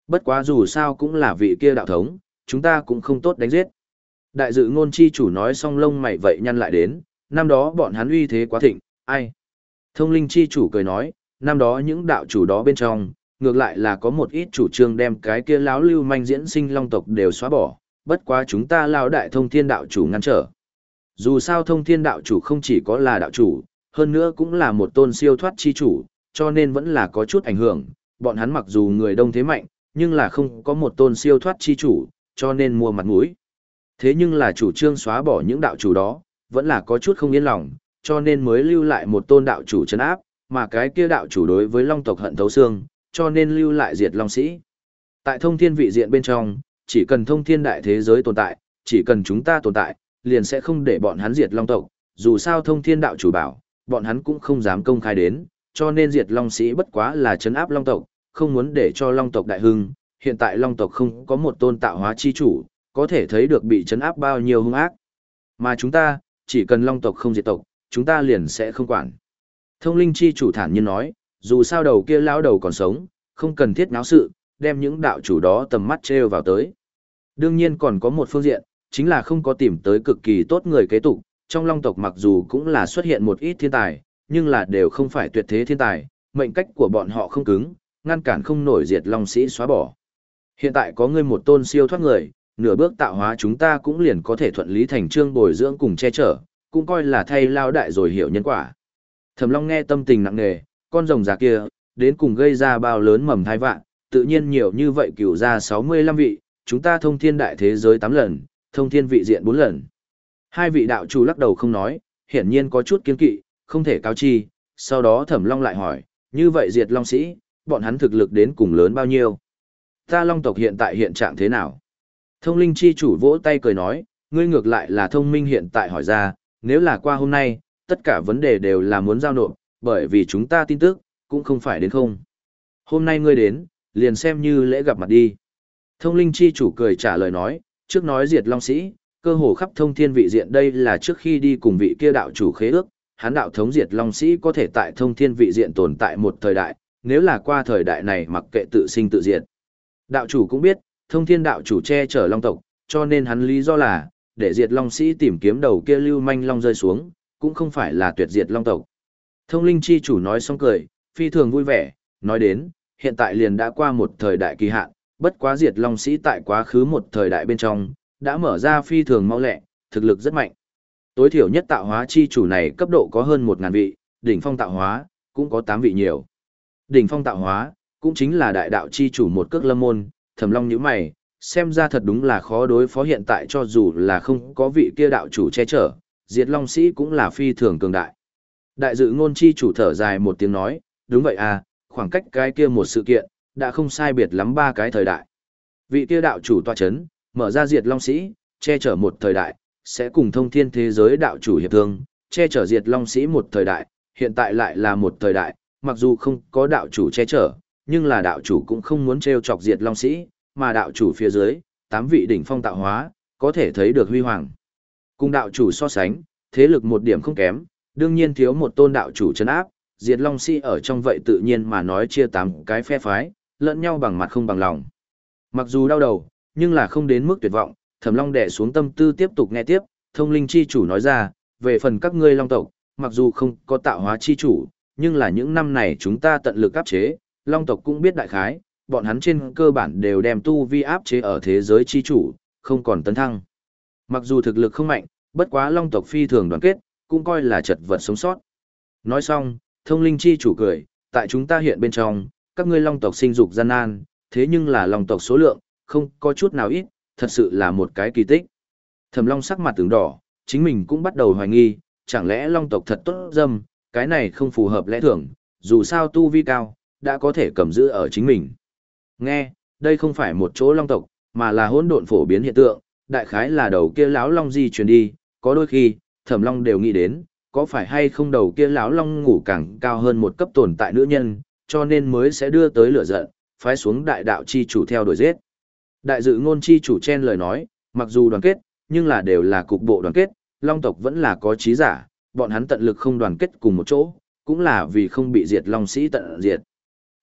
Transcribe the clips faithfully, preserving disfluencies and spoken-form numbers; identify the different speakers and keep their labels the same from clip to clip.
Speaker 1: Bất quá dù sao cũng là vị kia đạo thống, chúng ta cũng không tốt đánh giết. Đại dự ngôn chi chủ nói xong lông mày vậy nhăn lại đến, năm đó bọn hắn uy thế quá thịnh, ai? Thông linh chi chủ cười nói, năm đó những đạo chủ đó bên trong, ngược lại là có một ít chủ trương đem cái kia láo lưu manh diễn sinh long tộc đều xóa bỏ, bất quá chúng ta lao đại thông thiên đạo chủ ngăn trở. Dù sao thông thiên đạo chủ không chỉ có là đạo chủ, hơn nữa cũng là một tôn siêu thoát chi chủ, cho nên vẫn là có chút ảnh hưởng, bọn hắn mặc dù người đông thế mạnh, nhưng là không có một tôn siêu thoát chi chủ, cho nên mua mặt mũi. Thế nhưng là chủ trương xóa bỏ những đạo chủ đó, vẫn là có chút không yên lòng, cho nên mới lưu lại một tôn đạo chủ trấn áp, mà cái kia đạo chủ đối với long tộc hận thấu xương, cho nên lưu lại diệt long sĩ. Tại thông thiên vị diện bên trong, chỉ cần thông thiên đại thế giới tồn tại, chỉ cần chúng ta tồn tại, liền sẽ không để bọn hắn diệt long tộc, dù sao thông thiên đạo chủ bảo, bọn hắn cũng không dám công khai đến, cho nên diệt long sĩ bất quá là trấn áp long tộc, không muốn để cho long tộc đại hưng, hiện tại long tộc không có một tôn tạo hóa chi chủ, có thể thấy được bị trấn áp bao nhiêu hung ác. Mà chúng ta, chỉ cần long tộc không diệt tộc, chúng ta liền sẽ không quản. Thông linh chi chủ thản nhiên nói, dù sao đầu kia lão đầu còn sống, không cần thiết náo sự, đem những đạo chủ đó tầm mắt trêu vào tới. Đương nhiên còn có một phương diện, chính là không có tìm tới cực kỳ tốt người kế tục, trong long tộc mặc dù cũng là xuất hiện một ít thiên tài, nhưng là đều không phải tuyệt thế thiên tài, mệnh cách của bọn họ không cứng, ngăn cản không nổi diệt long sĩ xóa bỏ. Hiện tại có ngươi một tôn siêu thoát người, nửa bước tạo hóa chúng ta cũng liền có thể thuận lý thành trương bồi dưỡng cùng che chở, cũng coi là thay lao đại rồi hiểu nhân quả. Thẩm Long nghe tâm tình nặng nề, con rồng già kia, đến cùng gây ra bao lớn mầm thai vạn, tự nhiên nhiều như vậy cửu ra sáu mươi lăm vị, chúng ta thông thiên đại thế giới tám lần, thông thiên vị diện bốn lần. Hai vị đạo chủ lắc đầu không nói, hiển nhiên có chút kiên kỵ, không thể cáo chi, sau đó Thẩm Long lại hỏi, như vậy diệt long sĩ, bọn hắn thực lực đến cùng lớn bao nhiêu? Ta long tộc hiện tại hiện trạng thế nào? Thông linh chi chủ vỗ tay cười nói, ngươi ngược lại là thông minh hiện tại hỏi ra, nếu là qua hôm nay, tất cả vấn đề đều là muốn giao nộp, bởi vì chúng ta tin tức, cũng không phải đến không. Hôm nay ngươi đến, liền xem như lễ gặp mặt đi. Thông linh chi chủ cười trả lời nói, trước nói diệt long sĩ, cơ hồ khắp thông thiên vị diện đây là trước khi đi cùng vị kia đạo chủ khế ước, hắn đạo thống diệt long sĩ có thể tại thông thiên vị diện tồn tại một thời đại, nếu là qua thời đại này mặc kệ tự sinh tự diệt. Đạo chủ cũng biết, thông thiên đạo chủ che chở long tộc, cho nên hắn lý do là, để diệt long sĩ tìm kiếm đầu kia lưu manh long rơi xuống, cũng không phải là tuyệt diệt long tộc. Thông linh chi chủ nói xong cười, phi thường vui vẻ, nói đến, hiện tại liền đã qua một thời đại kỳ hạn, bất quá diệt long sĩ tại quá khứ một thời đại bên trong, đã mở ra phi thường mau lẹ, thực lực rất mạnh. Tối thiểu nhất tạo hóa chi chủ này cấp độ có hơn một ngàn vị, đỉnh phong tạo hóa, cũng có tám vị nhiều. Đỉnh phong tạo hóa, cũng chính là đại đạo chi chủ một cước lâm môn, Thẩm Long nhíu mày, xem ra thật đúng là khó đối phó hiện tại cho dù là không có vị kia đạo chủ che chở, diệt long sĩ cũng là phi thường cường đại. Đại dự ngôn chi chủ thở dài một tiếng nói, đúng vậy à, khoảng cách cái kia một sự kiện, đã không sai biệt lắm ba cái thời đại. Vị kia đạo chủ tọa chấn, mở ra diệt long sĩ, che chở một thời đại, sẽ cùng thông thiên thế giới đạo chủ hiệp thương, che chở diệt long sĩ một thời đại, hiện tại lại là một thời đại, mặc dù không có đạo chủ che chở, nhưng là đạo chủ cũng không muốn trêu chọc diệt long sĩ, mà đạo chủ phía dưới, tám vị đỉnh phong tạo hóa, có thể thấy được huy hoàng. Cùng đạo chủ so sánh, thế lực một điểm không kém, đương nhiên thiếu một tôn đạo chủ trấn áp, diệt long sĩ ở trong vậy tự nhiên mà nói chia tám cái phe phái, lẫn nhau bằng mặt không bằng lòng. Mặc dù đau đầu, nhưng là không đến mức tuyệt vọng, Thẩm Long đè xuống tâm tư tiếp tục nghe tiếp, thông linh chi chủ nói ra, về phần các ngươi long tộc, mặc dù không có tạo hóa chi chủ, nhưng là những năm này chúng ta tận lực áp chế, long tộc cũng biết đại khái, bọn hắn trên cơ bản đều đem tu vi áp chế ở thế giới chi chủ, không còn tấn thăng. Mặc dù thực lực không mạnh, bất quá long tộc phi thường đoàn kết, cũng coi là chật vật sống sót. Nói xong, thông linh chi chủ cười, tại chúng ta hiện bên trong, các ngươi long tộc sinh dục gian nan, thế nhưng là long tộc số lượng, không có chút nào ít, thật sự là một cái kỳ tích. Thẩm Long sắc mặt tướng đỏ, chính mình cũng bắt đầu hoài nghi, chẳng lẽ long tộc thật tốt dâm, cái này không phù hợp lẽ thường, dù sao tu vi cao, đã có thể cầm giữ ở chính mình. Nghe, đây không phải một chỗ long tộc, mà là hỗn độn phổ biến hiện tượng, đại khái là đầu kia lão long di truyền đi, có đôi khi, Thẩm Long đều nghĩ đến, có phải hay không đầu kia lão long ngủ càng cao hơn một cấp tồn tại nữ nhân, cho nên mới sẽ đưa tới lửa giận, phái xuống đại đạo chi chủ theo đuổi giết. Đại dự ngôn chi chủ chen lời nói, mặc dù đoàn kết, nhưng là đều là cục bộ đoàn kết, long tộc vẫn là có trí giả, bọn hắn tận lực không đoàn kết cùng một chỗ, cũng là vì không bị diệt long sĩ tận diệt.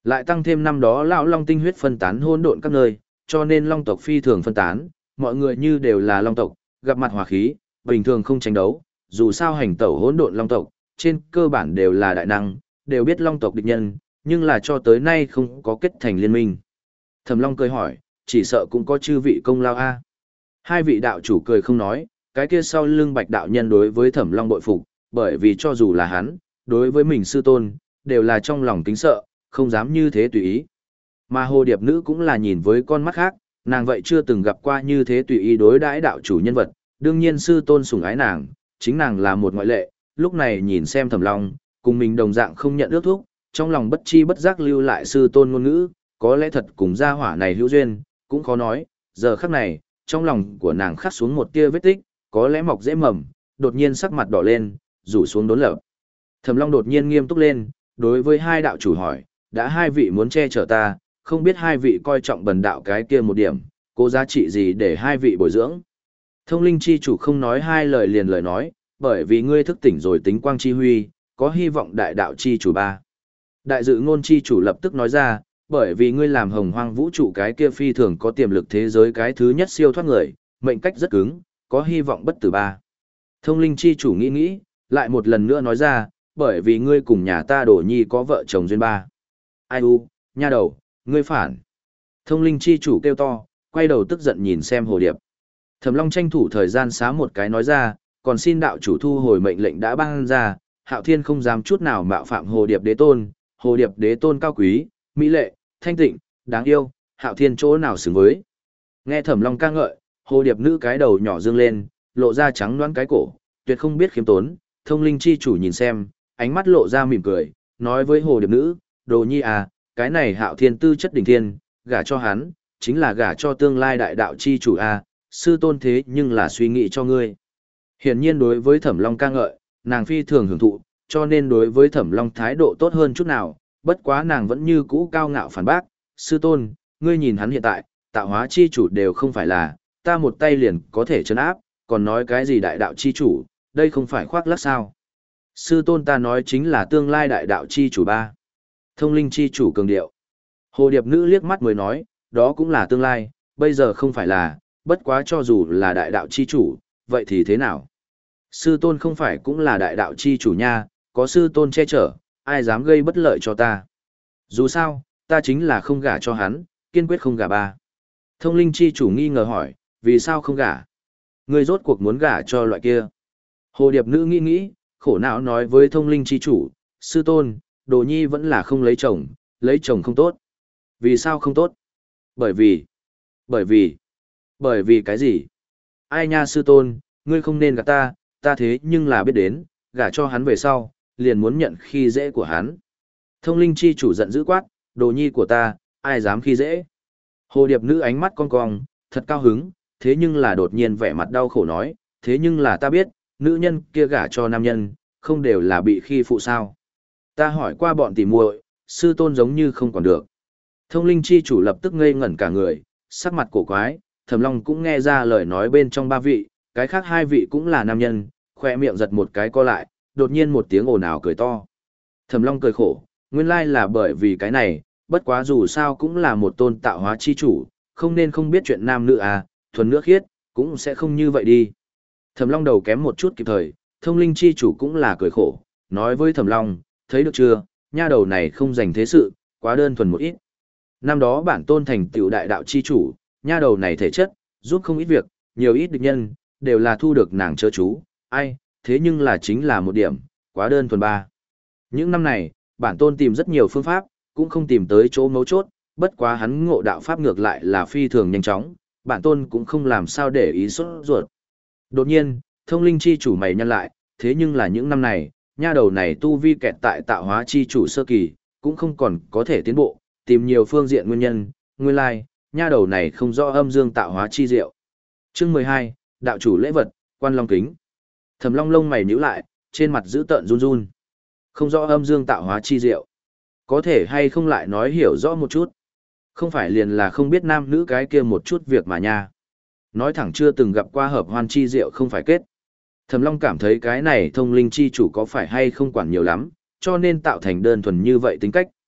Speaker 1: Lại tăng thêm năm đó lão long tinh huyết phân tán hỗn độn các nơi, cho nên long tộc phi thường phân tán, mọi người như đều là long tộc, gặp mặt hòa khí, bình thường không tranh đấu, dù sao hành tẩu hỗn độn long tộc, trên cơ bản đều là đại năng, đều biết long tộc địch nhân, nhưng là cho tới nay không có kết thành liên minh. Thẩm Long cười hỏi, chỉ sợ cũng có chư vị công lao a. Hai vị đạo chủ cười không nói, cái kia sau lưng Bạch đạo nhân đối với Thẩm Long bội phục, bởi vì cho dù là hắn, đối với mình sư tôn, đều là trong lòng kính sợ, không dám như thế tùy ý. Mà Hồ Điệp nữ cũng là nhìn với con mắt khác, nàng vậy chưa từng gặp qua như thế tùy ý đối đãi đạo chủ nhân vật, đương nhiên sư tôn sủng ái nàng, chính nàng là một ngoại lệ, lúc này nhìn xem Thẩm Long, cùng mình đồng dạng không nhận ước thúc, trong lòng bất chi bất giác lưu lại sư tôn ngôn ngữ, có lẽ thật cùng gia hỏa này hữu duyên, cũng khó nói, giờ khắc này, trong lòng của nàng khắc xuống một tia vết tích, có lẽ mọc dễ mầm, đột nhiên sắc mặt đỏ lên, rủ xuống đốn lở. Thẩm Long đột nhiên nghiêm túc lên, đối với hai đạo chủ hỏi, đã hai vị muốn che chở ta, không biết hai vị coi trọng bần đạo cái kia một điểm, có giá trị gì để hai vị bồi dưỡng. Thông linh chi chủ không nói hai lời liền lời nói, bởi vì ngươi thức tỉnh rồi tính quang chi huy, có hy vọng đại đạo chi chủ ba. Đại dự ngôn chi chủ lập tức nói ra, bởi vì ngươi làm hồng hoang vũ trụ cái kia phi thường có tiềm lực thế giới cái thứ nhất siêu thoát người, mệnh cách rất cứng, có hy vọng bất tử ba. Thông linh chi chủ nghĩ nghĩ, lại một lần nữa nói ra, bởi vì ngươi cùng nhà ta đổ nhi có vợ chồng duyên ba. Ai u, nha đầu, ngươi phản. Thông linh chi chủ kêu to, quay đầu tức giận nhìn xem Hồ Điệp. Thẩm Long tranh thủ thời gian xá một cái nói ra, còn xin đạo chủ thu hồi mệnh lệnh đã ban ra, Hạo Thiên không dám chút nào mạo phạm Hồ Điệp đế tôn, Hồ Điệp đế tôn cao quý, mỹ lệ, thanh tịnh, đáng yêu, Hạo Thiên chỗ nào xứng với. Nghe Thẩm Long ca ngợi, Hồ Điệp nữ cái đầu nhỏ dương lên, lộ ra trắng đoán cái cổ, tuyệt không biết khiêm tốn, thông linh chi chủ nhìn xem, ánh mắt lộ ra mỉm cười, nói với Hồ Điệp nữ, đồ nhi à, cái này Hạo Thiên tư chất đỉnh thiên, gả cho hắn, chính là gả cho tương lai đại đạo chi chủ à, sư tôn thế nhưng là suy nghĩ cho ngươi. Hiển nhiên đối với Thẩm Long ca ngợi, nàng phi thường hưởng thụ, cho nên đối với Thẩm Long thái độ tốt hơn chút nào, bất quá nàng vẫn như cũ cao ngạo phản bác, sư tôn, ngươi nhìn hắn hiện tại, tạo hóa chi chủ đều không phải là, ta một tay liền có thể trấn áp, còn nói cái gì đại đạo chi chủ, đây không phải khoác lác sao. Sư tôn ta nói chính là tương lai đại đạo chi chủ ba. Thông linh chi chủ cường điệu. Hồ Điệp nữ liếc mắt mới nói, đó cũng là tương lai, bây giờ không phải là, bất quá cho dù là đại đạo chi chủ, vậy thì thế nào? Sư tôn không phải cũng là đại đạo chi chủ nha, có sư tôn che chở, ai dám gây bất lợi cho ta. Dù sao, ta chính là không gả cho hắn, kiên quyết không gả ba. Thông linh chi chủ nghi ngờ hỏi, vì sao không gả? Ngươi rốt cuộc muốn gả cho loại kia. Hồ Điệp nữ nghĩ nghĩ, khổ não nói với thông linh chi chủ, sư tôn, đồ nhi vẫn là không lấy chồng, lấy chồng không tốt. Vì sao không tốt? Bởi vì, bởi vì, bởi vì cái gì? Ai nha sư tôn, ngươi không nên gả ta, ta thế nhưng là biết đến, gả cho hắn về sau, liền muốn nhận khi dễ của hắn. Thông linh chi chủ giận dữ quát, đồ nhi của ta, ai dám khi dễ? Hồ Điệp nữ ánh mắt cong cong, thật cao hứng, thế nhưng là đột nhiên vẻ mặt đau khổ nói, thế nhưng là ta biết, nữ nhân kia gả cho nam nhân, không đều là bị khi phụ sao. Ta hỏi qua bọn tỉ muội, sư tôn giống như không còn được. Thông linh chi chủ lập tức ngây ngẩn cả người, sắc mặt cổ quái, Thẩm Long cũng nghe ra lời nói bên trong ba vị, cái khác hai vị cũng là nam nhân, khoe miệng giật một cái co lại, đột nhiên một tiếng ồn ào cười to. Thẩm Long cười khổ, nguyên lai là bởi vì cái này, bất quá dù sao cũng là một tôn tạo hóa chi chủ, không nên không biết chuyện nam nữ à, thuần nước khiết, cũng sẽ không như vậy đi. Thẩm Long đầu kém một chút kịp thời, thông linh chi chủ cũng là cười khổ, nói với Thẩm Long, thấy được chưa, nha đầu này không dành thế sự, quá đơn thuần một ít. Năm đó bản tôn thành tiểu đại đạo chi chủ, nha đầu này thể chất, giúp không ít việc, nhiều ít địch nhân, đều là thu được nàng chớ chú, ai, thế nhưng là chính là một điểm, quá đơn thuần ba. Những năm này, bản tôn tìm rất nhiều phương pháp, cũng không tìm tới chỗ mấu chốt, bất quá hắn ngộ đạo pháp ngược lại là phi thường nhanh chóng, bản tôn cũng không làm sao để ý sốt ruột. Đột nhiên, thông linh chi chủ mày nhăn lại, thế nhưng là những năm này, nha đầu này tu vi kẹt tại tạo hóa chi chủ sơ kỳ, cũng không còn có thể tiến bộ, tìm nhiều phương diện nguyên nhân, nguyên lai, nha đầu này không rõ âm dương tạo hóa chi diệu. Chương mười hai, đạo chủ lễ vật, quan long kính. Thẩm Long lông mày nhíu lại, trên mặt giữ tợn run run. Không rõ âm dương tạo hóa chi diệu. Có thể hay không lại nói hiểu rõ một chút. Không phải liền là không biết nam nữ cái kia một chút việc mà nha. Nói thẳng chưa từng gặp qua hợp hoan chi diệu không phải kết. Thẩm Long cảm thấy cái này thông linh chi chủ có phải hay không quản nhiều lắm, cho nên tạo thành đơn thuần như vậy tính cách.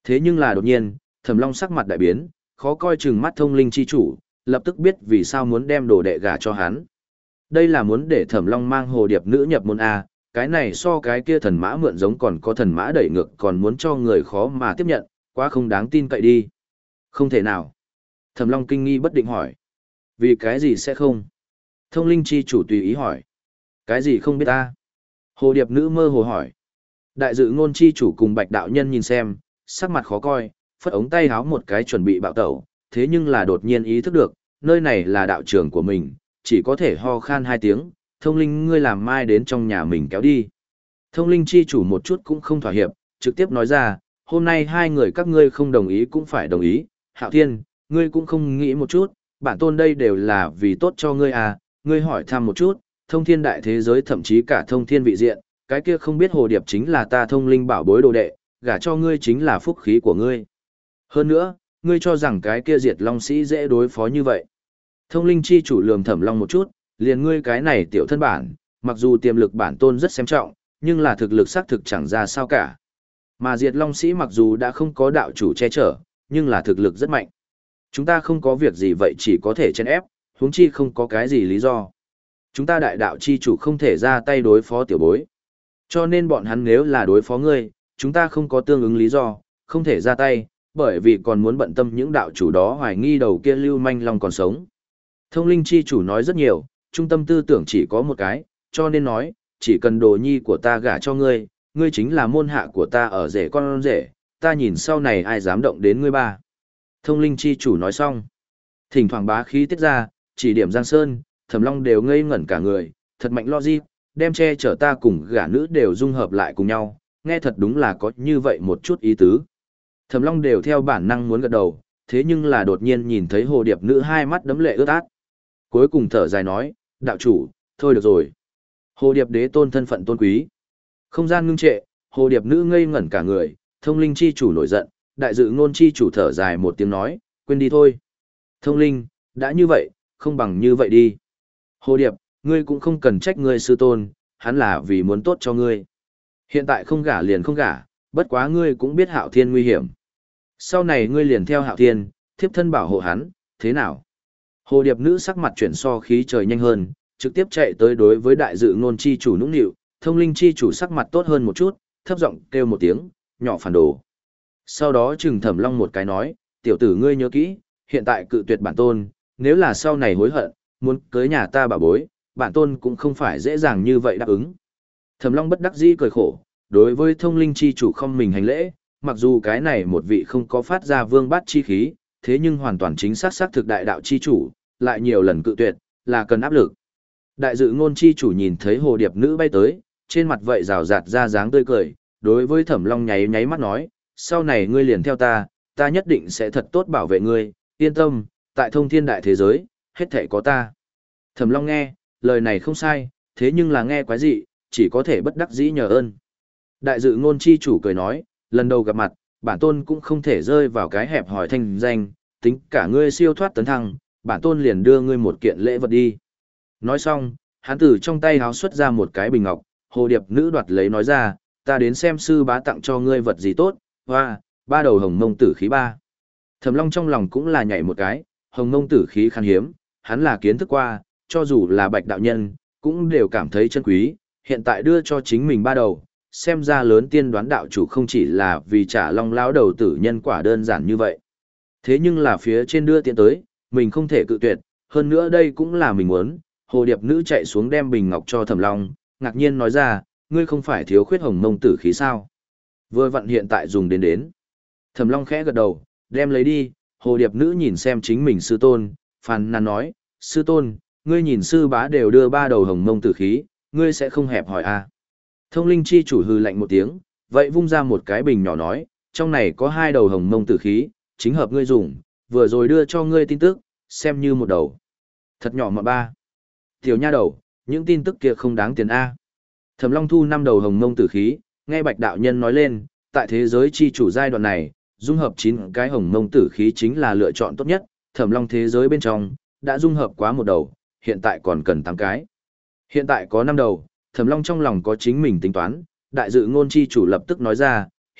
Speaker 1: Thế nhưng là đột nhiên, Thẩm Long sắc mặt đại biến, khó coi chừng mắt thông linh chi chủ, lập tức biết vì sao muốn đem đồ đệ gả cho hắn. Đây là muốn để Thẩm Long mang hồ điệp nữ nhập môn A, cái này so cái kia thần mã mượn giống còn có thần mã đẩy ngược còn muốn cho người khó mà tiếp nhận, quá không đáng tin cậy đi. Không thể nào. Thẩm Long kinh nghi bất định hỏi. Vì cái gì sẽ không? Thông linh chi chủ tùy ý hỏi. Cái gì không biết ta? Hồ điệp nữ mơ hồ hỏi. Đại dự ngôn chi chủ cùng bạch đạo nhân nhìn xem, sắc mặt khó coi, phất ống tay háo một cái chuẩn bị bạo tẩu, thế nhưng là đột nhiên ý thức được, nơi này là đạo trường của mình, chỉ có thể ho khan hai tiếng, thông linh ngươi làm mai đến trong nhà mình kéo đi. Thông linh chi chủ một chút cũng không thỏa hiệp, trực tiếp nói ra, hôm nay hai người các ngươi không đồng ý cũng phải đồng ý, Hạo Thiên, ngươi cũng không nghĩ một chút, bản tôn đây đều là vì tốt cho ngươi à, ngươi hỏi thăm một chút, thông thiên đại thế giới thậm chí cả thông thiên vị diện, cái kia không biết hồ điệp chính là ta thông linh bảo bối đồ đệ, gả cho ngươi chính là phúc khí của ngươi. Hơn nữa, ngươi cho rằng cái kia diệt long sĩ dễ đối phó như vậy. Thông linh chi chủ lườm Thẩm Long một chút, liền ngươi cái này tiểu thân bản, mặc dù tiềm lực bản tôn rất xem trọng, nhưng là thực lực xác thực chẳng ra sao cả. Mà diệt long sĩ mặc dù đã không có đạo chủ che chở, nhưng là thực lực rất mạnh. Chúng ta không có việc gì vậy chỉ có thể chen ép, huống chi không có cái gì lý do. Chúng ta đại đạo chi chủ không thể ra tay đối phó tiểu bối. Cho nên bọn hắn nếu là đối phó ngươi, chúng ta không có tương ứng lý do, không thể ra tay, bởi vì còn muốn bận tâm những đạo chủ đó hoài nghi đầu kia lưu manh long còn sống. Thông linh chi chủ nói rất nhiều, trung tâm tư tưởng chỉ có một cái, cho nên nói, chỉ cần đồ nhi của ta gả cho ngươi, ngươi chính là môn hạ của ta ở rể con rể, ta nhìn sau này ai dám động đến ngươi ba. Thông linh chi chủ nói xong. Thỉnh thoảng bá khí tiết ra, chỉ điểm Giang Sơn, Thẩm Long đều ngây ngẩn cả người, thật mạnh logic, đem che chở ta cùng gả nữ đều dung hợp lại cùng nhau, nghe thật đúng là có như vậy một chút ý tứ. Thẩm Long đều theo bản năng muốn gật đầu, thế nhưng là đột nhiên nhìn thấy hồ điệp nữ hai mắt đấm lệ ướt át. Cuối cùng thở dài nói, đạo chủ, thôi được rồi. Hồ điệp đế tôn thân phận tôn quý. Không gian ngưng trệ, hồ điệp nữ ngây ngẩn cả người, thông linh chi chủ nổi giận, đại dự ngôn chi chủ thở dài một tiếng nói, quên đi thôi. Thông linh, đã như vậy, không bằng như vậy đi. Hồ điệp, ngươi cũng không cần trách ngươi sư tôn, hắn là vì muốn tốt cho ngươi. Hiện tại không gả liền không gả, bất quá ngươi cũng biết Hạo Thiên nguy hiểm. Sau này ngươi liền theo Hạo Thiên, thiếp thân bảo hộ hắn, thế nào? Hồ điệp nữ sắc mặt chuyển so khí trời nhanh hơn, trực tiếp chạy tới đối với đại dự ngôn chi chủ nũng nịu, thông linh chi chủ sắc mặt tốt hơn một chút, thấp giọng kêu một tiếng, nhỏ phản đồ. Sau đó trừng Thẩm Long một cái nói, tiểu tử ngươi nhớ kỹ, hiện tại cự tuyệt bản tôn, nếu là sau này hối hận, muốn cưới nhà ta bà bối, bản tôn cũng không phải dễ dàng như vậy đáp ứng. Thẩm Long bất đắc dĩ cười khổ, đối với thông linh chi chủ không mình hành lễ, mặc dù cái này một vị không có phát ra vương bát chi khí, thế nhưng hoàn toàn chính xác xác thực đại đạo chi chủ, lại nhiều lần cự tuyệt, là cần áp lực. Đại dự ngôn chi chủ nhìn thấy hồ điệp nữ bay tới, trên mặt vậy rào rạt ra dáng tươi cười, đối với Thẩm Long nháy nháy mắt nói, sau này ngươi liền theo ta, ta nhất định sẽ thật tốt bảo vệ ngươi, yên tâm, tại thông thiên đại thế giới, hết thảy có ta. Thẩm Long nghe, lời này không sai, thế nhưng là nghe quái dị, chỉ có thể bất đắc dĩ nhờ ơn. Đại dự ngôn chi chủ cười nói, lần đầu gặp mặt, bản tôn cũng không thể rơi vào cái hẹp hỏi thanh danh, tính cả ngươi siêu thoát tấn thăng, bản tôn liền đưa ngươi một kiện lễ vật đi. Nói xong, hắn từ trong tay háo xuất ra một cái bình ngọc, hồ điệp nữ đoạt lấy nói ra, ta đến xem sư bá tặng cho ngươi vật gì tốt, hoa, ba đầu hồng mông tử khí ba. Thẩm Long trong lòng cũng là nhảy một cái, hồng mông tử khí khan hiếm, hắn là kiến thức qua, cho dù là bạch đạo nhân, cũng đều cảm thấy chân quý, hiện tại đưa cho chính mình ba đầu, xem ra lớn tiên đoán đạo chủ không chỉ là vì trả long lão đầu tử nhân quả đơn giản như vậy. Thế nhưng là phía trên đưa tiện tới, mình không thể cự tuyệt, hơn nữa đây cũng là mình muốn, hồ điệp nữ chạy xuống đem bình ngọc cho Thẩm Long, ngạc nhiên nói ra, ngươi không phải thiếu khuyết hồng mông tử khí sao? Vừa vặn hiện tại dùng đến đến. Thẩm Long khẽ gật đầu, đem lấy đi, hồ điệp nữ nhìn xem chính mình sư tôn, phàn nàn nói, sư tôn, ngươi nhìn sư bá đều đưa ba đầu hồng mông tử khí, ngươi sẽ không hẹp hỏi à. Thông linh chi chủ hừ lạnh một tiếng, vậy vung ra một cái bình nhỏ nói, trong này có hai đầu hồng mông tử khí, chính hợp ngươi dùng, vừa rồi đưa cho ngươi tin tức, xem như một đầu. Thật nhỏ mà ba. Tiểu nha đầu, những tin tức kia không đáng tiền A. Thẩm Long thu năm đầu hồng mông tử khí, nghe bạch đạo nhân nói lên, tại thế giới chi chủ giai đoạn này, dung hợp chín cái hồng mông tử khí chính là lựa chọn tốt nhất, Thẩm Long thế giới bên trong, đã dung hợp quá một đầu, hiện tại còn cần tám cái. Hiện tại có năm đầu, Thẩm Long trong lòng có chính mình tính toán, đại dự ngôn chi chủ lập tức nói ra,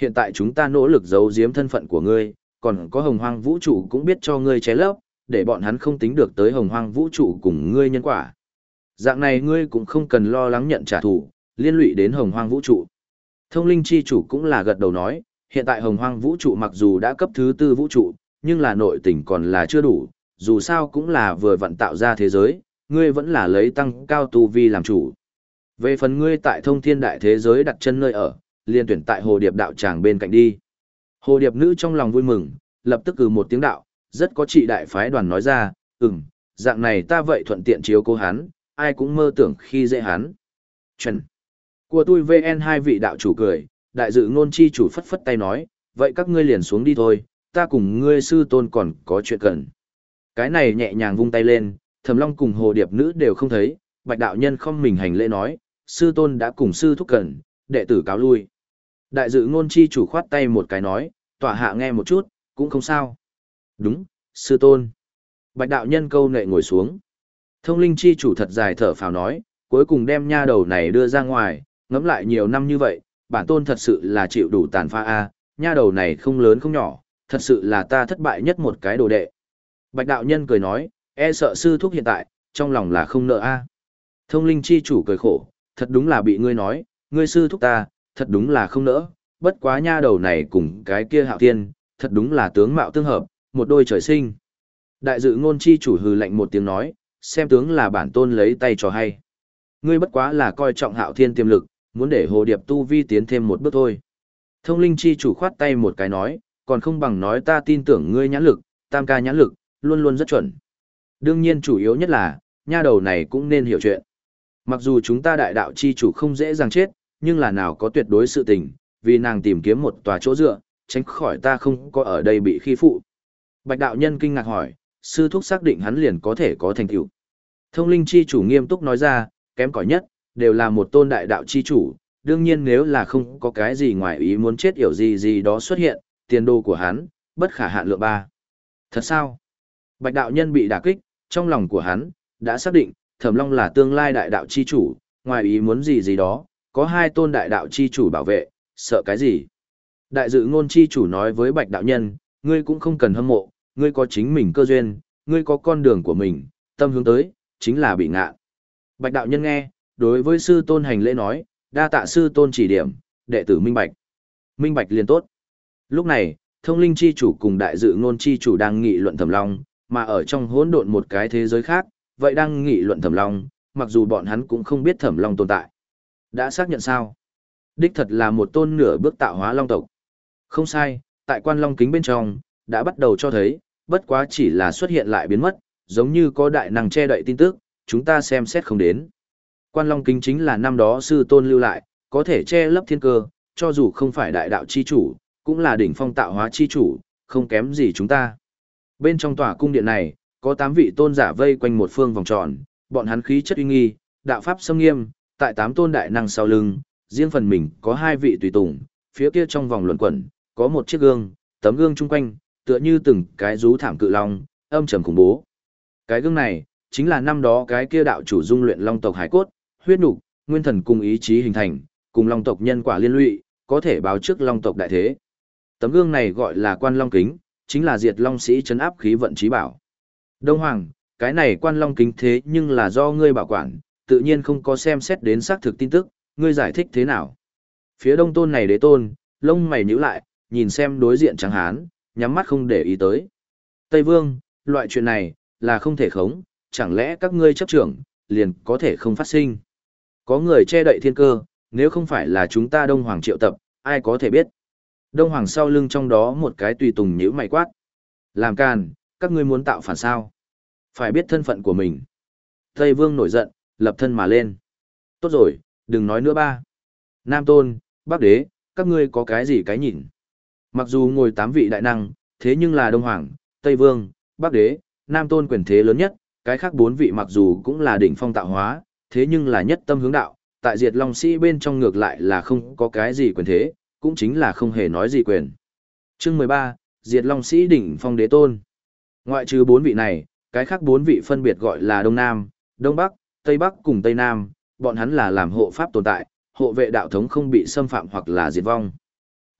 Speaker 1: hiện tại chúng ta nỗ lực giấu giếm thân phận của ngươi, còn có hồng hoang vũ trụ cũng biết cho ngươi ché lấp, để bọn hắn không tính được tới hồng hoang vũ trụ cùng ngươi nhân quả. Dạng này ngươi cũng không cần lo lắng nhận trả thù, liên lụy đến hồng hoang vũ trụ. Thông linh chi chủ cũng là gật đầu nói, hiện tại hồng hoang vũ trụ mặc dù đã cấp thứ tư vũ trụ, nhưng là nội tình còn là chưa đủ, dù sao cũng là vừa vận tạo ra thế giới, ngươi vẫn là lấy tăng cao tu vi làm chủ. Về phần ngươi tại thông thiên đại thế giới đặt chân nơi ở, liền tuyển tại hồ điệp đạo tràng bên cạnh đi. Hồ điệp nữ trong lòng vui mừng, lập tức cừ một tiếng đạo, rất có trị đại phái đoàn nói ra, ừm, dạng này ta vậy thuận tiện chiếu cố hắn, ai cũng mơ tưởng khi dễ hắn. Chuẩn. Của tôi vê en hai vị đạo chủ cười, đại dự ngôn chi chủ phất phất tay nói, vậy các ngươi liền xuống đi thôi, ta cùng ngươi sư tôn còn có chuyện cần. Cái này nhẹ nhàng vung tay lên, Thẩm Long cùng hồ điệp nữ đều không thấy, bạch đạo nhân không mình hành lễ nói, sư tôn đã cùng sư thúc cần, đệ tử cáo lui. Đại dự ngôn chi chủ khoát tay một cái nói, tỏa hạ nghe một chút, cũng không sao. Đúng, sư tôn. Bạch đạo nhân câu nệ ngồi xuống. Thông linh chi chủ thật dài thở phào nói, cuối cùng đem nha đầu này đưa ra ngoài, ngẫm lại nhiều năm như vậy, bản tôn thật sự là chịu đủ tàn pha a, nha đầu này không lớn không nhỏ, thật sự là ta thất bại nhất một cái đồ đệ. Bạch đạo nhân cười nói, e sợ sư thúc hiện tại, trong lòng là không nợ a. Thông linh chi chủ cười khổ, thật đúng là bị ngươi nói, ngươi sư thúc ta, thật đúng là không nỡ, bất quá nha đầu này cùng cái kia hạo thiên, thật đúng là tướng mạo tương hợp, một đôi trời sinh. Đại dự ngôn chi chủ hừ lạnh một tiếng nói, xem tướng là bản tôn lấy tay cho hay. Ngươi bất quá là coi trọng hạo thiên tiềm lực, muốn để hồ điệp tu vi tiến thêm một bước thôi. Thông linh chi chủ khoát tay một cái nói, còn không bằng nói ta tin tưởng ngươi nhãn lực, tam ca nhãn lực, luôn luôn rất chuẩn. Đương nhiên chủ yếu nhất là, nha đầu này cũng nên hiểu chuyện. Mặc dù chúng ta đại đạo chi chủ không dễ dàng chết, nhưng là nào có tuyệt đối sự tình, vì nàng tìm kiếm một tòa chỗ dựa, tránh khỏi ta không có ở đây bị khi phụ. Bạch đạo nhân kinh ngạc hỏi, sư thúc xác định hắn liền có thể có thành tựu. Thông linh chi chủ nghiêm túc nói ra, kém cỏi nhất, đều là một tôn đại đạo chi chủ, đương nhiên nếu là không có cái gì ngoài ý muốn chết yểu gì gì đó xuất hiện, tiền đồ của hắn, bất khả hạn lượng ba. Thật sao? Bạch đạo nhân bị đả kích, trong lòng của hắn, đã xác định, Thẩm Long là tương lai đại đạo chi chủ, ngoài ý muốn gì gì đó, có hai tôn đại đạo chi chủ bảo vệ, sợ cái gì? Đại dự ngôn chi chủ nói với Bạch đạo nhân, ngươi cũng không cần hâm mộ, ngươi có chính mình cơ duyên, ngươi có con đường của mình, tâm hướng tới, chính là bị ngạ. Bạch đạo nhân nghe, đối với sư tôn hành lễ nói, đa tạ sư tôn chỉ điểm, đệ tử minh bạch. Minh bạch liền tốt. Lúc này, thông linh chi chủ cùng đại dự ngôn chi chủ đang nghị luận Thẩm Long, mà ở trong hỗn độn một cái thế giới khác, vậy đang nghị luận Thẩm Long, mặc dù bọn hắn cũng không biết Thẩm Long tồn tại. Đã xác nhận sao? Đích thật là một tôn nửa bước tạo hóa long tộc. Không sai, tại quan long kính bên trong, đã bắt đầu cho thấy, bất quá chỉ là xuất hiện lại biến mất, giống như có đại năng che đậy tin tức, chúng ta xem xét không đến. Quan long kính chính là năm đó sư tôn lưu lại, có thể che lấp thiên cơ, cho dù không phải đại đạo chi chủ, cũng là đỉnh phong tạo hóa chi chủ, không kém gì chúng ta. Bên trong tòa cung điện này, có tám vị tôn giả vây quanh một phương vòng tròn, bọn hắn khí chất uy nghi, đạo pháp sâm nghiêm, tại tám tôn đại năng sau lưng, riêng phần mình có hai vị tùy tùng, phía kia trong vòng luẩn quẩn, có một chiếc gương, tấm gương chung quanh, tựa như từng cái rú thảm cự long, âm trầm khủng bố. Cái gương này, chính là năm đó cái kia đạo chủ dung luyện long tộc hải cốt, huyết nục, nguyên thần cùng ý chí hình thành, cùng long tộc nhân quả liên lụy, có thể báo trước long tộc đại thế. Tấm gương này gọi là quan long kính, chính là diệt long sĩ trấn áp khí vận trí bảo. Đông Hoàng, cái này quan long kính thế nhưng là do ngươi bảo quản, tự nhiên không có xem xét đến xác thực tin tức, ngươi giải thích thế nào? Phía đông tôn này đế tôn, lông mày nhíu lại, nhìn xem đối diện trắng hán, nhắm mắt không để ý tới. Tây Vương, loại chuyện này, là không thể khống, chẳng lẽ các ngươi chấp trưởng, liền có thể không phát sinh. Có người che đậy thiên cơ, nếu không phải là chúng ta Đông Hoàng triệu tập, ai có thể biết. Đông Hoàng sau lưng trong đó một cái tùy tùng nhíu mày quát. Làm càn, các ngươi muốn tạo phản sao? Phải biết thân phận của mình. Tây Vương nổi giận, lập thân mà lên. Tốt rồi, đừng nói nữa ba. Nam Tôn, Bắc Đế, các ngươi có cái gì cái nhìn? Mặc dù ngồi tám vị đại năng, thế nhưng là Đông Hoàng, Tây Vương, Bắc Đế, Nam Tôn quyền thế lớn nhất, cái khác bốn vị mặc dù cũng là đỉnh phong tạo hóa, thế nhưng là nhất tâm hướng đạo, tại diệt long sĩ bên trong ngược lại là không có cái gì quyền thế, cũng chính là không hề nói gì quyền. Chương mười ba, diệt long sĩ đỉnh phong đế tôn. Ngoại trừ bốn vị này, cái khác bốn vị phân biệt gọi là Đông Nam, Đông Bắc, Tây Bắc cùng Tây Nam, bọn hắn là làm hộ pháp tồn tại, hộ vệ đạo thống không bị xâm phạm hoặc là diệt vong.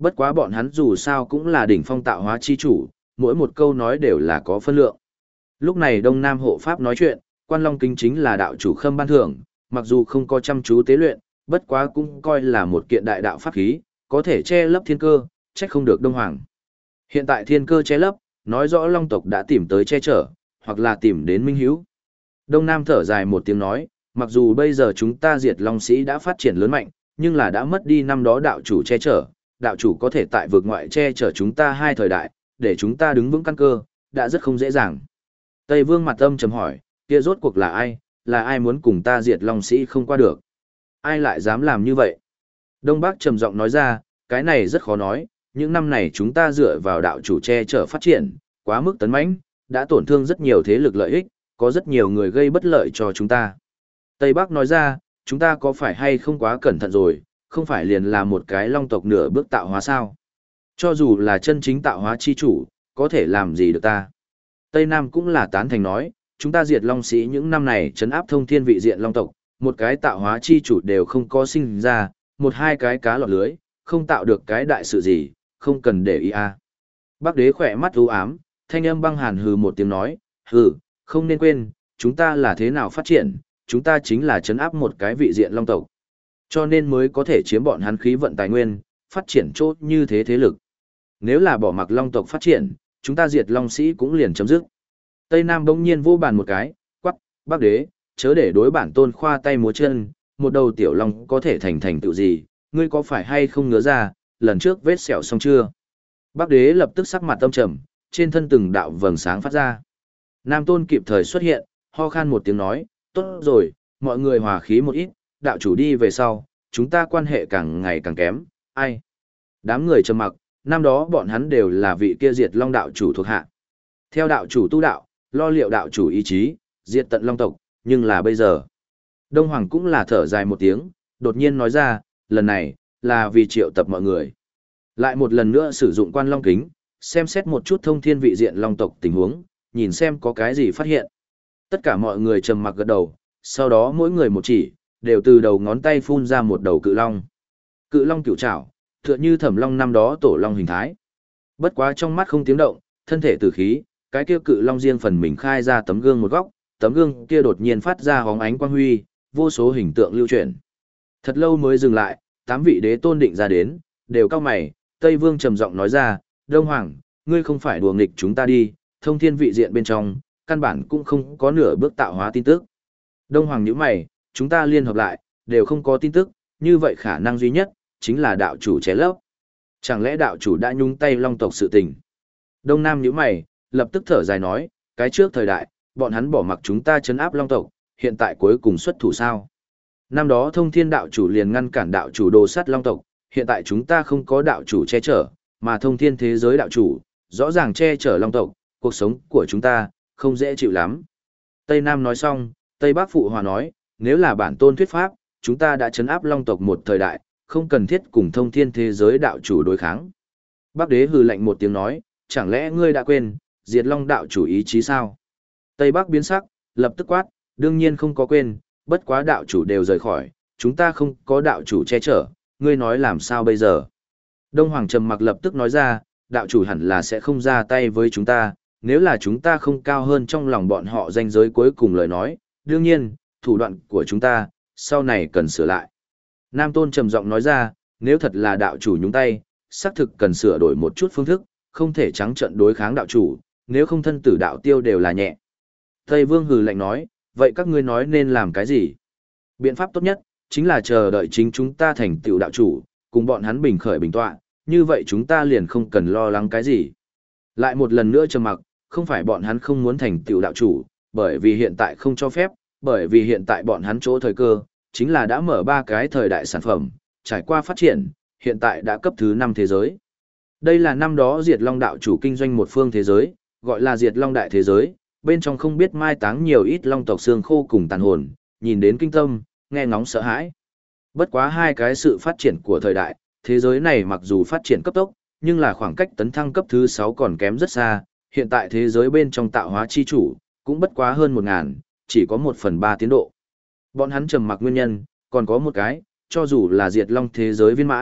Speaker 1: Bất quá bọn hắn dù sao cũng là đỉnh phong tạo hóa chi chủ, mỗi một câu nói đều là có phân lượng. Lúc này Đông Nam hộ pháp nói chuyện, Quan Long Kính chính là đạo chủ Khâm Ban Thưởng, mặc dù không có chăm chú tế luyện, bất quá cũng coi là một kiện đại đạo pháp khí, có thể che lấp thiên cơ, trách không được Đông Hoàng. Hiện tại thiên cơ che lấp, nói rõ Long tộc đã tìm tới che chở, hoặc là tìm đến minh hiếu. Đông Nam thở dài một tiếng nói, mặc dù bây giờ chúng ta diệt Long Sĩ đã phát triển lớn mạnh, nhưng là đã mất đi năm đó đạo chủ che chở, đạo chủ có thể tại vực ngoại che chở chúng ta hai thời đại, để chúng ta đứng vững căn cơ, đã rất không dễ dàng. Tây Vương mặt âm trầm hỏi, kia rốt cuộc là ai, là ai muốn cùng ta diệt Long Sĩ không qua được? Ai lại dám làm như vậy? Đông Bắc trầm giọng nói ra, cái này rất khó nói, những năm này chúng ta dựa vào đạo chủ che chở phát triển, quá mức tấn mãnh, đã tổn thương rất nhiều thế lực lợi ích, có rất nhiều người gây bất lợi cho chúng ta. Tây Bắc nói ra, chúng ta có phải hay không quá cẩn thận rồi, không phải liền là một cái long tộc nửa bước tạo hóa sao? Cho dù là chân chính tạo hóa chi chủ, có thể làm gì được ta? Tây Nam cũng là tán thành nói, chúng ta diệt Long Sĩ những năm này trấn áp thông thiên vị diện long tộc, một cái tạo hóa chi chủ đều không có sinh ra, một hai cái cá lọt lưới, không tạo được cái đại sự gì, không cần để ý a. Bắc Đế khỏe mắt u ám, thanh âm băng hàn hừ một tiếng nói, hừ, không nên quên, chúng ta là thế nào phát triển, chúng ta chính là trấn áp một cái vị diện long tộc. Cho nên mới có thể chiếm bọn hắn khí vận tài nguyên, phát triển chốt như thế thế lực. Nếu là bỏ mặc long tộc phát triển, chúng ta diệt Long Sĩ cũng liền chấm dứt. Tây Nam bỗng nhiên vô bàn một cái, quắc, Bắc Đế, chớ để đối bản tôn khoa tay múa chân, một đầu tiểu long có thể thành thành tựu gì, ngươi có phải hay không ngớ ra, lần trước vết sẹo xong chưa? Bắc Đế lập tức sắc mặt tâm trầm, trên thân từng đạo vầng sáng phát ra. Nam Tôn kịp thời xuất hiện, ho khan một tiếng nói, tốt rồi, mọi người hòa khí một ít, đạo chủ đi về sau, chúng ta quan hệ càng ngày càng kém, ai? Đám người trầm mặc, năm đó bọn hắn đều là vị kia diệt long đạo chủ thuộc hạ. Theo đạo chủ tu đạo, lo liệu đạo chủ ý chí, diệt tận long tộc, nhưng là bây giờ. Đông Hoàng cũng là thở dài một tiếng, đột nhiên nói ra, lần này, là vì triệu tập mọi người. Lại một lần nữa sử dụng Quan Long Kính, xem xét một chút thông thiên vị diện long tộc tình huống, nhìn xem có cái gì phát hiện. Tất cả mọi người trầm mặc gật đầu, sau đó mỗi người một chỉ, đều từ đầu ngón tay phun ra một đầu cự long. Cự long cửu trảo, tựa như Thẩm Long năm đó tổ long hình thái. Bất quá trong mắt không tiếng động, thân thể từ khí, cái kia cự long riêng phần mình khai ra tấm gương một góc, tấm gương kia đột nhiên phát ra hóng ánh quang huy, vô số hình tượng lưu chuyển. Thật lâu mới dừng lại, tám vị đế tôn định ra đến, đều cao mày, Tây Vương trầm giọng nói ra, Đông Hoàng, ngươi không phải đùa nghịch chúng ta đi, thông thiên vị diện bên trong, căn bản cũng không có nửa bước tạo hóa tin tức. Đông Hoàng nhíu mày, chúng ta liên hợp lại, đều không có tin tức, như vậy khả năng duy nhất, chính là đạo chủ chế lấp. Chẳng lẽ đạo chủ đã nhúng tay long tộc sự tình? Đông Nam nhíu mày, lập tức thở dài nói, cái trước thời đại, bọn hắn bỏ mặc chúng ta trấn áp long tộc, hiện tại cuối cùng xuất thủ sao? Năm đó thông thiên đạo chủ liền ngăn cản đạo chủ đồ sát long tộc, hiện tại chúng ta không có đạo chủ che chở, mà thông thiên thế giới đạo chủ, rõ ràng che chở long tộc, cuộc sống của chúng ta, không dễ chịu lắm. Tây Nam nói xong, Tây Bắc phụ hòa nói, nếu là bản tôn thuyết pháp, chúng ta đã trấn áp long tộc một thời đại, không cần thiết cùng thông thiên thế giới đạo chủ đối kháng. Bắc Đế hừ lạnh một tiếng nói, chẳng lẽ ngươi đã quên, diệt long đạo chủ ý chí sao? Tây Bắc biến sắc, lập tức quát, đương nhiên không có quên, bất quá đạo chủ đều rời khỏi, chúng ta không có đạo chủ che chở, ngươi nói làm sao bây giờ? Đông Hoàng trầm mặc lập tức nói ra, đạo chủ hẳn là sẽ không ra tay với chúng ta, nếu là chúng ta không cao hơn trong lòng bọn họ danh giới cuối cùng lời nói, đương nhiên, thủ đoạn của chúng ta, sau này cần sửa lại. Nam Tôn trầm giọng nói ra, nếu thật là đạo chủ nhúng tay, xác thực cần sửa đổi một chút phương thức, không thể trắng trận đối kháng đạo chủ, nếu không thân tử đạo tiêu đều là nhẹ. Tây Vương hừ lạnh nói, vậy các ngươi nói nên làm cái gì? Biện pháp tốt nhất, chính là chờ đợi chính chúng ta thành tựu đạo chủ, cùng bọn hắn bình khởi bình tọa, như vậy chúng ta liền không cần lo lắng cái gì. Lại một lần nữa trầm mặc, không phải bọn hắn không muốn thành tựu đạo chủ, bởi vì hiện tại không cho phép, bởi vì hiện tại bọn hắn chỗ thời cơ, chính là đã mở ba cái thời đại sản phẩm, trải qua phát triển, hiện tại đã cấp thứ năm thế giới. Đây là năm đó Diệt Long đạo chủ kinh doanh một phương thế giới, gọi là Diệt Long đại thế giới, bên trong không biết mai táng nhiều ít long tộc xương khô cùng tàn hồn, nhìn đến kinh tâm, nghe ngóng sợ hãi. Bất quá hai cái sự phát triển của thời đại, thế giới này mặc dù phát triển cấp tốc, nhưng là khoảng cách tấn thăng cấp thứ sáu còn kém rất xa, hiện tại thế giới bên trong tạo hóa chi chủ, cũng bất quá hơn một ngàn, chỉ có một phần ba tiến độ. Bọn hắn trầm mặc nguyên nhân, còn có một cái, cho dù là Diệt Long thế giới viên mãn,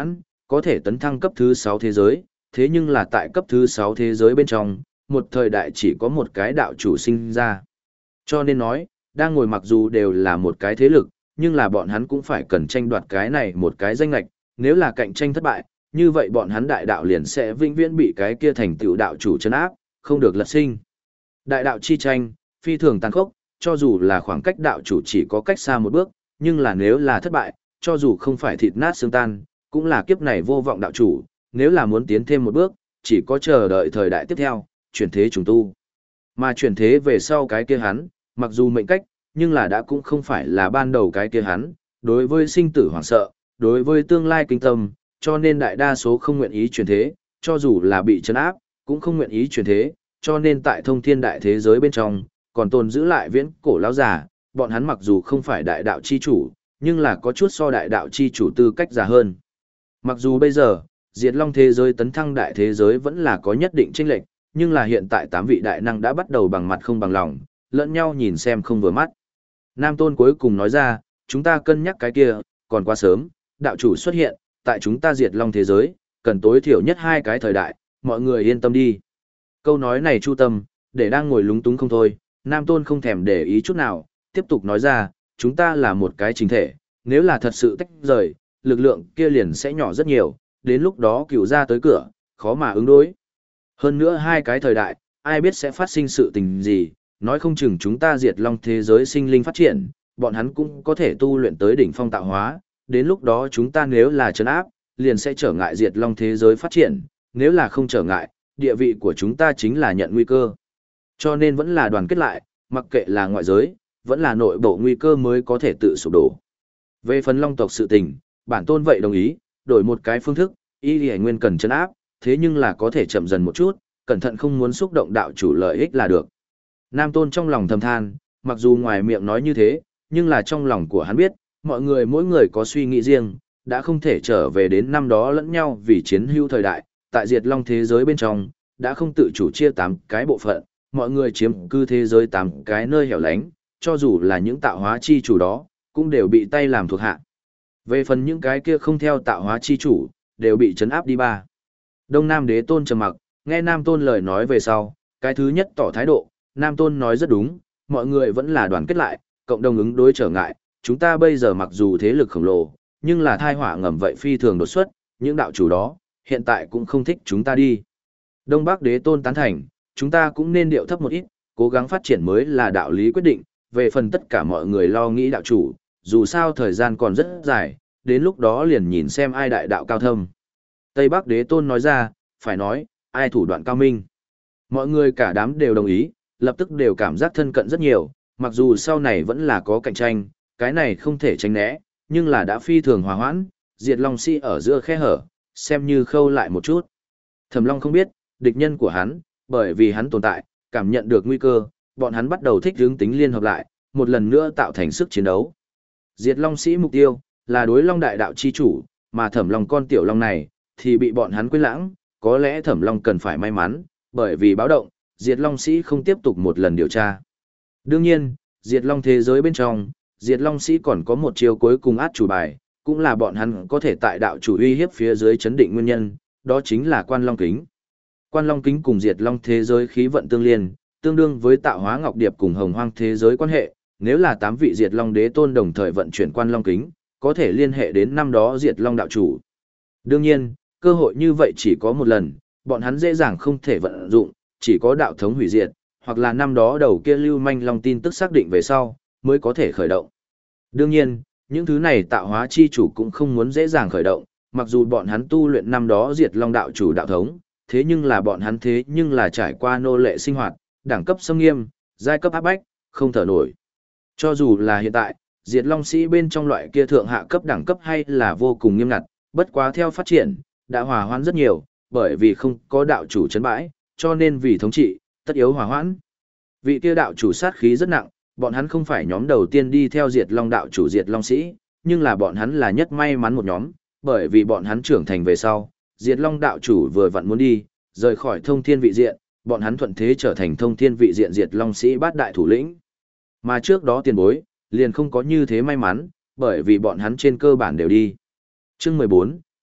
Speaker 1: có thể tấn thăng cấp thứ sáu thế giới, thế nhưng là tại cấp thứ sáu thế giới bên trong, một thời đại chỉ có một cái đạo chủ sinh ra. Cho nên nói, đang ngồi mặc dù đều là một cái thế lực, nhưng là bọn hắn cũng phải cần tranh đoạt cái này một cái danh lệch, nếu là cạnh tranh thất bại, như vậy bọn hắn đại đạo liền sẽ vĩnh viễn bị cái kia thành tựu đạo chủ trấn áp, không được lật sinh. Đại đạo chi tranh, phi thường tàn khốc, cho dù là khoảng cách đạo chủ chỉ có cách xa một bước, nhưng là nếu là thất bại, cho dù không phải thịt nát xương tan, cũng là kiếp này vô vọng đạo chủ, nếu là muốn tiến thêm một bước, chỉ có chờ đợi thời đại tiếp theo, chuyển thế trùng tu. Mà chuyển thế về sau cái kia hắn, mặc dù mệnh cách, nhưng là đã cũng không phải là ban đầu cái kia hắn, đối với sinh tử hoảng sợ, đối với tương lai kinh tâm, cho nên đại đa số không nguyện ý chuyển thế, cho dù là bị trấn áp, cũng không nguyện ý chuyển thế, cho nên tại thông thiên đại thế giới bên trong, còn tồn giữ lại viễn cổ lão giả, bọn hắn mặc dù không phải đại đạo chi chủ, nhưng là có chút so đại đạo chi chủ tư cách già hơn. Mặc dù bây giờ, Diệt Long thế giới tấn thăng đại thế giới vẫn là có nhất định chênh lệch, nhưng là hiện tại tám vị đại năng đã bắt đầu bằng mặt không bằng lòng, lẫn nhau nhìn xem không vừa mắt. Nam Tôn cuối cùng nói ra, chúng ta cân nhắc cái kia, còn quá sớm, đạo chủ xuất hiện, tại chúng ta Diệt Long thế giới, cần tối thiểu nhất hai cái thời đại, mọi người yên tâm đi. Câu nói này chu tâm, để đang ngồi lúng túng không thôi, Nam Tôn không thèm để ý chút nào, tiếp tục nói ra, chúng ta là một cái chính thể, nếu là thật sự tách rời, lực lượng kia liền sẽ nhỏ rất nhiều, đến lúc đó cửu ra tới cửa, khó mà ứng đối. Hơn nữa hai cái thời đại, ai biết sẽ phát sinh sự tình gì, nói không chừng chúng ta Diệt Long thế giới sinh linh phát triển, bọn hắn cũng có thể tu luyện tới đỉnh phong tạo hóa, đến lúc đó chúng ta nếu là trấn áp, liền sẽ trở ngại Diệt Long thế giới phát triển, nếu là không trở ngại, địa vị của chúng ta chính là nhận nguy cơ. Cho nên vẫn là đoàn kết lại, mặc kệ là ngoại giới, vẫn là nội bộ nguy cơ mới có thể tự sụp đổ. Về phần Long tộc sự tình, bản tôn vậy đồng ý, đổi một cái phương thức, y lì nguyên cần trấn áp, thế nhưng là có thể chậm dần một chút, cẩn thận không muốn xúc động đạo chủ lợi ích là được. Nam Tôn trong lòng thầm than, mặc dù ngoài miệng nói như thế, nhưng là trong lòng của hắn biết, mọi người mỗi người có suy nghĩ riêng, đã không thể trở về đến năm đó lẫn nhau vì chiến hữu thời đại, tại Diệt Long thế giới bên trong, đã không tự chủ chia tám cái bộ phận, mọi người chiếm cư thế giới tám cái nơi hẻo lánh, cho dù là những tạo hóa chi chủ đó, cũng đều bị tay làm thuộc hạ. Về phần những cái kia không theo tạo hóa chi chủ, đều bị trấn áp đi ba. Đông Nam Đế Tôn trầm mặc, nghe Nam Tôn lời nói về sau, cái thứ nhất tỏ thái độ, Nam Tôn nói rất đúng, mọi người vẫn là đoàn kết lại, cộng đồng ứng đối trở ngại, chúng ta bây giờ mặc dù thế lực khổng lồ, nhưng là thai họa ngầm vậy phi thường đột xuất, những đạo chủ đó, hiện tại cũng không thích chúng ta đi. Đông Bắc Đế Tôn tán thành, chúng ta cũng nên điệu thấp một ít, cố gắng phát triển mới là đạo lý quyết định, về phần tất cả mọi người lo nghĩ đạo chủ, dù sao thời gian còn rất dài, đến lúc đó liền nhìn xem ai đại đạo cao thâm. Tây Bắc Đế Tôn nói ra, phải nói, ai thủ đoạn cao minh. Mọi người cả đám đều đồng ý, lập tức đều cảm giác thân cận rất nhiều, mặc dù sau này vẫn là có cạnh tranh, cái này không thể tránh né, nhưng là đã phi thường hòa hoãn, Diệt Long Si ở giữa khe hở, xem như khâu lại một chút. Thẩm Long không biết, địch nhân của hắn, bởi vì hắn tồn tại, cảm nhận được nguy cơ, bọn hắn bắt đầu thích hướng tính liên hợp lại, một lần nữa tạo thành sức chiến đấu. Diệt Long Sĩ mục tiêu là đối Long đại đạo chi chủ, mà Thẩm Long con tiểu long này thì bị bọn hắn quên lãng, có lẽ Thẩm Long cần phải may mắn, bởi vì báo động, Diệt Long Sĩ không tiếp tục một lần điều tra. Đương nhiên, Diệt Long thế giới bên trong, Diệt Long Sĩ còn có một chiêu cuối cùng át chủ bài, cũng là bọn hắn có thể tại đạo chủ uy hiếp phía dưới chấn định nguyên nhân, đó chính là Quan Long Kính. Quan Long Kính cùng Diệt Long thế giới khí vận tương liên, tương đương với tạo hóa ngọc điệp cùng hồng hoang thế giới quan hệ, nếu là tám vị Diệt Long đế tôn đồng thời vận chuyển Quan Long Kính, có thể liên hệ đến năm đó Diệt Long đạo chủ. Đương nhiên, cơ hội như vậy chỉ có một lần, bọn hắn dễ dàng không thể vận dụng, chỉ có đạo thống hủy diệt, hoặc là năm đó đầu kia lưu manh long tin tức xác định về sau, mới có thể khởi động. Đương nhiên, những thứ này tạo hóa chi chủ cũng không muốn dễ dàng khởi động, mặc dù bọn hắn tu luyện năm đó Diệt Long đạo chủ đạo thống, thế nhưng là bọn hắn thế nhưng là trải qua nô lệ sinh hoạt, đẳng cấp xâm nghiêm, giai cấp áp bách, không thở nổi. Cho dù là hiện tại, Diệt Long Sĩ bên trong loại kia thượng hạ cấp đẳng cấp hay là vô cùng nghiêm ngặt, bất quá theo phát triển, đã hòa hoãn rất nhiều, bởi vì không có đạo chủ trấn bãi, cho nên vì thống trị, tất yếu hòa hoãn. Vị kia đạo chủ sát khí rất nặng, bọn hắn không phải nhóm đầu tiên đi theo Diệt Long đạo chủ Diệt Long Sĩ, nhưng là bọn hắn là nhất may mắn một nhóm, bởi vì bọn hắn trưởng thành về sau, Diệt Long đạo chủ vừa vặn muốn đi, rời khỏi thông thiên vị diện, bọn hắn thuận thế trở thành thông thiên vị diện Diệt Long Sĩ bát đại thủ lĩnh. Mà trước đó tiền bối, liền không có như thế may mắn, bởi vì bọn hắn trên cơ bản đều đi. Chương mười bốn,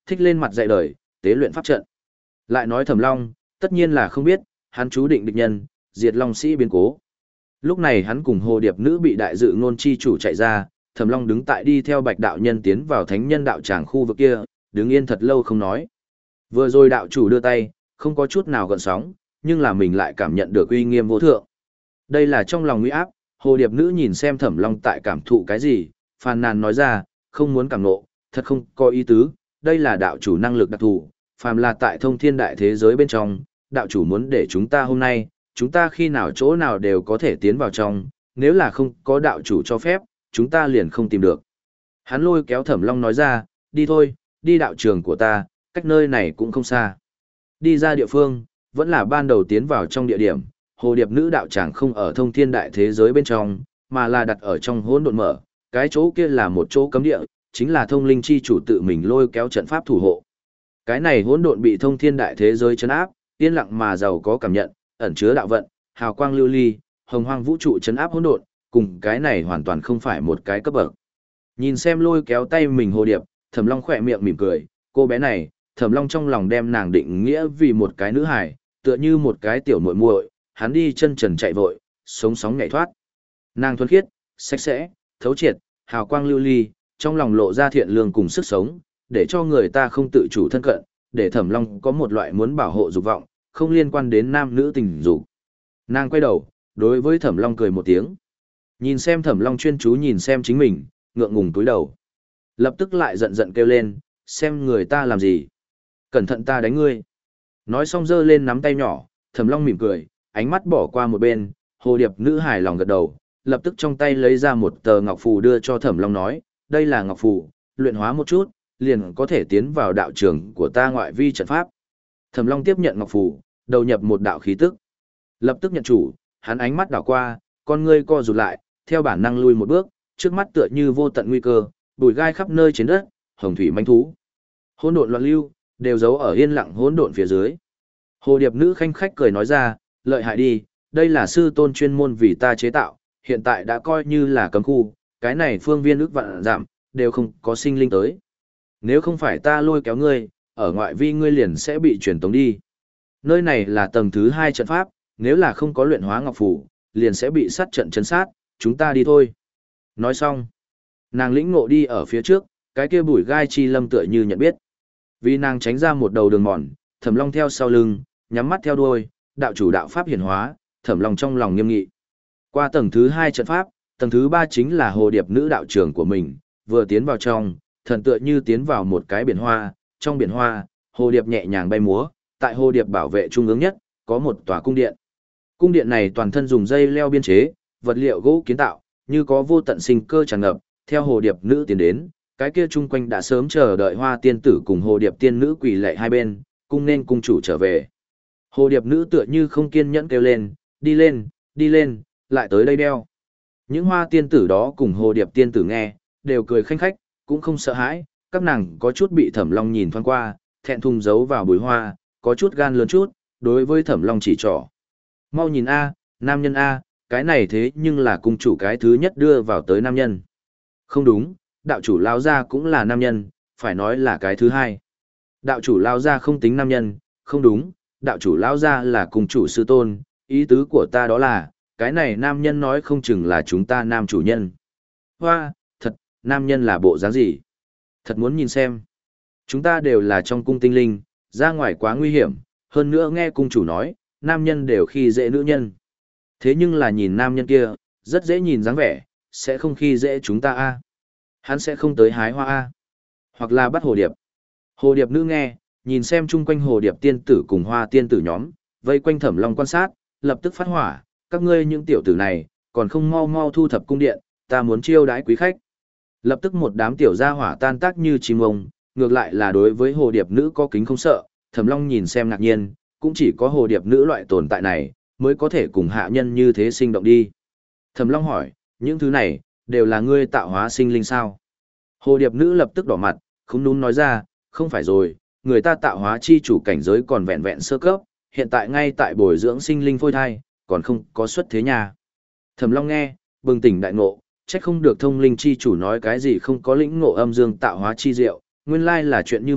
Speaker 1: thích lên mặt dạy đời, tế luyện pháp trận. Lại nói Thẩm Long, tất nhiên là không biết, hắn chú định địch nhân, diệt Long Sĩ biến cố. Lúc này hắn cùng Hồ Điệp Nữ bị đại dự ngôn chi chủ chạy ra, Thẩm Long đứng tại đi theo Bạch đạo nhân tiến vào thánh nhân đạo tràng khu vực kia, đứng yên thật lâu không nói. Vừa rồi đạo chủ đưa tay, không có chút nào gợn sóng, nhưng là mình lại cảm nhận được uy nghiêm vô thượng. Đây là trong lòng nguy áp, Hồ Điệp Nữ nhìn xem Thẩm Long tại cảm thụ cái gì, phàn nàn nói ra, không muốn cảm nộ, thật không có ý tứ, đây là đạo chủ năng lực đặc thù, phàm là tại thông thiên đại thế giới bên trong, đạo chủ muốn để chúng ta hôm nay, chúng ta khi nào chỗ nào đều có thể tiến vào trong, nếu là không có đạo chủ cho phép, chúng ta liền không tìm được. Hắn lôi kéo Thẩm Long nói ra, đi thôi, đi đạo trường của ta, cách nơi này cũng không xa. Đi ra địa phương, vẫn là ban đầu tiến vào trong địa điểm, Hồ Điệp Nữ đạo tràng không ở thông thiên đại thế giới bên trong, mà là đặt ở trong hỗn độn mở, cái chỗ kia là một chỗ cấm địa, chính là thông linh chi chủ tự mình lôi kéo trận pháp thủ hộ. Cái này hỗn độn bị thông thiên đại thế giới trấn áp, yên lặng mà giàu có cảm nhận, ẩn chứa đạo vận, hào quang lưu ly, hồng hoang vũ trụ trấn áp hỗn độn, cùng cái này hoàn toàn không phải một cái cấp bậc. Nhìn xem lôi kéo tay mình Hồ Điệp, Thẩm Long khỏe miệng mỉm cười, cô bé này, Thẩm Long trong lòng đem nàng định nghĩa vì một cái nữ hài, tựa như một cái tiểu muội muội, hắn đi chân trần chạy vội, sống sóng nhảy thoát. Nàng thuần khiết, sạch sẽ, thấu triệt, hào quang lưu ly, trong lòng lộ ra thiện lương cùng sức sống, để cho người ta không tự chủ thân cận, để Thẩm Long có một loại muốn bảo hộ dục vọng, không liên quan đến nam nữ tình dục. Nàng quay đầu, đối với Thẩm Long cười một tiếng. Nhìn xem Thẩm Long chuyên chú nhìn xem chính mình, ngượng ngùng túi đầu. Lập tức lại giận giận kêu lên, xem người ta làm gì. Cẩn thận ta đánh ngươi. Nói xong giơ lên nắm tay nhỏ, Thẩm Long mỉm cười, ánh mắt bỏ qua một bên, Hồ Điệp Nữ hài lòng gật đầu, lập tức trong tay lấy ra một tờ ngọc phù đưa cho Thẩm Long nói, đây là ngọc phù, luyện hóa một chút, liền có thể tiến vào đạo trường của ta ngoại vi trận pháp. Thẩm Long tiếp nhận ngọc phù, đầu nhập một đạo khí tức. Lập tức nhận chủ, hắn ánh mắt đảo qua, con ngươi co rụt lại, theo bản năng lui một bước, trước mắt tựa như vô tận nguy cơ, bùi gai khắp nơi trên đất, hồng thủy manh thú. Hỗn độn loạn lưu, đều giấu ở yên lặng hỗn độn phía dưới. Hồ Điệp Nữ khanh khách cười nói ra, lợi hại đi, đây là sư tôn chuyên môn vì ta chế tạo, hiện tại đã coi như là cấm khu, cái này phương viên ước vạn giảm, đều không có sinh linh tới. Nếu không phải ta lôi kéo ngươi, ở ngoại vi ngươi liền sẽ bị truyền tống đi. Nơi này là tầng thứ hai trận pháp, nếu là không có luyện hóa ngọc phù, liền sẽ bị sát trận chấn sát, chúng ta đi thôi. Nói xong, nàng lĩnh ngộ đi ở phía trước, cái kia bùi gai chi lâm tựa như nhận biết. Vì nàng tránh ra một đầu đường mòn, Thẩm Long theo sau lưng, nhắm mắt theo đuôi, đạo chủ đạo pháp hiển hóa, Thẩm Long trong lòng nghiêm nghị. Qua tầng thứ hai trận pháp, tầng thứ ba chính là Hồ Điệp Nữ đạo trường của mình, vừa tiến vào trong, thần tựa như tiến vào một cái biển hoa, trong biển hoa, hồ điệp nhẹ nhàng bay múa, tại hồ điệp bảo vệ trung ương nhất, có một tòa cung điện. Cung điện này toàn thân dùng dây leo biên chế, vật liệu gỗ kiến tạo, như có vô tận sinh cơ tràn ngập, theo hồ điệp nữ tiến đến, cái kia chung quanh đã sớm chờ đợi Hoa tiên tử cùng hồ điệp tiên nữ quỳ lạy hai bên, cung nên cung chủ trở về. Hồ điệp nữ tựa như không kiên nhẫn kêu lên, đi lên, đi lên, lại tới đây đeo. Những hoa tiên tử đó cùng hồ điệp tiên tử nghe, đều cười khanh khách, cũng không sợ hãi, các nàng có chút bị Thẩm Long nhìn thoáng qua, thẹn thùng giấu vào bụi hoa, có chút gan lớn chút, đối với Thẩm Long chỉ trỏ. Mau nhìn a, nam nhân a, cái này thế nhưng là cung chủ cái thứ nhất đưa vào tới nam nhân. Không đúng, đạo chủ lao gia cũng là nam nhân, phải nói là cái thứ hai. Đạo chủ lao gia không tính nam nhân, không đúng, đạo chủ lao gia là cung chủ sư tôn, ý tứ của ta đó là, cái này nam nhân nói không chừng là chúng ta nam chủ nhân. Hoa, thật, nam nhân là bộ dáng gì? Thật muốn nhìn xem. Chúng ta đều là trong cung tinh linh, ra ngoài quá nguy hiểm, hơn nữa nghe cung chủ nói, nam nhân đều khi dễ nữ nhân. Thế nhưng là nhìn nam nhân kia, rất dễ nhìn dáng vẻ, sẽ không khi dễ chúng ta a. Hắn sẽ không tới hái hoa a, hoặc là bắt hồ điệp. Hồ điệp nữ nghe, nhìn xem chung quanh hồ điệp tiên tử cùng hoa tiên tử nhóm, vây quanh Thẩm Long quan sát, lập tức phát hỏa, các ngươi những tiểu tử này, còn không mau mau thu thập cung điện, ta muốn chiêu đãi quý khách. Lập tức một đám tiểu gia hỏa tan tác như chim ông, ngược lại là đối với hồ điệp nữ có kính không sợ, Thẩm Long nhìn xem ngạc nhiên, cũng chỉ có hồ điệp nữ loại tồn tại này, mới có thể cùng hạ nhân như thế sinh động đi. Thẩm Long hỏi, những thứ này, đều là ngươi tạo hóa sinh linh sao? Hồ điệp nữ lập tức đỏ mặt, không đúng nói ra, không phải rồi, người ta tạo hóa chi chủ cảnh giới còn vẹn vẹn sơ cấp, hiện tại ngay tại bồi dưỡng sinh linh phôi thai, còn không có xuất thế nhà. Thẩm Long nghe, bừng tỉnh đại ngộ, trách không được thông linh chi chủ nói cái gì không có lĩnh ngộ âm dương tạo hóa chi diệu, nguyên lai là chuyện như vậy,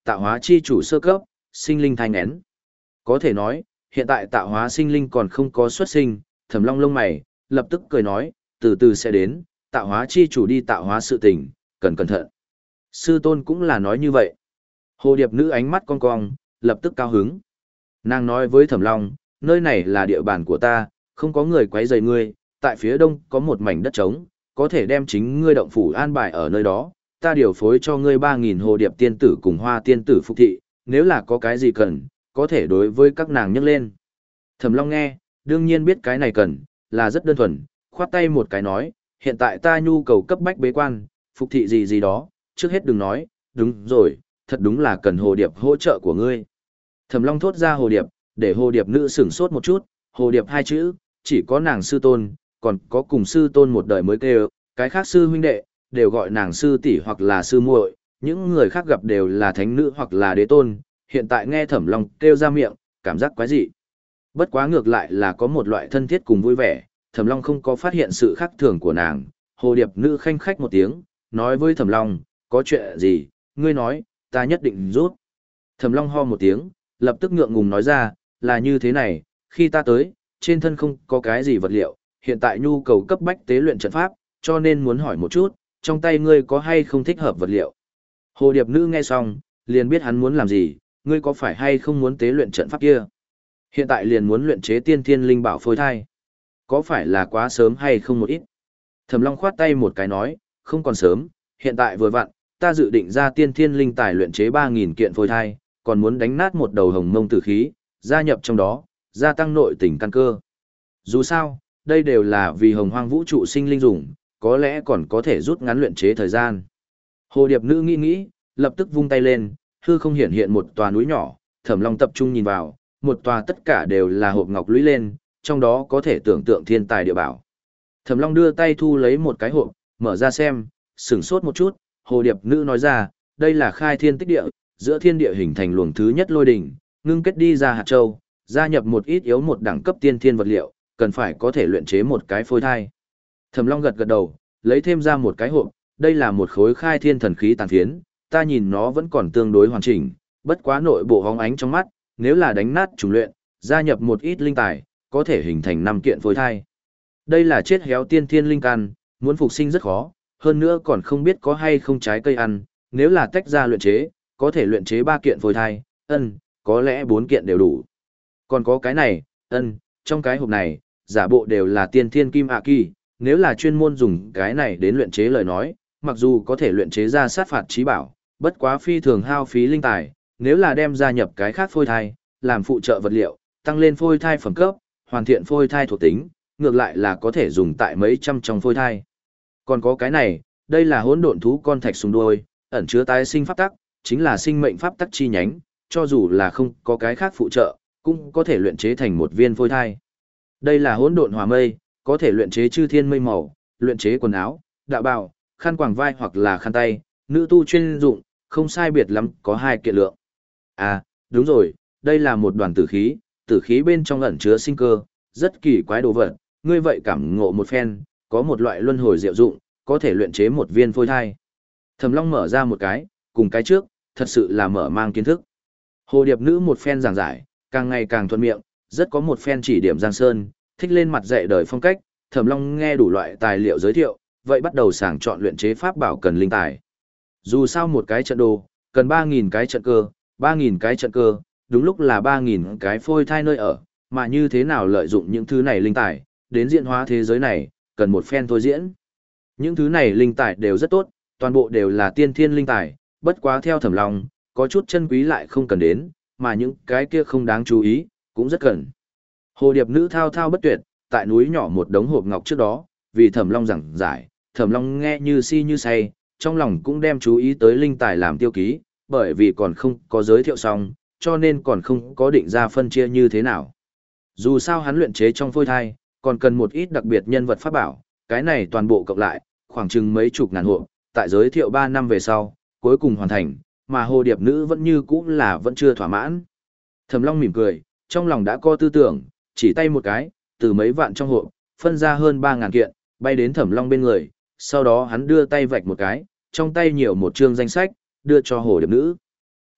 Speaker 1: tạo hóa chi chủ sơ cấp, sinh linh thai nghén. Có thể nói, hiện tại tạo hóa sinh linh còn không có xuất sinh, Thẩm Long lông mày, lập tức cười nói, từ từ sẽ đến, tạo hóa chi chủ đi tạo hóa sự tình, cần cẩn thận. Sư tôn cũng là nói như vậy. Hồ điệp nữ ánh mắt cong cong, lập tức cao hứng. Nàng nói với Thẩm Long, nơi này là địa bàn của ta, không có người quấy rầy ngươi, tại phía đông có một mảnh đất trống, có thể đem chính ngươi động phủ an bài ở nơi đó, ta điều phối cho ngươi ba nghìn hồ điệp tiên tử cùng hoa tiên tử phục thị, nếu là có cái gì cần, có thể đối với các nàng nhắc lên. Thẩm Long nghe, đương nhiên biết cái này cần, là rất đơn thuần, khoát tay một cái nói, hiện tại ta nhu cầu cấp bách bế quan, phục thị gì gì đó, trước hết đừng nói, đúng rồi, thật đúng là cần hồ điệp hỗ trợ của ngươi. Thẩm Long thốt ra hồ điệp, để hồ điệp nữ sửng sốt một chút, hồ điệp hai chữ, chỉ có nàng sư tôn, còn có cùng sư tôn một đời mới kêu, cái khác sư huynh đệ, đều gọi nàng sư tỷ hoặc là sư muội, những người khác gặp đều là thánh nữ hoặc là đế tôn, hiện tại nghe Thẩm Long kêu ra miệng, cảm giác quái dị. Bất quá ngược lại là có một loại thân thiết cùng vui vẻ, Thẩm Long không có phát hiện sự khác thường của nàng, hồ điệp nữ khanh khách một tiếng, nói với Thẩm Long, có chuyện gì, ngươi nói, ta nhất định rút. Thẩm Long ho một tiếng, lập tức ngượng ngùng nói ra, là như thế này, khi ta tới, trên thân không có cái gì vật liệu, hiện tại nhu cầu cấp bách tế luyện trận pháp, cho nên muốn hỏi một chút, trong tay ngươi có hay không thích hợp vật liệu. Hồ điệp nữ nghe xong, liền biết hắn muốn làm gì, ngươi có phải hay không muốn tế luyện trận pháp kia. Hiện tại liền muốn luyện chế tiên thiên linh bảo phôi thai. Có phải là quá sớm hay không một ít? Thẩm Long khoát tay một cái nói, không còn sớm, hiện tại vừa vặn, ta dự định ra tiên thiên linh tài luyện chế ba nghìn kiện phôi thai, còn muốn đánh nát một đầu hồng mông tử khí, gia nhập trong đó, gia tăng nội tình căn cơ. Dù sao, đây đều là vì hồng hoang vũ trụ sinh linh dùng, có lẽ còn có thể rút ngắn luyện chế thời gian. Hồ điệp nữ nghĩ nghĩ, lập tức vung tay lên, hư không hiện hiện một tòa núi nhỏ, Thẩm Long tập trung nhìn vào, một tòa tất cả đều là hộp ngọc lũy lên, trong đó có thể tưởng tượng thiên tài địa bảo. Thẩm Long đưa tay thu lấy một cái hộp, mở ra xem, sửng sốt một chút, hồ điệp nữ nói ra, đây là khai thiên tích địa, giữa thiên địa hình thành luồng thứ nhất lôi đỉnh, ngưng kết đi ra hạt châu, gia nhập một ít yếu một đẳng cấp tiên thiên vật liệu, cần phải có thể luyện chế một cái phôi thai. Thẩm Long gật gật đầu, lấy thêm ra một cái hộp, đây là một khối khai thiên thần khí tàn phiến, ta nhìn nó vẫn còn tương đối hoàn chỉnh, bất quá nội bộ hóng ánh trong mắt, nếu là đánh nát trùng luyện, gia nhập một ít linh tài, có thể hình thành năm kiện phôi thai. Đây là chết héo tiên thiên linh căn, muốn phục sinh rất khó, hơn nữa còn không biết có hay không trái cây ăn, nếu là tách ra luyện chế, có thể luyện chế ba kiện phôi thai, ân, có lẽ bốn kiện đều đủ. Còn có cái này, ân, trong cái hộp này, giả bộ đều là tiên thiên kim ạ kỳ, nếu là chuyên môn dùng cái này đến luyện chế lời nói, mặc dù có thể luyện chế ra sát phạt trí bảo, bất quá phi thường hao phí linh tài, nếu là đem gia nhập cái khác phôi thai, làm phụ trợ vật liệu, tăng lên phôi thai phẩm cấp, hoàn thiện phôi thai thuộc tính, ngược lại là có thể dùng tại mấy trăm trong phôi thai. Còn có cái này, đây là hỗn độn thú con thạch sùng đuôi, ẩn chứa tái sinh pháp tắc, chính là sinh mệnh pháp tắc chi nhánh, cho dù là không có cái khác phụ trợ, cũng có thể luyện chế thành một viên phôi thai. Đây là hỗn độn hỏa mây, có thể luyện chế chư thiên mây màu, luyện chế quần áo, đạo bào, khăn quàng vai hoặc là khăn tay, nữ tu chuyên dụng, không sai biệt lắm, có hai kiện lượng. À, đúng rồi, đây là một đoàn tử khí, tử khí bên trong ẩn chứa sinh cơ, rất kỳ quái đồ vật, ngươi vậy cảm ngộ một phen, có một loại luân hồi diệu dụng, có thể luyện chế một viên phôi thai. Thẩm Long mở ra một cái, cùng cái trước, thật sự là mở mang kiến thức. Hồ điệp nữ một phen giảng giải, càng ngày càng thuận miệng, rất có một phen chỉ điểm giang sơn, thích lên mặt dạy đời phong cách, Thẩm Long nghe đủ loại tài liệu giới thiệu, vậy bắt đầu sàng chọn luyện chế pháp bảo cần linh tài. Dù sao một cái trận đồ, cần ba nghìn cái trận cơ, ba nghìn cái trận cơ, đúng lúc là ba nghìn cái phôi thai nơi ở, mà như thế nào lợi dụng những thứ này linh tài, đến diễn hóa thế giới này, cần một phen thôi diễn. Những thứ này linh tài đều rất tốt, toàn bộ đều là tiên thiên linh tài, bất quá theo Thẩm Long, có chút chân quý lại không cần đến, mà những cái kia không đáng chú ý, cũng rất cần. Hồ điệp nữ thao thao bất tuyệt, tại núi nhỏ một đống hộp ngọc trước đó, vì Thẩm Long giảng giải, Thẩm Long nghe như si như say, trong lòng cũng đem chú ý tới linh tài làm tiêu ký, bởi vì còn không có giới thiệu xong, cho nên còn không có định ra phân chia như thế nào. Dù sao hắn luyện chế trong phôi thai, còn cần một ít đặc biệt nhân vật pháp bảo, cái này toàn bộ cộng lại, khoảng chừng mấy chục ngàn hộp, tại giới thiệu ba năm về sau, cuối cùng hoàn thành, mà hồ điệp nữ vẫn như cũ là vẫn chưa thỏa mãn. Thẩm Long mỉm cười, trong lòng đã có tư tưởng, chỉ tay một cái, từ mấy vạn trong hộp, phân ra hơn ba ngàn kiện, bay đến Thẩm Long bên người, sau đó hắn đưa tay vạch một cái, trong tay nhiều một chương danh sách, đưa cho hồ điệp nữ.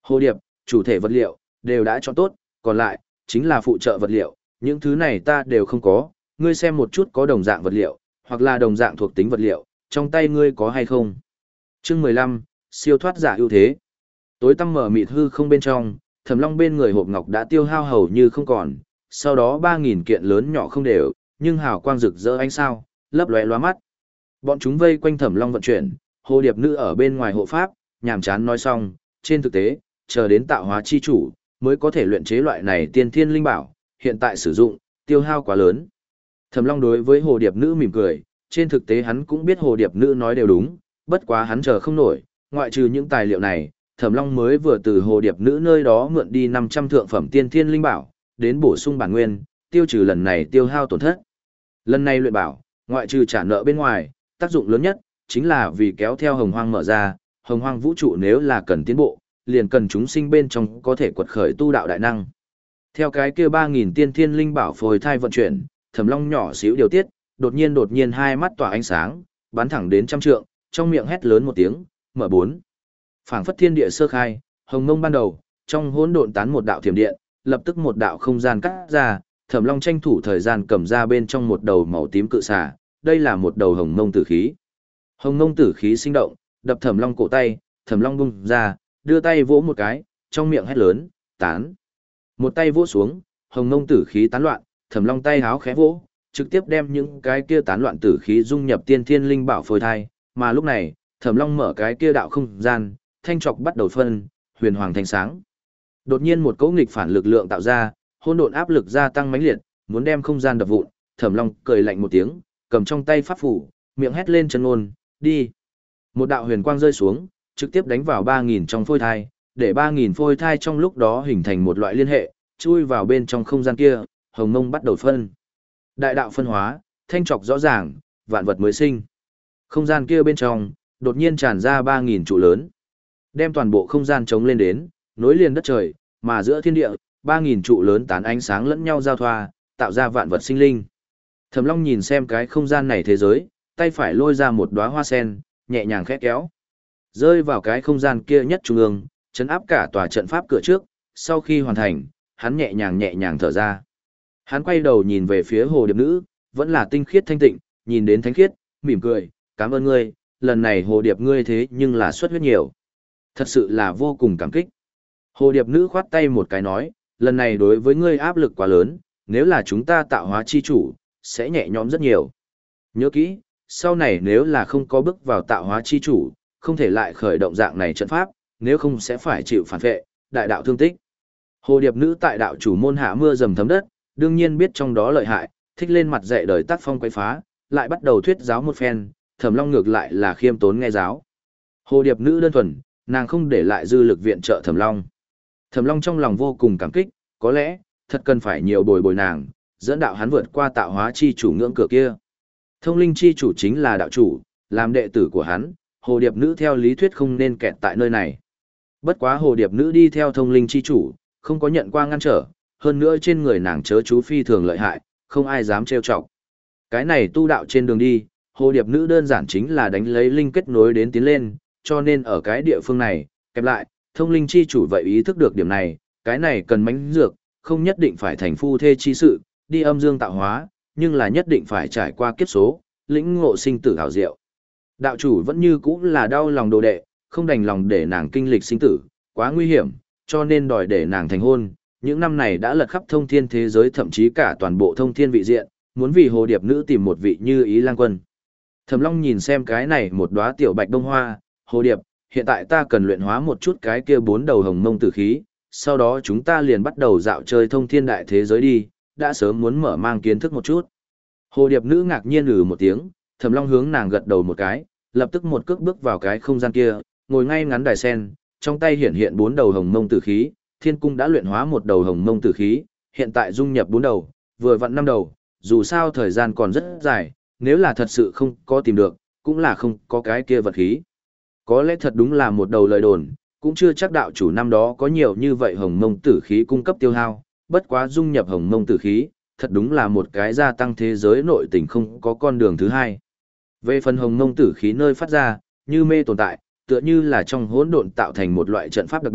Speaker 1: Hồ điệp, chủ thể vật liệu, đều đã chọn tốt, còn lại, chính là phụ trợ vật liệu, những thứ này ta đều không có, ngươi xem một chút có đồng dạng vật liệu, hoặc là đồng dạng thuộc tính vật liệu, trong tay ngươi có hay không. Chương mười lăm, siêu thoát giả ưu thế. Tối tăm mở mịt hư không bên trong, Thẩm Long bên người hộp ngọc đã tiêu hao hầu như không còn, sau đó ba nghìn kiện lớn nhỏ không đều, nhưng hào quang rực rỡ ánh sao, lấp lóe lóa mắt. Bọn chúng vây quanh Thẩm Long vận chuyển, hồ điệp nữ ở bên ngoài hộ pháp, nhàm chán nói xong, trên thực tế, chờ đến tạo hóa chi chủ, mới có thể luyện chế loại này tiên thiên linh bảo, hiện tại sử dụng, tiêu hao quá lớn. Thẩm Long đối với hồ điệp nữ mỉm cười, trên thực tế hắn cũng biết hồ điệp nữ nói đều đúng, bất quá hắn chờ không nổi, ngoại trừ những tài liệu này, Thẩm Long mới vừa từ hồ điệp nữ nơi đó mượn đi năm trăm thượng phẩm tiên thiên linh bảo, đến bổ sung bản nguyên, tiêu trừ lần này tiêu hao tổn thất. Lần này luyện bảo, ngoại trừ trả nợ bên ngoài, tác dụng lớn nhất chính là vì kéo theo hồng hoang mở ra, hồng hoang vũ trụ nếu là cần tiến bộ, liền cần chúng sinh bên trong có thể quật khởi tu đạo đại năng. Theo cái kia ba nghìn tiên thiên linh bảo phôi thai vận chuyển, Thẩm Long nhỏ xíu điều tiết, đột nhiên đột nhiên hai mắt tỏa ánh sáng, bắn thẳng đến trăm trượng, trong miệng hét lớn một tiếng, mở bốn. Phảng phất thiên địa sơ khai, hồng mông ban đầu, trong hỗn độn tán một đạo thiểm điện, lập tức một đạo không gian cắt ra, Thẩm Long tranh thủ thời gian cầm ra bên trong một đầu màu tím cự xà, đây là một đầu hồng mông tử khí. Hồng mông tử khí sinh động, đập Thẩm Long cổ tay, Thẩm Long bung ra, đưa tay vỗ một cái, trong miệng hét lớn, tán. Một tay vỗ xuống, hồng mông tử khí tán loạn, Thẩm Long tay háo khẽ vỗ, trực tiếp đem những cái kia tán loạn tử khí dung nhập tiên thiên linh bảo phôi thai, mà lúc này, Thẩm Long mở cái kia đạo không gian, thanh trọc bắt đầu phân, huyền hoàng thanh sáng. Đột nhiên một cỗ nghịch phản lực lượng tạo ra, hỗn độn áp lực gia tăng mãnh liệt, muốn đem không gian đập vụn, Thẩm Long cười lạnh một tiếng, cầm trong tay pháp phủ, miệng hét lên chân ngôn, đi. Một đạo huyền quang rơi xuống, trực tiếp đánh vào ba nghìn trong phôi thai, để ba nghìn phôi thai trong lúc đó hình thành một loại liên hệ, chui vào bên trong không gian kia, hồng mông bắt đầu phân. Đại đạo phân hóa, thanh trọc rõ ràng, vạn vật mới sinh. Không gian kia bên trong, đột nhiên tràn ra ba nghìn trụ lớn, đem toàn bộ không gian chống lên đến, nối liền đất trời, mà giữa thiên địa, ba nghìn trụ lớn tán ánh sáng lẫn nhau giao thoa, tạo ra vạn vật sinh linh. Thẩm Long nhìn xem cái không gian này thế giới, tay phải lôi ra một đóa hoa sen, nhẹ nhàng khẽ kéo, rơi vào cái không gian kia nhất trung ương, chấn áp cả tòa trận pháp cửa trước, sau khi hoàn thành, hắn nhẹ nhàng nhẹ nhàng thở ra. Hắn quay đầu nhìn về phía hồ điệp nữ, vẫn là tinh khiết thanh tịnh, nhìn đến thánh khiết, mỉm cười, cảm ơn ngươi, lần này hồ điệp ngươi thế nhưng là xuất huyết nhiều. Thật sự là vô cùng cảm kích. Hồ điệp nữ khoát tay một cái nói, lần này đối với ngươi áp lực quá lớn, nếu là chúng ta tạo hóa chi chủ, sẽ nhẹ nhõm rất nhiều. Nhớ kỹ, sau này nếu là không có bước vào tạo hóa chi chủ, không thể lại khởi động dạng này trận pháp, nếu không sẽ phải chịu phản vệ, đại đạo thương tích. Hồ điệp nữ tại đạo chủ môn hạ mưa dầm thấm đất, đương nhiên biết trong đó lợi hại, thích lên mặt dạy đời tác phong quấy phá, lại bắt đầu thuyết giáo một phen, Thẩm Long ngược lại là khiêm tốn nghe giáo. Hồ điệp nữ đơn thuần, nàng không để lại dư lực viện trợ Thẩm Long. Thẩm Long trong lòng vô cùng cảm kích, có lẽ, thật cần phải nhiều bồi bồi nàng, dẫn đạo hắn vượt qua tạo hóa chi chủ ngưỡng cửa kia. Thông linh chi chủ chính là đạo chủ, làm đệ tử của hắn, hồ điệp nữ theo lý thuyết không nên kẹt tại nơi này. Bất quá hồ điệp nữ đi theo thông linh chi chủ, không có nhận qua ngăn trở, hơn nữa trên người nàng chớ chú phi thường lợi hại, không ai dám trêu chọc. Cái này tu đạo trên đường đi, hồ điệp nữ đơn giản chính là đánh lấy linh kết nối đến tiến lên, cho nên ở cái địa phương này, kẹp lại, thông linh chi chủ vậy ý thức được điểm này, cái này cần mánh dược, không nhất định phải thành phu thê chi sự, đi âm dương tạo hóa, nhưng là nhất định phải trải qua kiếp số, lĩnh ngộ sinh tử hảo diệu. Đạo chủ vẫn như cũ là đau lòng đồ đệ, không đành lòng để nàng kinh lịch sinh tử, quá nguy hiểm, cho nên đòi để nàng thành hôn. Những năm này đã lật khắp thông thiên thế giới, thậm chí cả toàn bộ thông thiên vị diện, muốn vì hồ điệp nữ tìm một vị như ý lang quân. Thẩm Long nhìn xem cái này một đóa tiểu bạch đông hoa, hồ điệp, hiện tại ta cần luyện hóa một chút cái kia bốn đầu hồng mông tử khí, sau đó chúng ta liền bắt đầu dạo chơi thông thiên đại thế giới đi, đã sớm muốn mở mang kiến thức một chút. Hồ điệp nữ ngạc nhiên ừ một tiếng, Thẩm Long hướng nàng gật đầu một cái, lập tức một cước bước vào cái không gian kia, ngồi ngay ngắn đài sen, trong tay hiện hiện bốn đầu hồng mông tử khí, thiên cung đã luyện hóa một đầu hồng mông tử khí, hiện tại dung nhập bốn đầu, vừa vặn năm đầu, dù sao thời gian còn rất dài, nếu là thật sự không có tìm được, cũng là không có cái kia vật khí. Có lẽ thật đúng là một đầu lời đồn, cũng chưa chắc đạo chủ năm đó có nhiều như vậy hồng mông tử khí cung cấp tiêu hao, bất quá dung nhập hồng mông tử khí, thật đúng là một cái gia tăng thế giới nội tình không có con đường thứ hai. Về phần hồng mông tử khí nơi phát ra, như mê tồn tại, tựa như là trong hỗn độn tạo thành một loại trận pháp đặc biệt,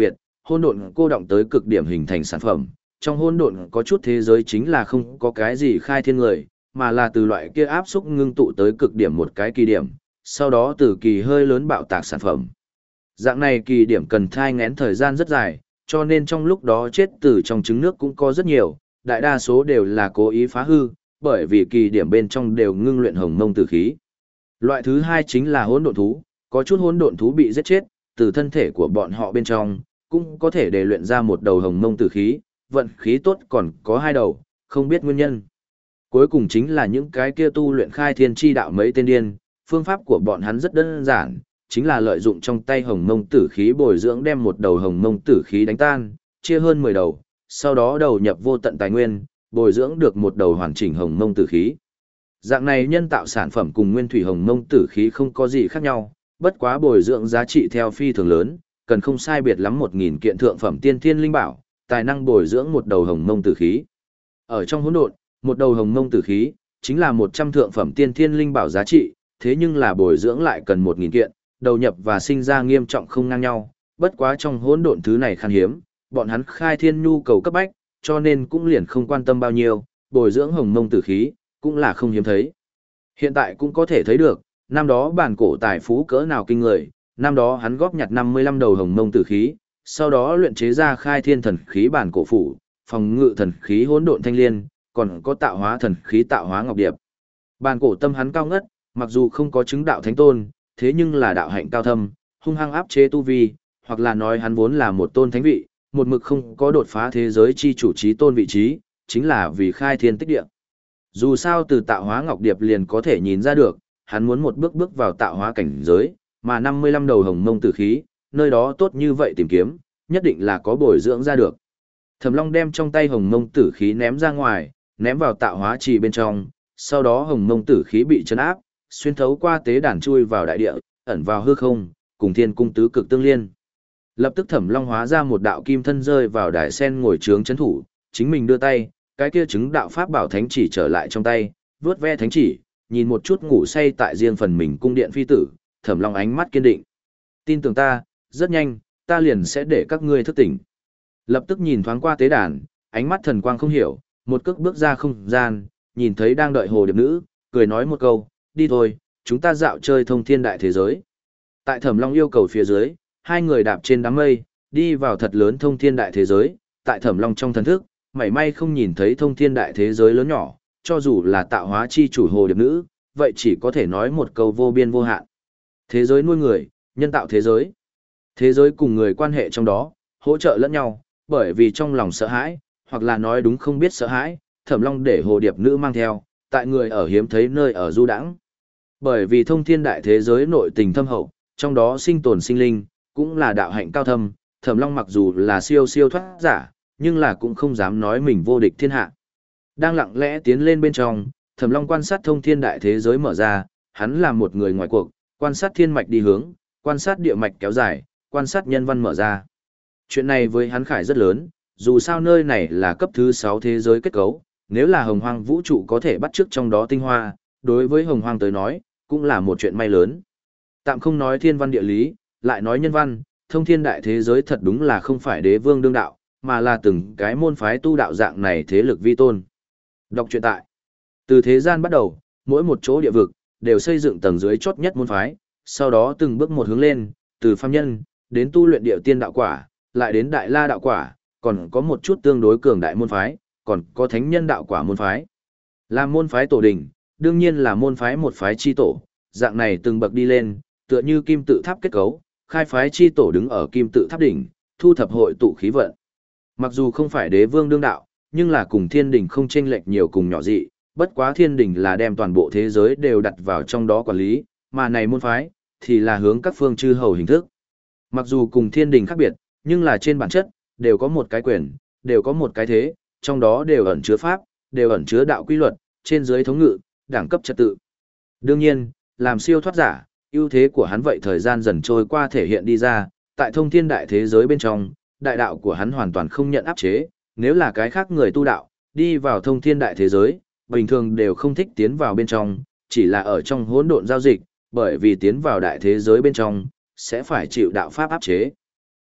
Speaker 1: hỗn độn cô động tới cực điểm hình thành sản phẩm. Trong hỗn độn có chút thế giới chính là không có cái gì khai thiên người, mà là từ loại kia áp xúc ngưng tụ tới cực điểm một cái kỳ điểm, sau đó từ kỳ hơi lớn bạo tạc sản phẩm. Dạng này kỳ điểm cần thai ngén thời gian rất dài, cho nên trong lúc đó chết từ trong trứng nước cũng có rất nhiều, đại đa số đều là cố ý phá hư, bởi vì kỳ điểm bên trong đều ngưng luyện hồng mông tử khí. Loại thứ hai chính là hỗn độn thú, có chút hỗn độn thú bị giết chết, từ thân thể của bọn họ bên trong cũng có thể để luyện ra một đầu hồng mông tử khí, vận khí tốt còn có hai đầu, không biết nguyên nhân. Cuối cùng chính là những cái kia tu luyện khai thiên chi đạo mấy tên điên, phương pháp của bọn hắn rất đơn giản, chính là lợi dụng trong tay hồng mông tử khí bồi dưỡng đem một đầu hồng mông tử khí đánh tan, chia hơn mười đầu, sau đó đầu nhập vô tận tài nguyên, bồi dưỡng được một đầu hoàn chỉnh hồng mông tử khí. Dạng này nhân tạo sản phẩm cùng nguyên thủy hồng mông tử khí không có gì khác nhau, bất quá bồi dưỡng giá trị theo phi thường lớn, cần không sai biệt lắm một nghìn kiện thượng phẩm tiên thiên linh bảo, tài năng bồi dưỡng một đầu hồng mông tử khí. Ở trong hỗn độn, một đầu hồng mông tử khí chính là một trăm thượng phẩm tiên thiên linh bảo giá trị, thế nhưng là bồi dưỡng lại cần một nghìn kiện, đầu nhập và sinh ra nghiêm trọng không ngang nhau, bất quá trong hỗn độn thứ này khan hiếm, bọn hắn khai thiên nhu cầu cấp bách, cho nên cũng liền không quan tâm bao nhiêu, bồi dưỡng hồng mông tử khí cũng là không hiếm thấy. Hiện tại cũng có thể thấy được, năm đó bản cổ tài phú cỡ nào kinh người, năm đó hắn góp nhặt năm mươi lăm đầu hồng mông tử khí, sau đó luyện chế ra khai thiên thần khí bản cổ phủ, phòng ngự thần khí hỗn độn thanh liên, còn có tạo hóa thần khí tạo hóa ngọc điệp. Bản cổ tâm hắn cao ngất, mặc dù không có chứng đạo thánh tôn, thế nhưng là đạo hạnh cao thâm, hung hăng áp chế tu vi, hoặc là nói hắn vốn là một tôn thánh vị, một mực không có đột phá thế giới chi chủ trí tôn vị trí, chính là vì khai thiên tích địa. Dù sao từ tạo hóa ngọc điệp liền có thể nhìn ra được, hắn muốn một bước bước vào tạo hóa cảnh giới, mà năm mươi lăm đầu hồng mông tử khí, nơi đó tốt như vậy tìm kiếm, nhất định là có bồi dưỡng ra được. Thẩm Long đem trong tay hồng mông tử khí ném ra ngoài, ném vào tạo hóa trì bên trong, sau đó hồng mông tử khí bị chấn áp, xuyên thấu qua tế đàn chui vào đại địa, ẩn vào hư không, cùng thiên cung tứ cực tương liên. Lập tức Thẩm Long hóa ra một đạo kim thân rơi vào đài sen ngồi trướng chấn thủ, chính mình đưa tay, cái kia chứng đạo pháp bảo thánh chỉ trở lại trong tay, vuốt ve thánh chỉ, nhìn một chút ngủ say tại riêng phần mình cung điện phi tử, Thẩm Long ánh mắt kiên định. Tin tưởng ta, rất nhanh, ta liền sẽ để các ngươi thức tỉnh. Lập tức nhìn thoáng qua tế đàn, ánh mắt thần quang không hiểu, một cước bước ra không gian, nhìn thấy đang đợi hồ điệp nữ, cười nói một câu, đi thôi, chúng ta dạo chơi thông thiên đại thế giới. Tại Thẩm Long yêu cầu phía dưới, hai người đạp trên đám mây, đi vào thật lớn thông thiên đại thế giới, tại Thẩm Long trong thần thức, mảy may không nhìn thấy thông thiên đại thế giới lớn nhỏ, cho dù là tạo hóa chi chủ hồ điệp nữ, vậy chỉ có thể nói một câu vô biên vô hạn. Thế giới nuôi người, nhân tạo thế giới. Thế giới cùng người quan hệ trong đó, hỗ trợ lẫn nhau, bởi vì trong lòng sợ hãi, hoặc là nói đúng không biết sợ hãi, Thẩm Long để hồ điệp nữ mang theo, tại người ở hiếm thấy nơi ở du đãng. Bởi vì thông thiên đại thế giới nội tình thâm hậu, trong đó sinh tồn sinh linh, cũng là đạo hạnh cao thâm, Thẩm Long mặc dù là siêu siêu thoát giả, nhưng là cũng không dám nói mình vô địch thiên hạ. Đang lặng lẽ tiến lên bên trong, Thẩm Long quan sát thông thiên đại thế giới mở ra, hắn là một người ngoài cuộc, quan sát thiên mạch đi hướng, quan sát địa mạch kéo dài, quan sát nhân văn mở ra. Chuyện này với hắn khải rất lớn, dù sao nơi này là cấp thứ sáu thế giới kết cấu, nếu là hồng hoang vũ trụ có thể bắt chước trong đó tinh hoa, đối với hồng hoang tới nói, cũng là một chuyện may lớn. Tạm không nói thiên văn địa lý, lại nói nhân văn, thông thiên đại thế giới thật đúng là không phải đế vương đương đạo, mà là từng cái môn phái tu đạo dạng này thế lực vi tôn. Đọc truyện tại. Từ thế gian bắt đầu, mỗi một chỗ địa vực, đều xây dựng tầng dưới chốt nhất môn phái, sau đó từng bước một hướng lên, từ phàm nhân, đến tu luyện địa tiên đạo quả, lại đến đại la đạo quả, còn có một chút tương đối cường đại môn phái, còn có thánh nhân đạo quả môn phái. Làm môn phái tổ đình, đương nhiên là môn phái một phái chi tổ, dạng này từng bậc đi lên, tựa như kim tự tháp kết cấu, khai phái chi tổ đứng ở kim tự tháp đỉnh, thu thập hội tụ khí vận. Mặc dù không phải đế vương đương đạo, nhưng là cùng thiên đình không chênh lệch nhiều cùng nhỏ dị, bất quá thiên đình là đem toàn bộ thế giới đều đặt vào trong đó quản lý, mà này môn phái, thì là hướng các phương chư hầu hình thức. Mặc dù cùng thiên đình khác biệt, nhưng là trên bản chất, đều có một cái quyền, đều có một cái thế, trong đó đều ẩn chứa pháp, đều ẩn chứa đạo quy luật, trên dưới thống ngự, đẳng cấp trật tự. Đương nhiên, làm siêu thoát giả, ưu thế của hắn vậy thời gian dần trôi qua thể hiện đi ra, tại thông thiên đại thế giới bên trong, đại đạo của hắn hoàn toàn không nhận áp chế, nếu là cái khác người tu đạo, đi vào thông thiên đại thế giới, bình thường đều không thích tiến vào bên trong, chỉ là ở trong hỗn độn giao dịch, bởi vì tiến vào đại thế giới bên trong, sẽ phải chịu đạo pháp áp chế.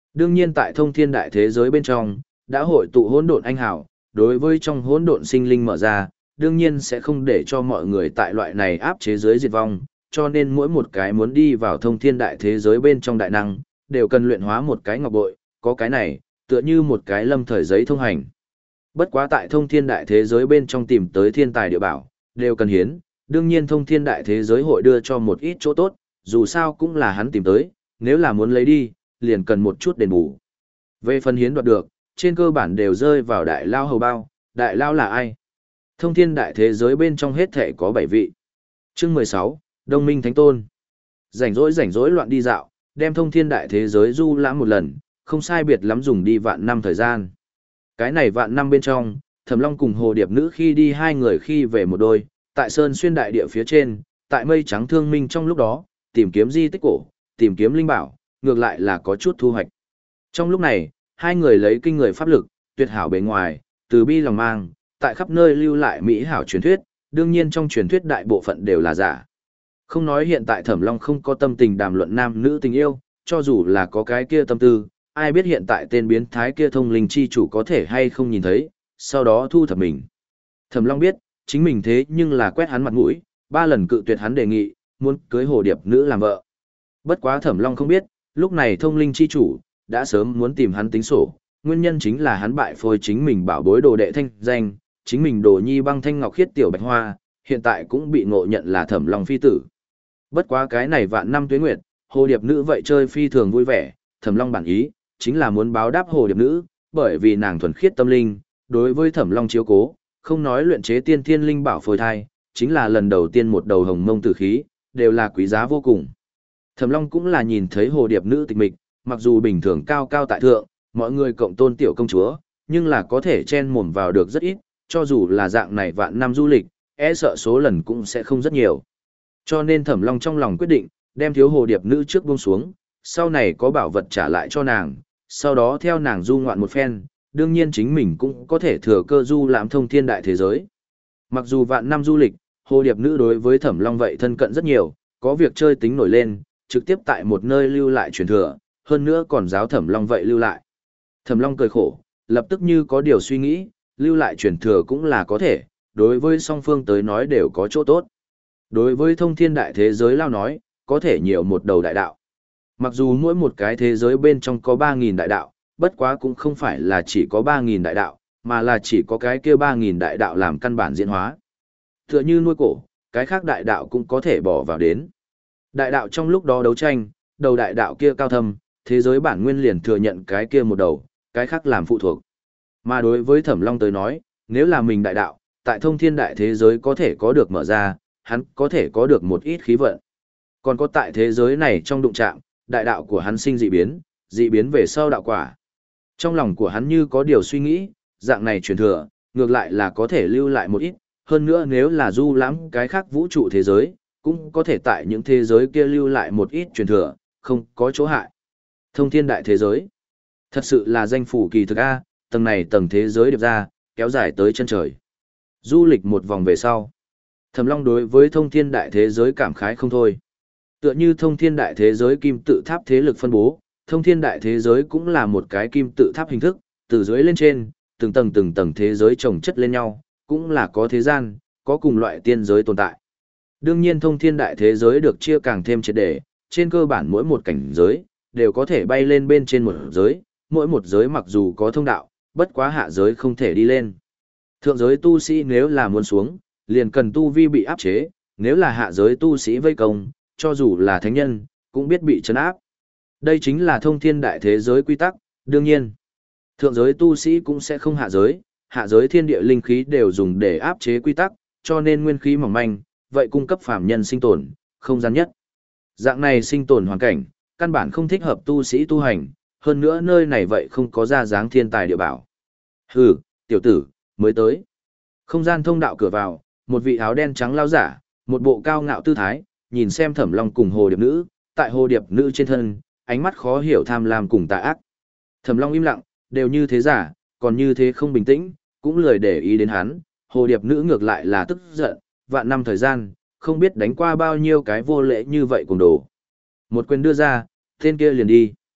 Speaker 1: Đương nhiên tại thông thiên đại thế giới bên trong, đã hội tụ hỗn độn anh hào, đối với trong hỗn độn sinh linh mở ra, đương nhiên sẽ không để cho mọi người tại loại này áp chế dưới diệt vong, cho nên mỗi một cái muốn đi vào thông thiên đại thế giới bên trong đại năng, đều cần luyện hóa một cái ngọc bội, có cái này, tựa như một cái lâm thời giấy thông hành. Bất quá tại thông thiên đại thế giới bên trong tìm tới thiên tài địa bảo, đều cần hiến, đương nhiên thông thiên đại thế giới hội đưa cho một ít chỗ tốt, dù sao cũng là hắn tìm tới, nếu là muốn lấy đi, liền cần một chút đền bù. Về phần hiến đoạt được, trên cơ bản đều rơi vào đại lao hầu bao, đại lao là ai? Thông thiên đại thế giới bên trong hết thể có bảy vị. Chương mười sáu, Đông Minh Thánh Tôn. Rảnh rỗi rảnh rỗi loạn đi dạo, đem thông thiên đại thế giới du lãm một lần, không sai biệt lắm dùng đi vạn năm thời gian. Cái này vạn năm bên trong, Thẩm Long cùng Hồ Điệp Nữ khi đi hai người khi về một đôi, tại Sơn Xuyên đại địa phía trên, tại Mây Trắng Thương Minh trong lúc đó, tìm kiếm di tích cổ, tìm kiếm linh bảo, ngược lại là có chút thu hoạch. Trong lúc này, hai người lấy kinh người pháp lực, tuyệt hảo bề ngoài, từ bi lòng mang, tại khắp nơi lưu lại mỹ hảo truyền thuyết, đương nhiên trong truyền thuyết đại bộ phận đều là giả. Không nói hiện tại Thẩm Long không có tâm tình đàm luận nam nữ tình yêu, cho dù là có cái kia tâm tư, ai biết hiện tại tên biến thái kia thông linh chi chủ có thể hay không nhìn thấy, sau đó thu thập mình. Thẩm Long biết, chính mình thế nhưng là quét hắn mặt mũi, ba lần cự tuyệt hắn đề nghị, muốn cưới Hồ Điệp Nữ làm vợ. Bất quá Thẩm Long không biết, lúc này thông linh chi chủ, đã sớm muốn tìm hắn tính sổ, nguyên nhân chính là hắn bại phôi chính mình bảo bối đồ đệ thanh danh, chính mình đồ nhi băng thanh ngọc khiết tiểu bạch hoa, hiện tại cũng bị ngộ nhận là Thẩm Long phi tử. Bất quá cái này vạn năm tuế nguyệt, Hồ Điệp Nữ vậy chơi phi thường vui vẻ, Thẩm Long bản ý, chính là muốn báo đáp Hồ Điệp Nữ, bởi vì nàng thuần khiết tâm linh, đối với Thẩm Long chiếu cố, không nói luyện chế tiên thiên linh bảo phôi thai, chính là lần đầu tiên một đầu hồng mông tử khí, đều là quý giá vô cùng. Thẩm Long cũng là nhìn thấy Hồ Điệp Nữ tịch mịch, mặc dù bình thường cao cao tại thượng, mọi người cộng tôn tiểu công chúa, nhưng là có thể chen mồm vào được rất ít, cho dù là dạng này vạn năm du lịch, e sợ số lần cũng sẽ không rất nhiều. Cho nên Thẩm Long trong lòng quyết định, đem thiếu Hồ Điệp Nữ trước buông xuống, sau này có bảo vật trả lại cho nàng, sau đó theo nàng du ngoạn một phen, đương nhiên chính mình cũng có thể thừa cơ du lãm thông thiên đại thế giới. Mặc dù vạn năm du lịch, Hồ Điệp Nữ đối với Thẩm Long vậy thân cận rất nhiều, có việc chơi tính nổi lên, trực tiếp tại một nơi lưu lại truyền thừa, hơn nữa còn giáo Thẩm Long vậy lưu lại. Thẩm Long cười khổ, lập tức như có điều suy nghĩ, lưu lại truyền thừa cũng là có thể, đối với song phương tới nói đều có chỗ tốt. Đối với thông thiên đại thế giới lao nói, có thể nhiều một đầu đại đạo. Mặc dù mỗi một cái thế giới bên trong có ba nghìn đại đạo, bất quá cũng không phải là chỉ có ba nghìn đại đạo, mà là chỉ có cái kia ba nghìn đại đạo làm căn bản diễn hóa. Tựa như nuôi cổ, cái khác đại đạo cũng có thể bỏ vào đến. Đại đạo trong lúc đó đấu tranh, đầu đại đạo kia cao thâm, thế giới bản nguyên liền thừa nhận cái kia một đầu, cái khác làm phụ thuộc. Mà đối với Thẩm Long tới nói, nếu là mình đại đạo, tại thông thiên đại thế giới có thể có được mở ra, hắn có thể có được một ít khí vận. Còn có tại thế giới này trong đụng chạm, đại đạo của hắn sinh dị biến, dị biến về sau đạo quả. Trong lòng của hắn như có điều suy nghĩ, dạng này truyền thừa, ngược lại là có thể lưu lại một ít, hơn nữa nếu là du lãm cái khác vũ trụ thế giới, cũng có thể tại những thế giới kia lưu lại một ít truyền thừa, không có chỗ hại. Thông thiên đại thế giới, thật sự là danh phủ kỳ thực A, tầng này tầng thế giới điệp ra, kéo dài tới chân trời. Du lịch một vòng về sau, Thẩm Long đối với thông thiên đại thế giới cảm khái không thôi. Tựa như thông thiên đại thế giới kim tự tháp thế lực phân bố, thông thiên đại thế giới cũng là một cái kim tự tháp hình thức, từ dưới lên trên, từng tầng từng tầng thế giới chồng chất lên nhau, cũng là có thế gian, có cùng loại tiên giới tồn tại. Đương nhiên thông thiên đại thế giới được chia càng thêm triệt để, trên cơ bản mỗi một cảnh giới, đều có thể bay lên bên trên một giới, mỗi một giới mặc dù có thông đạo, bất quá hạ giới không thể đi lên. Thượng giới tu sĩ nếu là muốn xuống, liền cần tu vi bị áp chế, nếu là hạ giới tu sĩ vây công, cho dù là thánh nhân, cũng biết bị trấn áp. Đây chính là thông thiên đại thế giới quy tắc, đương nhiên. Thượng giới tu sĩ cũng sẽ không hạ giới, hạ giới thiên địa linh khí đều dùng để áp chế quy tắc, cho nên nguyên khí mỏng manh, vậy cung cấp phàm nhân sinh tồn, không gian nhất. Dạng này sinh tồn hoàn cảnh, căn bản không thích hợp tu sĩ tu hành, hơn nữa nơi này vậy không có ra dáng thiên tài địa bảo. Hừ, tiểu tử, mới tới. Không gian thông đạo cửa vào, một vị áo đen trắng lao giả, một bộ cao ngạo tư thái, nhìn xem Thẩm Long cùng Hồ Điệp Nữ, tại Hồ Điệp Nữ trên thân, ánh mắt khó hiểu tham lam cùng tà ác. Thẩm Long im lặng, đều như thế giả, còn như thế không bình tĩnh, cũng lười để ý đến hắn, Hồ Điệp Nữ ngược lại là tức giận, vạn năm thời gian, không biết đánh qua bao nhiêu cái vô lễ như vậy cùng đồ. Một quyền đưa ra, tên kia liền đi.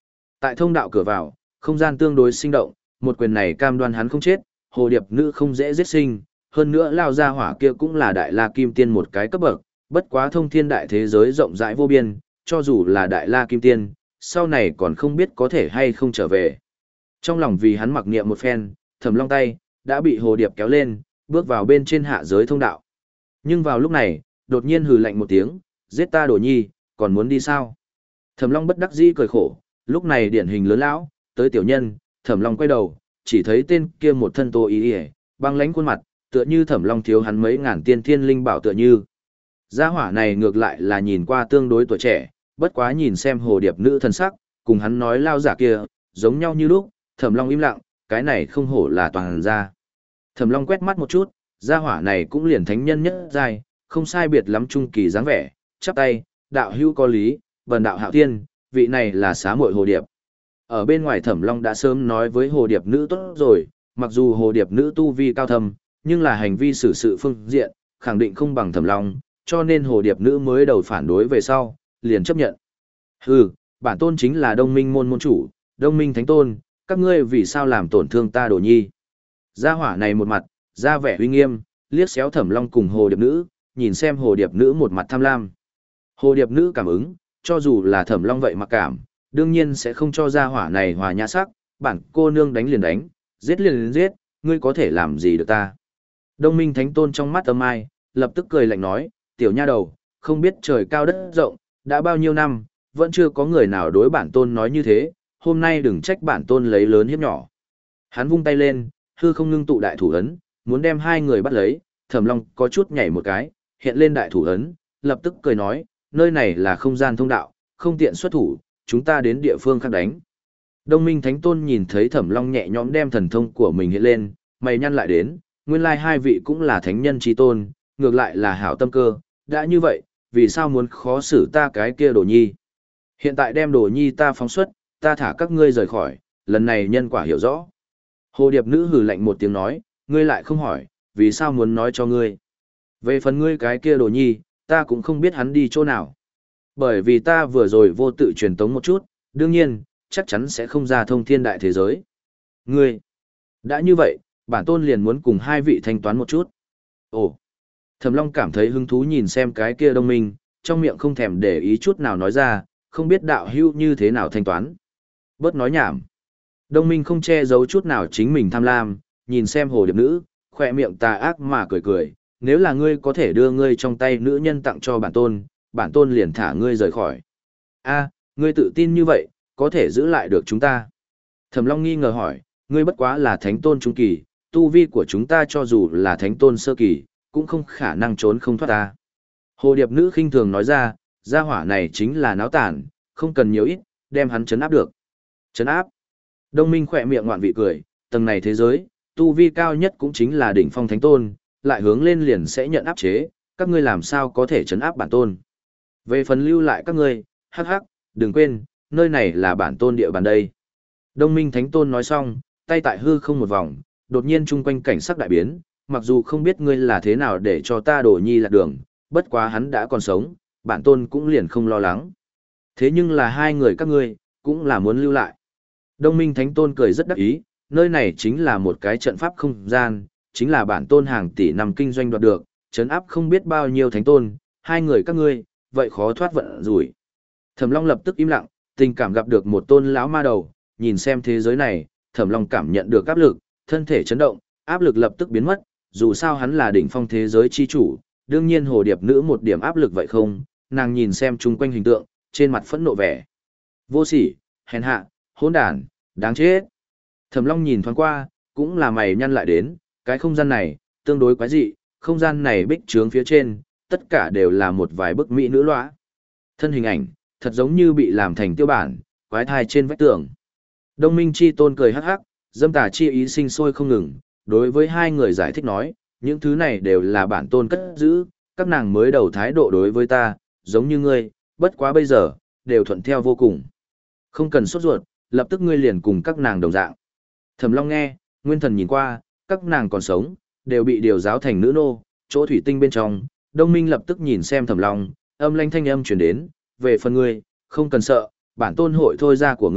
Speaker 1: Tại thông đạo cửa vào, không gian tương đối sinh động, một quyền này cam đoan hắn không chết, hồ điệp nữ không dễ giết sinh, hơn nữa lao ra hỏa kia cũng là đại la kim tiên một cái cấp bậc, bất quá thông thiên đại thế giới rộng rãi vô biên, cho dù là đại la kim tiên, sau này còn không biết có thể hay không trở về. Trong lòng vì hắn mặc niệm một phen, Thẩm Long tay đã bị hồ điệp kéo lên, bước vào bên trên hạ giới thông đạo. Nhưng vào lúc này, đột nhiên hừ lạnh một tiếng, giết ta Đồ Nhi, còn muốn đi sao? Thẩm Long bất đắc dĩ cười khổ, lúc này điển hình lớn lão, tới tiểu nhân, Thẩm Long quay đầu, chỉ thấy tên kia một thân tô ý ỉa, băng lãnh khuôn mặt, tựa như Thẩm Long thiếu hắn mấy ngàn tiên thiên linh bảo tựa như. Gia hỏa này ngược lại là nhìn qua tương đối tuổi trẻ, bất quá nhìn xem hồ điệp nữ thân sắc, cùng hắn nói lao giả kia, giống nhau như lúc, Thẩm Long im lặng, cái này không hổ là toàn gia. Thẩm Long quét mắt một chút, gia hỏa này cũng liền thánh nhân nhất giai, không sai biệt lắm trung kỳ dáng vẻ, chắp tay, đạo hữu có lý, vần đạo hạo tiên, vị này là xá muội hồ điệp. Ở bên ngoài Thẩm Long đã sớm nói với hồ điệp nữ tốt rồi, mặc dù hồ điệp nữ tu vi cao thâm, nhưng là hành vi xử sự phương diện, khẳng định không bằng Thẩm Long, cho nên hồ điệp nữ mới đầu phản đối về sau, liền chấp nhận. Hừ, bản tôn chính là Đông Minh môn môn chủ, Đông Minh thánh tôn, các ngươi vì sao làm tổn thương ta Đồ Nhi? Gia hỏa này một mặt, ra vẻ uy nghiêm, liếc xéo Thẩm Long cùng hồ điệp nữ, nhìn xem hồ điệp nữ một mặt tham lam. Hồ điệp nữ cảm ứng, cho dù là Thẩm Long vậy mặc cảm, đương nhiên sẽ không cho gia hỏa này hòa nhã sắc, bản cô nương đánh liền đánh, giết liền liền giết, ngươi có thể làm gì được ta? Đông Minh thánh tôn trong mắt âm ai, lập tức cười lạnh nói, tiểu nha đầu, không biết trời cao đất rộng, đã bao nhiêu năm, vẫn chưa có người nào đối bản tôn nói như thế, hôm nay đừng trách bản tôn lấy lớn hiếp nhỏ. Hắn vung tay lên, hư không ngưng tụ đại thủ ấn, muốn đem hai người bắt lấy, Thẩm Long có chút nhảy một cái, hiện lên đại thủ ấn, lập tức cười nói, nơi này là không gian thông đạo, không tiện xuất thủ, chúng ta đến địa phương khác đánh. Đông Minh Thánh Tôn nhìn thấy Thẩm Long nhẹ nhõm đem thần thông của mình hiện lên, mày nhăn lại đến, nguyên lai hai vị cũng là thánh nhân chi tôn, ngược lại là hảo tâm cơ, đã như vậy, vì sao muốn khó xử ta cái kia Đồ Nhi? Hiện tại đem Đồ Nhi ta phóng xuất, ta thả các ngươi rời khỏi, lần này nhân quả hiểu rõ. Hồ điệp nữ hừ lạnh một tiếng nói, ngươi lại không hỏi, vì sao muốn nói cho ngươi? Về phần ngươi cái kia Đồ Nhi, ta cũng không biết hắn đi chỗ nào. Bởi vì ta vừa rồi vô tự truyền tống một chút, đương nhiên, chắc chắn sẽ không ra thông thiên đại thế giới. Ngươi, đã như vậy, bản tôn liền muốn cùng hai vị thanh toán một chút. Ồ, Thẩm Long cảm thấy hứng thú nhìn xem cái kia Đông Minh, trong miệng không thèm để ý chút nào nói ra, không biết đạo hữu như thế nào thanh toán. Bớt nói nhảm. Đông Minh không che giấu chút nào chính mình tham lam, nhìn xem hồ điệp nữ, khỏe miệng tà ác mà cười cười, nếu là ngươi có thể đưa ngươi trong tay nữ nhân tặng cho bản tôn, bản tôn liền thả ngươi rời khỏi. A, ngươi tự tin như vậy, có thể giữ lại được chúng ta. Thẩm Long nghi ngờ hỏi, ngươi bất quá là thánh tôn trung kỳ, tu vi của chúng ta cho dù là thánh tôn sơ kỳ, cũng không khả năng trốn không thoát ta. Hồ điệp nữ khinh thường nói ra, gia hỏa này chính là náo tản, không cần nhiều ít, đem hắn chấn áp được. Chấn áp. Đông Minh khỏe miệng ngoạn vị cười, tầng này thế giới, tu vi cao nhất cũng chính là đỉnh phong thánh tôn, lại hướng lên liền sẽ nhận áp chế, các ngươi làm sao có thể chấn áp bản tôn. Về phần lưu lại các ngươi, hắc hắc, đừng quên, nơi này là bản tôn địa bàn đây. Đông Minh thánh tôn nói xong, tay tại hư không một vòng, đột nhiên chung quanh cảnh sắc đại biến, mặc dù không biết ngươi là thế nào để cho ta Đồ Nhi lạc đường, bất quá hắn đã còn sống, bản tôn cũng liền không lo lắng. Thế nhưng là hai người các ngươi, cũng là muốn lưu lại. Đông Minh Thánh Tôn cười rất đắc ý, nơi này chính là một cái trận pháp không gian, chính là bản tôn hàng tỷ năm kinh doanh đoạt được, trấn áp không biết bao nhiêu thánh tôn, hai người các ngươi, vậy khó thoát vận rủi. Thẩm Long lập tức im lặng, tình cảm gặp được một tôn lão ma đầu, nhìn xem thế giới này, Thẩm Long cảm nhận được áp lực, thân thể chấn động, áp lực lập tức biến mất, dù sao hắn là đỉnh phong thế giới chi chủ, đương nhiên hồ điệp nữ một điểm áp lực vậy không, nàng nhìn xem chung quanh hình tượng, trên mặt phẫn nộ vẻ. Vô sỉ, hèn hạ, hỗn đản, đáng chết. Thẩm Long nhìn thoáng qua, cũng là mày nhăn lại đến, cái không gian này, tương đối quái dị, không gian này bích trướng phía trên, tất cả đều là một vài bức mỹ nữ lõa. Thân hình ảnh, thật giống như bị làm thành tiêu bản, quái thai trên vách tường. Đông Minh Chi Tôn cười hắc hắc, dâm tà chi ý sinh sôi không ngừng, đối với hai người giải thích nói, những thứ này đều là bản tôn cất giữ, các nàng mới đầu thái độ đối với ta, giống như ngươi, bất quá bây giờ, đều thuận theo vô cùng. Không cần sốt ruột, lập tức ngươi liền cùng các nàng đồng dạng. Thẩm Long nghe, nguyên thần nhìn qua, các nàng còn sống, đều bị điều giáo thành nữ nô, chỗ thủy tinh bên trong, Đông Minh lập tức nhìn xem Thẩm Long, âm lãnh thanh âm truyền đến, về phần ngươi, không cần sợ, bản tôn hội thôi ra của ngươi,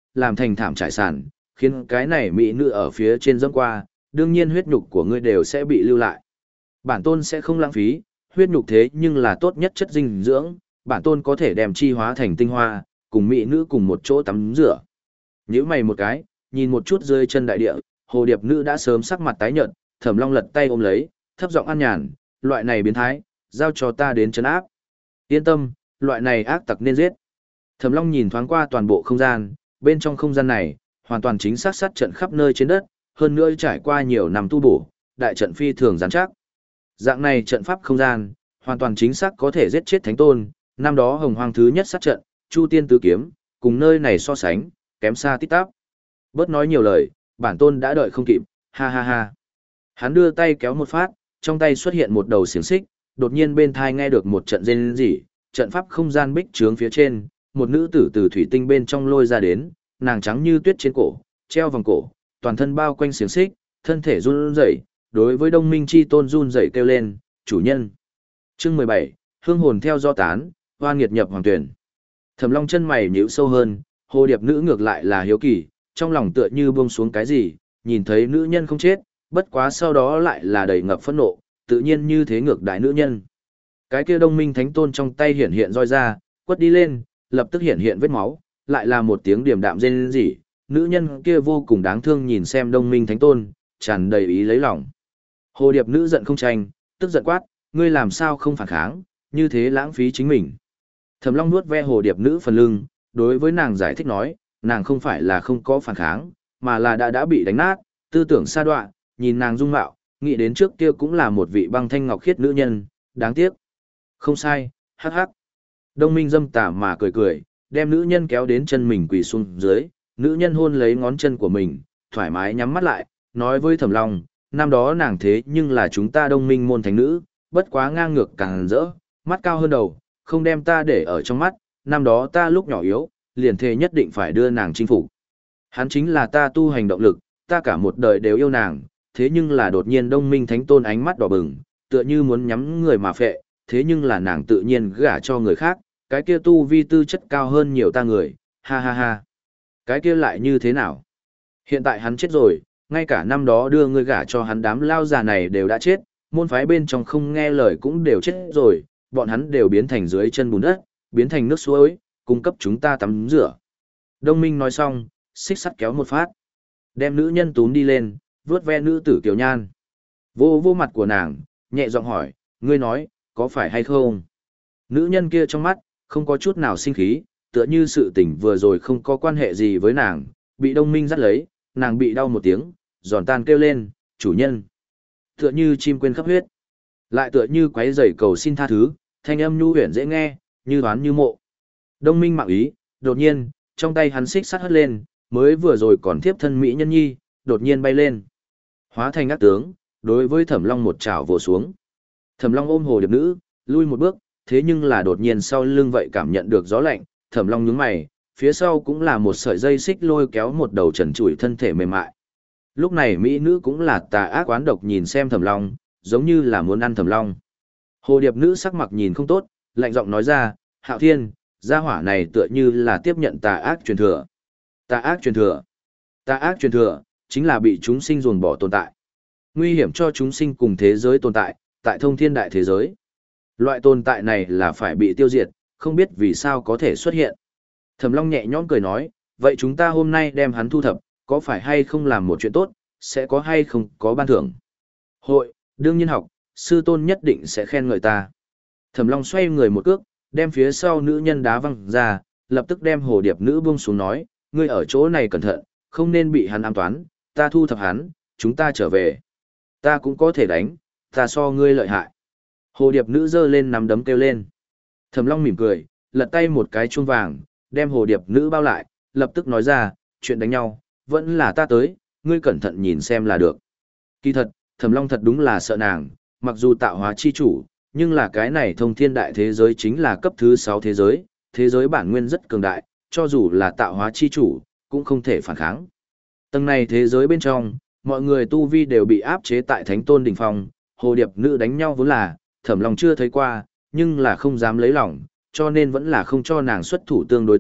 Speaker 1: làm thành thảm trải sàn, khiến cái này mỹ nữ ở phía trên dẫm qua, đương nhiên huyết nhục của ngươi đều sẽ bị lưu lại. Bản tôn sẽ không lãng phí, huyết nhục thế nhưng là tốt nhất chất dinh dưỡng, bản tôn có thể đem chi hóa thành tinh hoa, cùng mỹ nữ cùng một chỗ tắm rửa. Nhíu mày một cái, nhìn một chút dưới chân đại địa, hồ điệp nữ đã sớm sắc mặt tái nhợt, Thẩm Long lật tay ôm lấy, thấp giọng an nhàn, loại này biến thái, giao cho ta đến trấn áp. Yên tâm, loại này ác tặc nên giết. Thẩm Long nhìn thoáng qua toàn bộ không gian, bên trong không gian này, hoàn toàn chính xác sát trận khắp nơi trên đất, hơn nữa trải qua nhiều năm tu bổ, đại trận phi thường rắn chắc. Dạng này trận pháp không gian, hoàn toàn chính xác có thể giết chết thánh tôn, năm đó Hồng Hoang thứ nhất sát trận, Chu Tiên tứ kiếm, cùng nơi này so sánh, kém xa tít tắp. Bớt nói nhiều lời, bản tôn đã đợi không kịp, ha ha ha. Hắn đưa tay kéo một phát, trong tay xuất hiện một đầu xiềng xích, đột nhiên bên thai nghe được một trận rên rỉ, trận pháp không gian bích trướng phía trên, một nữ tử từ thủy tinh bên trong lôi ra đến, nàng trắng như tuyết trên cổ, treo vòng cổ, toàn thân bao quanh xiềng xích, thân thể run rẩy, đối với Đông Minh chi tôn run rẩy kêu lên, "Chủ nhân." Chương mười bảy, hương hồn theo do tán, oan nghiệt nhập hoàng tuyển. Thẩm Long chân mày nhíu sâu hơn, hồ điệp nữ ngược lại là hiếu kỳ, trong lòng tựa như buông xuống cái gì, nhìn thấy nữ nhân không chết, bất quá sau đó lại là đầy ngập phẫn nộ, tự nhiên như thế ngược đại nữ nhân. Cái kia Đông Minh Thánh Tôn trong tay hiện hiện roi ra, quất đi lên, lập tức hiện hiện vết máu, lại là một tiếng điềm đạm rên rỉ, nữ nhân kia vô cùng đáng thương nhìn xem Đông Minh Thánh Tôn, tràn đầy ý lấy lòng. Hồ điệp nữ giận không tranh, tức giận quát, ngươi làm sao không phản kháng, như thế lãng phí chính mình. Thẩm Long nuốt ve hồ điệp nữ phần lưng, đối với nàng giải thích nói, nàng không phải là không có phản kháng, mà là đã đã bị đánh nát, tư tưởng sa đọa, nhìn nàng dung mạo, nghĩ đến trước kia cũng là một vị băng thanh ngọc khiết nữ nhân, đáng tiếc. Không sai, hắc hắc. Đông Minh dâm tà mà cười cười, đem nữ nhân kéo đến chân mình quỳ xuống dưới, nữ nhân hôn lấy ngón chân của mình, thoải mái nhắm mắt lại, nói với Thẩm Long, năm đó nàng thế nhưng là chúng ta Đông Minh môn thánh nữ, bất quá ngang ngược càng rỡ, mắt cao hơn đầu, không đem ta để ở trong mắt, năm đó ta lúc nhỏ yếu, liền thề nhất định phải đưa nàng chinh phục. Hắn chính là ta tu hành động lực, ta cả một đời đều yêu nàng, thế nhưng là đột nhiên Đông Minh Thánh Tôn ánh mắt đỏ bừng, tựa như muốn nhắm người mà phệ, thế nhưng là nàng tự nhiên gả cho người khác, cái kia tu vi tư chất cao hơn nhiều ta người, ha ha ha. Cái kia lại như thế nào? Hiện tại hắn chết rồi, ngay cả năm đó đưa người gả cho hắn đám lao già này đều đã chết, môn phái bên trong không nghe lời cũng đều chết rồi, bọn hắn đều biến thành dưới chân bùn đất, biến thành nước suối, cung cấp chúng ta tắm rửa. Đông Minh nói xong, xích sắt kéo một phát, đem nữ nhân túm đi lên, vuốt ve nữ tử Kiều Nhan. Vô vô mặt của nàng, nhẹ giọng hỏi, ngươi nói, có phải hay không? Nữ nhân kia trong mắt, không có chút nào sinh khí, tựa như sự tình vừa rồi không có quan hệ gì với nàng, bị Đông Minh dắt lấy, nàng bị đau một tiếng, giòn tan kêu lên, chủ nhân. Tựa như chim quên khắp huyết, lại tựa như quấy rầy cầu xin tha thứ, thanh âm nhu huyền dễ nghe, như đoán như mộ. Đông Minh mạng ý, đột nhiên, trong tay hắn xích sắt hất lên, mới vừa rồi còn tiếp thân mỹ nhân nhi, đột nhiên bay lên. Hóa thành ác tướng, đối với Thẩm Long một chảo vồ xuống. Thẩm Long ôm hồ điệp nữ, lui một bước, thế nhưng là đột nhiên sau lưng vậy cảm nhận được gió lạnh, Thẩm Long nhướng mày, phía sau cũng là một sợi dây xích lôi kéo một đầu trần trụi thân thể mềm mại. Lúc này mỹ nữ cũng là tà ác oán độc nhìn xem Thẩm Long, giống như là muốn ăn Thẩm Long. Hồ điệp nữ sắc mặt nhìn không tốt, lạnh giọng nói ra, Hạo Thiên, gia hỏa này tựa như là tiếp nhận tà ác truyền thừa. Tà ác truyền thừa. Tà ác truyền thừa, chính là bị chúng sinh ruồng bỏ tồn tại. Nguy hiểm cho chúng sinh cùng thế giới tồn tại, tại thông thiên đại thế giới. Loại tồn tại này là phải bị tiêu diệt, không biết vì sao có thể xuất hiện. Thẩm Long nhẹ nhõm cười nói, vậy chúng ta hôm nay đem hắn thu thập, có phải hay không làm một chuyện tốt, sẽ có hay không có ban thưởng. Hội, đương nhiên học, sư tôn nhất định sẽ khen ngợi ta. Thẩm Long xoay người một cước, đem phía sau nữ nhân đá văng ra, lập tức đem hồ điệp nữ buông xuống nói, ngươi ở chỗ này cẩn thận, không nên bị hắn ám toán, ta thu thập hắn, chúng ta trở về. Ta cũng có thể đánh, ta so ngươi lợi hại. Hồ điệp nữ giơ lên nắm đấm kêu lên. Thẩm Long mỉm cười, lật tay một cái chuông vàng, đem hồ điệp nữ bao lại, lập tức nói ra, chuyện đánh nhau, vẫn là ta tới, ngươi cẩn thận nhìn xem là được. Kỳ thật, Thẩm Long thật đúng là sợ nàng, mặc dù tạo hóa chi chủ, nhưng là cái này thông thiên đại thế giới chính là cấp thứ sáu thế giới, thế giới bản nguyên rất cường đại, cho dù là tạo hóa chi chủ, cũng không thể phản kháng. Tầng này thế giới bên trong, mọi người tu vi đều bị áp chế tại thánh tôn đỉnh phong, hồ điệp nữ đánh nhau vốn là, Thẩm Long chưa thấy qua, nhưng là không dám lấy lòng, cho nên vẫn là không cho nàng xuất thủ tương đối tốt,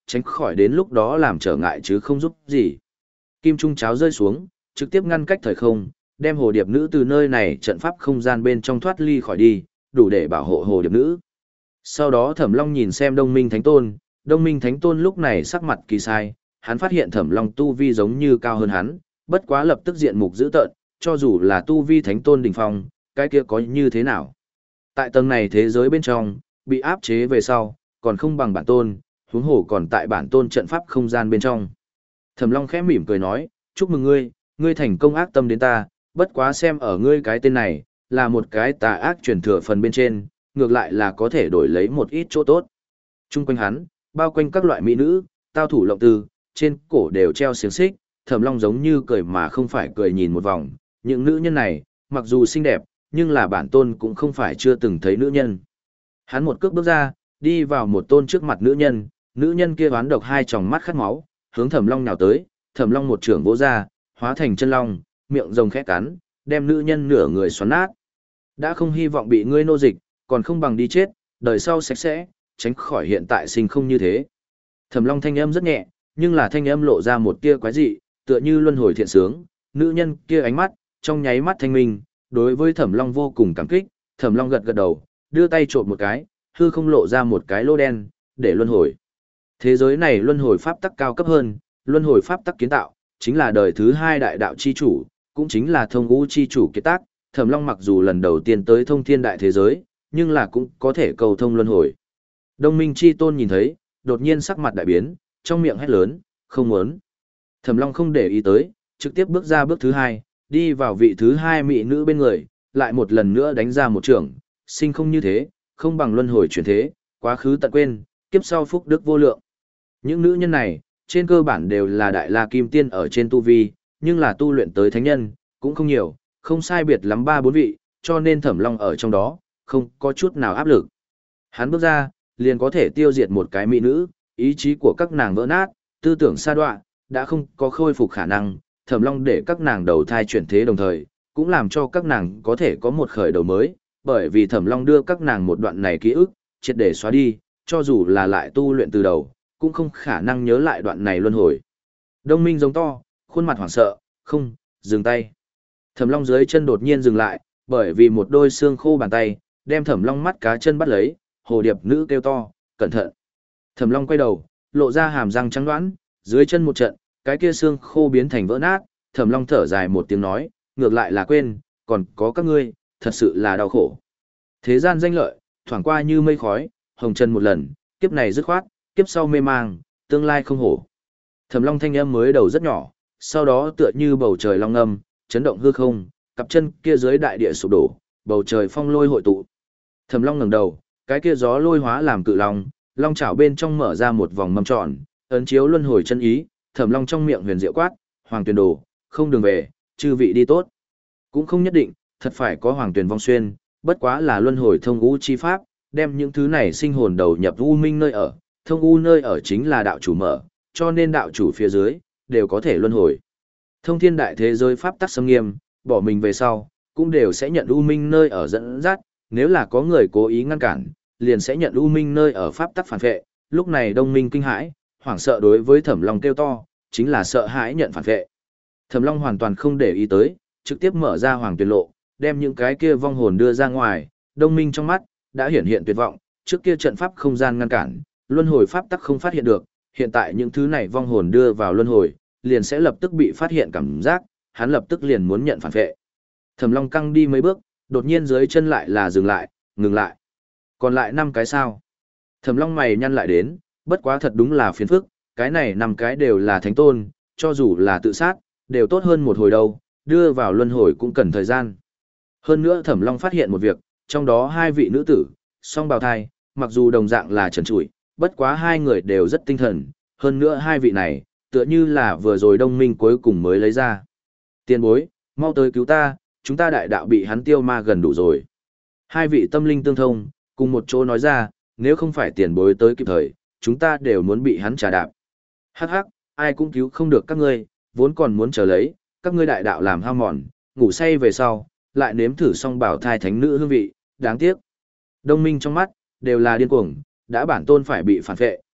Speaker 1: tránh khỏi đến lúc đó làm trở ngại chứ không giúp gì. Kim trung cháo rơi xuống, trực tiếp ngăn cách thời không, đem hồ điệp nữ từ nơi này trận pháp không gian bên trong thoát ly khỏi đi, đủ để bảo hộ hồ điệp nữ. Sau đó Thẩm Long nhìn xem Đông Minh Thánh Tôn, Đông Minh Thánh Tôn lúc này sắc mặt kỳ sai, hắn phát hiện Thẩm Long tu vi giống như cao hơn hắn, bất quá lập tức diện mục dữ tợn, cho dù là tu vi Thánh Tôn đỉnh phong, cái kia có như thế nào? Tại tầng này thế giới bên trong, bị áp chế về sau, còn không bằng bản tôn, huống hồ còn tại bản tôn trận pháp không gian bên trong. Thẩm Long khẽ mỉm cười nói, chúc mừng ngươi, ngươi thành công ác tâm đến ta, bất quá xem ở ngươi cái tên này, là một cái tà ác truyền thừa phần bên trên, ngược lại là có thể đổi lấy một ít chỗ tốt. Trung quanh hắn, bao quanh các loại mỹ nữ, tao thủ lộng tư, trên cổ đều treo xiềng xích, Thẩm Long giống như cười mà không phải cười nhìn một vòng, những nữ nhân này, mặc dù xinh đẹp, nhưng là bản tôn cũng không phải chưa từng thấy nữ nhân. Hắn một cước bước ra, đi vào một tôn trước mặt nữ nhân, nữ nhân kia oán độc hai tròng mắt khát máu, hướng Thẩm Long nào tới, Thẩm Long một trưởng vỗ ra, hóa thành chân long, miệng rồng khẽ cắn, đem nữ nhân nửa người xoắn nát. Đã không hy vọng bị ngươi nô dịch, còn không bằng đi chết, đời sau sạch sẽ, tránh khỏi hiện tại sinh không như thế. Thẩm Long thanh âm rất nhẹ, nhưng là thanh âm lộ ra một tia quái dị, tựa như luân hồi thiện sướng, nữ nhân kia ánh mắt, trong nháy mắt thanh minh, đối với Thẩm Long vô cùng cảm kích, Thẩm Long gật gật đầu, đưa tay trộm một cái, hư không lộ ra một cái lỗ đen, để luân hồi. Thế giới này luân hồi pháp tắc cao cấp hơn, luân hồi pháp tắc kiến tạo, chính là đời thứ hai đại đạo chi chủ, cũng chính là thông ngũ chi chủ kiệt tác. Thẩm Long mặc dù lần đầu tiên tới thông thiên đại thế giới, nhưng là cũng có thể cầu thông luân hồi. Đông Minh chi tôn nhìn thấy, đột nhiên sắc mặt đại biến, trong miệng hét lớn, không muốn. Thẩm Long không để ý tới, trực tiếp bước ra bước thứ hai, đi vào vị thứ hai mỹ nữ bên người, lại một lần nữa đánh ra một trường, sinh không như thế, không bằng luân hồi chuyển thế, quá khứ tận quên, kiếp sau phúc đức vô lượng. Những nữ nhân này, trên cơ bản đều là đại la kim tiên ở trên tu vi, nhưng là tu luyện tới thánh nhân, cũng không nhiều, không sai biệt lắm ba bốn vị, cho nên Thẩm Long ở trong đó, không có chút nào áp lực. Hắn bước ra, liền có thể tiêu diệt một cái mỹ nữ, ý chí của các nàng vỡ nát, tư tưởng sa đọa, đã không có khôi phục khả năng, Thẩm Long để các nàng đầu thai chuyển thế đồng thời, cũng làm cho các nàng có thể có một khởi đầu mới, bởi vì Thẩm Long đưa các nàng một đoạn này ký ức, triệt để xóa đi, cho dù là lại tu luyện từ đầu, cũng không khả năng nhớ lại đoạn này luân hồi. Đông Minh giống to, khuôn mặt hoảng sợ, không, dừng tay. Thẩm Long dưới chân đột nhiên dừng lại, bởi vì một đôi xương khô bàn tay, đem Thẩm Long mắt cá chân bắt lấy, hồ điệp nữ kêu to, cẩn thận. Thẩm Long quay đầu, lộ ra hàm răng trắng đoán, dưới chân một trận, cái kia xương khô biến thành vỡ nát, Thẩm Long thở dài một tiếng nói, ngược lại là quên, còn có các ngươi, thật sự là đau khổ. Thế gian danh lợi, thoảng qua như mây khói, hồng trần một lần, kiếp này dứt khoát, kiếp sau mê mang, tương lai không hổ. Thẩm Long thanh âm mới đầu rất nhỏ, sau đó tựa như bầu trời long âm, chấn động hư không, cặp chân kia dưới đại địa sụp đổ, bầu trời phong lôi hội tụ. Thẩm Long ngẩng đầu, cái kia gió lôi hóa làm cự long, long chảo bên trong mở ra một vòng mâm tròn, ấn chiếu luân hồi chân ý, Thẩm Long trong miệng huyền diệu quát, Hoàng Tuyền Đồ, không đường về, chư vị đi tốt. Cũng không nhất định, thật phải có Hoàng Tuyền vong xuyên, bất quá là luân hồi thông u chi pháp, đem những thứ này sinh hồn đầu nhập u minh nơi ở, thông u nơi ở chính là đạo chủ mở, cho nên đạo chủ phía dưới đều có thể luân hồi. Thông thiên đại thế giới pháp tắc xâm nghiêm, bỏ mình về sau, cũng đều sẽ nhận u minh nơi ở dẫn dắt, nếu là có người cố ý ngăn cản, liền sẽ nhận u minh nơi ở pháp tắc phản vệ. Lúc này Đông Minh kinh hãi, hoảng sợ đối với Thẩm Long kêu to, chính là sợ hãi nhận phản vệ. Thẩm Long hoàn toàn không để ý tới, trực tiếp mở ra Hoàng Tuyền Lộ, đem những cái kia vong hồn đưa ra ngoài. Đông Minh trong mắt đã hiển hiện tuyệt vọng, trước kia trận pháp không gian ngăn cản, luân hồi pháp tắc không phát hiện được, hiện tại những thứ này vong hồn đưa vào luân hồi, liền sẽ lập tức bị phát hiện cảm giác, hắn lập tức liền muốn nhận phản vệ. Thẩm Long căng đi mấy bước, đột nhiên dưới chân lại là dừng lại, ngừng lại. Còn lại năm cái sao? Thẩm Long mày nhăn lại đến, bất quá thật đúng là phiền phức, cái này năm cái đều là thánh tôn, cho dù là tự sát, đều tốt hơn một hồi đâu, đưa vào luân hồi cũng cần thời gian. Hơn nữa Thẩm Long phát hiện một việc, trong đó hai vị nữ tử, song bào thai, mặc dù đồng dạng là trần trụi, bất quá hai người đều rất tinh thần, hơn nữa hai vị này, tựa như là vừa rồi Đông Minh cuối cùng mới lấy ra. Tiền bối, mau tới cứu ta, chúng ta đại đạo bị hắn tiêu ma gần đủ rồi. Hai vị tâm linh tương thông, cùng một chỗ nói ra, nếu không phải tiền bối tới kịp thời, chúng ta đều muốn bị hắn trà đạp. Hắc hắc, ai cũng cứu không được các ngươi, vốn còn muốn chờ lấy, các ngươi đại đạo làm hao mòn, ngủ say về sau, lại nếm thử xong bảo thai thánh nữ hương vị, đáng tiếc. Đông Minh trong mắt, đều là điên cuồng, đã bản tôn phải bị phản vệ,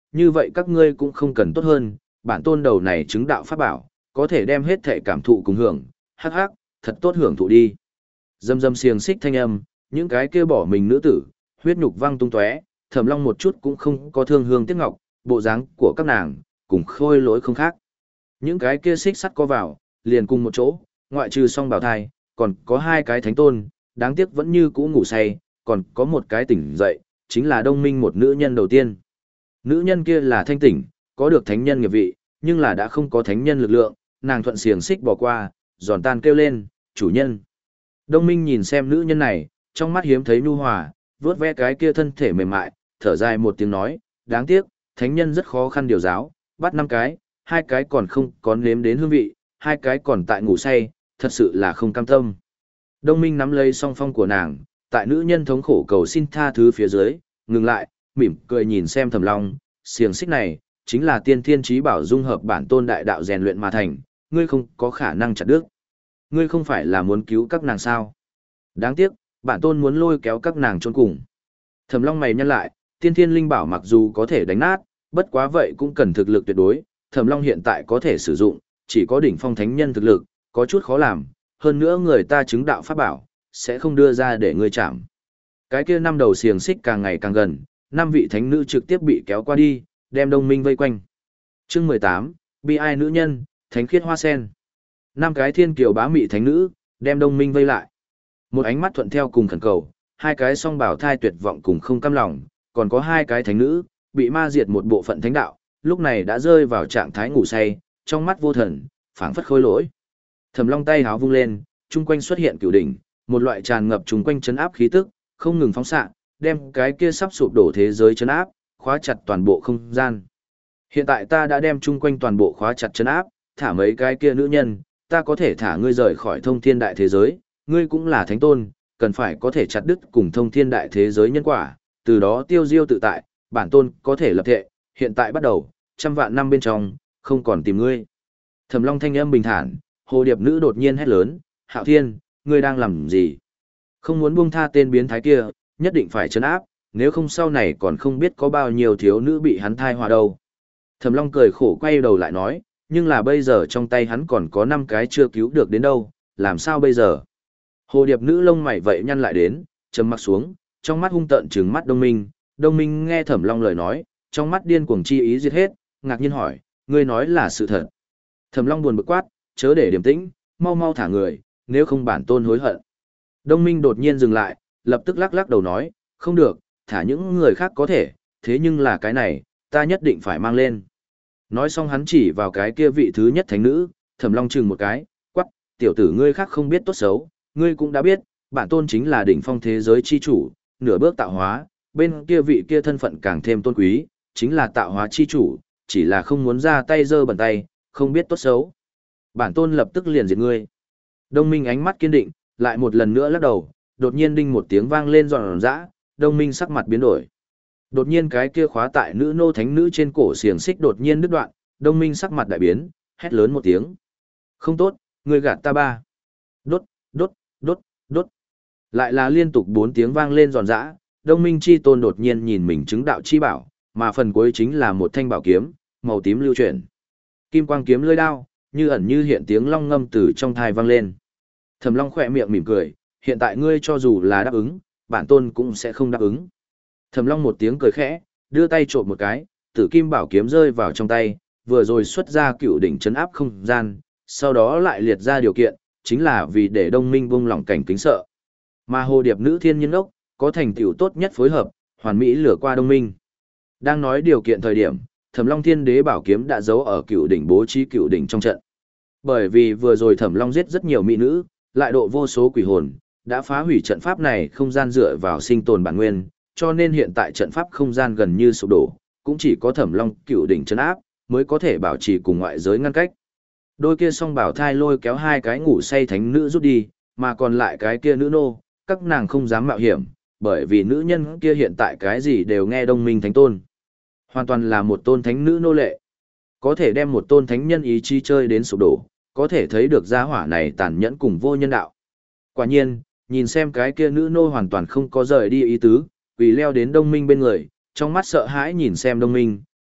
Speaker 1: như vậy các ngươi cũng không cần tốt hơn, bản tôn đầu này chứng đạo pháp bảo, có thể đem hết thể cảm thụ cùng hưởng, hắc hắc, thật tốt hưởng thụ đi. Dâm dâm xiềng xích thanh âm, những cái kia bỏ mình nữ tử, huyết nhục văng tung tóe, Thẩm Long một chút cũng không có thương hương tiếc ngọc, bộ dáng của các nàng, cùng khôi lỗi không khác. Những cái kia xích sắt có vào, liền cùng một chỗ, ngoại trừ song bảo thai, còn có hai cái thánh tôn, đáng tiếc vẫn như cũ ngủ say, còn có một cái tỉnh dậy, chính là Đông Minh một nữ nhân đầu tiên. Nữ nhân kia là thanh tỉnh, có được thánh nhân nghiệp vị, nhưng là đã không có thánh nhân lực lượng, nàng thuận xiềng xích bỏ qua, giòn tan kêu lên, chủ nhân. Đông Minh nhìn xem nữ nhân này, trong mắt hiếm thấy nhu hòa, vớt ve cái kia thân thể mềm mại, thở dài một tiếng nói, đáng tiếc, thánh nhân rất khó khăn điều giáo, bắt năm cái, hai cái còn không có nếm đến hương vị, hai cái còn tại ngủ say, thật sự là không cam tâm. Đông Minh nắm lấy song phong của nàng, tại nữ nhân thống khổ cầu xin tha thứ phía dưới, ngừng lại, mỉm cười nhìn xem Thẩm Long, xiềng xích này, chính là tiên thiên trí bảo dung hợp bản tôn đại đạo rèn luyện mà thành, ngươi không có khả năng chặt đứt. Ngươi không phải là muốn cứu các nàng sao? Đáng tiếc, bản tôn muốn lôi kéo các nàng chôn cùng. Thẩm Long mày nhăn lại, tiên thiên linh bảo mặc dù có thể đánh nát, bất quá vậy cũng cần thực lực tuyệt đối, Thẩm Long hiện tại có thể sử dụng, chỉ có đỉnh phong thánh nhân thực lực, có chút khó làm, hơn nữa người ta chứng đạo pháp bảo, sẽ không đưa ra để ngươi chạm. Cái kia năm đầu xiềng xích càng ngày càng gần, năm vị thánh nữ trực tiếp bị kéo qua đi, đem Đông Minh vây quanh. Chương mười tám, bi ai nữ nhân, thánh khiết hoa sen. Năm cái thiên kiều bá mị thánh nữ, đem Đông Minh vây lại. Một ánh mắt thuận theo cùng khẩn cầu, hai cái song bảo thai tuyệt vọng cùng không cam lòng, còn có hai cái thánh nữ, bị ma diệt một bộ phận thánh đạo, lúc này đã rơi vào trạng thái ngủ say, trong mắt vô thần, phảng phất khôi lỗi. Thẩm Long tay háo vung lên, chung quanh xuất hiện cửu đỉnh, một loại tràn ngập chung quanh chấn áp khí tức, không ngừng phóng xạ, đem cái kia sắp sụp đổ thế giới chấn áp, khóa chặt toàn bộ không gian. Hiện tại ta đã đem chung quanh toàn bộ khóa chặt chấn áp, thả mấy cái kia nữ nhân, ta có thể thả ngươi rời khỏi thông thiên đại thế giới, ngươi cũng là thánh tôn, cần phải có thể chặt đứt cùng thông thiên đại thế giới nhân quả, từ đó tiêu diêu tự tại, bản tôn có thể lập thệ, hiện tại bắt đầu, trăm vạn năm bên trong, không còn tìm ngươi. Thẩm Long thanh âm bình thản, hồ điệp nữ đột nhiên hét lớn, Hạo Thiên, ngươi đang làm gì? Không muốn buông tha tên biến thái kia, nhất định phải trấn áp, nếu không sau này còn không biết có bao nhiêu thiếu nữ bị hắn thai hòa đâu. Thẩm Long cười khổ quay đầu lại nói, nhưng là bây giờ trong tay hắn còn có năm cái chưa cứu được đến đâu, làm sao bây giờ? Hồ điệp nữ lông mày vậy nhăn lại đến, trầm mặc xuống, trong mắt hung tợn trừng mắt Đông Minh. Đông Minh nghe Thẩm Long lời nói, trong mắt điên cuồng chi ý giết hết, ngạc nhiên hỏi, ngươi nói là sự thật. Thẩm Long buồn bực quát, chớ để điềm tĩnh, mau mau thả người, nếu không bản tôn hối hận. Đông Minh đột nhiên dừng lại, lập tức lắc lắc đầu nói, không được, thả những người khác có thể, thế nhưng là cái này, ta nhất định phải mang lên. Nói xong hắn chỉ vào cái kia vị thứ nhất thánh nữ, Thẩm Long chừng một cái, quắc, tiểu tử ngươi khác không biết tốt xấu, ngươi cũng đã biết, bản tôn chính là đỉnh phong thế giới chi chủ, nửa bước tạo hóa, bên kia vị kia thân phận càng thêm tôn quý, chính là tạo hóa chi chủ, chỉ là không muốn ra tay giơ bẩn tay, không biết tốt xấu. Bản tôn lập tức liền diệt ngươi. Đông Minh ánh mắt kiên định, lại một lần nữa lắc đầu, đột nhiên đinh một tiếng vang lên giòn giã, Đông Minh sắc mặt biến đổi. Đột nhiên cái kia khóa tại nữ nô thánh nữ trên cổ xiềng xích đột nhiên đứt đoạn, Đông Minh sắc mặt đại biến, hét lớn một tiếng. Không tốt, ngươi gạt ta ba. Đốt, đốt, đốt, đốt. Lại là liên tục bốn tiếng vang lên giòn giã, Đông Minh chi tôn đột nhiên nhìn mình chứng đạo chi bảo, mà phần cuối chính là một thanh bảo kiếm, màu tím lưu chuyển. Kim quang kiếm lưỡi đao, như ẩn như hiện tiếng long ngâm từ trong thai vang lên. Thẩm Long khỏe miệng mỉm cười, hiện tại ngươi cho dù là đáp ứng, bản tôn cũng sẽ không đáp ứng. Thẩm Long một tiếng cười khẽ, đưa tay trộm một cái, tử kim bảo kiếm rơi vào trong tay, vừa rồi xuất ra cựu đỉnh chấn áp không gian, sau đó lại liệt ra điều kiện, chính là vì để Đông Minh buông lỏng cảnh kính sợ. Mà hồ điệp nữ thiên nhiên ốc, có thành tựu tốt nhất phối hợp, hoàn mỹ lửa qua Đông Minh. Đang nói điều kiện thời điểm, Thẩm Long Thiên Đế bảo kiếm đã giấu ở cựu đỉnh bố trí cựu đỉnh trong trận. Bởi vì vừa rồi Thẩm Long giết rất nhiều mỹ nữ, lại độ vô số quỷ hồn, đã phá hủy trận pháp này không gian dựa vào sinh tồn bản nguyên, cho nên hiện tại trận pháp không gian gần như sụp đổ, cũng chỉ có Thẩm Long cựu đỉnh trấn áp mới có thể bảo trì cùng ngoại giới ngăn cách. Đôi kia song bảo thai lôi kéo hai cái ngủ say thánh nữ rút đi, mà còn lại cái kia nữ nô, các nàng không dám mạo hiểm, bởi vì nữ nhân kia hiện tại cái gì đều nghe Đông Minh thánh tôn. Hoàn toàn là một tôn thánh nữ nô lệ. Có thể đem một tôn thánh nhân ý chí chơi đến sụp đổ, có thể thấy được gia hỏa này tàn nhẫn cùng vô nhân đạo. Quả nhiên, nhìn xem cái kia nữ nô hoàn toàn không có rời đi ý tứ, vì leo đến Đông Minh bên người, trong mắt sợ hãi nhìn xem Đông Minh,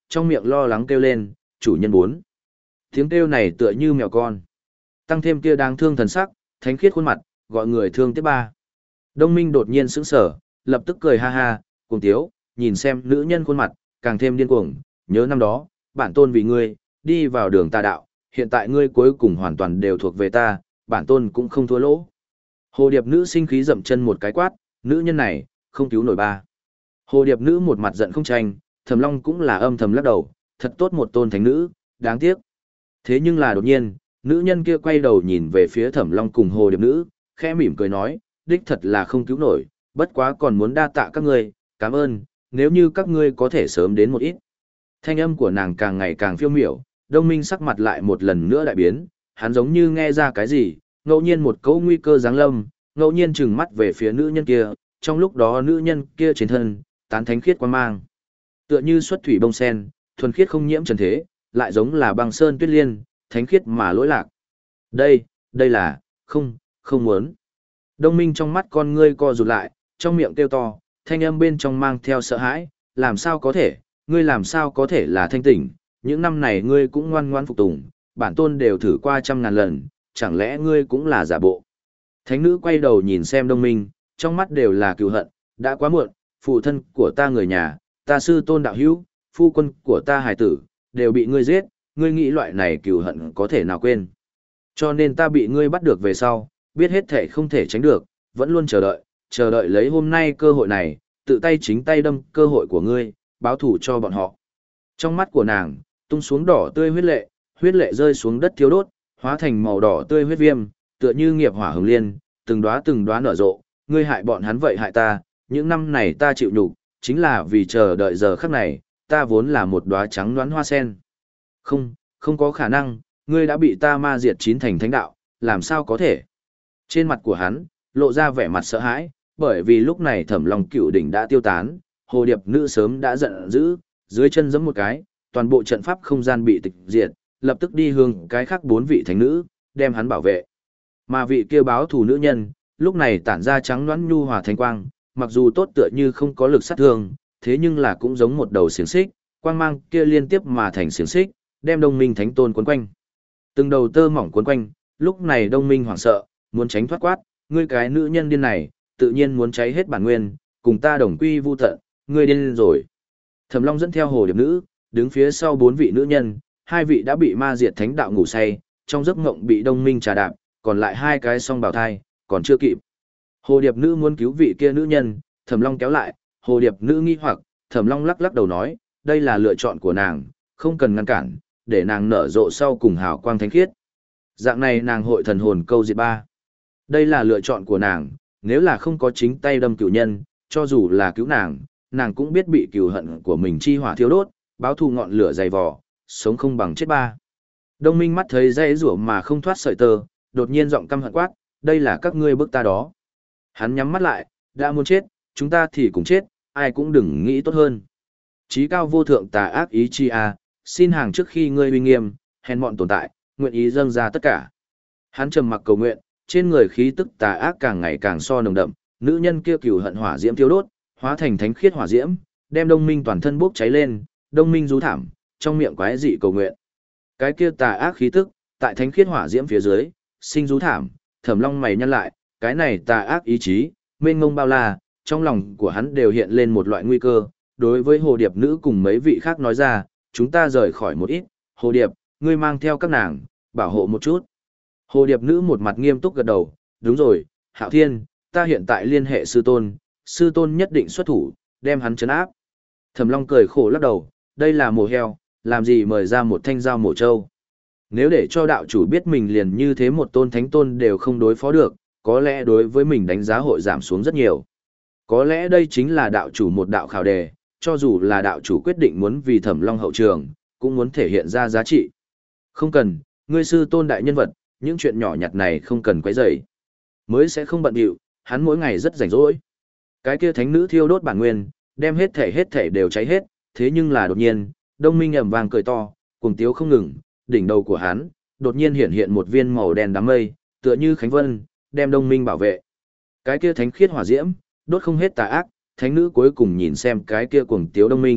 Speaker 1: trong miệng lo lắng kêu lên, chủ nhân bốn. Tiếng kêu này tựa như mèo con. Tăng thêm kia đáng thương thần sắc, thánh khiết khuôn mặt, gọi người thương tiếp ba. Đông Minh đột nhiên sững sờ, lập tức cười ha ha, cuồng tiếu, nhìn xem nữ nhân khuôn mặt, càng thêm điên cuồng, nhớ năm đó, bản tôn vì ngươi, đi vào đường tà đạo, hiện tại ngươi cuối cùng hoàn toàn đều thuộc về ta, bản tôn cũng không thua lỗ. Hồ điệp nữ sinh khí dậm chân một cái quát, nữ nhân này, không cứu nổi ba. Hồ điệp nữ một mặt giận không tranh, Thẩm Long cũng là âm thầm lắc đầu, thật tốt một tôn thánh nữ, đáng tiếc. Thế nhưng là đột nhiên, nữ nhân kia quay đầu nhìn về phía Thẩm Long cùng hồ điệp nữ, khẽ mỉm cười nói, đích thật là không cứu nổi, bất quá còn muốn đa tạ các ngươi, cảm ơn, nếu như các ngươi có thể sớm đến một ít. Thanh âm của nàng càng ngày càng phiêu miểu, Đông Minh sắc mặt lại một lần nữa đại biến, hắn giống như nghe ra cái gì, ngẫu nhiên một câu nguy cơ giáng lâm, ngẫu nhiên trừng mắt về phía nữ nhân kia, trong lúc đó nữ nhân kia trên thân, tán thánh khiết quang mang. Tựa như xuất thủy bông sen, thuần khiết không nhiễm trần thế, lại giống là băng sơn tuyết liên, thánh khiết mà lỗi lạc. Đây, đây là, không, không muốn. Đông Minh trong mắt con ngươi co rụt lại, trong miệng kêu to, thanh âm bên trong mang theo sợ hãi, làm sao có thể, ngươi làm sao có thể là thanh tỉnh, những năm này ngươi cũng ngoan ngoan phục tùng, bản tôn đều thử qua trăm ngàn lần, chẳng lẽ ngươi cũng là giả bộ. Thánh nữ quay đầu nhìn xem Đông Minh, trong mắt đều là cừu hận, đã quá muộn, phụ thân của ta người nhà, ta sư tôn đạo hữu, phu quân của ta hải tử, đều bị ngươi giết, ngươi nghĩ loại này cừu hận có thể nào quên. Cho nên ta bị ngươi bắt được về sau, biết hết thể không thể tránh được, vẫn luôn chờ đợi, chờ đợi lấy hôm nay cơ hội này, tự tay chính tay đâm cơ hội của ngươi, báo thủ cho bọn họ. Trong mắt của nàng, tung xuống đỏ tươi huyết lệ, huyết lệ rơi xuống đất thiếu đốt, hóa thành màu đỏ tươi huyết viêm, tựa như nghiệp hỏa hồng liên, từng đóa từng đóa nở rộ, ngươi hại bọn hắn vậy hại ta, những năm này ta chịu nhục, chính là vì chờ đợi giờ khắc này, ta vốn là một đóa trắng đoán hoa sen. Không, không có khả năng, ngươi đã bị ta ma diệt chín thành thánh đạo, làm sao có thể? Trên mặt của hắn, lộ ra vẻ mặt sợ hãi, bởi vì lúc này Thẩm Long Cựu đỉnh đã tiêu tán, hồ điệp nữ sớm đã giận dữ, dưới chân giẫm một cái, toàn bộ trận pháp không gian bị tịch diệt, lập tức đi hướng cái khác bốn vị thánh nữ, đem hắn bảo vệ. Mà vị kia báo thù nữ nhân, lúc này tản ra trắng loãng nhu hòa thánh quang, mặc dù tốt tựa như không có lực sát thương, thế nhưng là cũng giống một đầu xiềng xích, quang mang kia liên tiếp mà thành xiềng xích, đem Đông Minh Thánh Tôn quấn quanh. Từng đầu tơ mỏng quấn quanh, lúc này Đông Minh hoảng sợ, muốn tránh thoát quát, ngươi cái nữ nhân điên này, tự nhiên muốn cháy hết bản nguyên, cùng ta đồng quy vu tận, ngươi điên rồi. Thẩm Long dẫn theo hồ điệp nữ, đứng phía sau bốn vị nữ nhân, hai vị đã bị ma diệt thánh đạo ngủ say, trong giấc ngộng bị Đông Minh trà đạp, còn lại hai cái song bào thai, còn chưa kịp. Hồ điệp nữ muốn cứu vị kia nữ nhân, Thẩm Long kéo lại, hồ điệp nữ nghi hoặc, Thẩm Long lắc lắc đầu nói, đây là lựa chọn của nàng, không cần ngăn cản, để nàng nở rộ sau cùng hào quang thánh khiết. Dạng này nàng hội thần hồn câu diệt ba. Đây là lựa chọn của nàng, nếu là không có chính tay đâm cửu nhân, cho dù là cứu nàng, nàng cũng biết bị cừu hận của mình chi hỏa thiêu đốt, báo thù ngọn lửa dày vò, sống không bằng chết ba. Đông Minh mắt thấy dây rủa mà không thoát sợi tơ, đột nhiên giọng căm hận quát, đây là các ngươi bức ta đó. Hắn nhắm mắt lại, đã muốn chết, chúng ta thì cùng chết, ai cũng đừng nghĩ tốt hơn. Chí cao vô thượng tà ác ý chi a, xin hàng trước khi ngươi uy nghiêm, hèn mọn tồn tại, nguyện ý dâng ra tất cả. Hắn trầm mặc cầu nguyện, trên người khí tức tà ác càng ngày càng so nồng đậm, nữ nhân kia cừu hận hỏa diễm thiêu đốt, hóa thành thánh khiết hỏa diễm, đem Đông Minh toàn thân bốc cháy lên, Đông Minh rú thảm, trong miệng quái dị cầu nguyện. Cái kia tà ác khí tức, tại thánh khiết hỏa diễm phía dưới, sinh rú thảm, Thẩm Long mày nhăn lại, cái này tà ác ý chí, mênh mông bao la, trong lòng của hắn đều hiện lên một loại nguy cơ, đối với hồ điệp nữ cùng mấy vị khác nói ra, chúng ta rời khỏi một ít, hồ điệp, ngươi mang theo các nàng, bảo hộ một chút. Hồ điệp nữ một mặt nghiêm túc gật đầu, đúng rồi, Hạo Thiên, ta hiện tại liên hệ sư tôn, sư tôn nhất định xuất thủ, đem hắn trấn áp. Thẩm Long cười khổ lắc đầu, đây là mổ heo, làm gì mời ra một thanh dao mổ trâu. Nếu để cho đạo chủ biết mình liền như thế một tôn thánh tôn đều không đối phó được, có lẽ đối với mình đánh giá hội giảm xuống rất nhiều. Có lẽ đây chính là đạo chủ một đạo khảo đề, cho dù là đạo chủ quyết định muốn vì Thẩm Long hậu trường, cũng muốn thể hiện ra giá trị. Không cần, ngươi sư tôn đại nhân vật, những chuyện nhỏ nhặt này không cần quấy rầy. Mới sẽ không bận rộn, hắn mỗi ngày rất rảnh rỗi. Cái kia thánh nữ thiêu đốt bản nguyên, đem hết thể hết thể đều cháy hết, thế nhưng là đột nhiên, Đông Minh ầm vang cười to, cuồng tiếu không ngừng, đỉnh đầu của hắn, đột nhiên hiện hiện một viên màu đen đám mây, tựa như khánh vân, đem Đông Minh bảo vệ. Cái kia thánh khiết hỏa diễm, đốt không hết tà ác, thánh nữ cuối cùng nhìn xem cái kia cuồng tiếu Đông Minh,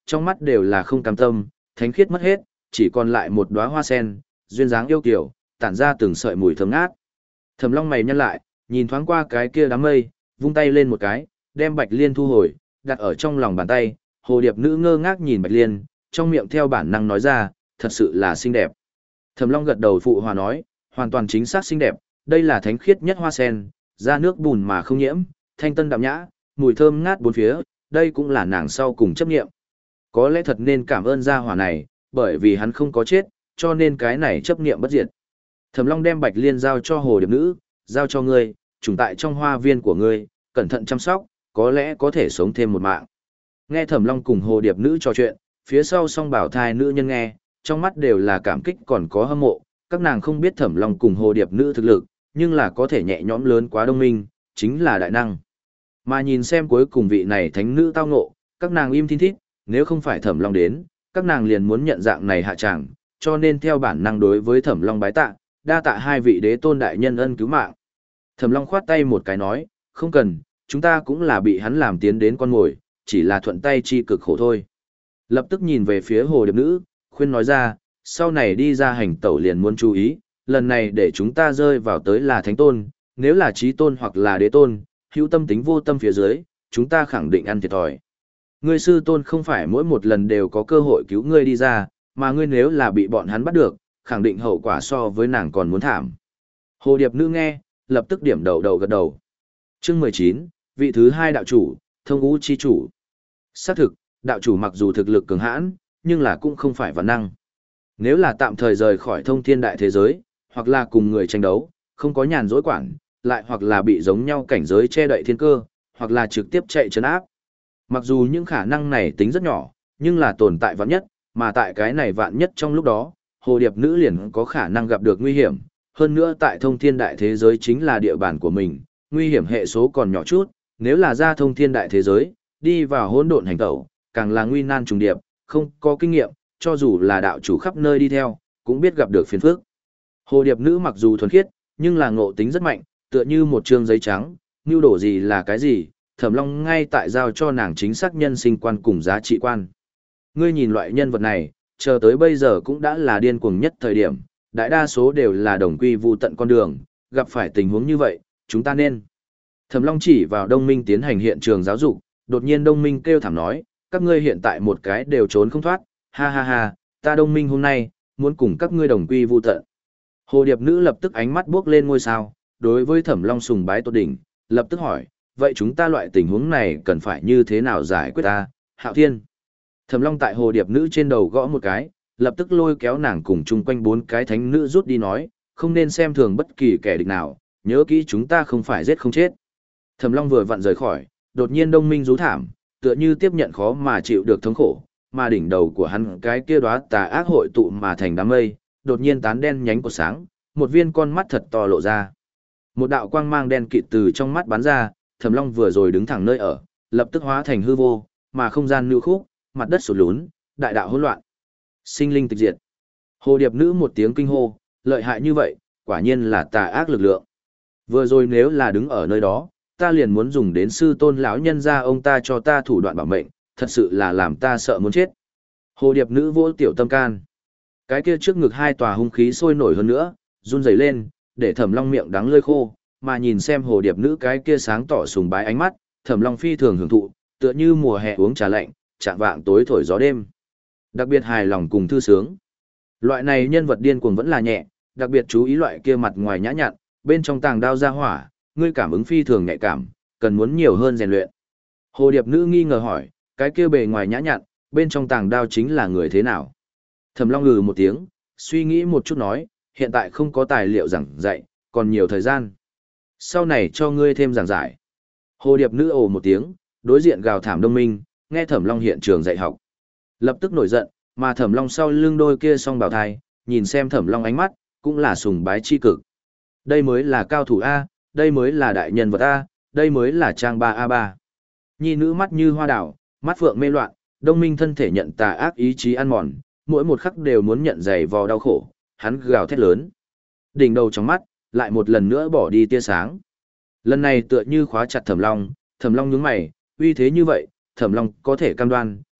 Speaker 1: trong mắt đều là không cam tâm, thánh khiết mất hết, chỉ còn lại một đóa hoa sen, duyên dáng yêu kiều, tản ra từng sợi mùi thơm ngát. Thẩm Long mày nhăn lại, nhìn thoáng qua cái kia đám mây, vung tay lên một cái, đem Bạch Liên thu hồi, đặt ở trong lòng bàn tay, hồ điệp nữ ngơ ngác nhìn Bạch Liên, trong miệng theo bản năng nói ra, thật sự là xinh đẹp. Thẩm Long gật đầu phụ hòa nói, hoàn toàn chính xác xinh đẹp, đây là thánh khiết nhất hoa sen, ra nước bùn mà không nhiễm, thanh tân đạm nhã, mùi thơm ngát bốn phía, đây cũng là nàng sau cùng chấp nghiệm. Có lẽ thật nên cảm ơn gia hỏa này, bởi vì hắn không có chết, cho nên cái này chấp nghiệm bất diệt. Thẩm Long đem Bạch Liên giao cho hồ điệp nữ, giao cho ngươi, trùng tại trong hoa viên của ngươi, cẩn thận chăm sóc, có lẽ có thể sống thêm một mạng. Nghe Thẩm Long cùng hồ điệp nữ trò chuyện, phía sau song bảo thai nữ nhân nghe, trong mắt đều là cảm kích còn có hâm mộ, các nàng không biết Thẩm Long cùng hồ điệp nữ thực lực, nhưng là có thể nhẹ nhõm lớn quá đông minh, chính là đại năng. Mà nhìn xem cuối cùng vị này thánh nữ tao ngộ, các nàng im thiên thít, nếu không phải Thẩm Long đến, các nàng liền muốn nhận dạng này hạ tràng, cho nên theo bản năng đối với Thẩm Long bái tạ, đa tạ hai vị đế tôn đại nhân ân cứu mạng. Thẩm Long khoát tay một cái nói, không cần, chúng ta cũng là bị hắn làm tiến đến con mồi, chỉ là thuận tay chi cực khổ thôi. Lập tức nhìn về phía hồ điệp nữ, khuyên nói ra, sau này đi ra hành tẩu liền muốn chú ý, lần này để chúng ta rơi vào tới là thánh tôn, nếu là chí tôn hoặc là đế tôn, hữu tâm tính vô tâm phía dưới, chúng ta khẳng định ăn thiệt thòi. Ngươi sư tôn không phải mỗi một lần đều có cơ hội cứu ngươi đi ra, mà ngươi nếu là bị bọn hắn bắt được, khẳng định hậu quả so với nàng còn muốn thảm. Hồ điệp nữ nghe, lập tức điểm đầu đầu gật đầu. Chương mười chín, vị thứ hai đạo chủ, thông ngũ chi chủ. Xác thực, đạo chủ mặc dù thực lực cường hãn, nhưng là cũng không phải vạn năng. Nếu là tạm thời rời khỏi thông thiên đại thế giới, hoặc là cùng người tranh đấu, không có nhàn rỗi quản, lại hoặc là bị giống nhau cảnh giới che đậy thiên cơ, hoặc là trực tiếp chạy trấn áp. Mặc dù những khả năng này tính rất nhỏ, nhưng là tồn tại vạn nhất, mà tại cái này vạn nhất trong lúc đó, hồ điệp nữ liền có khả năng gặp được nguy hiểm, hơn nữa tại thông thiên đại thế giới chính là địa bàn của mình, nguy hiểm hệ số còn nhỏ chút, nếu là ra thông thiên đại thế giới, đi vào hỗn độn hành tẩu, càng là nguy nan trùng điệp, không có kinh nghiệm, cho dù là đạo chủ khắp nơi đi theo, cũng biết gặp được phiền phức. Hồ điệp nữ mặc dù thuần khiết, nhưng là ngộ tính rất mạnh, tựa như một trương giấy trắng, nưu đổ gì là cái gì, Thẩm Long ngay tại giao cho nàng chính xác nhân sinh quan cùng giá trị quan. Ngươi nhìn loại nhân vật này, chờ tới bây giờ cũng đã là điên cuồng nhất thời điểm, đại đa số đều là đồng quy vu tận con đường, gặp phải tình huống như vậy, chúng ta nên. Thẩm Long chỉ vào Đông Minh tiến hành hiện trường giáo dục, đột nhiên Đông Minh kêu thảm nói, các ngươi hiện tại một cái đều trốn không thoát, ha ha ha, ta Đông Minh hôm nay, muốn cùng các ngươi đồng quy vu tận. Hồ điệp nữ lập tức ánh mắt buốc lên ngôi sao, đối với Thẩm Long sùng bái tột đỉnh, lập tức hỏi, vậy chúng ta loại tình huống này cần phải như thế nào giải quyết ta, Hạo Thiên? Thẩm Long tại hồ điệp nữ trên đầu gõ một cái, lập tức lôi kéo nàng cùng chung quanh bốn cái thánh nữ rút đi nói, không nên xem thường bất kỳ kẻ địch nào, nhớ kỹ chúng ta không phải giết không chết. Thẩm Long vừa vặn rời khỏi, đột nhiên Đông Minh rú thảm, tựa như tiếp nhận khó mà chịu được thống khổ, mà đỉnh đầu của hắn cái kia đóa tà ác hội tụ mà thành đám mây, đột nhiên tán đen nhánh của sáng, một viên con mắt thật to lộ ra. Một đạo quang mang đen kịt từ trong mắt bắn ra, Thẩm Long vừa rồi đứng thẳng nơi ở, lập tức hóa thành hư vô, mà không gian nưu khúc, mặt đất sụt lún, đại đạo hỗn loạn. Sinh linh tịch diệt. Hồ điệp nữ một tiếng kinh hô, lợi hại như vậy, quả nhiên là tà ác lực lượng. Vừa rồi nếu là đứng ở nơi đó, ta liền muốn dùng đến sư tôn lão nhân gia ông ta cho ta thủ đoạn bảo mệnh, thật sự là làm ta sợ muốn chết. Hồ điệp nữ vỗ tiểu tâm can. Cái kia trước ngực hai tòa hung khí sôi nổi hơn nữa, run rẩy lên, để Thẩm Long miệng đắng lưỡi khô, mà nhìn xem hồ điệp nữ cái kia sáng tỏ sùng bái ánh mắt, Thẩm Long phi thường hưởng thụ, tựa như mùa hè uống trà lạnh, chạng vạng tối thổi gió đêm. Đặc biệt hài lòng cùng thư sướng. Loại này nhân vật điên cuồng vẫn là nhẹ, đặc biệt chú ý loại kia mặt ngoài nhã nhặn, bên trong tàng đao ra hỏa, ngươi cảm ứng phi thường nhạy cảm, cần muốn nhiều hơn rèn luyện. Hồ điệp nữ nghi ngờ hỏi, cái kia bề ngoài nhã nhặn, bên trong tàng đao chính là người thế nào? Thẩm Long ngừ một tiếng, suy nghĩ một chút nói, hiện tại không có tài liệu giảng dạy, còn nhiều thời gian. Sau này cho ngươi thêm giảng giải. Hồ điệp nữ ồ một tiếng, đối diện gào thảm Đông Minh, nghe Thẩm Long hiện trường dạy học. Lập tức nổi giận, mà Thẩm Long sau lưng đôi kia song bảo thai, nhìn xem Thẩm Long ánh mắt, cũng là sùng bái chi cực. Đây mới là cao thủ A, đây mới là đại nhân vật A, đây mới là trang ba a ba. Nhi nữ mắt như hoa đảo, mắt phượng mê loạn, Đông Minh thân thể nhận tà ác ý chí ăn mòn, mỗi một khắc đều muốn nhận giày vò đau khổ, hắn gào thét lớn. Đỉnh đầu trong mắt, lại một lần nữa bỏ đi tia sáng. Lần này tựa như khóa chặt Thẩm Long, Thẩm Long nhướng mày, uy thế như vậy, Thẩm Long có thể cam đoan,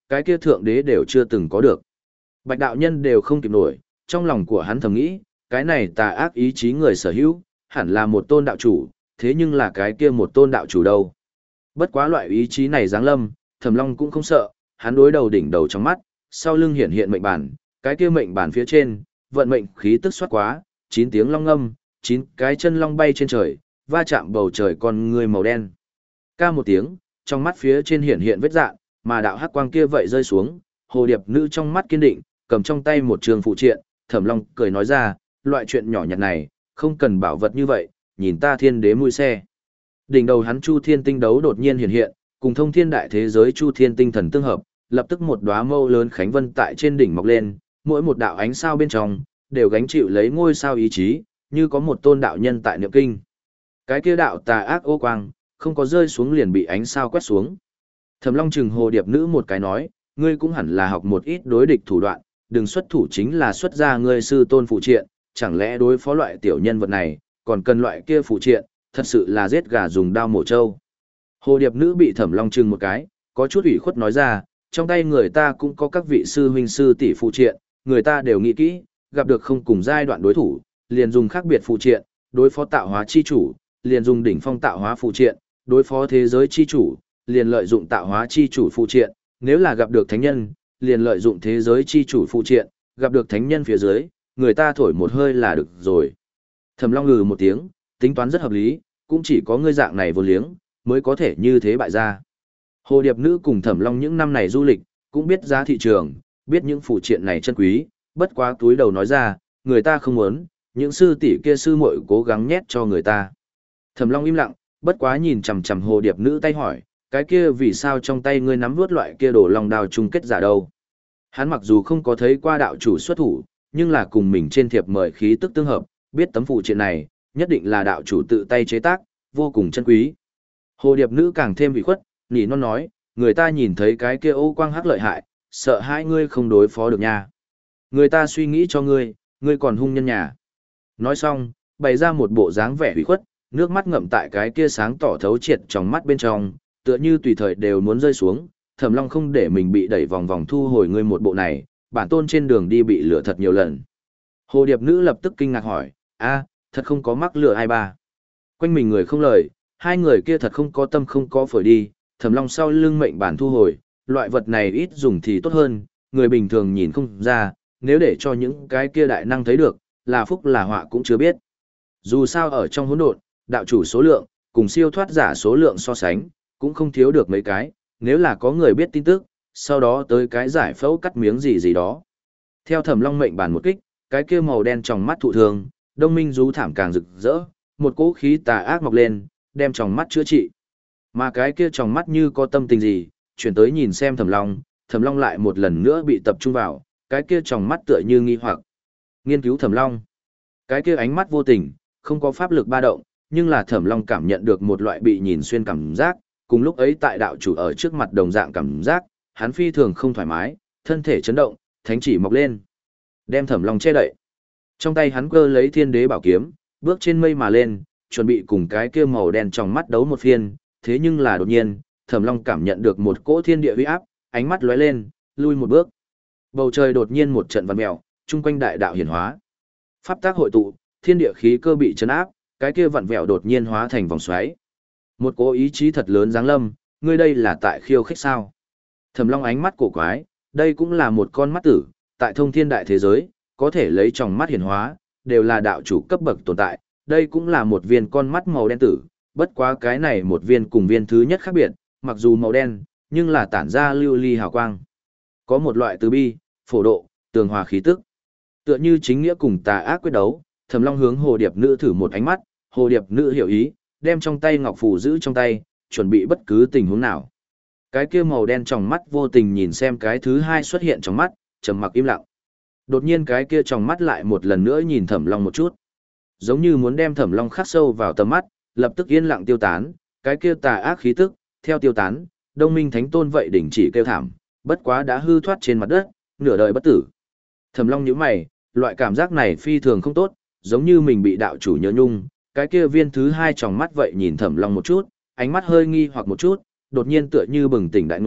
Speaker 1: cái kia thượng đế đều chưa từng có được. Bạch đạo nhân đều không kịp nổi, trong lòng của hắn thầm nghĩ, cái này tà ác ý chí người sở hữu, hẳn là một tôn đạo chủ, thế nhưng là cái kia một tôn đạo chủ đâu. Bất quá loại ý chí này giáng lâm, Thẩm Long cũng không sợ, hắn đối đầu đỉnh đầu trong mắt, sau lưng hiện hiện mệnh bản, cái kia mệnh bản phía trên, vận mệnh khí tức xoát quá, chín tiếng long ngâm, chín cái chân long bay trên trời, va chạm bầu trời con người màu đen. Ca một tiếng, trong mắt phía trên hiện hiện vết dạn, mà đạo hắc quang kia vậy rơi xuống, hồ điệp nữ trong mắt kiên định, cầm trong tay một trường phụ triện, Thẩm Long cười nói ra, loại chuyện nhỏ nhặt này, không cần bảo vật như vậy, nhìn ta thiên đế mui xe. Đỉnh đầu hắn Chu Thiên Tinh đấu đột nhiên hiện hiện, cùng thông thiên đại thế giới Chu Thiên Tinh thần tương hợp, lập tức một đóa mâu lớn khánh vân tại trên đỉnh mọc lên, mỗi một đạo ánh sao bên trong đều gánh chịu lấy ngôi sao ý chí, như có một tôn đạo nhân tại niệm kinh. Cái kia đạo tà ác ô quang, không có rơi xuống liền bị ánh sao quét xuống. Thẩm Long chừng hồ điệp nữ một cái nói, ngươi cũng hẳn là học một ít đối địch thủ đoạn, đừng xuất thủ chính là xuất ra ngươi sư tôn phụ triện, chẳng lẽ đối phó loại tiểu nhân vật này, còn cần loại kia phụ triện, thật sự là giết gà dùng đao mổ trâu. Hồ điệp nữ bị Thẩm Long chừng một cái, có chút ủy khuất nói ra, trong tay người ta cũng có các vị sư huynh sư tỷ phụ triện, người ta đều nghĩ kỹ, gặp được không cùng giai đoạn đối thủ, liền dùng khác biệt phụ triện, đối phó tạo hóa chi chủ, liền dùng đỉnh phong tạo hóa phụ triện, đối phó thế giới chi chủ, liền lợi dụng tạo hóa chi chủ phụ triện, nếu là gặp được thánh nhân, liền lợi dụng thế giới chi chủ phụ triện, gặp được thánh nhân phía dưới, người ta thổi một hơi là được rồi. Thẩm Long ngừ một tiếng, tính toán rất hợp lý, cũng chỉ có ngươi dạng này vô liếng, mới có thể như thế bại ra. Hồ điệp nữ cùng Thẩm Long những năm này du lịch, cũng biết giá thị trường, biết những phụ triện này chân quý, bất quá túi đầu nói ra, người ta không muốn, những sư tỷ kia sư muội cố gắng nhét cho người ta. Thẩm Long im lặng, bất quá nhìn chằm chằm hồ điệp nữ tay hỏi, cái kia vì sao trong tay ngươi nắm vuốt loại kia đổ lòng đào chung kết giả đâu? Hắn mặc dù không có thấy qua đạo chủ xuất thủ, nhưng là cùng mình trên thiệp mời khí tức tương hợp, biết tấm phụ triện này, nhất định là đạo chủ tự tay chế tác, vô cùng chân quý. Hồ điệp nữ càng thêm ủy khuất, nỉ non nói, người ta nhìn thấy cái kia ô quang hắc lợi hại, sợ hai ngươi không đối phó được nha. Người ta suy nghĩ cho ngươi, ngươi còn hung nhân nhà. Nói xong, bày ra một bộ dáng vẻ ủy khuất, nước mắt ngậm tại cái kia sáng tỏ thấu triệt trong mắt bên trong, tựa như tùy thời đều muốn rơi xuống. Thẩm Long không để mình bị đẩy vòng vòng thu hồi ngươi một bộ này, bản tôn trên đường đi bị lửa thật nhiều lần. Hồ điệp nữ lập tức kinh ngạc hỏi, a, thật không có mắc lửa ai ba. Quanh mình người không lời, hai người kia thật không có tâm không có phổi đi. Thẩm Long sau lưng mệnh bản thu hồi, loại vật này ít dùng thì tốt hơn, người bình thường nhìn không ra, nếu để cho những cái kia đại năng thấy được, là phúc là họa cũng chưa biết. Dù sao ở trong hỗn độn, đạo chủ số lượng, cùng siêu thoát giả số lượng so sánh, cũng không thiếu được mấy cái, nếu là có người biết tin tức, sau đó tới cái giải phẫu cắt miếng gì gì đó. Theo Thẩm Long mệnh bản một kích, cái kia màu đen trong mắt thụ thường, đông minh rú thảm càng rực rỡ, một cỗ khí tà ác mọc lên, đem trong mắt chữa trị. Mà cái kia trong mắt như có tâm tình gì, chuyển tới nhìn xem Thẩm Long, Thẩm Long lại một lần nữa bị tập trung vào, cái kia trong mắt tựa như nghi hoặc. Nghiên cứu Thẩm Long. Cái kia ánh mắt vô tình, không có pháp lực ba động, nhưng là Thẩm Long cảm nhận được một loại bị nhìn xuyên cảm giác, cùng lúc ấy tại đạo chủ ở trước mặt đồng dạng cảm giác, hắn phi thường không thoải mái, thân thể chấn động, thánh chỉ mọc lên, đem Thẩm Long che đậy. Trong tay hắn cơ lấy Thiên Đế bảo kiếm, bước trên mây mà lên, chuẩn bị cùng cái kia màu đen trong mắt đấu một phiên, thế nhưng là đột nhiên, Thẩm Long cảm nhận được một cỗ thiên địa uy áp, ánh mắt lóe lên, lui một bước. Bầu trời đột nhiên một trận vặn mèo, chung quanh đại đạo hiển hóa. Pháp tác hội tụ, thiên địa khí cơ bị chấn áp, cái kia vặn vẹo đột nhiên hóa thành vòng xoáy. Một cỗ ý chí thật lớn giáng lâm, ngươi đây là tại khiêu khích sao? Thẩm Long ánh mắt cổ quái, đây cũng là một con mắt tử, tại thông thiên đại thế giới, có thể lấy tròng mắt hiển hóa, đều là đạo chủ cấp bậc tồn tại, đây cũng là một viên con mắt màu đen tử, bất quá cái này một viên cùng viên thứ nhất khác biệt, mặc dù màu đen, nhưng là tản ra lưu ly hào quang. Có một loại từ bi, phổ độ, tường hòa khí tức. Tựa như chính nghĩa cùng tà ác quyết đấu, Thẩm Long hướng hồ điệp nữ thử một ánh mắt, hồ điệp nữ hiểu ý, đem trong tay ngọc phù giữ trong tay, chuẩn bị bất cứ tình huống nào. Cái kia màu đen trong mắt vô tình nhìn xem cái thứ hai xuất hiện trong mắt, trầm mặc im lặng. Đột nhiên cái kia trong mắt lại một lần nữa nhìn Thẩm Long một chút. Giống như muốn đem Thẩm Long khắc sâu vào tầm mắt, lập tức yên lặng tiêu tán, cái kia tà ác khí tức, theo tiêu tán, Đông Minh Thánh Tôn vậy đỉnh chỉ kêu thảm, bất quá đã hư thoát trên mặt đất, nửa đời bất tử. Thẩm Long nhíu mày, loại cảm giác này phi thường không tốt, giống như mình bị đạo chủ nhớ nhung, cái kia viên thứ hai tròng mắt vậy nhìn Thẩm Long một chút, ánh mắt hơi nghi hoặc một chút, đột nhiên tựa như bừng tỉnh đại ngộ,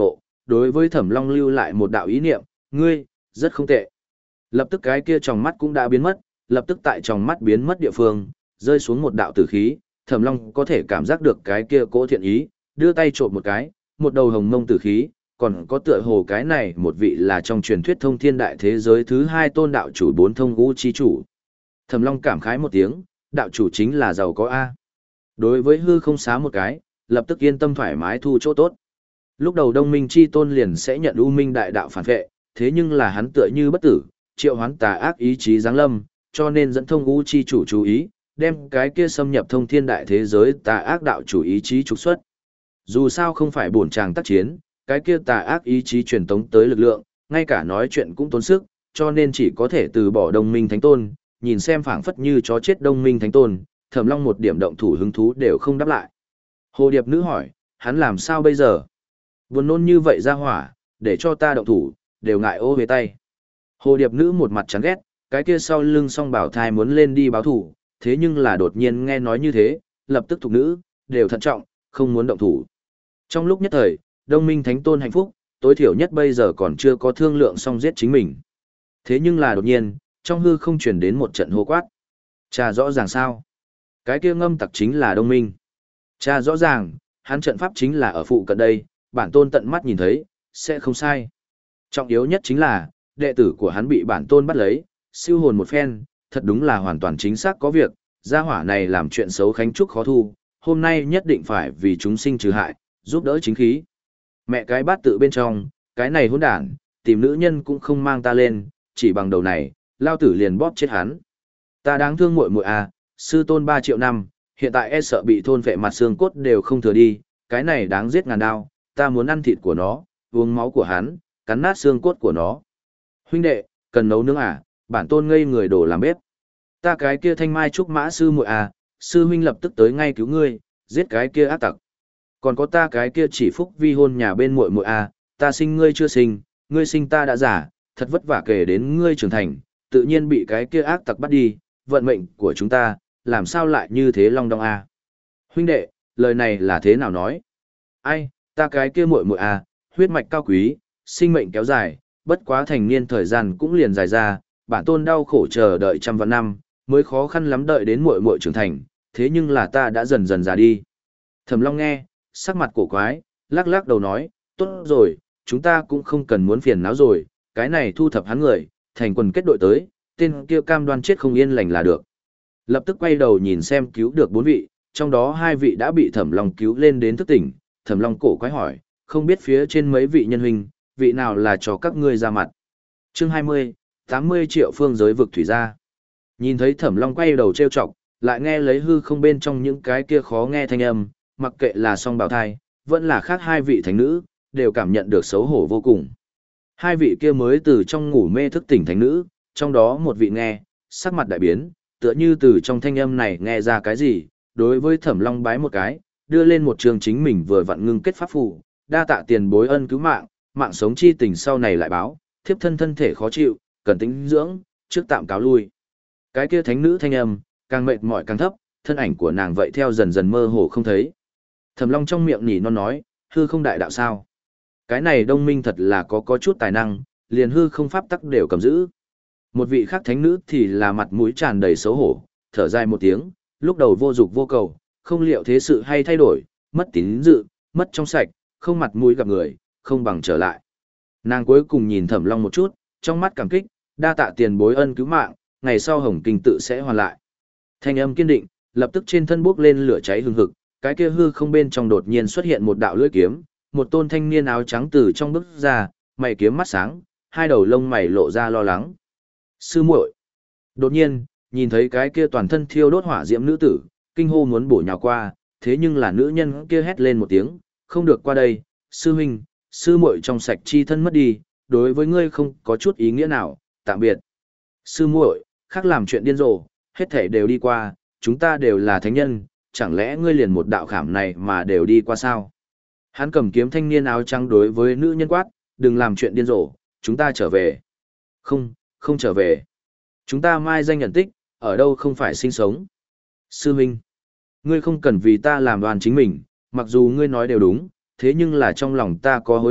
Speaker 1: đối với Thẩm Long lưu lại một đạo ý niệm, ngươi, rất không tệ. Lập tức cái kia tròng mắt cũng đã biến mất, lập tức tại tròng mắt biến mất địa phương, rơi xuống một đạo tử khí, Thẩm Long có thể cảm giác được cái kia cỗ thiện ý, đưa tay trộm một cái, một đầu hồng mông tử khí, còn có tựa hồ cái này một vị là trong truyền thuyết thông thiên đại thế giới thứ hai tôn đạo chủ bốn thông ngũ chi chủ. Thẩm Long cảm khái một tiếng, đạo chủ chính là giàu có A. Đối với hư không xá một cái, lập tức yên tâm thoải mái thu chỗ tốt. Lúc đầu Đông Minh chi tôn liền sẽ nhận U Minh đại đạo phản vệ, thế nhưng là hắn tựa như bất tử, triệu hoán tà ác ý chí giáng lâm, cho nên dẫn thông ngũ chi chủ chú ý, đem cái kia xâm nhập thông thiên đại thế giới tà ác đạo chủ ý chí trục xuất. Dù sao không phải bổn chàng tác chiến, cái kia tà ác ý chí truyền tống tới lực lượng, ngay cả nói chuyện cũng tốn sức, cho nên chỉ có thể từ bỏ Đông Minh Thánh Tôn, nhìn xem phảng phất như chó chết Đông Minh Thánh Tôn, Thẩm Long một điểm động thủ hứng thú đều không đáp lại. Hồ Điệp nữ hỏi, hắn làm sao bây giờ? Buồn nôn như vậy ra hỏa, để cho ta động thủ, đều ngại ô về tay. Hồ Điệp nữ một mặt chán ghét, cái kia sau lưng song bảo thai muốn lên đi báo thủ, thế nhưng là đột nhiên nghe nói như thế, lập tức thục nữ, đều thận trọng, không muốn động thủ. Trong lúc nhất thời, Đông Minh Thánh Tôn hạnh phúc, tối thiểu nhất bây giờ còn chưa có thương lượng xong giết chính mình. Thế nhưng là đột nhiên, trong hư không truyền đến một trận hô quát. Cha rõ ràng sao? Cái kia ngâm tặc chính là Đông Minh. Cha rõ ràng, hắn trận pháp chính là ở phụ cận đây, bản tôn tận mắt nhìn thấy, sẽ không sai. Trọng yếu nhất chính là, đệ tử của hắn bị bản tôn bắt lấy, siêu hồn một phen, thật đúng là hoàn toàn chính xác có việc, gia hỏa này làm chuyện xấu khánh trúc khó thu, hôm nay nhất định phải vì chúng sinh trừ hại, giúp đỡ chính khí. Mẹ cái bát tự bên trong, cái này hỗn đản, tìm nữ nhân cũng không mang ta lên, chỉ bằng đầu này, lao tử liền bóp chết hắn. Ta đáng thương muội muội à, sư tôn ba triệu năm, hiện tại e sợ bị thôn vệ mặt xương cốt đều không thừa đi, cái này đáng giết ngàn đao, ta muốn ăn thịt của nó, uống máu của hắn, cắn nát xương cốt của nó. Huynh đệ, cần nấu nướng à, bản tôn ngây người đổ làm bếp. Ta cái kia thanh mai trúc mã sư muội à, sư huynh lập tức tới ngay cứu ngươi, giết cái kia ác tặc. Còn có ta cái kia chỉ phúc vi hôn nhà bên muội muội à, ta sinh ngươi chưa sinh, ngươi sinh ta đã giả, thật vất vả kể đến ngươi trưởng thành, tự nhiên bị cái kia ác tặc bắt đi, vận mệnh của chúng ta, làm sao lại như thế long đong à. Huynh đệ, lời này là thế nào nói? Ai, ta cái kia muội muội à, huyết mạch cao quý, sinh mệnh kéo dài, bất quá thành niên thời gian cũng liền dài ra, bản tôn đau khổ chờ đợi trăm vạn năm, mới khó khăn lắm đợi đến muội muội trưởng thành, thế nhưng là ta đã dần dần già đi. Thẩm Long nghe, sắc mặt cổ quái, lắc lắc đầu nói, tốt rồi, chúng ta cũng không cần muốn phiền não rồi, cái này thu thập hắn người, thành quần kết đội tới, tên kia cam đoan chết không yên lành là được. Lập tức quay đầu nhìn xem cứu được bốn vị, trong đó hai vị đã bị Thẩm Long cứu lên đến thức tỉnh, Thẩm Long cổ quái hỏi, không biết phía trên mấy vị nhân huynh, vị nào là cho các ngươi ra mặt. Chương hai mươi, tám mươi triệu phương giới vực thủy ra. Nhìn thấy Thẩm Long quay đầu trêu chọc, lại nghe lấy hư không bên trong những cái kia khó nghe thanh âm, mặc kệ là song bào thai, vẫn là khác hai vị thánh nữ, đều cảm nhận được xấu hổ vô cùng. Hai vị kia mới từ trong ngủ mê thức tỉnh thánh nữ, trong đó một vị nghe, sắc mặt đại biến, tựa như từ trong thanh âm này nghe ra cái gì, đối với Thẩm Long bái một cái, đưa lên một trường chính mình vừa vặn ngưng kết pháp phù, đa tạ tiền bối ân cứu mạng, mạng sống chi tình sau này lại báo, thiếp thân thân thể khó chịu, cần tĩnh dưỡng, trước tạm cáo lui. Cái kia thánh nữ thanh âm, càng mệt mỏi càng thấp, thân ảnh của nàng vậy theo dần dần mơ hồ không thấy. Thẩm Long trong miệng nhỉ non nói, hư không đại đạo sao? Cái này Đông Minh thật là có có chút tài năng, liền hư không pháp tắc đều cầm giữ. Một vị khác thánh nữ thì là mặt mũi tràn đầy xấu hổ, thở dài một tiếng, lúc đầu vô dục vô cầu, không liệu thế sự hay thay đổi, mất tín dự, mất trong sạch, không mặt mũi gặp người, không bằng trở lại. Nàng cuối cùng nhìn Thẩm Long một chút, trong mắt cảm kích, đa tạ tiền bối ân cứu mạng, ngày sau Hồng Kinh tự sẽ hoàn lại. Thanh âm kiên định, lập tức trên thân bốc lên lửa cháy hừng hực, cái kia hư không bên trong đột nhiên xuất hiện một đạo lưỡi kiếm, một tôn thanh niên áo trắng từ trong bước ra, mày kiếm mắt sáng, hai đầu lông mày lộ ra lo lắng. Sư muội. Đột nhiên, nhìn thấy cái kia toàn thân thiêu đốt hỏa diễm nữ tử, kinh hô muốn bổ nhào qua, thế nhưng là nữ nhân kia hét lên một tiếng, không được qua đây, sư huynh, sư muội trong sạch chi thân mất đi, đối với ngươi không có chút ý nghĩa nào, tạm biệt. Sư muội, khác làm chuyện điên rồ, hết thảy đều đi qua, chúng ta đều là thánh nhân, chẳng lẽ ngươi liền một đạo khảm này mà đều đi qua sao? Hắn cầm kiếm thanh niên áo trắng đối với nữ nhân quát, đừng làm chuyện điên rồ, chúng ta trở về. Không, không trở về. Chúng ta mai danh nhận tích, ở đâu không phải sinh sống. Sư huynh, ngươi không cần vì ta làm đoàn chính mình, mặc dù ngươi nói đều đúng, thế nhưng là trong lòng ta có hối hận,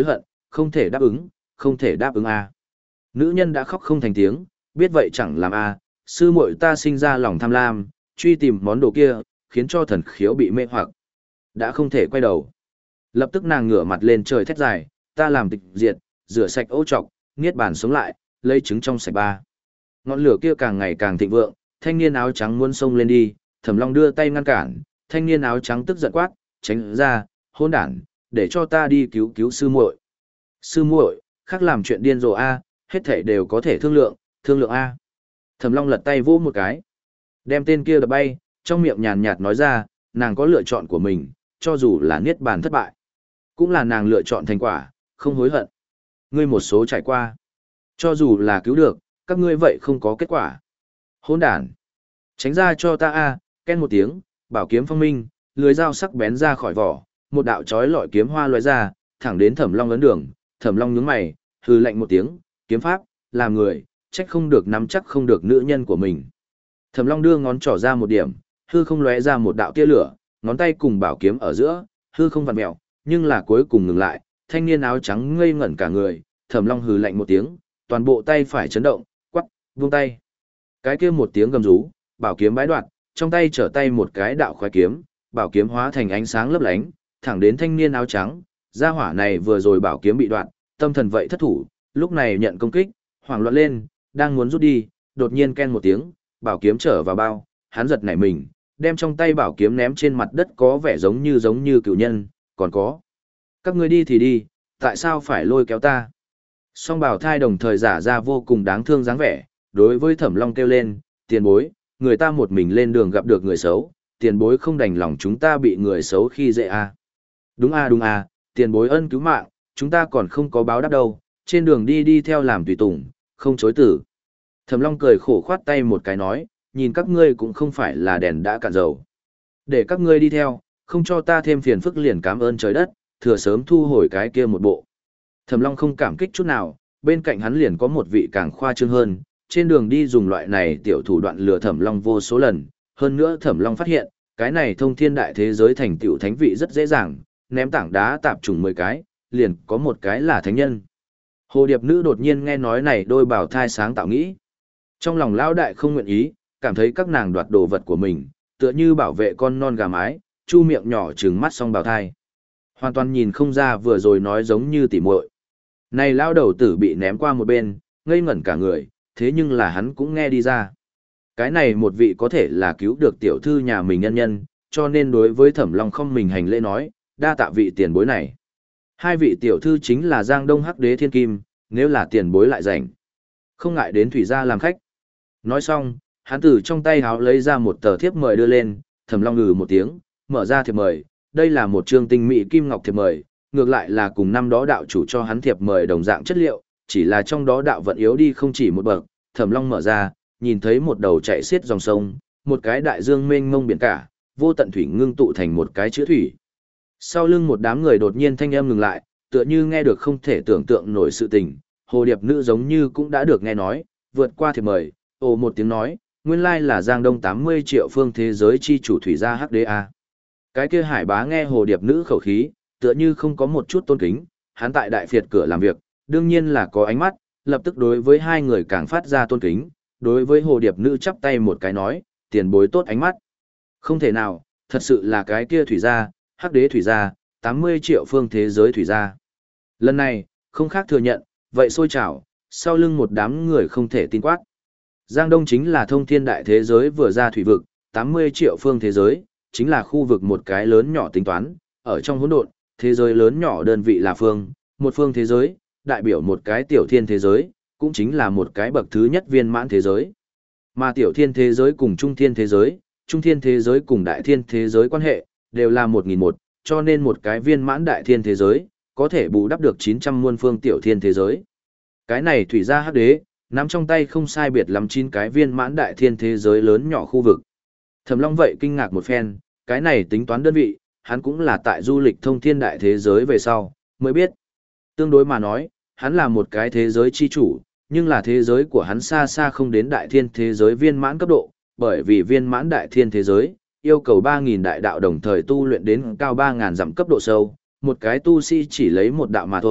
Speaker 1: không thể đáp ứng, không thể đáp ứng a. Nữ nhân đã khóc không thành tiếng, biết vậy chẳng làm a, sư muội ta sinh ra lòng tham lam, truy tìm món đồ kia, khiến cho thần khiếu bị mê hoặc. Đã không thể quay đầu. Lập tức nàng ngửa mặt lên trời thét dài, ta làm tịch diệt, rửa sạch ô trọc, niết bàn sống lại, lấy trứng trong sạch ba. Ngọn lửa kia càng ngày càng thịnh vượng, thanh niên áo trắng muốn xông lên đi, Thẩm Long đưa tay ngăn cản, thanh niên áo trắng tức giận quát, tránh ra, hỗn đản, để cho ta đi cứu cứu sư muội. Sư muội, khác làm chuyện điên rồ a, hết thảy đều có thể thương lượng, thương lượng a. Thẩm Long lật tay vỗ một cái, đem tên kia đập bay, trong miệng nhàn nhạt nói ra, nàng có lựa chọn của mình, cho dù là niết bàn thất bại, cũng là nàng lựa chọn thành quả, không hối hận. Ngươi một số trải qua, cho dù là cứu được, các ngươi vậy không có kết quả. Hỗn đản, tránh ra cho ta a, ken một tiếng, bảo kiếm phong minh, lưới dao sắc bén ra khỏi vỏ, một đạo chói lọi kiếm hoa lóe ra, thẳng đến Thẩm Long ấn đường, Thẩm Long nhướng mày, hừ lạnh một tiếng, kiếm pháp, làm người, trách không được nắm chắc không được nữ nhân của mình. Thẩm Long đưa ngón trỏ ra một điểm, hư không lóe ra một đạo tia lửa, ngón tay cùng bảo kiếm ở giữa, hư không vặn mèo, nhưng là cuối cùng ngừng lại, thanh niên áo trắng ngây ngẩn cả người, Thẩm Long hừ lạnh một tiếng, toàn bộ tay phải chấn động, quắc, buông tay. Cái kia một tiếng gầm rú, bảo kiếm bái đoạt, trong tay trở tay một cái đạo khoái kiếm, bảo kiếm hóa thành ánh sáng lấp lánh, thẳng đến thanh niên áo trắng, gia hỏa này vừa rồi bảo kiếm bị đoạn, tâm thần vậy thất thủ, lúc này nhận công kích, hoảng loạn lên, đang muốn rút đi, đột nhiên ken một tiếng, bảo kiếm trở vào bao, hắn giật nảy mình, đem trong tay bảo kiếm ném trên mặt đất có vẻ giống như giống như cựu nhân, còn có. Các ngươi đi thì đi, tại sao phải lôi kéo ta? Song bảo thai đồng thời giả ra vô cùng đáng thương dáng vẻ, đối với Thẩm Long kêu lên, tiền bối, người ta một mình lên đường gặp được người xấu, tiền bối không đành lòng chúng ta bị người xấu khi dễ à. Đúng à đúng à, tiền bối ân cứu mạng, chúng ta còn không có báo đáp đâu, trên đường đi đi theo làm tùy tùng, không chối tử. Thẩm Long cười khổ khoát tay một cái nói, nhìn các ngươi cũng không phải là đèn đã cạn dầu. Để các ngươi đi theo, không cho ta thêm phiền phức liền cảm ơn trời đất, thừa sớm thu hồi cái kia một bộ. Thẩm Long không cảm kích chút nào, bên cạnh hắn liền có một vị càng khoa trương hơn, trên đường đi dùng loại này tiểu thủ đoạn lừa Thẩm Long vô số lần, hơn nữa Thẩm Long phát hiện, cái này thông thiên đại thế giới thành tựu thánh vị rất dễ dàng, ném tảng đá tạp trùng mười cái, liền có một cái là thánh nhân. Hồ Điệp nữ đột nhiên nghe nói này đôi bảo thai sáng tạo nghĩ. Trong lòng lão đại không nguyện ý, cảm thấy các nàng đoạt đồ vật của mình, tựa như bảo vệ con non gà mái, chu miệng nhỏ trừng mắt song bảo thai. Hoàn toàn nhìn không ra vừa rồi nói giống như tỉ muội. Này lão đầu tử bị ném qua một bên, ngây ngẩn cả người, thế nhưng là hắn cũng nghe đi ra. Cái này một vị có thể là cứu được tiểu thư nhà mình nhân nhân, cho nên đối với Thẩm Long không mình hành lễ nói, đa tạ vị tiền bối này. Hai vị tiểu thư chính là Giang Đông Hắc Đế Thiên Kim, nếu là tiền bối lại rảnh, không ngại đến thủy gia làm khách. Nói xong, hắn từ trong tay háo lấy ra một tờ thiếp mời đưa lên, Thẩm Long ngừ một tiếng, mở ra thiệp mời, đây là một chương tinh mỹ kim ngọc thiệp mời, ngược lại là cùng năm đó đạo chủ cho hắn thiệp mời đồng dạng chất liệu, chỉ là trong đó đạo vận yếu đi không chỉ một bậc. Thẩm Long mở ra, nhìn thấy một đầu chạy xiết dòng sông, một cái đại dương mênh mông biển cả, vô tận thủy ngưng tụ thành một cái chữ thủy. Sau lưng một đám người đột nhiên thanh âm ngừng lại, tựa như nghe được không thể tưởng tượng nổi sự tình, hồ điệp nữ giống như cũng đã được nghe nói, vượt qua thiệp mời, ồ một tiếng nói, nguyên lai là Giang Đông tám mươi triệu phương thế giới chi chủ thủy gia hắc đế a. Cái kia hải bá nghe hồ điệp nữ khẩu khí, tựa như không có một chút tôn kính, hắn tại đại phiệt cửa làm việc, đương nhiên là có ánh mắt, lập tức đối với hai người càng phát ra tôn kính, đối với hồ điệp nữ chắp tay một cái nói, tiền bối tốt ánh mắt. Không thể nào, thật sự là cái kia thủy gia, hắc đế thủy gia, tám mươi triệu phương thế giới thủy gia. Lần này, không khác thừa nhận, vậy xôi trào, sau lưng một đám người không thể tin quát. Giang Đông chính là thông thiên đại thế giới vừa ra thủy vực, tám mươi triệu phương thế giới, chính là khu vực một cái lớn nhỏ tính toán, ở trong hỗn độn, thế giới lớn nhỏ đơn vị là phương, một phương thế giới, đại biểu một cái tiểu thiên thế giới, cũng chính là một cái bậc thứ nhất viên mãn thế giới. Mà tiểu thiên thế giới cùng trung thiên thế giới, trung thiên thế giới cùng đại thiên thế giới quan hệ, đều là một nghìn một, cho nên một cái viên mãn đại thiên thế giới, có thể bù đắp được chín trăm muôn phương tiểu thiên thế giới. Cái này thủy gia hắc đế, nắm trong tay không sai biệt lắm chín cái viên mãn đại thiên thế giới lớn nhỏ khu vực. Thẩm Long vậy kinh ngạc một phen, cái này tính toán đơn vị, hắn cũng là tại du lịch thông thiên đại thế giới về sau, mới biết. Tương đối mà nói, hắn là một cái thế giới chi chủ, nhưng là thế giới của hắn xa xa không đến đại thiên thế giới viên mãn cấp độ, bởi vì viên mãn đại thiên thế giới, yêu cầu ba nghìn đại đạo đồng thời tu luyện đến cao ba nghìn dặm cấp độ sâu, một cái tu sĩ chỉ lấy một đạo mà thôi,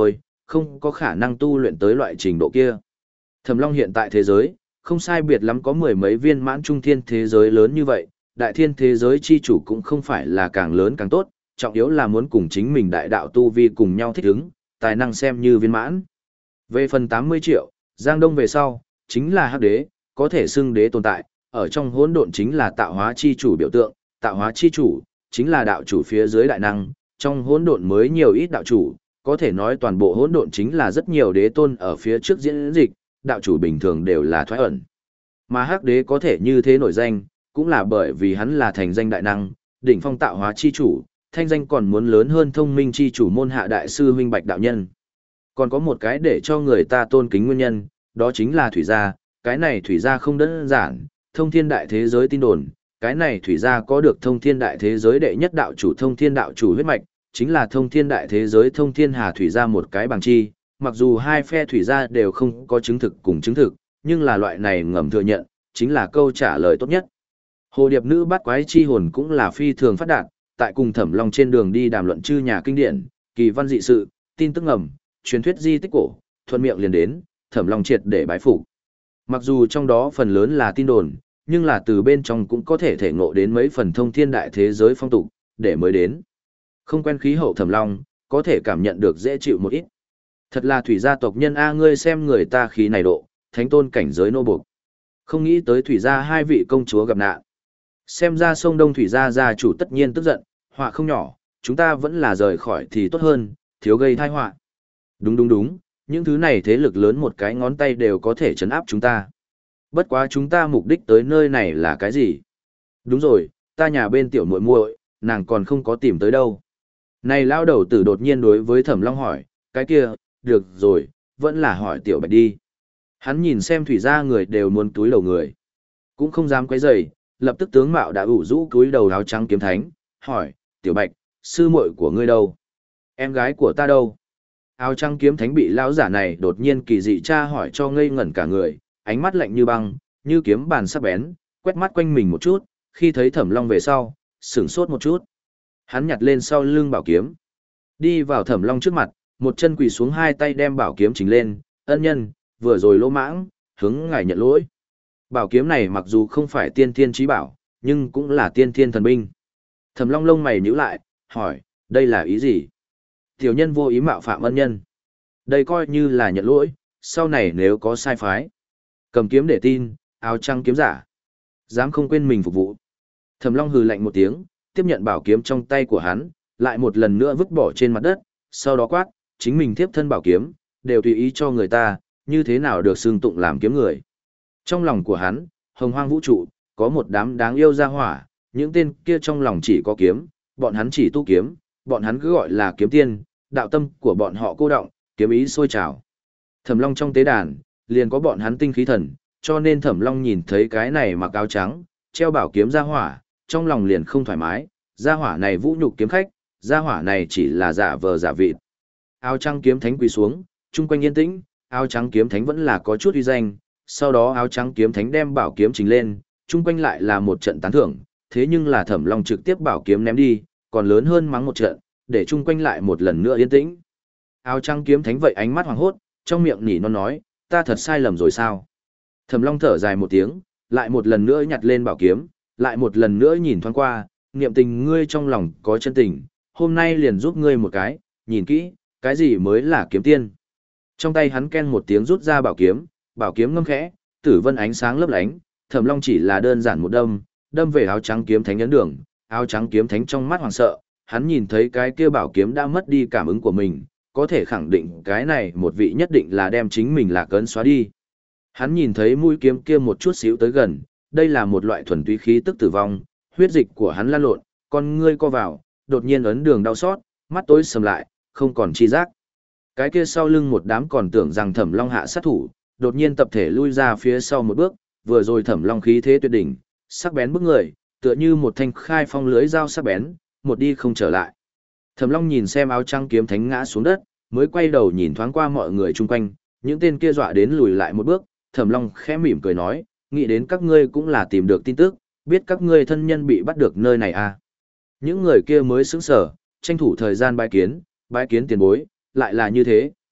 Speaker 1: không có khả năng tu luyện tới loại trình độ kia. Thẩm Long hiện tại thế giới, không sai biệt lắm có mười mấy viên mãn trung thiên thế giới lớn như vậy, đại thiên thế giới chi chủ cũng không phải là càng lớn càng tốt, trọng yếu là muốn cùng chính mình đại đạo tu vi cùng nhau thích ứng, tài năng xem như viên mãn. Về phần tám mươi triệu, Giang Đông về sau, chính là hắc đế, có thể xưng đế tồn tại, ở trong hỗn độn chính là tạo hóa chi chủ biểu tượng, tạo hóa chi chủ, chính là đạo chủ phía dưới đại năng, trong hỗn độn mới nhiều ít đạo chủ, có thể nói toàn bộ hỗn độn chính là rất nhiều đế tôn ở phía trước diễn dịch, đạo chủ bình thường đều là thoái ẩn. Mà hắc đế có thể như thế nổi danh, cũng là bởi vì hắn là thành danh đại năng, đỉnh phong tạo hóa chi chủ, thanh danh còn muốn lớn hơn thông minh chi chủ môn hạ đại sư huynh Bạch đạo nhân. Còn có một cái để cho người ta tôn kính nguyên nhân, đó chính là thủy gia, cái này thủy gia không đơn giản, thông thiên đại thế giới tin đồn, cái này thủy gia có được thông thiên đại thế giới đệ nhất đạo chủ thông thiên đạo chủ huyết mạch, chính là thông thiên đại thế giới thông thiên hà thủy gia một cái bằng chi, mặc dù hai phe thủy gia đều không có chứng thực cùng chứng thực, nhưng là loại này ngầm thừa nhận, chính là câu trả lời tốt nhất. Hồ điệp nữ bắt quái chi hồn cũng là phi thường phát đạt, tại cùng Thẩm Long trên đường đi đàm luận chư nhà kinh điển, kỳ văn dị sự, tin tức ngầm, truyền thuyết di tích cổ, thuận miệng liền đến, Thẩm Long triệt để bái phục. Mặc dù trong đó phần lớn là tin đồn, nhưng là từ bên trong cũng có thể thể ngộ đến mấy phần thông thiên đại thế giới phong tục, để mới đến. Không quen khí hậu Thẩm Long, có thể cảm nhận được dễ chịu một ít. Thật là thủy gia tộc nhân a, ngươi xem người ta khí này độ, thánh tôn cảnh giới nô buộc. Không nghĩ tới thủy gia hai vị công chúa gặp nạn. Xem ra sông Đông thủy gia gia chủ tất nhiên tức giận, họa không nhỏ, chúng ta vẫn là rời khỏi thì tốt hơn, thiếu gây tai họa. Đúng đúng đúng, những thứ này thế lực lớn một cái ngón tay đều có thể chấn áp chúng ta. Bất quá chúng ta mục đích tới nơi này là cái gì? Đúng rồi, ta nhà bên tiểu muội muội, nàng còn không có tìm tới đâu. Này lao đầu tử đột nhiên đối với Thẩm Long hỏi, cái kia, được rồi, vẫn là hỏi tiểu Bạch đi. Hắn nhìn xem thủy gia người đều muốn túi đầu người. Cũng không dám quấy rầy, lập tức tướng mạo đã ủ rũ túi đầu áo trắng kiếm thánh, hỏi, tiểu Bạch, sư muội của ngươi đâu? Em gái của ta đâu? Áo trắng kiếm thánh bị lão giả này đột nhiên kỳ dị tra hỏi cho ngây ngẩn cả người, ánh mắt lạnh như băng, như kiếm bàn sắc bén, quét mắt quanh mình một chút, khi thấy Thẩm Long về sau, sửng sốt một chút. Hắn nhặt lên sau lưng bảo kiếm, đi vào Thẩm Long trước mặt, một chân quỳ xuống, hai tay đem bảo kiếm chỉnh lên, ân nhân, vừa rồi lỗ mãng, hướng ngài nhận lỗi. Bảo kiếm này mặc dù không phải tiên thiên chí bảo, nhưng cũng là tiên thiên thần binh. Thẩm Long lông mày nhíu lại, hỏi, đây là ý gì? Tiểu nhân vô ý mạo phạm ân nhân. Đây coi như là nhận lỗi, sau này nếu có sai phái. Cầm kiếm để tin, áo trắng kiếm giả. Dám không quên mình phục vụ. Thẩm Long hừ lạnh một tiếng, tiếp nhận bảo kiếm trong tay của hắn, lại một lần nữa vứt bỏ trên mặt đất, sau đó quát, chính mình tiếp thân bảo kiếm, đều tùy ý cho người ta, như thế nào được xưng tụng làm kiếm người. Trong lòng của hắn, hồng hoang vũ trụ, có một đám đáng yêu gia hỏa, những tên kia trong lòng chỉ có kiếm, bọn hắn chỉ tu kiếm, bọn hắn cứ gọi là kiếm tiên, đạo tâm của bọn họ cô động, kiếm ý sôi trào. Thẩm Long trong tế đàn, liền có bọn hắn tinh khí thần, cho nên Thẩm Long nhìn thấy cái này mặc áo trắng, treo bảo kiếm gia hỏa, trong lòng liền không thoải mái, gia hỏa này vũ nhục kiếm khách, gia hỏa này chỉ là giả vờ giả vịt. Áo trắng kiếm thánh quỳ xuống, chung quanh yên tĩnh, áo trắng kiếm thánh vẫn là có chút uy danh, sau đó áo trắng kiếm thánh đem bảo kiếm trình lên, chung quanh lại là một trận tán thưởng, thế nhưng là Thẩm Long trực tiếp bảo kiếm ném đi, còn lớn hơn mắng một trận, để chung quanh lại một lần nữa yên tĩnh. Áo trắng kiếm thánh vậy ánh mắt hoàng hốt, trong miệng nỉ non nói, ta thật sai lầm rồi sao? Thẩm Long thở dài một tiếng, lại một lần nữa nhặt lên bảo kiếm, lại một lần nữa nhìn thoáng qua, niệm tình ngươi trong lòng có chân tình, hôm nay liền giúp ngươi một cái, nhìn kỹ, cái gì mới là kiếm tiên. Trong tay hắn ken một tiếng rút ra bảo kiếm, bảo kiếm ngâm khẽ, tử vân ánh sáng lấp lánh, Thẩm Long chỉ là đơn giản một đâm, đâm về áo trắng kiếm thánh ấn đường, áo trắng kiếm thánh trong mắt hoảng sợ, hắn nhìn thấy cái kia bảo kiếm đã mất đi cảm ứng của mình, có thể khẳng định cái này một vị nhất định là đem chính mình lạc ấn xóa đi. Hắn nhìn thấy mũi kiếm kia một chút xíu tới gần, đây là một loại thuần túy khí tức tử vong, huyết dịch của hắn lan lộn, con ngươi co vào, đột nhiên ấn đường đau xót, mắt tối sầm lại, không còn chi giác. Cái kia sau lưng một đám còn tưởng rằng Thẩm Long hạ sát thủ, đột nhiên tập thể lui ra phía sau một bước, vừa rồi Thẩm Long khí thế tuyệt đỉnh, sắc bén bức người, tựa như một thanh khai phong lưới dao sắc bén, một đi không trở lại. Thẩm Long nhìn xem áo trắng kiếm thánh ngã xuống đất, mới quay đầu nhìn thoáng qua mọi người chung quanh, những tên kia dọa đến lùi lại một bước, Thẩm Long khẽ mỉm cười nói, nghĩ đến các ngươi cũng là tìm được tin tức, biết các ngươi thân nhân bị bắt được nơi này à. Những người kia mới sững sờ, tranh thủ thời gian bái kiến, bái kiến tiền bối, lại là như thế.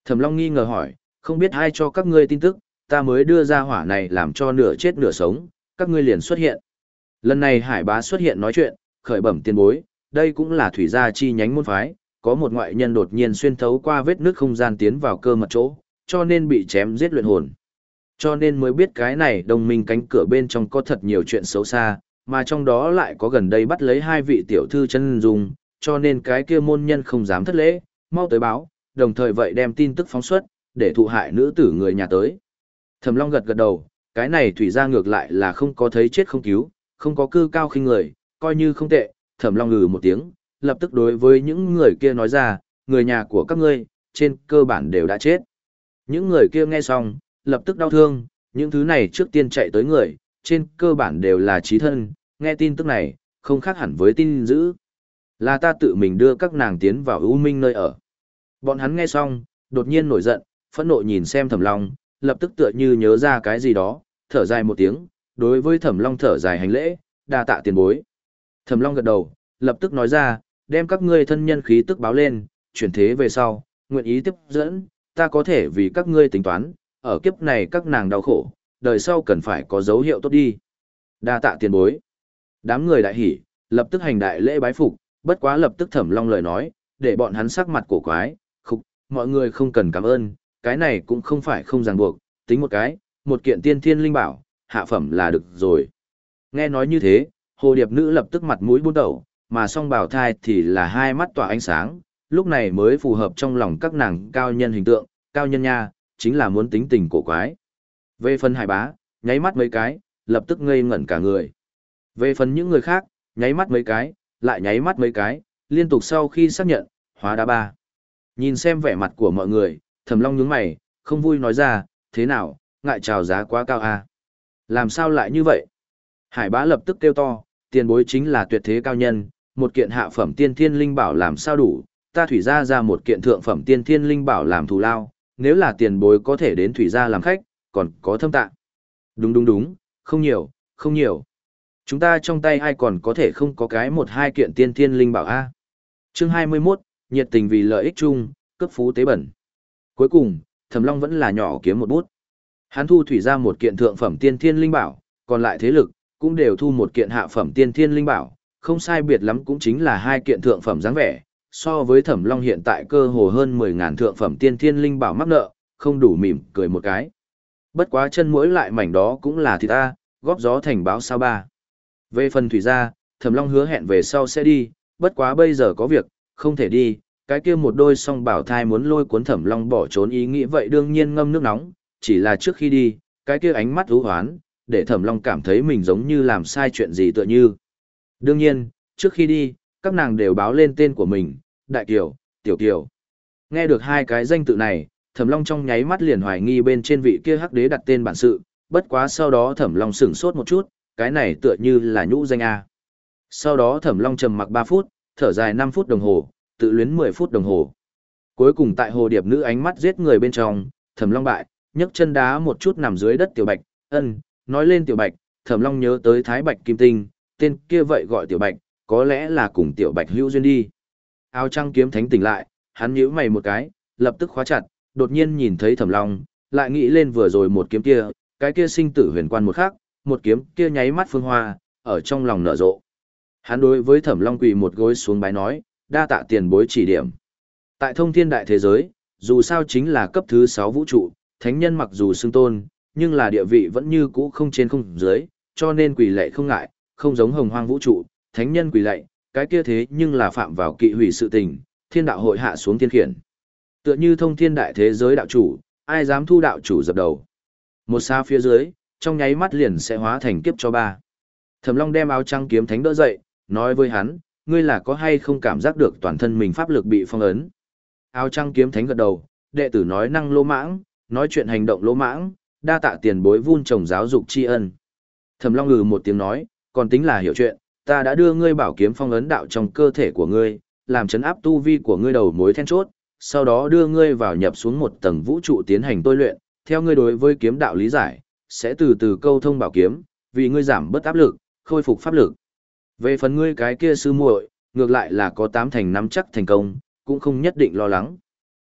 Speaker 1: Thẩm Long nghi ngờ hỏi, không biết ai cho các ngươi tin tức, ta mới đưa ra hỏa này làm cho nửa chết nửa sống, các ngươi liền xuất hiện. Lần này Hải Bá xuất hiện nói chuyện, khởi bẩm tiền bối, đây cũng là thủy gia chi nhánh môn phái, có một ngoại nhân đột nhiên xuyên thấu qua vết nước không gian tiến vào cơ mật chỗ, cho nên bị chém giết luyện hồn. Cho nên mới biết cái này đồng minh cánh cửa bên trong có thật nhiều chuyện xấu xa, mà trong đó lại có gần đây bắt lấy hai vị tiểu thư chân dung, cho nên cái kia môn nhân không dám thất lễ, mau tới báo, đồng thời vậy đem tin tức phóng xuất, để thụ hại nữ tử người nhà tới. Thẩm Long gật gật đầu, cái này thủy gia ngược lại là không có thấy chết không cứu, không có cư cao khinh người, coi như không tệ. Thẩm Long ngừ một tiếng, lập tức đối với những người kia nói ra, người nhà của các ngươi, trên cơ bản đều đã chết. Những người kia nghe xong, lập tức đau thương, những thứ này trước tiên chạy tới người, trên cơ bản đều là chí thân, nghe tin tức này, không khác hẳn với tin dữ. Là ta tự mình đưa các nàng tiến vào U Minh nơi ở. Bọn hắn nghe xong, đột nhiên nổi giận, phẫn nộ nhìn xem Thẩm Long, lập tức tựa như nhớ ra cái gì đó, thở dài một tiếng, đối với Thẩm Long thở dài hành lễ, đa tạ tiền bối. Thẩm Long gật đầu, lập tức nói ra, đem các ngươi thân nhân khí tức báo lên, chuyển thế về sau, nguyện ý tiếp dẫn, ta có thể vì các ngươi tính toán, ở kiếp này các nàng đau khổ, đời sau cần phải có dấu hiệu tốt đi. Đa tạ tiền bối. Đám người đại hỉ, lập tức hành đại lễ bái phục, bất quá lập tức Thẩm Long lời nói, để bọn hắn sắc mặt cổ quái, khục, mọi người không cần cảm ơn, cái này cũng không phải không ràng buộc, tính một cái, một kiện tiên thiên linh bảo, hạ phẩm là được rồi. Nghe nói như thế, hồ điệp nữ lập tức mặt mũi buôn đầu, mà song bảo thai thì là hai mắt tỏa ánh sáng, lúc này mới phù hợp trong lòng các nàng cao nhân hình tượng, cao nhân nha, chính là muốn tính tình cổ quái. Về phần Hải Bá, nháy mắt mấy cái, lập tức ngây ngẩn cả người. Về phần những người khác, nháy mắt mấy cái, lại nháy mắt mấy cái, liên tục sau khi xác nhận, hóa đá ba. Nhìn xem vẻ mặt của mọi người, Thẩm Long nhướng mày, không vui nói ra, thế nào, ngại chào giá quá cao à? Làm sao lại như vậy? Hải Bá lập tức kêu to, tiền bối chính là tuyệt thế cao nhân, một kiện hạ phẩm tiên thiên linh bảo làm sao đủ, ta thủy gia ra một kiện thượng phẩm tiên thiên linh bảo làm thù lao, nếu là tiền bối có thể đến thủy gia làm khách, còn có thâm tạng. Đúng đúng đúng, không nhiều, không nhiều. Chúng ta trong tay ai còn có thể không có cái một hai kiện tiên thiên linh bảo a? Chương hai mươi mốt, nhiệt tình vì lợi ích chung, cấp phú tế bẩn. Cuối cùng, Thẩm Long vẫn là nhỏ kiếm một bút. Hắn thu thủy ra một kiện thượng phẩm tiên thiên linh bảo, còn lại thế lực cũng đều thu một kiện hạ phẩm tiên thiên linh bảo, không sai biệt lắm cũng chính là hai kiện thượng phẩm dáng vẻ. So với Thẩm Long hiện tại cơ hồ hơn mười ngàn thượng phẩm tiên thiên linh bảo mắc nợ, không đủ mỉm cười một cái. Bất quá chân mũi lại mảnh đó cũng là thịt ta, góp gió thành báo sao ba. Về phần thủy gia, Thẩm Long hứa hẹn về sau sẽ đi, bất quá bây giờ có việc, không thể đi, cái kia một đôi song bảo thai muốn lôi cuốn Thẩm Long bỏ trốn ý nghĩ vậy đương nhiên ngâm nước nóng, chỉ là trước khi đi, cái kia ánh mắt u hoán, để Thẩm Long cảm thấy mình giống như làm sai chuyện gì tựa như. Đương nhiên, trước khi đi, các nàng đều báo lên tên của mình, Đại Kiều, Tiểu Kiều. Nghe được hai cái danh tự này, Thẩm Long trong nháy mắt liền hoài nghi bên trên vị kia hắc đế đặt tên bản sự, bất quá sau đó Thẩm Long sửng sốt một chút, cái này tựa như là nhũ danh A. Sau đó Thẩm Long trầm mặc ba phút, thở dài năm phút đồng hồ, tự luyến mười phút đồng hồ. Cuối cùng tại hồ điệp nữ ánh mắt giết người bên trong, Thẩm Long bại, nhấc chân đá một chút nằm dưới đất Tiểu Bạch, ân, nói lên Tiểu Bạch, Thẩm Long nhớ tới Thái Bạch Kim Tinh, tên kia vậy gọi Tiểu Bạch, có lẽ là cùng Tiểu Bạch hữu duyên đi. Áo trăng kiếm thánh tỉnh lại, hắn nhíu mày một cái, lập tức khóa chặt, đột nhiên nhìn thấy Thẩm Long, lại nghĩ lên vừa rồi một kiếm kia, cái kia sinh tử huyền quan một khắc, một kiếm kia nháy mắt phương hoa, ở trong lòng nở rộ. Hắn đối với Thẩm Long quỳ một gối xuống bái nói, đa tạ tiền bối chỉ điểm. Tại thông thiên đại thế giới, dù sao chính là cấp thứ sáu vũ trụ, thánh nhân mặc dù xưng tôn, nhưng là địa vị vẫn như cũ không trên không dưới, cho nên quỳ lạy không ngại, không giống hồng hoang vũ trụ, thánh nhân quỳ lạy, cái kia thế nhưng là phạm vào kỵ hủy sự tình, thiên đạo hội hạ xuống thiên khiển. Tựa như thông thiên đại thế giới đạo chủ, ai dám thu đạo chủ dập đầu. Một xa phía dưới, trong nháy mắt liền sẽ hóa thành kiếp cho ba. Thẩm Long đem áo trăng kiếm thánh đỡ dậy, nói với hắn, ngươi là có hay không cảm giác được toàn thân mình pháp lực bị phong ấn. Áo trăng kiếm thánh gật đầu, đệ tử nói năng lỗ mãng, nói chuyện hành động lỗ mãng, đa tạ tiền bối vun trồng giáo dục tri ân. Thẩm Long ngừ một tiếng nói, còn tính là hiểu chuyện, ta đã đưa ngươi bảo kiếm phong ấn đạo trong cơ thể của ngươi, làm chấn áp tu vi của ngươi đầu mối then chốt, sau đó đưa ngươi vào nhập xuống một tầng vũ trụ tiến hành tôi luyện, theo ngươi đối với kiếm đạo lý giải, sẽ từ từ câu thông bảo kiếm, vì ngươi giảm bớt áp lực, khôi phục pháp lực. Về phần ngươi cái kia sư muội, ngược lại là có tám thành nắm chắc thành công, cũng không nhất định lo lắng.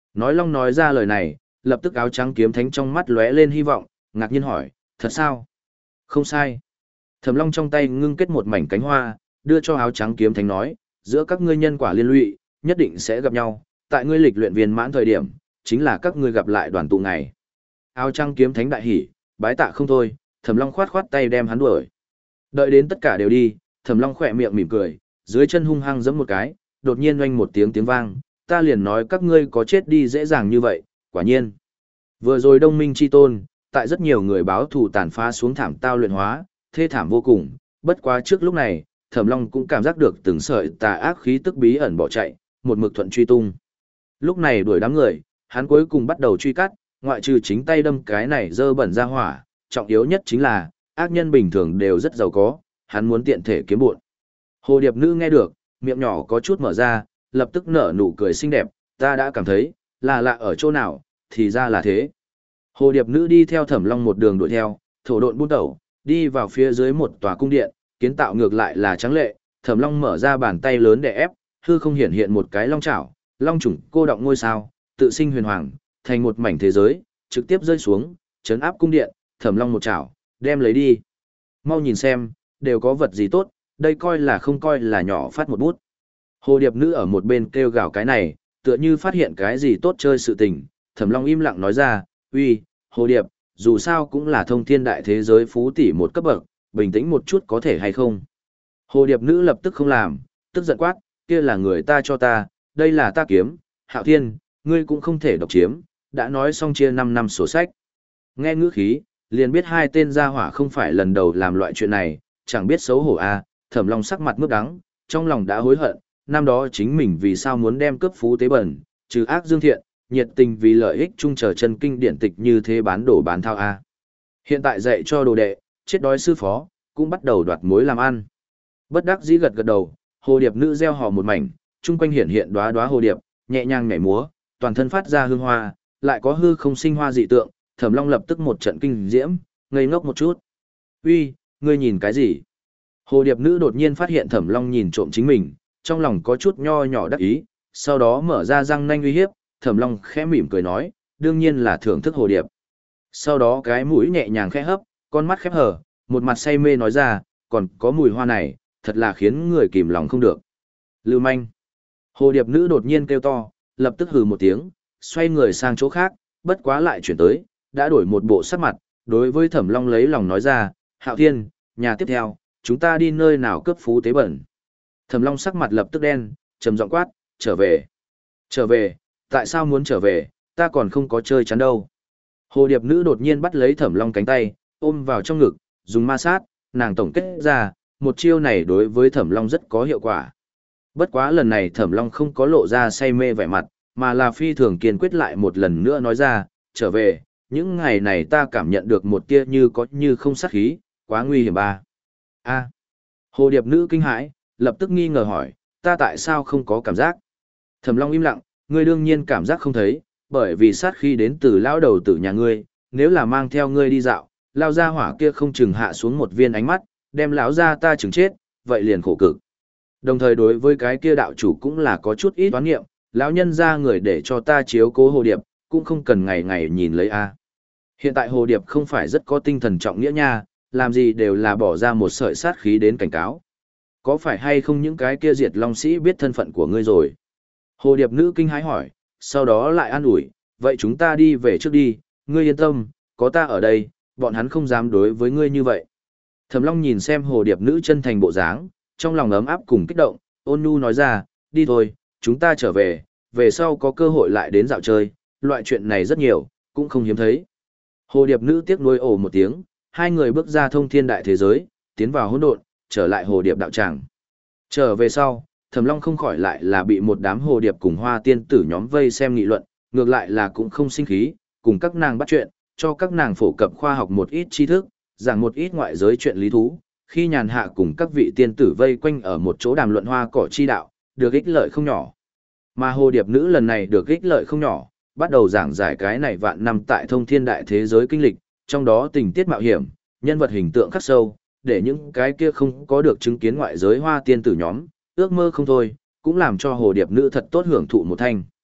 Speaker 1: Nói Long nói ra lời này, lập tức áo trắng kiếm thánh trong mắt lóe lên hy vọng, ngạc nhiên hỏi, thật sao? Không sai. Thẩm Long trong tay ngưng kết một mảnh cánh hoa, đưa cho áo trắng kiếm thánh nói, giữa các ngươi nhân quả liên lụy, nhất định sẽ gặp nhau, tại ngươi lịch luyện viên mãn thời điểm, chính là các ngươi gặp lại đoàn tụ ngày. Áo trắng kiếm thánh đại hỉ, bái tạ không thôi, Thẩm Long khoát khoát tay đem hắn đuổi. Đợi đến tất cả đều đi, Thẩm Long khỏe miệng mỉm cười, dưới chân hung hăng giẫm một cái, đột nhiên oanh một tiếng tiếng vang, ta liền nói các ngươi có chết đi dễ dàng như vậy, quả nhiên. Vừa rồi Đông Minh chi tôn, tại rất nhiều người báo thù tàn phá xuống thảm tao luyện hóa, thê thảm vô cùng, bất quá trước lúc này, Thẩm Long cũng cảm giác được từng sợi tà ác khí tức bí ẩn bỏ chạy, một mực thuận truy tung. Lúc này đuổi đám người, hắn cuối cùng bắt đầu truy cắt, ngoại trừ chính tay đâm cái này dơ bẩn ra hỏa, trọng yếu nhất chính là, ác nhân bình thường đều rất giàu có, hắn muốn tiện thể kiếm bộn. Hồ Điệp Nữ nghe được, miệng nhỏ có chút mở ra, lập tức nở nụ cười xinh đẹp, ta đã cảm thấy, là lạ ở chỗ nào, thì ra là thế. Hồ Điệp Nữ đi theo Thẩm Long một đường đuổi theo, thổ độn buôn tẩu, đi vào phía dưới một tòa cung điện, kiến tạo ngược lại là trắng lệ, Thẩm Long mở ra bàn tay lớn để ép, hư không hiện hiện một cái long chảo, long chủng cô động ngôi sao, tự sinh huyền hoàng, thành một mảnh thế giới, trực tiếp rơi xuống, chấn áp cung điện, Thẩm Long một chảo, đem lấy đi. Mau nhìn xem, đều có vật gì tốt, đây coi là không coi là nhỏ phát một bút. Hồ Điệp Nữ ở một bên kêu gào cái này, tựa như phát hiện cái gì tốt chơi sự tình, Thẩm Long im lặng nói ra, uy, Hồ Điệp, dù sao cũng là thông thiên đại thế giới phú tỷ một cấp bậc, bình tĩnh một chút có thể hay không. Hồ Điệp Nữ lập tức không làm, tức giận quát, kia là người ta cho ta, đây là ta kiếm, Hạo Thiên, ngươi cũng không thể độc chiếm, đã nói xong chia năm năm sổ sách. Nghe ngữ khí, liền biết hai tên gia hỏa không phải lần đầu làm loại chuyện này, chẳng biết xấu hổ à, Thẩm Long sắc mặt mướt đắng, trong lòng đã hối hận, năm đó chính mình vì sao muốn đem cướp phú tế bẩn, trừ ác dương thiện, nhiệt tình vì lợi ích chung trở chân kinh điển tịch như thế bán đổ bán thao a. Hiện tại dạy cho đồ đệ, chết đói sư phó, cũng bắt đầu đoạt mối làm ăn. Bất đắc dĩ gật gật đầu, Hồ Điệp Nữ gieo hò một mảnh, chung quanh hiện hiện đóa đóa hồ điệp, nhẹ nhàng nhảy múa, toàn thân phát ra hương hoa, lại có hư không sinh hoa dị tượng, Thẩm Long lập tức một trận kinh diễm, ngây ngốc một chút. "Uy, ngươi nhìn cái gì?" Hồ Điệp Nữ đột nhiên phát hiện Thẩm Long nhìn trộm chính mình, trong lòng có chút nho nhỏ đắc ý, sau đó mở ra răng nanh uy hiếp, Thẩm Long khẽ mỉm cười nói, đương nhiên là thưởng thức hồ điệp. Sau đó cái mũi nhẹ nhàng khẽ hấp, con mắt khép hờ, một mặt say mê nói ra, còn có mùi hoa này, thật là khiến người kìm lòng không được. Lưu manh. Hồ Điệp Nữ đột nhiên kêu to, lập tức hừ một tiếng, xoay người sang chỗ khác, bất quá lại chuyển tới, đã đổi một bộ sắc mặt, đối với Thẩm Long lấy lòng nói ra, Hạo Thiên, nhà tiếp theo, chúng ta đi nơi nào cướp phú tế bẩn. Thẩm Long sắc mặt lập tức đen, trầm giọng quát, trở về. Trở về, tại sao muốn trở về, ta còn không có chơi chắn đâu. Hồ Điệp Nữ đột nhiên bắt lấy Thẩm Long cánh tay, ôm vào trong ngực, dùng ma sát, nàng tổng kết ra, một chiêu này đối với Thẩm Long rất có hiệu quả. Bất quá lần này Thẩm Long không có lộ ra say mê vẻ mặt, mà là phi thường kiên quyết lại một lần nữa nói ra, trở về, những ngày này ta cảm nhận được một tia như có như không sát khí, quá nguy hiểm ba. A. Hồ Điệp Nữ kinh hãi, lập tức nghi ngờ hỏi, ta tại sao không có cảm giác? Thẩm Long im lặng, ngươi đương nhiên cảm giác không thấy, bởi vì sát khí đến từ lão đầu tử nhà ngươi, nếu là mang theo ngươi đi dạo, lao ra hỏa kia không chừng hạ xuống một viên ánh mắt, đem lão ra ta chừng chết, vậy liền khổ cực. Đồng thời đối với cái kia đạo chủ cũng là có chút ít toán nghiệm, lão nhân ra người để cho ta chiếu cố Hồ Điệp, cũng không cần ngày ngày nhìn lấy a. Hiện tại Hồ Điệp không phải rất có tinh thần trọng nghĩa nha, làm gì đều là bỏ ra một sợi sát khí đến cảnh cáo. Có phải hay không những cái kia diệt long sĩ biết thân phận của ngươi rồi? Hồ Điệp Nữ kinh hãi hỏi, sau đó lại an ủi, vậy chúng ta đi về trước đi, ngươi yên tâm, có ta ở đây, bọn hắn không dám đối với ngươi như vậy. Thẩm Long nhìn xem Hồ Điệp Nữ chân thành bộ dáng, trong lòng ấm áp cùng kích động, ôn nhu nói ra, đi thôi, chúng ta trở về, về sau có cơ hội lại đến dạo chơi, loại chuyện này rất nhiều, cũng không hiếm thấy. Hồ Điệp Nữ tiếc nuối ồ một tiếng, hai người bước ra thông thiên đại thế giới, tiến vào hỗn độn, trở lại Hồ Điệp đạo tràng. Trở về sau, Thẩm Long không khỏi lại là bị một đám hồ điệp cùng hoa tiên tử nhóm vây xem nghị luận, ngược lại là cũng không sinh khí, cùng các nàng bắt chuyện, cho các nàng phổ cập khoa học một ít tri thức, giảng một ít ngoại giới chuyện lý thú, khi nhàn hạ cùng các vị tiên tử vây quanh ở một chỗ đàm luận hoa cỏ chi đạo, được ích lợi không nhỏ. Mà hồ điệp nữ lần này được ích lợi không nhỏ, bắt đầu giảng giải cái này vạn năm tại thông thiên đại thế giới kinh lịch, trong đó tình tiết mạo hiểm, nhân vật hình tượng khắc sâu, để những cái kia không có được chứng kiến ngoại giới hoa tiên tử nhóm, ước mơ không thôi, cũng làm cho hồ điệp nữ thật tốt hưởng thụ một thanh.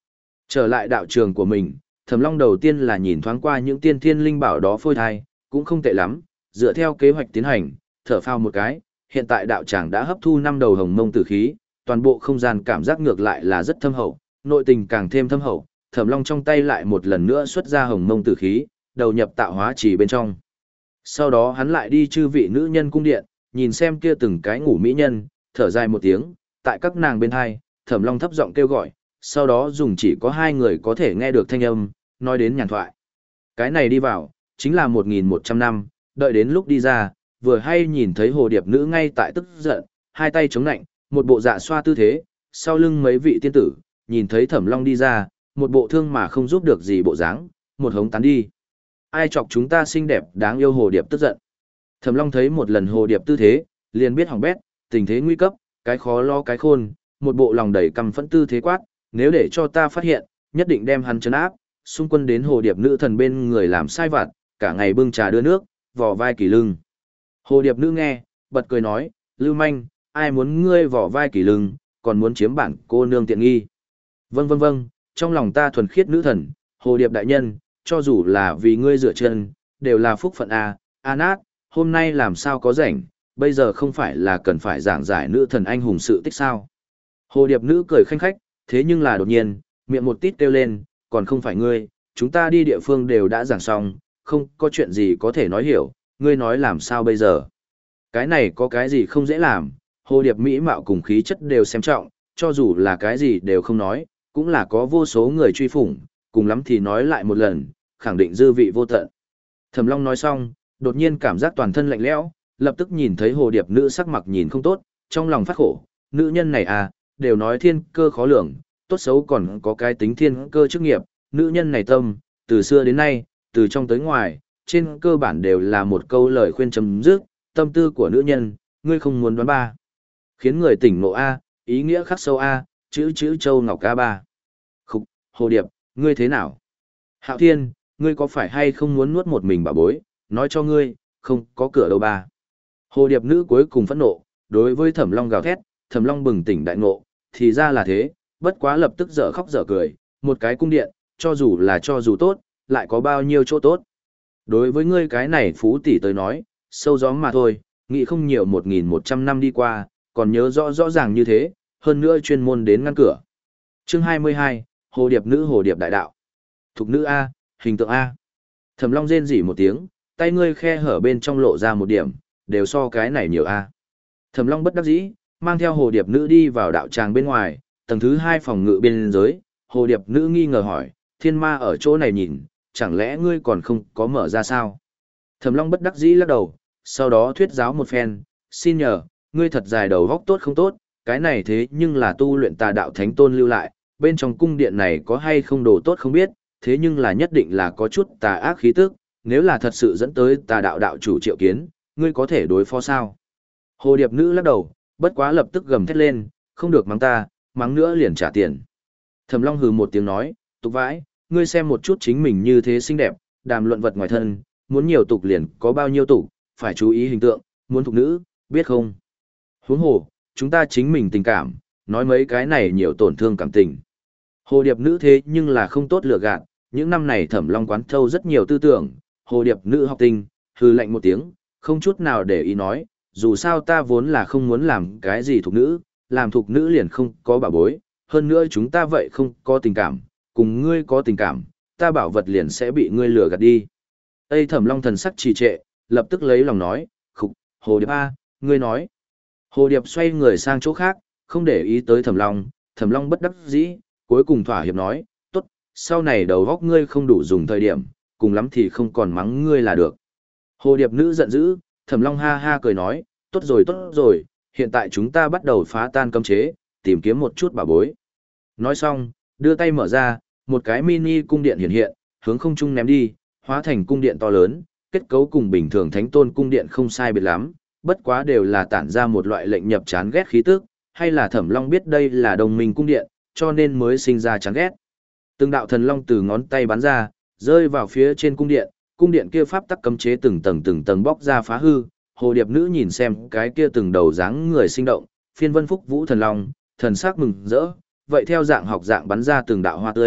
Speaker 1: Trở lại đạo trường của mình, Thẩm Long đầu tiên là nhìn thoáng qua những tiên thiên linh bảo đó phôi thai, cũng không tệ lắm, dựa theo kế hoạch tiến hành, thở phào một cái, hiện tại đạo tràng đã hấp thu năm đầu hồng mông tử khí, toàn bộ không gian cảm giác ngược lại là rất thâm hậu, nội tình càng thêm thâm hậu, Thẩm Long trong tay lại một lần nữa xuất ra hồng mông tử khí, đầu nhập tạo hóa trì bên trong. Sau đó hắn lại đi chư vị nữ nhân cung điện, nhìn xem kia từng cái ngủ mỹ nhân, thở dài một tiếng, tại các nàng bên hai, Thẩm Long thấp giọng kêu gọi, sau đó dùng chỉ có hai người có thể nghe được thanh âm, nói đến nhàn thoại. Cái này đi vào, chính là một nghìn một trăm năm, đợi đến lúc đi ra, vừa hay nhìn thấy hồ điệp nữ ngay tại tức giận, hai tay chống nạnh, một bộ dạ xoa tư thế, sau lưng mấy vị tiên tử, nhìn thấy Thẩm Long đi ra, một bộ thương mà không giúp được gì bộ dáng, một hống tán đi. Ai chọc chúng ta xinh đẹp đáng yêu hồ điệp tức giận. Thẩm Long thấy một lần hồ điệp tư thế, liền biết hỏng bét, tình thế nguy cấp, cái khó lo cái khôn, một bộ lòng đầy căm phẫn tư thế quát, nếu để cho ta phát hiện, nhất định đem hắn trấn áp, xung quân đến hồ điệp nữ thần bên người làm sai vặt, cả ngày bưng trà đưa nước, vò vai kỳ lưng. Hồ điệp nữ nghe, bật cười nói, Lưu Manh, ai muốn ngươi vò vai kỳ lưng, còn muốn chiếm bản cô nương tiện nghi. Vâng vâng vâng, trong lòng ta thuần khiết nữ thần, hồ điệp đại nhân, cho dù là vì ngươi rửa chân, đều là phúc phận a. A nát, hôm nay làm sao có rảnh, bây giờ không phải là cần phải giảng giải nữ thần anh hùng sự tích sao. Hồ điệp nữ cười khanh khách, thế nhưng là đột nhiên, miệng một tít kêu lên, còn không phải ngươi, chúng ta đi địa phương đều đã giảng xong, không có chuyện gì có thể nói hiểu, ngươi nói làm sao bây giờ. Cái này có cái gì không dễ làm, hồ điệp mỹ mạo cùng khí chất đều xem trọng, cho dù là cái gì đều không nói, cũng là có vô số người truy phủng, cùng lắm thì nói lại một lần, khẳng định dư vị vô tận. Thẩm Long nói xong, đột nhiên cảm giác toàn thân lạnh lẽo, lập tức nhìn thấy hồ điệp nữ sắc mặt nhìn không tốt, trong lòng phát khổ, nữ nhân này à, đều nói thiên cơ khó lường, tốt xấu còn có cái tính thiên cơ chức nghiệp, nữ nhân này tâm, từ xưa đến nay, từ trong tới ngoài, trên cơ bản đều là một câu lời khuyên chấm dứt, tâm tư của nữ nhân, ngươi không muốn đoán ba. Khiến người tỉnh ngộ A, ý nghĩa khắc sâu A, chữ chữ châu ngọc A ba. Khúc, hồ điệp, ngươi thế nào? Hạo Thiên, ngươi có phải hay không muốn nuốt một mình bà bối, nói cho ngươi, không có cửa đâu ba. Hồ điệp nữ cuối cùng phẫn nộ, đối với Thẩm Long gào thét, Thẩm Long bừng tỉnh đại ngộ, thì ra là thế, bất quá lập tức dở khóc dở cười, một cái cung điện, cho dù là cho dù tốt, lại có bao nhiêu chỗ tốt. Đối với ngươi cái này phú tỷ tới nói, sâu gió mà thôi, nghĩ không nhiều một nghìn một trăm năm đi qua, còn nhớ rõ rõ ràng như thế, hơn nữa chuyên môn đến ngăn cửa. Chương hai mươi hai, Hồ điệp nữ hồ điệp đại đạo. Thục nữ A, hình tượng A. Thẩm Long rên rỉ một tiếng, tay ngươi khe hở bên trong lộ ra một điểm, đều so cái này nhiều A. Thẩm Long bất đắc dĩ, mang theo hồ điệp nữ đi vào đạo tràng bên ngoài, tầng thứ hai phòng ngự bên dưới, hồ điệp nữ nghi ngờ hỏi, thiên ma ở chỗ này nhìn, chẳng lẽ ngươi còn không có mở ra sao? Thẩm Long bất đắc dĩ lắc đầu, sau đó thuyết giáo một phen, xin nhờ, ngươi thật dài đầu góc tốt không tốt, cái này thế nhưng là tu luyện tà đạo thánh tôn lưu lại, bên trong cung điện này có hay không đồ tốt không biết, thế nhưng là nhất định là có chút tà ác khí tức, nếu là thật sự dẫn tới tà đạo đạo chủ triệu kiến, ngươi có thể đối phó sao? Hồ điệp nữ lắc đầu, bất quá lập tức gầm thét lên, không được mắng ta, mắng nữa liền trả tiền. Thẩm Long hừ một tiếng nói, tục vãi, ngươi xem một chút chính mình như thế xinh đẹp, đàm luận vật ngoài thân, muốn nhiều tục liền có bao nhiêu tục, phải chú ý hình tượng, muốn tục nữ, biết không? Huống hồ, chúng ta chính mình tình cảm, nói mấy cái này nhiều tổn thương cảm tình. Hồ điệp nữ thế nhưng là không tốt lựa gạt, những năm này Thẩm Long quán thâu rất nhiều tư tưởng, hồ điệp nữ học tinh, hừ lạnh một tiếng, không chút nào để ý nói, dù sao ta vốn là không muốn làm cái gì thuộc nữ, làm thuộc nữ liền không có bảo bối, hơn nữa chúng ta vậy không có tình cảm, cùng ngươi có tình cảm, ta bảo vật liền sẽ bị ngươi lừa gạt đi. Tây Thẩm Long thần sắc trì trệ, lập tức lấy lòng nói, khục, Hồ Điệp A, ngươi nói. Hồ Điệp xoay người sang chỗ khác, không để ý tới Thẩm Long, Thẩm Long bất đắc dĩ, cuối cùng thỏa hiệp nói, tốt, sau này đầu góc ngươi không đủ dùng thời điểm, cùng lắm thì không còn mắng ngươi là được. Hồ Điệp nữ giận dữ, Thẩm Long ha ha cười nói, tốt rồi tốt rồi, hiện tại chúng ta bắt đầu phá tan cấm chế, tìm kiếm một chút bảo bối. Nói xong, đưa tay mở ra, một cái mini cung điện hiện hiện, hướng không trung ném đi, hóa thành cung điện to lớn, kết cấu cùng bình thường thánh tôn cung điện không sai biệt lắm, bất quá đều là tản ra một loại lệnh nhập chán ghét khí tức, hay là Thẩm Long biết đây là đồng minh cung điện, cho nên mới sinh ra chán ghét. Từng đạo thần long từ ngón tay bắn ra, rơi vào phía trên cung điện, cung điện kia pháp tắc cấm chế từng tầng từng tầng bóc ra phá hư, hồ điệp nữ nhìn xem cái kia từng đầu dáng người sinh động, phiên vân phúc vũ thần long, thần sắc mừng rỡ, vậy theo dạng học dạng bắn ra từng đạo hoa tươi,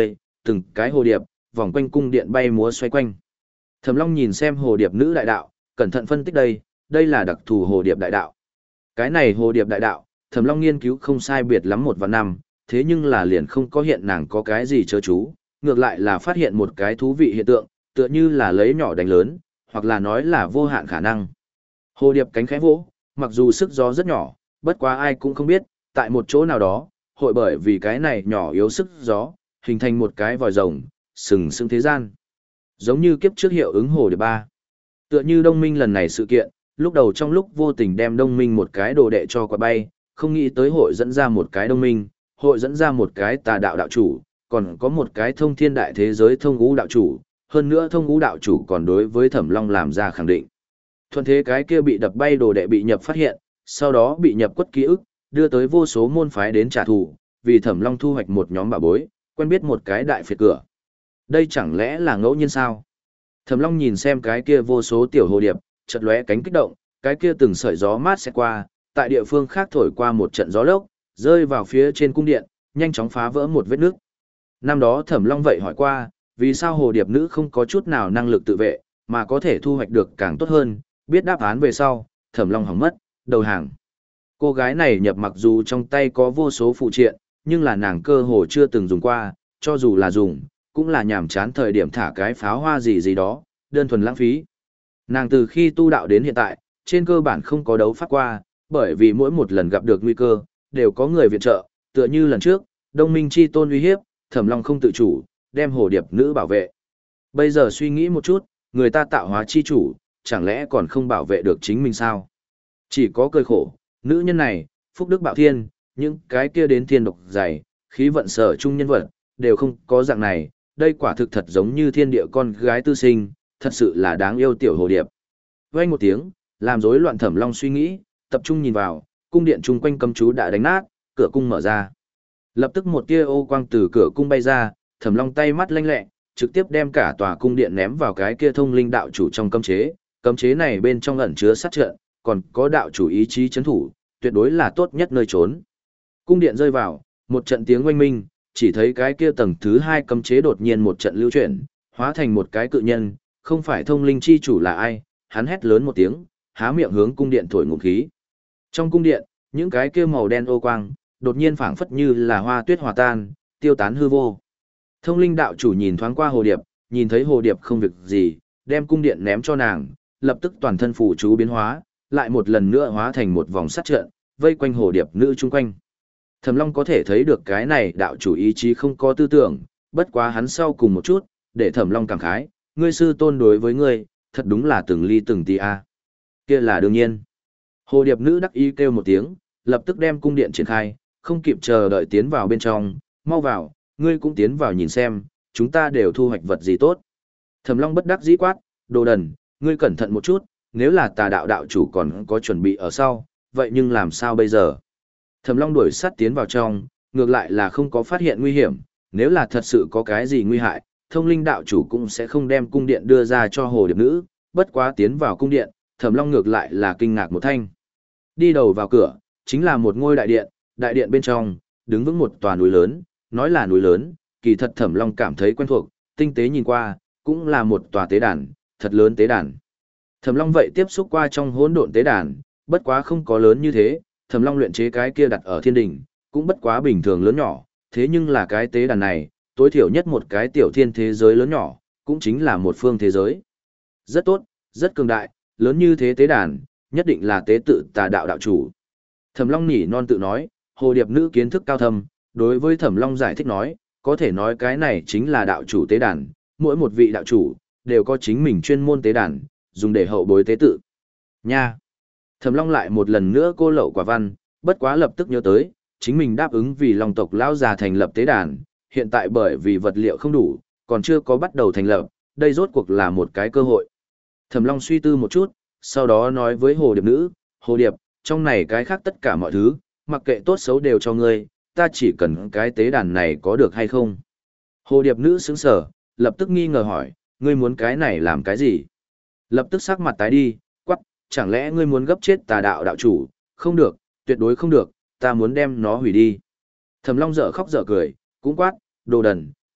Speaker 1: từng cái hồ điệp, vòng quanh cung điện bay múa xoay quanh. Thẩm Long nhìn xem hồ điệp nữ đại đạo, cẩn thận phân tích đây, đây là đặc thù hồ điệp đại đạo. Cái này hồ điệp đại đạo, Thẩm Long nghiên cứu không sai biệt lắm một vạn năm, thế nhưng là liền không có hiện nàng có cái gì chớ chú, ngược lại là phát hiện một cái thú vị hiện tượng, tựa như là lấy nhỏ đánh lớn, hoặc là nói là vô hạn khả năng. Hồ điệp cánh khẽ vỗ, mặc dù sức gió rất nhỏ, bất quá ai cũng không biết, tại một chỗ nào đó, hội bởi vì cái này nhỏ yếu sức gió, hình thành một cái vòi rồng, sừng sững thế gian. Giống như kiếp trước hiệu ứng hồ điệp ba. Tựa như Đông Minh lần này sự kiện, lúc đầu trong lúc vô tình đem Đông Minh một cái đồ đệ cho quả bay, không nghĩ tới hội dẫn ra một cái Đông Minh, hội dẫn ra một cái tà đạo đạo chủ, còn có một cái thông thiên đại thế giới thông ngũ đạo chủ, hơn nữa thông ngũ đạo chủ còn đối với Thẩm Long làm ra khẳng định. Thuận thế cái kia bị đập bay đồ đệ bị nhập phát hiện, sau đó bị nhập quất ký ức, đưa tới vô số môn phái đến trả thù, vì Thẩm Long thu hoạch một nhóm bảo bối, quen biết một cái đại phiệt cửa. Đây chẳng lẽ là ngẫu nhiên sao? Thẩm Long nhìn xem cái kia vô số tiểu hồ điệp, chợt lóe cánh kích động, cái kia từng sợi gió mát sẽ qua, tại địa phương khác thổi qua một trận gió lốc, rơi vào phía trên cung điện, nhanh chóng phá vỡ một vết nước. Năm đó Thẩm Long vậy hỏi qua, vì sao hồ điệp nữ không có chút nào năng lực tự vệ, mà có thể thu hoạch được càng tốt hơn, biết đáp án về sau, Thẩm Long hỏng mất, đầu hàng. Cô gái này nhập mặc dù trong tay có vô số phụ triện, nhưng là nàng cơ hồ chưa từng dùng qua, cho dù là dùng, cũng là nhàm chán thời điểm thả cái pháo hoa gì gì đó, đơn thuần lãng phí. Nàng từ khi tu đạo đến hiện tại, trên cơ bản không có đấu pháp qua, bởi vì mỗi một lần gặp được nguy cơ, đều có người viện trợ, tựa như lần trước, Đông Minh chi tôn uy hiếp, Thẩm Long không tự chủ, đem hồ điệp nữ bảo vệ. Bây giờ suy nghĩ một chút, người ta tạo hóa chi chủ, chẳng lẽ còn không bảo vệ được chính mình sao? Chỉ có cười khổ, nữ nhân này, phúc đức bạo thiên, những cái kia đến thiên độc dày, khí vận sở chung nhân vật, đều không có dạng này, đây quả thực thật giống như thiên địa con gái tư sinh, thật sự là đáng yêu tiểu hồ điệp. Vang một tiếng, làm rối loạn Thẩm Long suy nghĩ, tập trung nhìn vào, cung điện chung quanh cấm chú đã đánh nát, cửa cung mở ra. Lập tức một tia ô quang từ cửa cung bay ra, Thẩm Long tay mắt lanh lẹ, trực tiếp đem cả tòa cung điện ném vào cái kia thông linh đạo chủ trong cấm chế. Cấm chế này bên trong ẩn chứa sát trận, còn có đạo chủ ý chí chấn thủ, tuyệt đối là tốt nhất nơi trốn. Cung điện rơi vào, một trận tiếng oanh minh, chỉ thấy cái kia tầng thứ hai cấm chế đột nhiên một trận lưu chuyển, hóa thành một cái cự nhân, không phải thông linh chi chủ là ai, hắn hét lớn một tiếng, há miệng hướng cung điện thổi ngụm khí. Trong cung điện, những cái kia màu đen ô quang, đột nhiên phảng phất như là hoa tuyết hòa tan, tiêu tán hư vô. Thông linh đạo chủ nhìn thoáng qua hồ điệp, nhìn thấy hồ điệp không việc gì, đem cung điện ném cho nàng, lập tức toàn thân phủ chú biến hóa, lại một lần nữa hóa thành một vòng sát trận, vây quanh hồ điệp nữ chung quanh. Thẩm Long có thể thấy được cái này đạo chủ ý chí không có tư tưởng, bất quá hắn sau cùng một chút, để Thẩm Long cảm khái, ngươi sư tôn đối với ngươi, thật đúng là từng ly từng tí a. Kia là đương nhiên. Hồ điệp nữ đắc ý kêu một tiếng, lập tức đem cung điện triển khai, không kịp chờ đợi tiến vào bên trong, mau vào, ngươi cũng tiến vào nhìn xem, chúng ta đều thu hoạch vật gì tốt. Thẩm Long bất đắc dĩ quát, đồ đần, ngươi cẩn thận một chút, nếu là tà đạo đạo chủ còn có chuẩn bị ở sau, vậy nhưng làm sao bây giờ? Thẩm Long đuổi sát tiến vào trong, ngược lại là không có phát hiện nguy hiểm, nếu là thật sự có cái gì nguy hại, thông linh đạo chủ cũng sẽ không đem cung điện đưa ra cho hồ điệp nữ, bất quá tiến vào cung điện, Thẩm Long ngược lại là kinh ngạc một thanh. Đi đầu vào cửa, chính là một ngôi đại điện, đại điện bên trong, đứng vững một tòa núi lớn, nói là núi lớn, kỳ thật Thẩm Long cảm thấy quen thuộc, tinh tế nhìn qua, cũng là một tòa tế đàn, thật lớn tế đàn. Thẩm Long vậy tiếp xúc qua trong hỗn độn tế đàn, bất quá không có lớn như thế, Thẩm Long luyện chế cái kia đặt ở thiên đỉnh, cũng bất quá bình thường lớn nhỏ, thế nhưng là cái tế đàn này, tối thiểu nhất một cái tiểu thiên thế giới lớn nhỏ, cũng chính là một phương thế giới. Rất tốt, rất cường đại, lớn như thế tế đàn, nhất định là tế tự tà đạo đạo chủ. Thẩm Long nhỉ non tự nói, hồ điệp nữ kiến thức cao thâm, đối với Thẩm Long giải thích nói, có thể nói cái này chính là đạo chủ tế đàn, mỗi một vị đạo chủ đều có chính mình chuyên môn tế đàn, dùng để hậu bối tế tự. Nha. Thẩm Long lại một lần nữa cô lậu quả văn, bất quá lập tức nhớ tới, chính mình đáp ứng vì Long tộc lão già thành lập tế đàn, hiện tại bởi vì vật liệu không đủ, còn chưa có bắt đầu thành lập, đây rốt cuộc là một cái cơ hội. Thẩm Long suy tư một chút, sau đó nói với hồ điệp nữ, hồ điệp, trong này cái khác tất cả mọi thứ, mặc kệ tốt xấu đều cho ngươi, ta chỉ cần cái tế đàn này có được hay không. Hồ điệp nữ sững sờ, lập tức nghi ngờ hỏi, ngươi muốn cái này làm cái gì? Lập tức sắc mặt tái đi, quắc, chẳng lẽ ngươi muốn gấp chết tà đạo đạo chủ? Không được, tuyệt đối không được, ta muốn đem nó hủy đi. Thẩm Long dở khóc dở cười, cũng quát, đồ đần,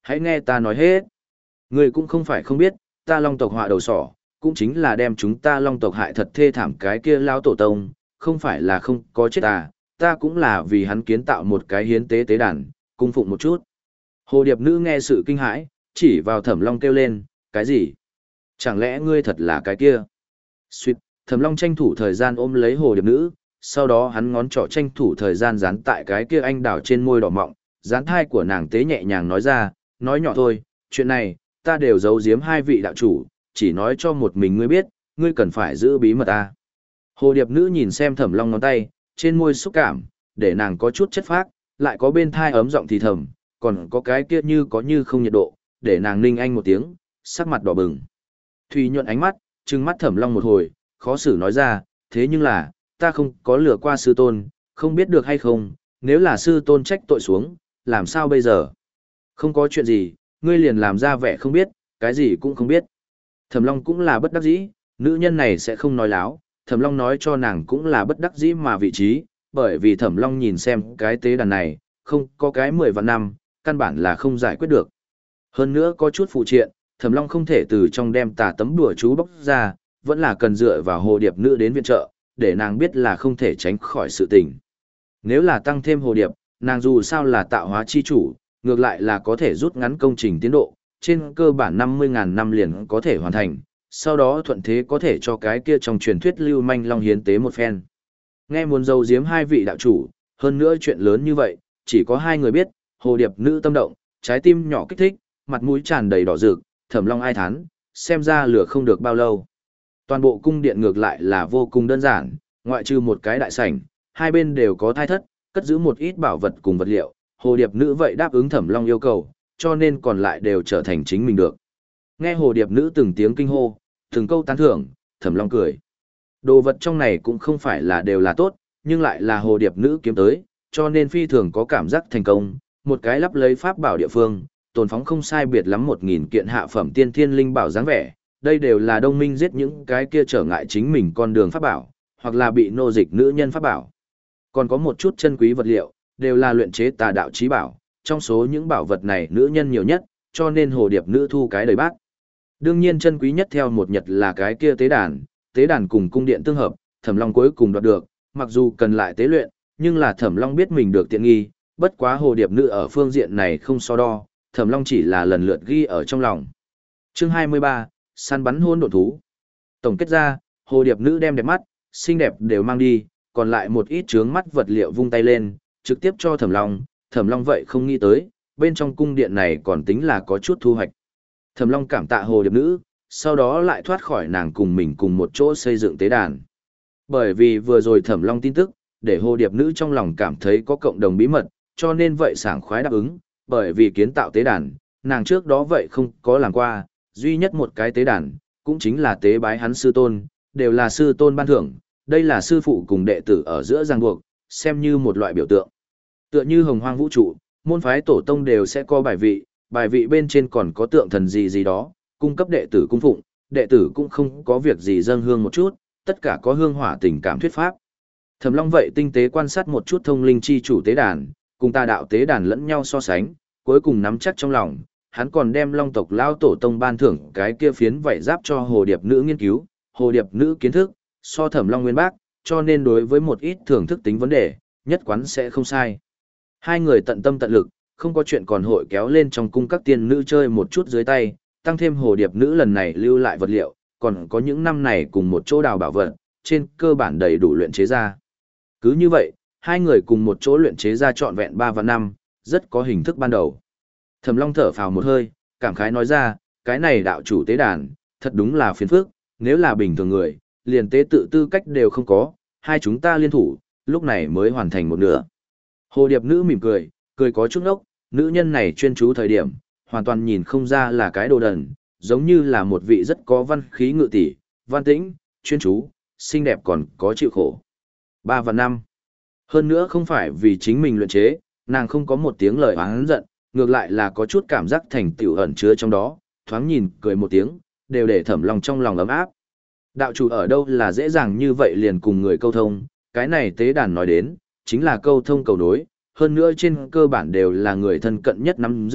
Speaker 1: hãy nghe ta nói hết. Ngươi cũng không phải không biết, ta long tộc họa đầu sỏ, cũng chính là đem chúng ta long tộc hại thật thê thảm cái kia lao tổ tông, không phải là không có chết à, ta cũng là vì hắn kiến tạo một cái hiến tế tế đàn, cung phụng một chút. Hồ điệp nữ nghe sự kinh hãi, chỉ vào thẩm long kêu lên, cái gì? Chẳng lẽ ngươi thật là cái kia? Xuyệt, thẩm long tranh thủ thời gian ôm lấy hồ điệp nữ, sau đó hắn ngón trỏ tranh thủ thời gian dán tại cái kia anh đào trên môi đỏ mọng, dán thai của nàng tế nhẹ nhàng nói ra, nói nhỏ thôi, chuyện này, ta đều giấu giếm hai vị đạo chủ, chỉ nói cho một mình ngươi biết, ngươi cần phải giữ bí mật ta. Hồ điệp nữ nhìn xem thẩm long ngón tay, trên môi xúc cảm, để nàng có chút chất phác, lại có bên thai ấm giọng thì thầm, còn có cái kia như có như không nhiệt độ, để nàng ninh anh một tiếng, sắc mặt đỏ bừng. Thùy nhuận ánh mắt, trừng mắt thẩm long một hồi, khó xử nói ra, thế nhưng là, ta không có lừa qua sư tôn, không biết được hay không, nếu là sư tôn trách tội xuống, làm sao bây giờ? Không có chuyện gì, ngươi liền làm ra vẻ không biết, cái gì cũng không biết. Thẩm long cũng là bất đắc dĩ, nữ nhân này sẽ không nói láo, thẩm long nói cho nàng cũng là bất đắc dĩ mà vị trí, bởi vì thẩm long nhìn xem cái tế đàn này, không có cái mười vạn năm, căn bản là không giải quyết được. Hơn nữa có chút phụ triện, thẩm long không thể từ trong đem tà tấm đùa chú bóc ra, vẫn là cần dựa vào hồ điệp nữ đến viện trợ, để nàng biết là không thể tránh khỏi sự tình. Nếu là tăng thêm hồ điệp, nàng dù sao là tạo hóa chi chủ, ngược lại là có thể rút ngắn công trình tiến độ, trên cơ bản năm mươi ngàn năm liền có thể hoàn thành, sau đó thuận thế có thể cho cái kia trong truyền thuyết lưu manh long hiến tế một phen. Nghe muốn giấu giếm hai vị đạo chủ, hơn nữa chuyện lớn như vậy, chỉ có hai người biết, hồ điệp nữ tâm động, trái tim nhỏ kích thích, mặt mũi tràn đầy đỏ rực, thẩm long ai thán, xem ra lửa không được bao lâu. Toàn bộ cung điện ngược lại là vô cùng đơn giản, ngoại trừ một cái đại sảnh, hai bên đều có thai thất, cất giữ một ít bảo vật cùng vật liệu, hồ điệp nữ vậy đáp ứng thẩm long yêu cầu, cho nên còn lại đều trở thành chính mình được. Nghe hồ điệp nữ từng tiếng kinh hô, từng câu tán thưởng, thẩm long cười. Đồ vật trong này cũng không phải là đều là tốt, nhưng lại là hồ điệp nữ kiếm tới, cho nên phi thường có cảm giác thành công, một cái lắp lấy pháp bảo địa phương, tồn phóng không sai biệt lắm một nghìn kiện hạ phẩm tiên thiên linh bảo dáng vẻ, đây đều là đông minh giết những cái kia trở ngại chính mình con đường pháp bảo, hoặc là bị nô dịch nữ nhân pháp bảo. Còn có một chút chân quý vật liệu, đều là luyện chế tà đạo chí bảo, trong số những bảo vật này nữ nhân nhiều nhất, cho nên hồ điệp nữ thu cái đầy bát. Đương nhiên chân quý nhất theo một nhật là cái kia tế đàn, tế đàn cùng cung điện tương hợp, Thẩm Long cuối cùng đoạt được, mặc dù cần lại tế luyện, nhưng là Thẩm Long biết mình được tiện nghi, bất quá hồ điệp nữ ở phương diện này không so đo, Thẩm Long chỉ là lần lượt ghi ở trong lòng. Chương hai mươi ba, săn bắn hôn độn thú. Tổng kết ra, hồ điệp nữ đem đẹp mắt, xinh đẹp đều mang đi, còn lại một ít chướng mắt vật liệu vung tay lên, trực tiếp cho Thẩm Long, Thẩm Long vậy không nghĩ tới, bên trong cung điện này còn tính là có chút thu hoạch. Thẩm Long cảm tạ hồ điệp nữ, sau đó lại thoát khỏi nàng cùng mình cùng một chỗ xây dựng tế đàn. Bởi vì vừa rồi Thẩm Long tin tức, để hồ điệp nữ trong lòng cảm thấy có cộng đồng bí mật, cho nên vậy sảng khoái đáp ứng, bởi vì kiến tạo tế đàn, nàng trước đó vậy không có làm qua, duy nhất một cái tế đàn, cũng chính là tế bái hắn sư tôn, đều là sư tôn ban thưởng, đây là sư phụ cùng đệ tử ở giữa ràng buộc, xem như một loại biểu tượng. Tựa như hồng hoang vũ trụ, môn phái tổ tông đều sẽ có bài vị, bài vị bên trên còn có tượng thần gì gì đó, cung cấp đệ tử cung phụng, đệ tử cũng không có việc gì dâng hương một chút, tất cả có hương hỏa tình cảm thuyết pháp. Thẩm Long vậy tinh tế quan sát một chút thông linh chi chủ tế đàn, cùng tà đạo tế đàn lẫn nhau so sánh, cuối cùng nắm chắc trong lòng, hắn còn đem Long tộc lao tổ tông ban thưởng cái kia phiến vảy giáp cho hồ điệp nữ nghiên cứu, hồ điệp nữ kiến thức, so Thẩm Long nguyên bác, cho nên đối với một ít thưởng thức tính vấn đề, nhất quán sẽ không sai. Hai người tận tâm tận lực, không có chuyện còn hội kéo lên trong cung các tiên nữ chơi một chút dưới tay, tăng thêm hồ điệp nữ lần này lưu lại vật liệu, còn có những năm này cùng một chỗ đào bảo vật, trên cơ bản đầy đủ luyện chế ra. Cứ như vậy, hai người cùng một chỗ luyện chế ra trọn vẹn ba và năm, rất có hình thức ban đầu. Thẩm Long thở phào một hơi, cảm khái nói ra, cái này đạo chủ tế đàn, thật đúng là phiền phức, nếu là bình thường người, liền tế tự tư cách đều không có, hai chúng ta liên thủ, lúc này mới hoàn thành một nửa. Hồ điệp nữ mỉm cười, cười có chút ngốc, nữ nhân này chuyên chú thời điểm, hoàn toàn nhìn không ra là cái đồ đần, giống như là một vị rất có văn khí ngự tỷ, văn tĩnh, chuyên chú, xinh đẹp còn có chịu khổ. Ba và năm. Hơn nữa không phải vì chính mình luyện chế, nàng không có một tiếng lời oán giận, ngược lại là có chút cảm giác thành tựu ẩn chứa trong đó, thoáng nhìn, cười một tiếng, đều để Thẩm Long trong lòng ấm áp. Đạo chủ ở đâu là dễ dàng như vậy liền cùng người câu thông, cái này tế đàn nói đến, chính là câu thông cầu nối, hơn nữa trên cơ bản đều là người thân cận nhất nắm giữ,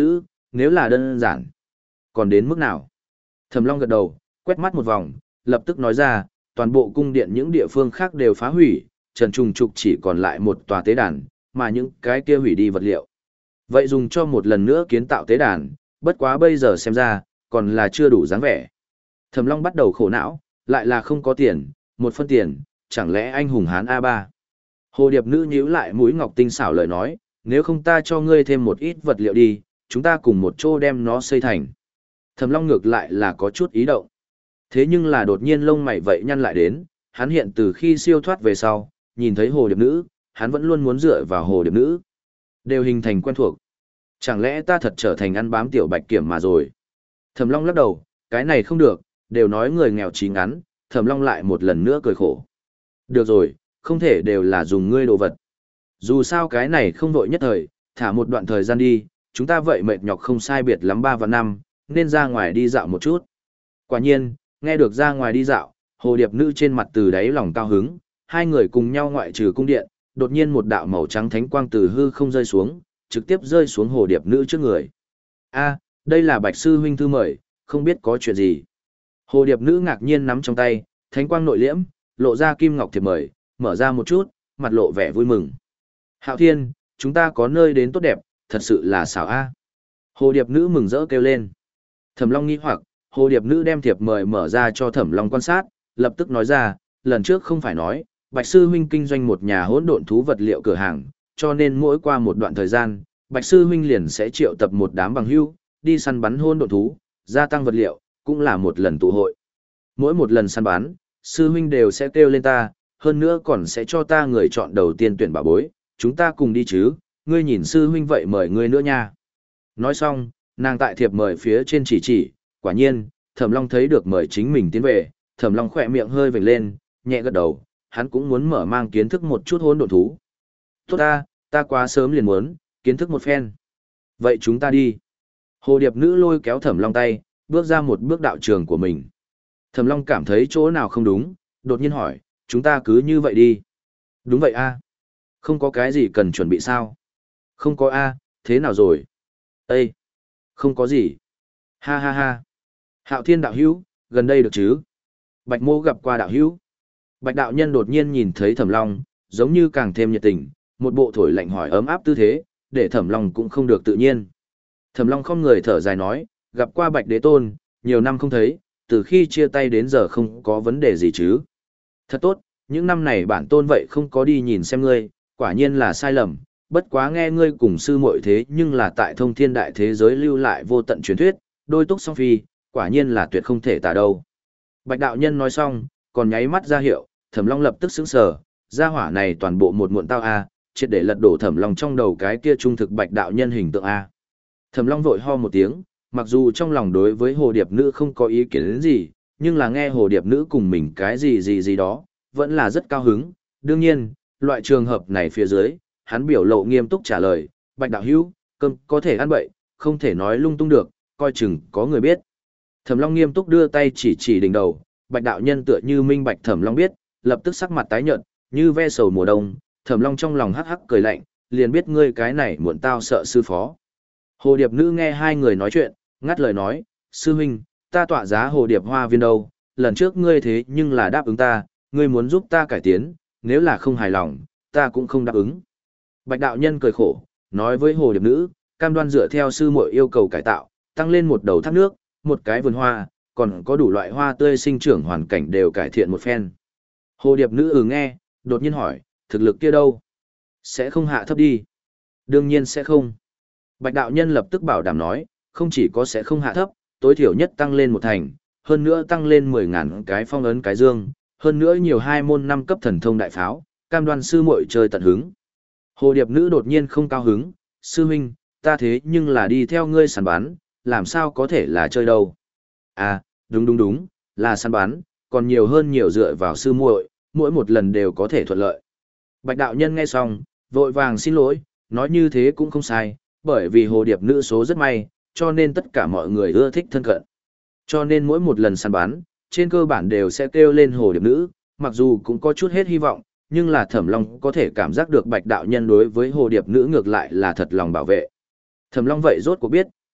Speaker 1: nếu là đơn giản. Còn đến mức nào? Thẩm Long gật đầu, quét mắt một vòng, lập tức nói ra, toàn bộ cung điện những địa phương khác đều phá hủy, Trần Trùng Trục chỉ còn lại một tòa tế đàn, mà những cái kia hủy đi vật liệu. Vậy dùng cho một lần nữa kiến tạo tế đàn, bất quá bây giờ xem ra, còn là chưa đủ dáng vẻ. Thẩm Long bắt đầu khổ não, lại là không có tiền, một phân tiền, chẳng lẽ anh hùng hán a ba. Hồ Điệp nữ nhíu lại mũi ngọc tinh xảo lời nói, nếu không ta cho ngươi thêm một ít vật liệu đi, chúng ta cùng một chỗ đem nó xây thành. Thẩm Long ngược lại là có chút ý động. Thế nhưng là đột nhiên lông mày vậy nhăn lại đến, hắn hiện từ khi siêu thoát về sau, nhìn thấy Hồ Điệp nữ, hắn vẫn luôn muốn dựa vào Hồ Điệp nữ. Đều hình thành quen thuộc. Chẳng lẽ ta thật trở thành ăn bám tiểu bạch kiểm mà rồi? Thẩm Long lắc đầu, cái này không được, đều nói người nghèo trí ngắn, Thẩm Long lại một lần nữa cười khổ. Được rồi, không thể đều là dùng ngươi đồ vật. Dù sao cái này không vội nhất thời, thả một đoạn thời gian đi, chúng ta vậy mệt nhọc không sai biệt lắm ba và năm, nên ra ngoài đi dạo một chút. Quả nhiên, nghe được ra ngoài đi dạo, Hồ Điệp nữ trên mặt từ đáy lòng cao hứng, hai người cùng nhau ngoại trừ cung điện, đột nhiên một đạo màu trắng thánh quang từ hư không rơi xuống, trực tiếp rơi xuống Hồ Điệp nữ trước người. A, đây là Bạch sư huynh thư mời, không biết có chuyện gì. Hồ Điệp nữ ngạc nhiên nắm trong tay, thánh quang nội liễm, lộ ra kim ngọc thiệp mời, mở ra một chút, mặt lộ vẻ vui mừng. Hạo Thiên, chúng ta có nơi đến tốt đẹp, thật sự là xảo a. Hồ Điệp nữ mừng rỡ kêu lên. Thẩm Long nghi hoặc, Hồ Điệp nữ đem thiệp mời mở ra cho Thẩm Long quan sát, lập tức nói ra, lần trước không phải nói, Bạch sư huynh kinh doanh một nhà hỗn độn thú vật liệu cửa hàng, cho nên mỗi qua một đoạn thời gian, Bạch sư huynh liền sẽ triệu tập một đám bằng hữu, đi săn bắn hỗn độn thú, gia tăng vật liệu, cũng là một lần tụ hội. Mỗi một lần săn bắn, sư huynh đều sẽ kêu lên ta, hơn nữa còn sẽ cho ta người chọn đầu tiên tuyển bảo bối, chúng ta cùng đi chứ, ngươi nhìn sư huynh vậy mời ngươi nữa nha. Nói xong, nàng tại thiệp mời phía trên chỉ chỉ, quả nhiên, Thẩm Long thấy được mời chính mình tiến về, Thẩm Long khỏe miệng hơi vểnh lên, nhẹ gật đầu, hắn cũng muốn mở mang kiến thức một chút hỗn độn thú. Tốt ta, ta quá sớm liền muốn, kiến thức một phen. Vậy chúng ta đi. Hồ Điệp nữ lôi kéo Thẩm Long tay, bước ra một bước đạo trường của mình. Thẩm Long cảm thấy chỗ nào không đúng, đột nhiên hỏi, chúng ta cứ như vậy đi. Đúng vậy a. Không có cái gì cần chuẩn bị sao? Không có a, thế nào rồi? Ê! Không có gì. Ha ha ha. Hạo Thiên đạo hữu, gần đây được chứ? Bạch Mô gặp qua đạo hữu. Bạch đạo nhân đột nhiên nhìn thấy Thẩm Long, giống như càng thêm nhiệt tình, một bộ thổi lạnh hỏi ấm áp tư thế, để Thẩm Long cũng không được tự nhiên. Thẩm Long không người thở dài nói, gặp qua Bạch Đế Tôn, nhiều năm không thấy, từ khi chia tay đến giờ không có vấn đề gì chứ. Thật tốt, những năm này bản tôn vậy không có đi nhìn xem ngươi, quả nhiên là sai lầm, bất quá nghe ngươi cùng sư muội thế nhưng là tại thông thiên đại thế giới lưu lại vô tận truyền thuyết, đôi túc song phi, quả nhiên là tuyệt không thể tả đâu. Bạch đạo nhân nói xong, còn nháy mắt ra hiệu, Thẩm Long lập tức sững sờ, gia hỏa này toàn bộ một muộn tao a, triệt để lật đổ Thẩm Long trong đầu cái kia trung thực Bạch đạo nhân hình tượng a. Thẩm Long vội ho một tiếng, mặc dù trong lòng đối với Hồ Điệp nữ không có ý kiến đến gì, nhưng là nghe Hồ Điệp nữ cùng mình cái gì gì gì đó, vẫn là rất cao hứng. Đương nhiên, loại trường hợp này phía dưới, hắn biểu lộ nghiêm túc trả lời, Bạch đạo hữu, cơm có thể ăn bậy, không thể nói lung tung được, coi chừng có người biết. Thẩm Long nghiêm túc đưa tay chỉ chỉ đỉnh đầu, Bạch đạo nhân tựa như minh bạch Thẩm Long biết, lập tức sắc mặt tái nhợt, như ve sầu mùa đông, Thẩm Long trong lòng hắc hắc cười lạnh, liền biết ngươi cái này muộn tao sợ sư phó. Hồ Điệp nữ nghe hai người nói chuyện, ngắt lời nói, sư huynh, ta tọa giá Hồ Điệp hoa viên đâu, lần trước ngươi thế nhưng là đáp ứng ta, ngươi muốn giúp ta cải tiến, nếu là không hài lòng, ta cũng không đáp ứng. Bạch đạo nhân cười khổ, nói với Hồ Điệp nữ, cam đoan dựa theo sư muội yêu cầu cải tạo, tăng lên một đầu thác nước, một cái vườn hoa, còn có đủ loại hoa tươi sinh trưởng hoàn cảnh đều cải thiện một phen. Hồ Điệp nữ ừ nghe, đột nhiên hỏi, thực lực kia đâu? Sẽ không hạ thấp đi. Đương nhiên sẽ không. Bạch đạo nhân lập tức bảo đảm nói, không chỉ có sẽ không hạ thấp, tối thiểu nhất tăng lên một thành, hơn nữa tăng lên mười ngàn cái phong ấn cái dương, hơn nữa nhiều hai môn năm cấp thần thông đại pháo, cam đoan sư muội chơi tận hứng. Hồ Điệp nữ đột nhiên không cao hứng, sư huynh, ta thế nhưng là đi theo ngươi săn bắn, làm sao có thể là chơi đâu. À, đúng đúng đúng, là săn bắn, còn nhiều hơn nhiều dựa vào sư muội, mỗi một lần đều có thể thuận lợi. Bạch đạo nhân nghe xong, vội vàng xin lỗi, nói như thế cũng không sai, bởi vì Hồ Điệp nữ số rất may, cho nên tất cả mọi người ưa thích thân cận. Cho nên mỗi một lần săn bắn, trên cơ bản đều sẽ kêu lên Hồ Điệp nữ, mặc dù cũng có chút hết hy vọng, nhưng là Thẩm Long có thể cảm giác được Bạch đạo nhân đối với Hồ Điệp nữ ngược lại là thật lòng bảo vệ. Thẩm Long vậy rốt cuộc biết,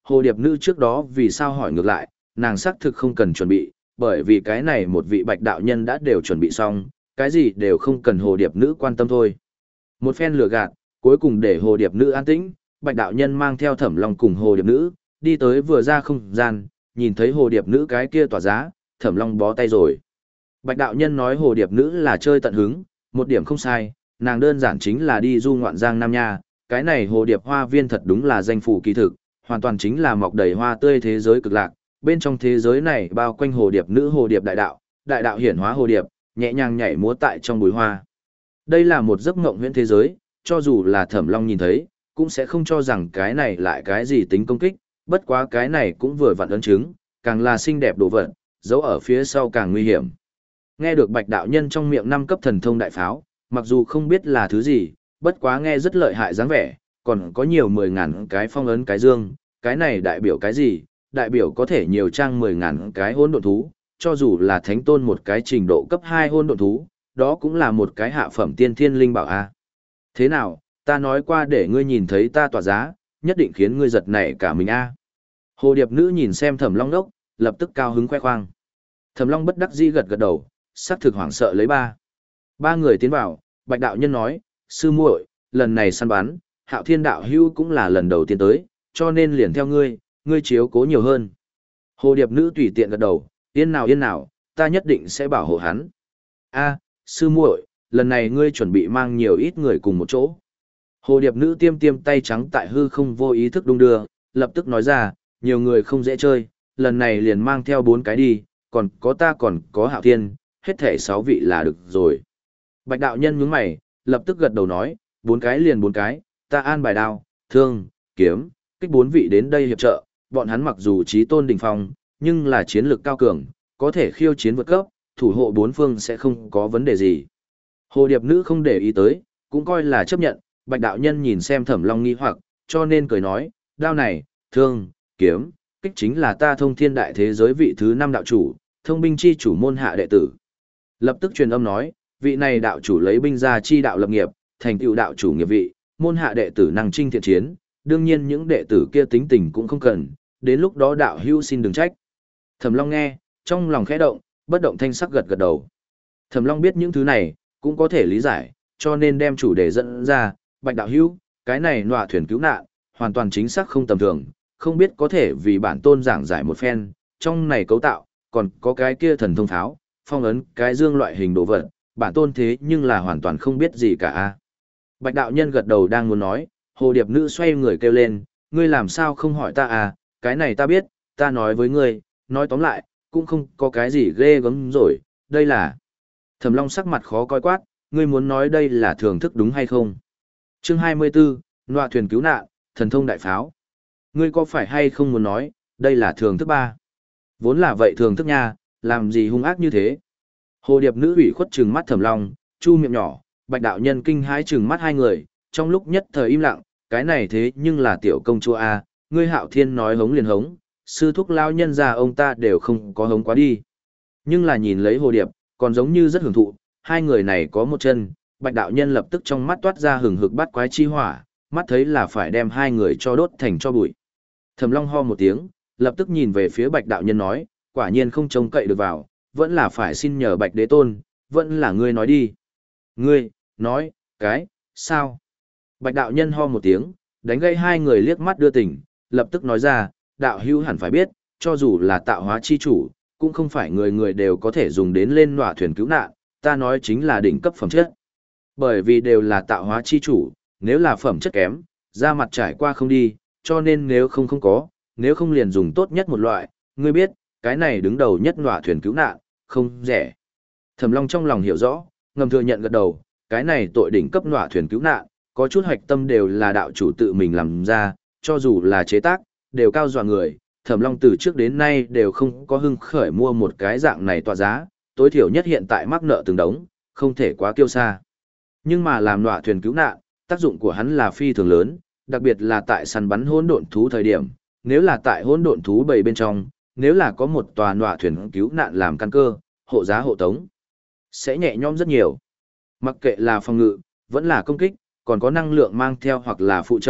Speaker 1: hồ điệp nữ trước đó vì sao hỏi ngược lại, nàng xác thực không cần chuẩn bị, bởi vì cái này một vị bạch đạo nhân đã đều chuẩn bị xong, cái gì đều không cần hồ điệp nữ quan tâm thôi. Một phen lừa gạt, cuối cùng để hồ điệp nữ an tĩnh, bạch đạo nhân mang theo Thẩm Long cùng hồ điệp nữ, đi tới vừa ra không gian, nhìn thấy hồ điệp nữ cái kia tỏa giá, Thẩm Long bó tay rồi. Bạch đạo nhân nói hồ điệp nữ là chơi tận hứng, một điểm không sai, nàng đơn giản chính là đi du ngoạn Giang Nam Nha, cái này hồ điệp hoa viên thật đúng là danh phủ kỳ thực, hoàn toàn chính là mọc đầy hoa tươi thế giới cực lạc, bên trong thế giới này bao quanh hồ điệp nữ hồ điệp đại đạo, đại đạo hiển hóa hồ điệp, nhẹ nhàng nhảy múa tại trong bụi hoa. Đây là một giấc mộng huyễn thế giới, cho dù là Thẩm Long nhìn thấy, cũng sẽ không cho rằng cái này lại cái gì tính công kích, bất quá cái này cũng vừa vặn ấn chứng, càng là xinh đẹp đồ vật, giấu ở phía sau càng nguy hiểm. Nghe được Bạch đạo nhân trong miệng năm cấp thần thông đại pháo, mặc dù không biết là thứ gì, bất quá nghe rất lợi hại dáng vẻ, còn có nhiều mười ngàn cái phong ấn cái dương, cái này đại biểu cái gì? Đại biểu có thể nhiều trang mười ngàn cái hỗn độn thú, cho dù là thánh tôn một cái trình độ cấp hai hỗn độn thú, đó cũng là một cái hạ phẩm tiên thiên linh bảo a. Thế nào, ta nói qua để ngươi nhìn thấy ta tỏa giá, nhất định khiến ngươi giật nảy cả mình a. Hồ điệp nữ nhìn xem Thẩm Long đốc, lập tức cao hứng khoe khoang. Thẩm Long bất đắc dĩ gật gật đầu, sắc thực hoảng sợ lấy ba. Ba người tiến vào, Bạch đạo nhân nói, sư muội, lần này săn bắn, Hạo Thiên đạo hữu cũng là lần đầu tiên tới, cho nên liền theo ngươi, ngươi chiếu cố nhiều hơn. Hồ điệp nữ tùy tiện gật đầu, yên nào yên nào, ta nhất định sẽ bảo hộ hắn. A, sư muội, lần này ngươi chuẩn bị mang nhiều ít người cùng một chỗ. Hồ điệp nữ tiêm tiêm tay trắng tại hư không vô ý thức đung đưa, lập tức nói ra, nhiều người không dễ chơi, lần này liền mang theo bốn cái đi, còn có ta còn có Hạo Thiên, hết thể sáu vị là được rồi. Bạch đạo nhân nhướng mày, lập tức gật đầu nói, bốn cái liền bốn cái, ta an bài đao, thương, kiếm, kích bốn vị đến đây hiệp trợ, bọn hắn mặc dù trí tôn đỉnh phong, nhưng là chiến lược cao cường, có thể khiêu chiến vượt cấp, thủ hộ bốn phương sẽ không có vấn đề gì. Hồ điệp nữ không để ý tới, cũng coi là chấp nhận, Bạch đạo nhân nhìn xem Thẩm Long nghi hoặc, cho nên cười nói, đao này, thương, kiếm, kích chính là ta thông thiên đại thế giới vị thứ năm đạo chủ, thông binh chi chủ môn hạ đệ tử. Lập tức truyền âm nói, vị này đạo chủ lấy binh ra chi đạo lập nghiệp, thành tựu đạo chủ nghiệp vị, môn hạ đệ tử năng chinh thiện chiến, đương nhiên những đệ tử kia tính tình cũng không cần, đến lúc đó đạo hữu xin đừng trách. Thẩm Long nghe, trong lòng khẽ động, bất động thanh sắc gật gật đầu. Thẩm Long biết những thứ này, cũng có thể lý giải, cho nên đem chủ đề dẫn ra, Bạch đạo hữu, cái này nọa thuyền cứu nạn, hoàn toàn chính xác không tầm thường, không biết có thể vì bản tôn giảng giải một phen, trong này cấu tạo, còn có cái kia thần thông tháo, phong ấn, cái dương loại hình đồ vật, bản tôn thế nhưng là hoàn toàn không biết gì cả. Bạch đạo nhân gật đầu đang muốn nói, hồ điệp nữ xoay người kêu lên, ngươi làm sao không hỏi ta à, cái này ta biết, ta nói với ngươi, nói tóm lại, cũng không có cái gì ghê gớm rồi, đây là... Thẩm Long sắc mặt khó coi quát, ngươi muốn nói đây là thưởng thức đúng hay không? Chương hai mươi bốn, nọa thuyền cứu nạn, thần thông đại pháo. Ngươi có phải hay không muốn nói, đây là thưởng thức ba? Vốn là vậy thưởng thức nha, làm gì hung ác như thế? Hồ điệp nữ ủy khuất trừng mắt Thẩm Long, chu miệng nhỏ, Bạch đạo nhân kinh hãi trừng mắt hai người, trong lúc nhất thời im lặng, cái này thế nhưng là tiểu công chúa a, ngươi Hạo Thiên nói hống liền hống, sư thúc lao nhân già ông ta đều không có hống quá đi. Nhưng là nhìn lấy hồ điệp, còn giống như rất hưởng thụ, hai người này có một chân, Bạch đạo nhân lập tức trong mắt toát ra hừng hực bắt quái chi hỏa, mắt thấy là phải đem hai người cho đốt thành cho bụi. Thẩm Long ho một tiếng, lập tức nhìn về phía Bạch đạo nhân nói, quả nhiên không trông cậy được vào, vẫn là phải xin nhờ Bạch đế tôn, vẫn là ngươi nói đi. Ngươi, nói, cái, sao? Bạch đạo nhân ho một tiếng, đánh gây hai người liếc mắt đưa tình, lập tức nói ra, đạo hữu hẳn phải biết, cho dù là tạo hóa chi chủ, cũng không phải người người đều có thể dùng đến lên nọa thuyền cứu nạn, ta nói chính là đỉnh cấp phẩm chất. Bởi vì đều là tạo hóa chi chủ, nếu là phẩm chất kém, ra mặt trải qua không đi, cho nên nếu không không có, nếu không liền dùng tốt nhất một loại, ngươi biết, cái này đứng đầu nhất nọa thuyền cứu nạn, không rẻ. Thẩm Long trong lòng hiểu rõ, ngầm thừa nhận gật đầu, cái này tội đỉnh cấp nọa thuyền cứu nạn, có chút hoạch tâm đều là đạo chủ tự mình làm ra, cho dù là chế tác, đều cao dọa người. Thẩm Long từ trước đến nay đều không có hưng khởi mua một cái dạng này tọa giá, tối thiểu nhất hiện tại mắc nợ từng đống, không thể quá kiêu xa. Nhưng mà làm nọa thuyền cứu nạn, tác dụng của hắn là phi thường lớn, đặc biệt là tại săn bắn hỗn độn thú thời điểm, nếu là tại hỗn độn thú bầy bên trong, nếu là có một tòa nọa thuyền cứu nạn làm căn cơ, hộ giá hộ tống, sẽ nhẹ nhõm rất nhiều. Mặc kệ là phòng ngự, vẫn là công kích, còn có năng lượng mang theo hoặc là phụ trợ,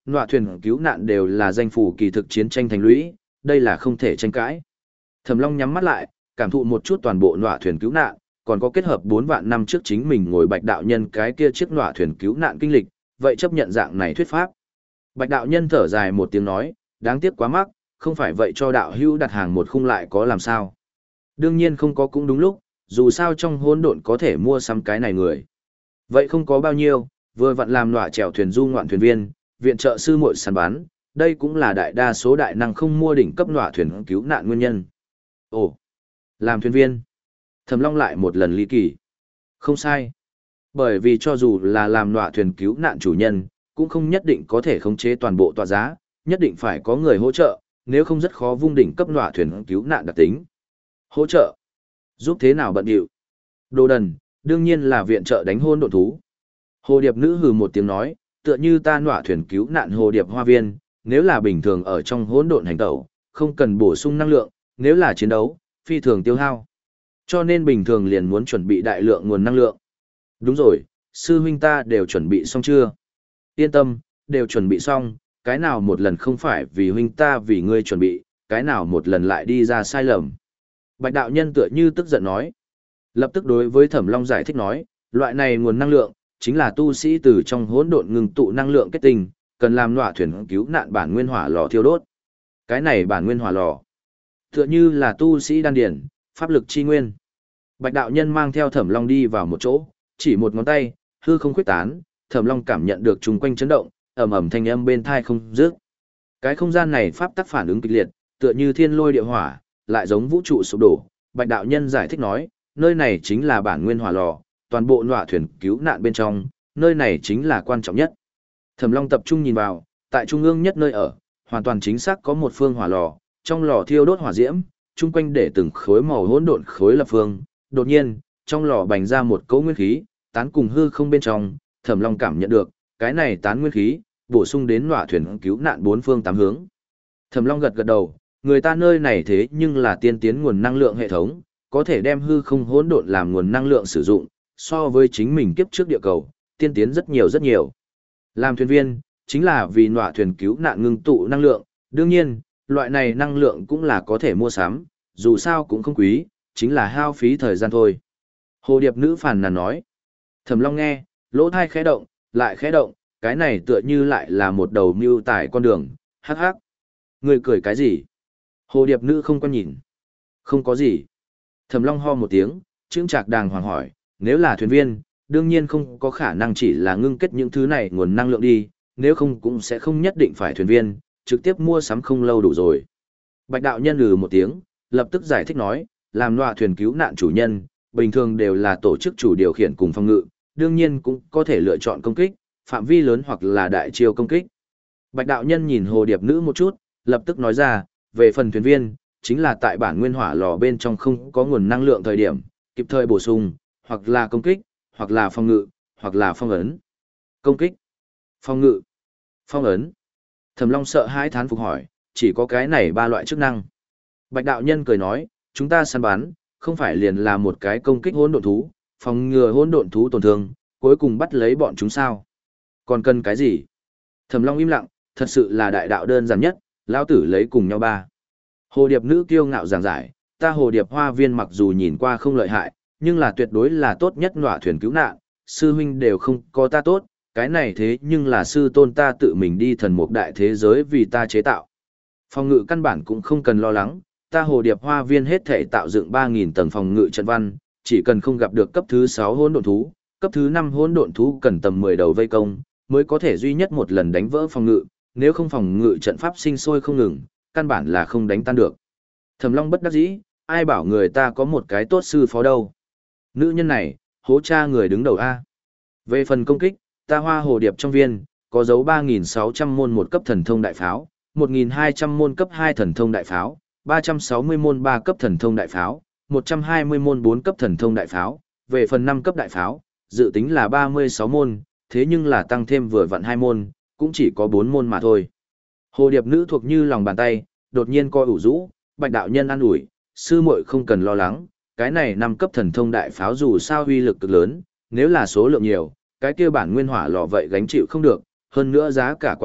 Speaker 1: nọa thuyền cứu nạn đều là danh phủ kỳ thực chiến tranh thành lũy, đây là không thể tranh cãi. Thẩm Long nhắm mắt lại, cảm thụ một chút toàn bộ nọa thuyền cứu nạn, còn có kết hợp bốn vạn năm trước chính mình ngồi Bạch đạo nhân cái kia chiếc nọa thuyền cứu nạn kinh lịch, vậy chấp nhận dạng này thuyết pháp. Bạch đạo nhân thở dài một tiếng nói, đáng tiếc quá mắc, không phải vậy cho đạo hữu đặt hàng một khung lại có làm sao. Đương nhiên không có cũng đúng lúc, dù sao trong hỗn độn có thể mua sắm cái này người. Vậy không có bao nhiêu, vừa vặn làm nọa chèo thuyền du ngoạn thuyền viên, viện trợ sư muội săn bán, đây cũng là đại đa số đại năng không mua đỉnh cấp nọa thuyền cứu nạn nguyên nhân. Ồ, làm thuyền viên. Thẩm Long lại một lần ly kỳ. Không sai. Bởi vì cho dù là làm nọa thuyền cứu nạn chủ nhân, cũng không nhất định có thể khống chế toàn bộ tọa giá, nhất định phải có người hỗ trợ, nếu không rất khó vung đỉnh cấp nọa thuyền cứu nạn đặc tính. Hỗ trợ? Giúp thế nào bận điệu? Đồ đần, đương nhiên là viện trợ đánh hôn độn thú. Hồ điệp nữ hừ một tiếng nói, tựa như ta nọa thuyền cứu nạn hồ điệp hoa viên, nếu là bình thường ở trong hỗn độn hành tẩu, không cần bổ sung năng lượng, nếu là chiến đấu, phi thường tiêu hao. Cho nên bình thường liền muốn chuẩn bị đại lượng nguồn năng lượng. Đúng rồi, sư huynh ta đều chuẩn bị xong chưa? Yên tâm, đều chuẩn bị xong, cái nào một lần không phải vì huynh ta vì ngươi chuẩn bị, cái nào một lần lại đi ra sai lầm. Bạch đạo nhân tựa như tức giận nói. Lập tức đối với Thẩm Long giải thích nói, loại này nguồn năng lượng, chính là tu sĩ từ trong hỗn độn ngừng tụ năng lượng kết tinh, cần làm nọa thuyền cứu nạn bản nguyên hỏa lò thiêu đốt. Cái này bản nguyên hỏa lò, tựa như là tu sĩ đan điển, pháp lực chi nguyên. Bạch đạo nhân mang theo Thẩm Long đi vào một chỗ, chỉ một ngón tay, hư không khuyết tán, Thẩm Long cảm nhận được chung quanh chấn động, ầm ầm thanh âm bên tai không dứt. Cái không gian này pháp tắc phản ứng kịch liệt, tựa như thiên lôi địa hỏa, lại giống vũ trụ sụp đổ. Bạch đạo nhân giải thích nói, nơi này chính là bản nguyên hỏa lò, toàn bộ nọa thuyền cứu nạn bên trong, nơi này chính là quan trọng nhất. Thẩm Long tập trung nhìn vào, tại trung ương nhất nơi ở, hoàn toàn chính xác có một phương hỏa lò, trong lò thiêu đốt hỏa diễm, chung quanh để từng khối màu hỗn độn khối lập phương. Đột nhiên, trong lò bành ra một cỗ nguyên khí, tán cùng hư không bên trong, Thẩm Long cảm nhận được, cái này tán nguyên khí, bổ sung đến nọa thuyền cứu nạn bốn phương tám hướng. Thẩm Long gật gật đầu, người ta nơi này thế nhưng là tiên tiến nguồn năng lượng hệ thống, có thể đem hư không hỗn độn làm nguồn năng lượng sử dụng, so với chính mình kiếp trước địa cầu, tiên tiến rất nhiều rất nhiều. Làm thuyền viên, chính là vì nọa thuyền cứu nạn ngưng tụ năng lượng, đương nhiên, loại này năng lượng cũng là có thể mua sắm, dù sao cũng không quý, chính là hao phí thời gian thôi. Hồ điệp nữ phàn nàn nói. Thẩm Long nghe, lỗ thai khẽ động, lại khẽ động, cái này tựa như lại là một đầu mưu tải con đường, hắc hắc. Người cười cái gì? Hồ điệp nữ không có nhìn. Không có gì. Thẩm Long ho một tiếng, chững chạc đàng hoàng hỏi, nếu là thuyền viên, đương nhiên không có khả năng chỉ là ngưng kết những thứ này nguồn năng lượng đi, nếu không cũng sẽ không nhất định phải thuyền viên, trực tiếp mua sắm không lâu đủ rồi. Bạch đạo nhân lừ một tiếng, lập tức giải thích nói, làm nọa thuyền cứu nạn chủ nhân, bình thường đều là tổ chức chủ điều khiển cùng phòng ngự, đương nhiên cũng có thể lựa chọn công kích, phạm vi lớn hoặc là đại chiêu công kích. Bạch đạo nhân nhìn hồ điệp nữ một chút, lập tức nói ra, về phần thuyền viên, chính là tại bản nguyên hỏa lò bên trong không có nguồn năng lượng thời điểm, kịp thời bổ sung, hoặc là công kích, hoặc là phòng ngự, hoặc là phong ấn. Công kích, phòng ngự, phong ấn. Thẩm Long sợ hãi thán phục hỏi, chỉ có cái này ba loại chức năng. Bạch đạo nhân cười nói, chúng ta săn bắn, không phải liền là một cái công kích hỗn độn thú, phòng ngừa hỗn độn thú tổn thương, cuối cùng bắt lấy bọn chúng sao? Còn cần cái gì? Thẩm Long im lặng, thật sự là đại đạo đơn giản nhất, lão tử lấy cùng nhau ba. Hồ điệp nữ kiêu ngạo giảng giải, ta hồ điệp hoa viên mặc dù nhìn qua không lợi hại, nhưng là tuyệt đối là tốt nhất nọa thuyền cứu nạn, sư huynh đều không có ta tốt, cái này thế nhưng là sư tôn ta tự mình đi thần mục đại thế giới vì ta chế tạo. Phòng ngự căn bản cũng không cần lo lắng, ta hồ điệp hoa viên hết thể tạo dựng ba nghìn tầng phòng ngự trận văn, chỉ cần không gặp được cấp thứ sáu hỗn độn thú, cấp thứ năm hỗn độn thú cần tầm mười đầu vây công, mới có thể duy nhất một lần đánh vỡ phòng ngự, nếu không phòng ngự trận pháp sinh sôi không ngừng, căn bản là không đánh tan được. Thẩm Long bất đắc dĩ, ai bảo người ta có một cái tốt sư phó đâu. Nữ nhân này, hố cha người đứng đầu A. Về phần công kích, ta hoa hồ điệp trong viên, có dấu ba nghìn sáu trăm môn một cấp thần thông đại pháo, một nghìn hai trăm môn cấp hai thần thông đại pháo, ba trăm sáu mươi môn ba cấp thần thông đại pháo, một trăm hai mươi môn bốn cấp thần thông đại pháo, về phần năm cấp đại pháo, dự tính là ba mươi sáu môn, thế nhưng là tăng thêm vừa vặn hai môn, cũng chỉ có bốn môn mà thôi. Hồ điệp nữ thuộc như lòng bàn tay, đột nhiên coi ủ rũ, Bạch đạo nhân an ủi, sư muội không cần lo lắng, cái này năm cấp thần thông đại pháo dù sao uy lực cực lớn, nếu là số lượng nhiều, cái kia bản nguyên hỏa lò vậy gánh chịu không được, hơn nữa giá cả quá đắt,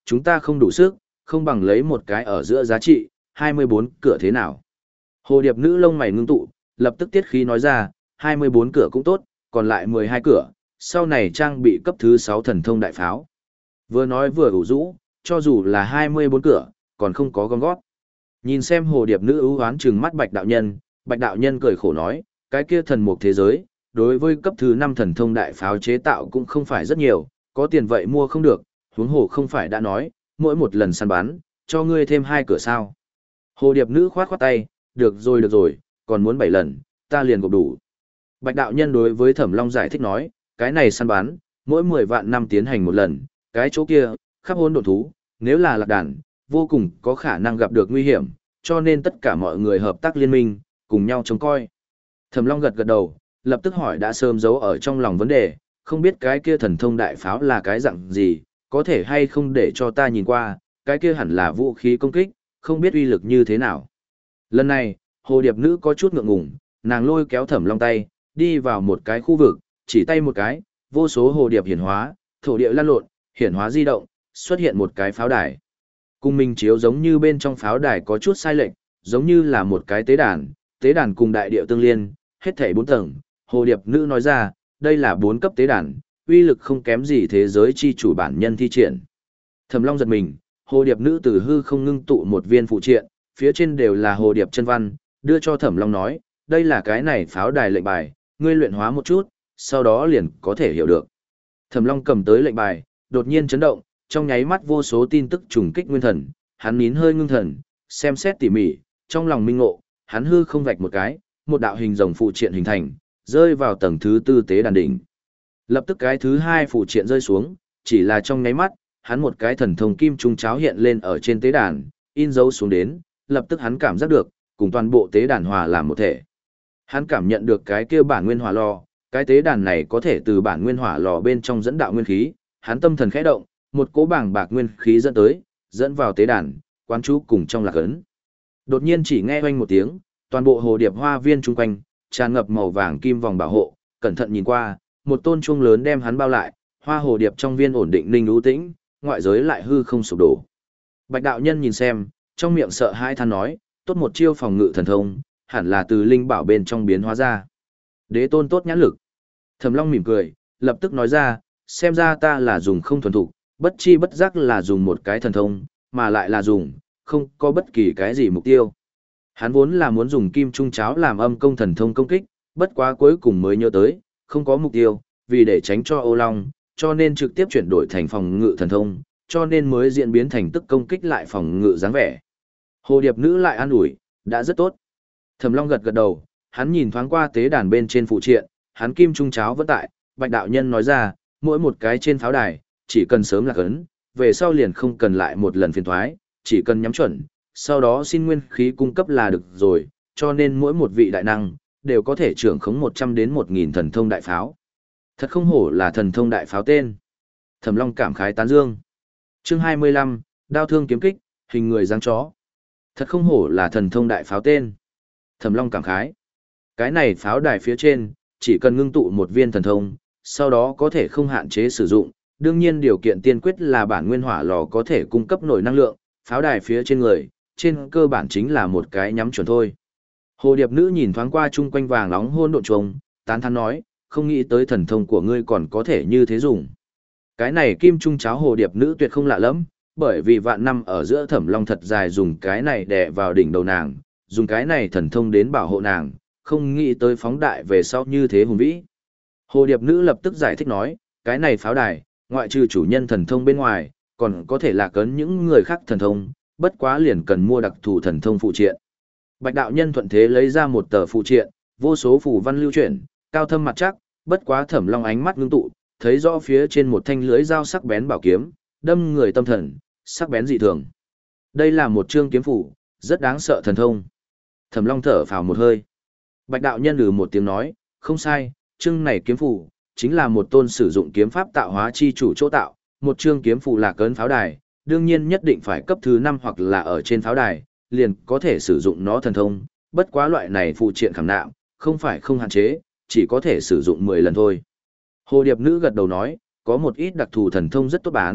Speaker 1: chúng ta không đủ sức, không bằng lấy một cái ở giữa giá trị, hai mươi bốn cửa thế nào. Hồ điệp nữ lông mày ngưng tụ, lập tức tiết khí nói ra, hai mươi bốn cửa cũng tốt, còn lại mười hai cửa, sau này trang bị cấp thứ sáu thần thông đại pháo. Vừa nói vừa ủ rũ, cho dù là hai mươi bốn cửa, còn không có gom gót. Nhìn xem hồ điệp nữ ưu hoán trừng mắt Bạch đạo nhân, Bạch đạo nhân cười khổ nói, cái kia thần mục thế giới, đối với cấp thứ năm thần thông đại pháo chế tạo cũng không phải rất nhiều, có tiền vậy mua không được, huống hồ không phải đã nói, mỗi một lần săn bắn, cho ngươi thêm hai cửa sao. Hồ điệp nữ khoát khoát tay, được rồi được rồi, còn muốn bảy lần, ta liền gộp đủ. Bạch đạo nhân đối với Thẩm Long giải thích nói, cái này săn bắn, mỗi mười vạn năm tiến hành một lần, cái chỗ kia, khắp hôn độn thú, nếu là lạc đàn, vô cùng có khả năng gặp được nguy hiểm, cho nên tất cả mọi người hợp tác liên minh, cùng nhau trông coi. Thẩm Long gật gật đầu, lập tức hỏi đã sớm giấu ở trong lòng vấn đề, không biết cái kia thần thông đại pháo là cái dạng gì, có thể hay không để cho ta nhìn qua, cái kia hẳn là vũ khí công kích, không biết uy lực như thế nào. Lần này, hồ điệp nữ có chút ngượng ngùng, nàng lôi kéo Thẩm Long tay, đi vào một cái khu vực, chỉ tay một cái, vô số hồ điệp hiển hóa, thổ địa lan lộn, hiển hóa di động, xuất hiện một cái pháo đài. Cùng mình chiếu giống như bên trong pháo đài có chút sai lệch, giống như là một cái tế đàn, tế đàn cùng đại địa tương liên, hết thảy bốn tầng. Hồ điệp nữ nói ra, đây là bốn cấp tế đàn, uy lực không kém gì thế giới chi chủ bản nhân thi triển. Thẩm Long giật mình, hồ điệp nữ từ hư không ngưng tụ một viên phụ triện, phía trên đều là hồ điệp chân văn, đưa cho Thẩm Long nói, đây là cái này pháo đài lệnh bài, ngươi luyện hóa một chút, sau đó liền có thể hiểu được. Thẩm Long cầm tới lệnh bài, đột nhiên chấn động, trong nháy mắt vô số tin tức trùng kích nguyên thần, hắn nín hơi ngưng thần, xem xét tỉ mỉ, trong lòng minh ngộ, hắn hư không vạch một cái, một đạo hình rồng phụ triện hình thành, rơi vào tầng thứ tư tế đàn đỉnh. Lập tức cái thứ hai phụ triện rơi xuống, chỉ là trong nháy mắt, hắn một cái thần thông kim trung cháo hiện lên ở trên tế đàn, in dấu xuống đến, lập tức hắn cảm giác được, cùng toàn bộ tế đàn hòa làm một thể. Hắn cảm nhận được cái kia bản nguyên hỏa lò, cái tế đàn này có thể từ bản nguyên hỏa lò bên trong dẫn đạo nguyên khí, hắn tâm thần khẽ động, một cỗ bảng bạc nguyên khí dẫn tới, dẫn vào tế đàn, quán chú cùng trong lạc ấn. Đột nhiên chỉ nghe oanh một tiếng, toàn bộ hồ điệp hoa viên chung quanh, tràn ngập màu vàng kim vòng bảo hộ, cẩn thận nhìn qua, một tôn chuông lớn đem hắn bao lại, hoa hồ điệp trong viên ổn định ninh ưu tĩnh, ngoại giới lại hư không sụp đổ. Bạch đạo nhân nhìn xem, trong miệng sợ hãi than nói, tốt một chiêu phòng ngự thần thông, hẳn là từ linh bảo bên trong biến hóa ra. Đế tôn tốt nhãn lực. Thẩm Long mỉm cười, lập tức nói ra, xem ra ta là dùng không thuần thục, bất chi bất giác là dùng một cái thần thông, mà lại là dùng, không có bất kỳ cái gì mục tiêu. Hắn vốn là muốn dùng kim trung cháo làm âm công thần thông công kích, bất quá cuối cùng mới nhớ tới, không có mục tiêu, vì để tránh cho ô long, cho nên trực tiếp chuyển đổi thành phòng ngự thần thông, cho nên mới diễn biến thành tức công kích lại phòng ngự dáng vẻ. Hồ điệp nữ lại an ủi, đã rất tốt. Thẩm Long gật gật đầu, hắn nhìn thoáng qua tế đàn bên trên phụ triện, hắn kim trung cháo vẫn tại, Bạch đạo nhân nói ra, mỗi một cái trên pháo đài, chỉ cần sớm lạc ấn, về sau liền không cần lại một lần phiền thoái, chỉ cần nhắm chuẩn, sau đó xin nguyên khí cung cấp là được rồi, cho nên mỗi một vị đại năng, đều có thể trưởng khống một trăm đến một nghìn thần thông đại pháo. Thật không hổ là thần thông đại pháo tên. Thẩm Long cảm khái tán dương. Chương hai mươi lăm, đao thương kiếm kích, hình người dáng chó. Thật không hổ là thần thông đại pháo tên. Thẩm Long cảm khái. Cái này pháo đài phía trên, chỉ cần ngưng tụ một viên thần thông, sau đó có thể không hạn chế sử dụng, đương nhiên điều kiện tiên quyết là bản nguyên hỏa lò có thể cung cấp nổi năng lượng, pháo đài phía trên người, trên cơ bản chính là một cái nhắm chuẩn thôi. Hồ điệp nữ nhìn thoáng qua chung quanh vàng nóng hôn độn trùng, tán thán nói, không nghĩ tới thần thông của ngươi còn có thể như thế dùng. Cái này kim trung cháo hồ điệp nữ tuyệt không lạ lắm, bởi vì vạn năm ở giữa Thẩm Long thật dài dùng cái này đè vào đỉnh đầu nàng, dùng cái này thần thông đến bảo hộ nàng, không nghĩ tới phóng đại về sau như thế hùng vĩ. Hồ điệp nữ lập tức giải thích nói, cái này pháo đài, ngoại trừ chủ nhân thần thông bên ngoài, còn có thể là cấn những người khác thần thông, bất quá liền cần mua đặc thù thần thông phụ triện. Bạch đạo nhân thuận thế lấy ra một tờ phụ triện, vô số phù văn lưu chuyển, cao thâm mặt chắc, bất quá Thẩm Long ánh mắt ngưng tụ, thấy rõ phía trên một thanh lưới dao sắc bén bảo kiếm, đâm người tâm thần, sắc bén dị thường. Đây là một chương kiếm phủ, rất đáng sợ thần thông. Thẩm Long thở phào một hơi. Bạch đạo nhân lừ một tiếng nói, không sai, chương này kiếm phủ, chính là một tôn sử dụng kiếm pháp tạo hóa chi chủ chỗ tạo, một chương kiếm phủ là cấn pháo đài, đương nhiên nhất định phải cấp thứ năm hoặc là ở trên pháo đài, liền có thể sử dụng nó thần thông, bất quá loại này phụ triện khảm nạm, không phải không hạn chế, chỉ có thể sử dụng mười lần thôi. Hồ điệp nữ gật đầu nói, có một ít đặc thù thần thông rất tốt bán,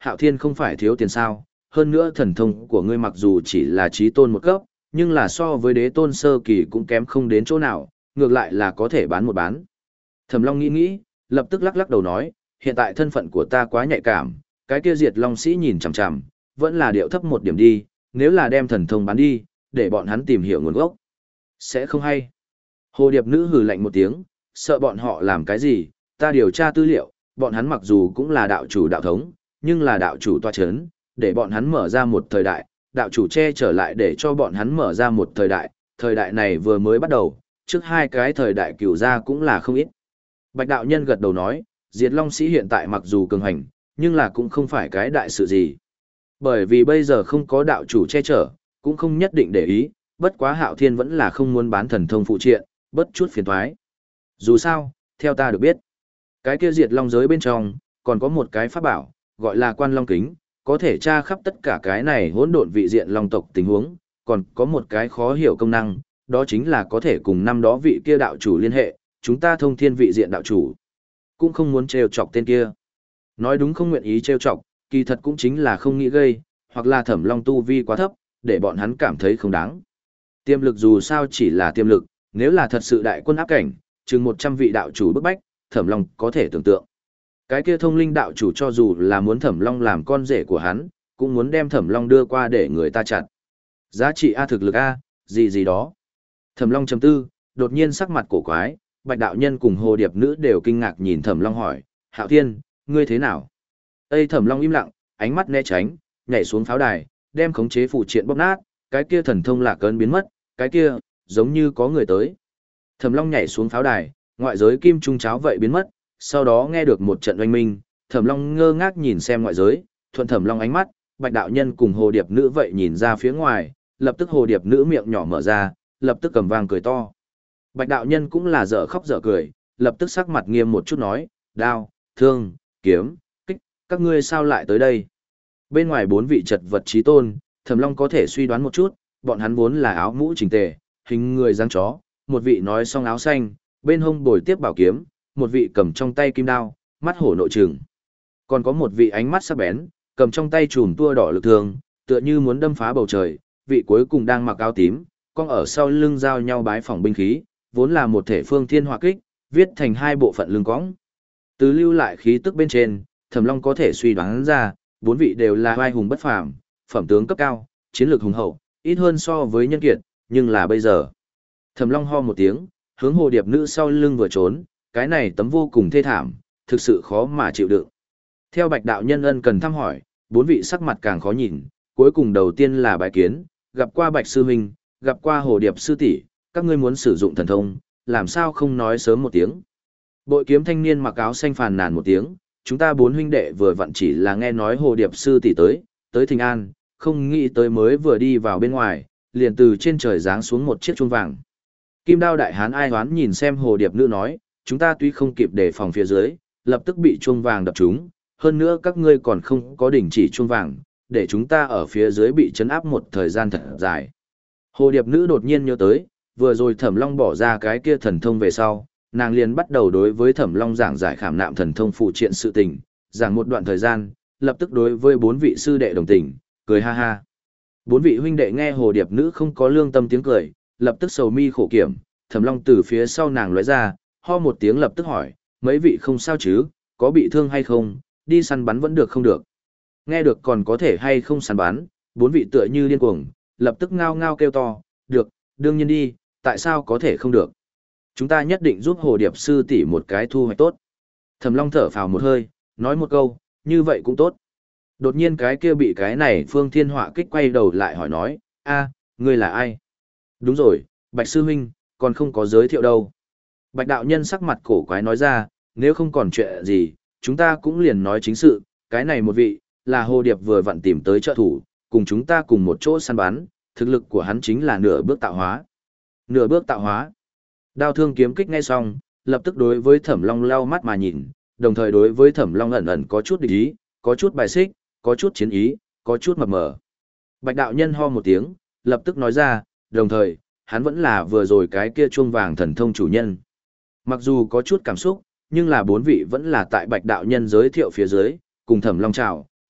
Speaker 1: Hạo Thiên không phải thiếu tiền sao, hơn nữa thần thông của ngươi mặc dù chỉ là trí tôn một cấp, nhưng là so với đế tôn sơ kỳ cũng kém không đến chỗ nào, ngược lại là có thể bán một bán. Thẩm Long nghĩ nghĩ, lập tức lắc lắc đầu nói, hiện tại thân phận của ta quá nhạy cảm, cái kia diệt long sĩ nhìn chằm chằm, vẫn là điệu thấp một điểm đi, nếu là đem thần thông bán đi, để bọn hắn tìm hiểu nguồn gốc. Sẽ không hay. Hồ điệp nữ hừ lạnh một tiếng, sợ bọn họ làm cái gì, ta điều tra tư liệu, bọn hắn mặc dù cũng là đạo chủ đạo thống, nhưng là đạo chủ toa chấn, để bọn hắn mở ra một thời đại, đạo chủ che trở lại để cho bọn hắn mở ra một thời đại, thời đại này vừa mới bắt đầu, trước hai cái thời đại cửu gia cũng là không ít. Bạch đạo nhân gật đầu nói, Diệt Long Sĩ hiện tại mặc dù cường hành, nhưng là cũng không phải cái đại sự gì. Bởi vì bây giờ không có đạo chủ che chở, cũng không nhất định để ý, bất quá Hạo Thiên vẫn là không muốn bán thần thông phụ triện, bất chút phiền toái. Dù sao, theo ta được biết, cái kia Diệt Long giới bên trong, còn có một cái pháp bảo, gọi là Quan Long Kính, có thể tra khắp tất cả cái này hỗn độn vị diện long tộc tình huống, còn có một cái khó hiểu công năng, đó chính là có thể cùng năm đó vị kia đạo chủ liên hệ, chúng ta thông thiên vị diện đạo chủ, cũng không muốn trêu chọc tên kia. Nói đúng không nguyện ý trêu chọc, kỳ thật cũng chính là không nghĩ gây, hoặc là Thẩm Long tu vi quá thấp, để bọn hắn cảm thấy không đáng. Tiềm lực dù sao chỉ là tiềm lực, nếu là thật sự đại quân áp cảnh, chừng một trăm vị đạo chủ bức bách, Thẩm Long có thể tưởng tượng. Cái kia thông linh đạo chủ cho dù là muốn Thẩm Long làm con rể của hắn, cũng muốn đem Thẩm Long đưa qua để người ta chặn. Giá trị A thực lực A, gì gì đó. Thẩm Long chấm tư, đột nhiên sắc mặt cổ quái, Bạch đạo nhân cùng Hồ điệp nữ đều kinh ngạc nhìn Thẩm Long hỏi, Hạo Thiên, ngươi thế nào? Tây Thẩm Long im lặng, ánh mắt né tránh, nhảy xuống pháo đài, đem khống chế phụ triện bóp nát, cái kia thần thông lạc cơn biến mất, cái kia, giống như có người tới. Thẩm Long nhảy xuống pháo đài, ngoại giới kim trung cháo vậy biến mất, sau đó nghe được một trận oanh minh, Thẩm Long ngơ ngác nhìn xem ngoại giới, thuận Thẩm Long ánh mắt, Bạch đạo nhân cùng Hồ điệp nữ vậy nhìn ra phía ngoài, lập tức Hồ điệp nữ miệng nhỏ mở ra, lập tức cầm vang cười to. Bạch đạo nhân cũng là dở khóc dở cười, lập tức sắc mặt nghiêm một chút nói, đao, thương, kiếm, kích, các ngươi sao lại tới đây? Bên ngoài bốn vị trật vật trí tôn, Thẩm Long có thể suy đoán một chút, bọn hắn vốn là áo mũ chỉnh tề, hình người dáng chó, một vị nói xong áo xanh, bên hông bồi tiếp bảo kiếm, một vị cầm trong tay kim đao, mắt hổ nội trừng. Còn có một vị ánh mắt sắc bén, cầm trong tay chùm tua đỏ lực thường, tựa như muốn đâm phá bầu trời, vị cuối cùng đang mặc áo tím, con ở sau lưng giao nhau bái phỏng binh khí, vốn là một thể phương thiên hỏa kích, viết thành hai bộ phận lưng cõng. Từ lưu lại khí tức bên trên, Thẩm Long có thể suy đoán ra, bốn vị đều là vai hùng bất phàm, phẩm tướng cấp cao, chiến lược hùng hậu, ít hơn so với nhân kiệt, nhưng là bây giờ. Thẩm Long ho một tiếng, hướng Hồ điệp nữ sau lưng vừa trốn, cái này tấm vô cùng thê thảm, thực sự khó mà chịu đựng. Theo Bạch đạo nhân ân cần thăm hỏi, bốn vị sắc mặt càng khó nhìn, cuối cùng đầu tiên là bài kiến, gặp qua Bạch sư huynh, gặp qua Hồ điệp sư tỷ, các ngươi muốn sử dụng thần thông, làm sao không nói sớm một tiếng. Bội kiếm thanh niên mặc áo xanh phàn nàn một tiếng, chúng ta bốn huynh đệ vừa vặn chỉ là nghe nói Hồ điệp sư tỷ tới, tới Thịnh An, không nghĩ tới mới vừa đi vào bên ngoài, liền từ trên trời giáng xuống một chiếc chuông vàng. Kim đao đại hán ai hoán nhìn xem Hồ điệp nữ nói, chúng ta tuy không kịp đề phòng phía dưới, lập tức bị chuông vàng đập trúng, hơn nữa các ngươi còn không có đình chỉ chuông vàng, để chúng ta ở phía dưới bị chấn áp một thời gian thật dài. Hồ điệp nữ đột nhiên nhớ tới, vừa rồi Thẩm Long bỏ ra cái kia thần thông về sau, nàng liền bắt đầu đối với Thẩm Long giảng giải khảm nạm thần thông phụ triện sự tình, giảng một đoạn thời gian, lập tức đối với bốn vị sư đệ đồng tình, cười ha ha. Bốn vị huynh đệ nghe Hồ điệp nữ không có lương tâm tiếng cười, lập tức sầu mi khổ kiểm, Thẩm Long từ phía sau nàng lóe ra, ho một tiếng lập tức hỏi, mấy vị không sao chứ, có bị thương hay không, đi săn bắn vẫn được không được. Nghe được còn có thể hay không săn bắn, bốn vị tựa như điên cuồng, lập tức ngao ngao kêu to, được, đương nhiên đi, tại sao có thể không được. Chúng ta nhất định giúp Hồ điệp sư tỷ một cái thu hoạch tốt. Thẩm Long thở phào một hơi, nói một câu, như vậy cũng tốt. Đột nhiên cái kia bị cái này Phương Thiên Họa kích quay đầu lại hỏi nói, a, ngươi là ai? Đúng rồi, Bạch sư huynh, còn không có giới thiệu đâu. Bạch đạo nhân sắc mặt cổ quái nói ra, nếu không còn chuyện gì, chúng ta cũng liền nói chính sự, cái này một vị, là Hồ điệp vừa vặn tìm tới trợ thủ, cùng chúng ta cùng một chỗ săn bắn, thực lực của hắn chính là nửa bước tạo hóa. Nửa bước tạo hóa. Đao thương kiếm kích ngay xong, lập tức đối với Thẩm Long lau mắt mà nhìn, đồng thời đối với Thẩm Long ẩn ẩn có chút địch ý, có chút bài xích, có chút chiến ý, có chút mập mờ. Bạch đạo nhân ho một tiếng, lập tức nói ra, đồng thời, hắn vẫn là vừa rồi cái kia chuông vàng thần thông chủ nhân. Mặc dù có chút cảm xúc, nhưng là bốn vị vẫn là tại Bạch đạo nhân giới thiệu phía dưới, cùng Thẩm Long chào,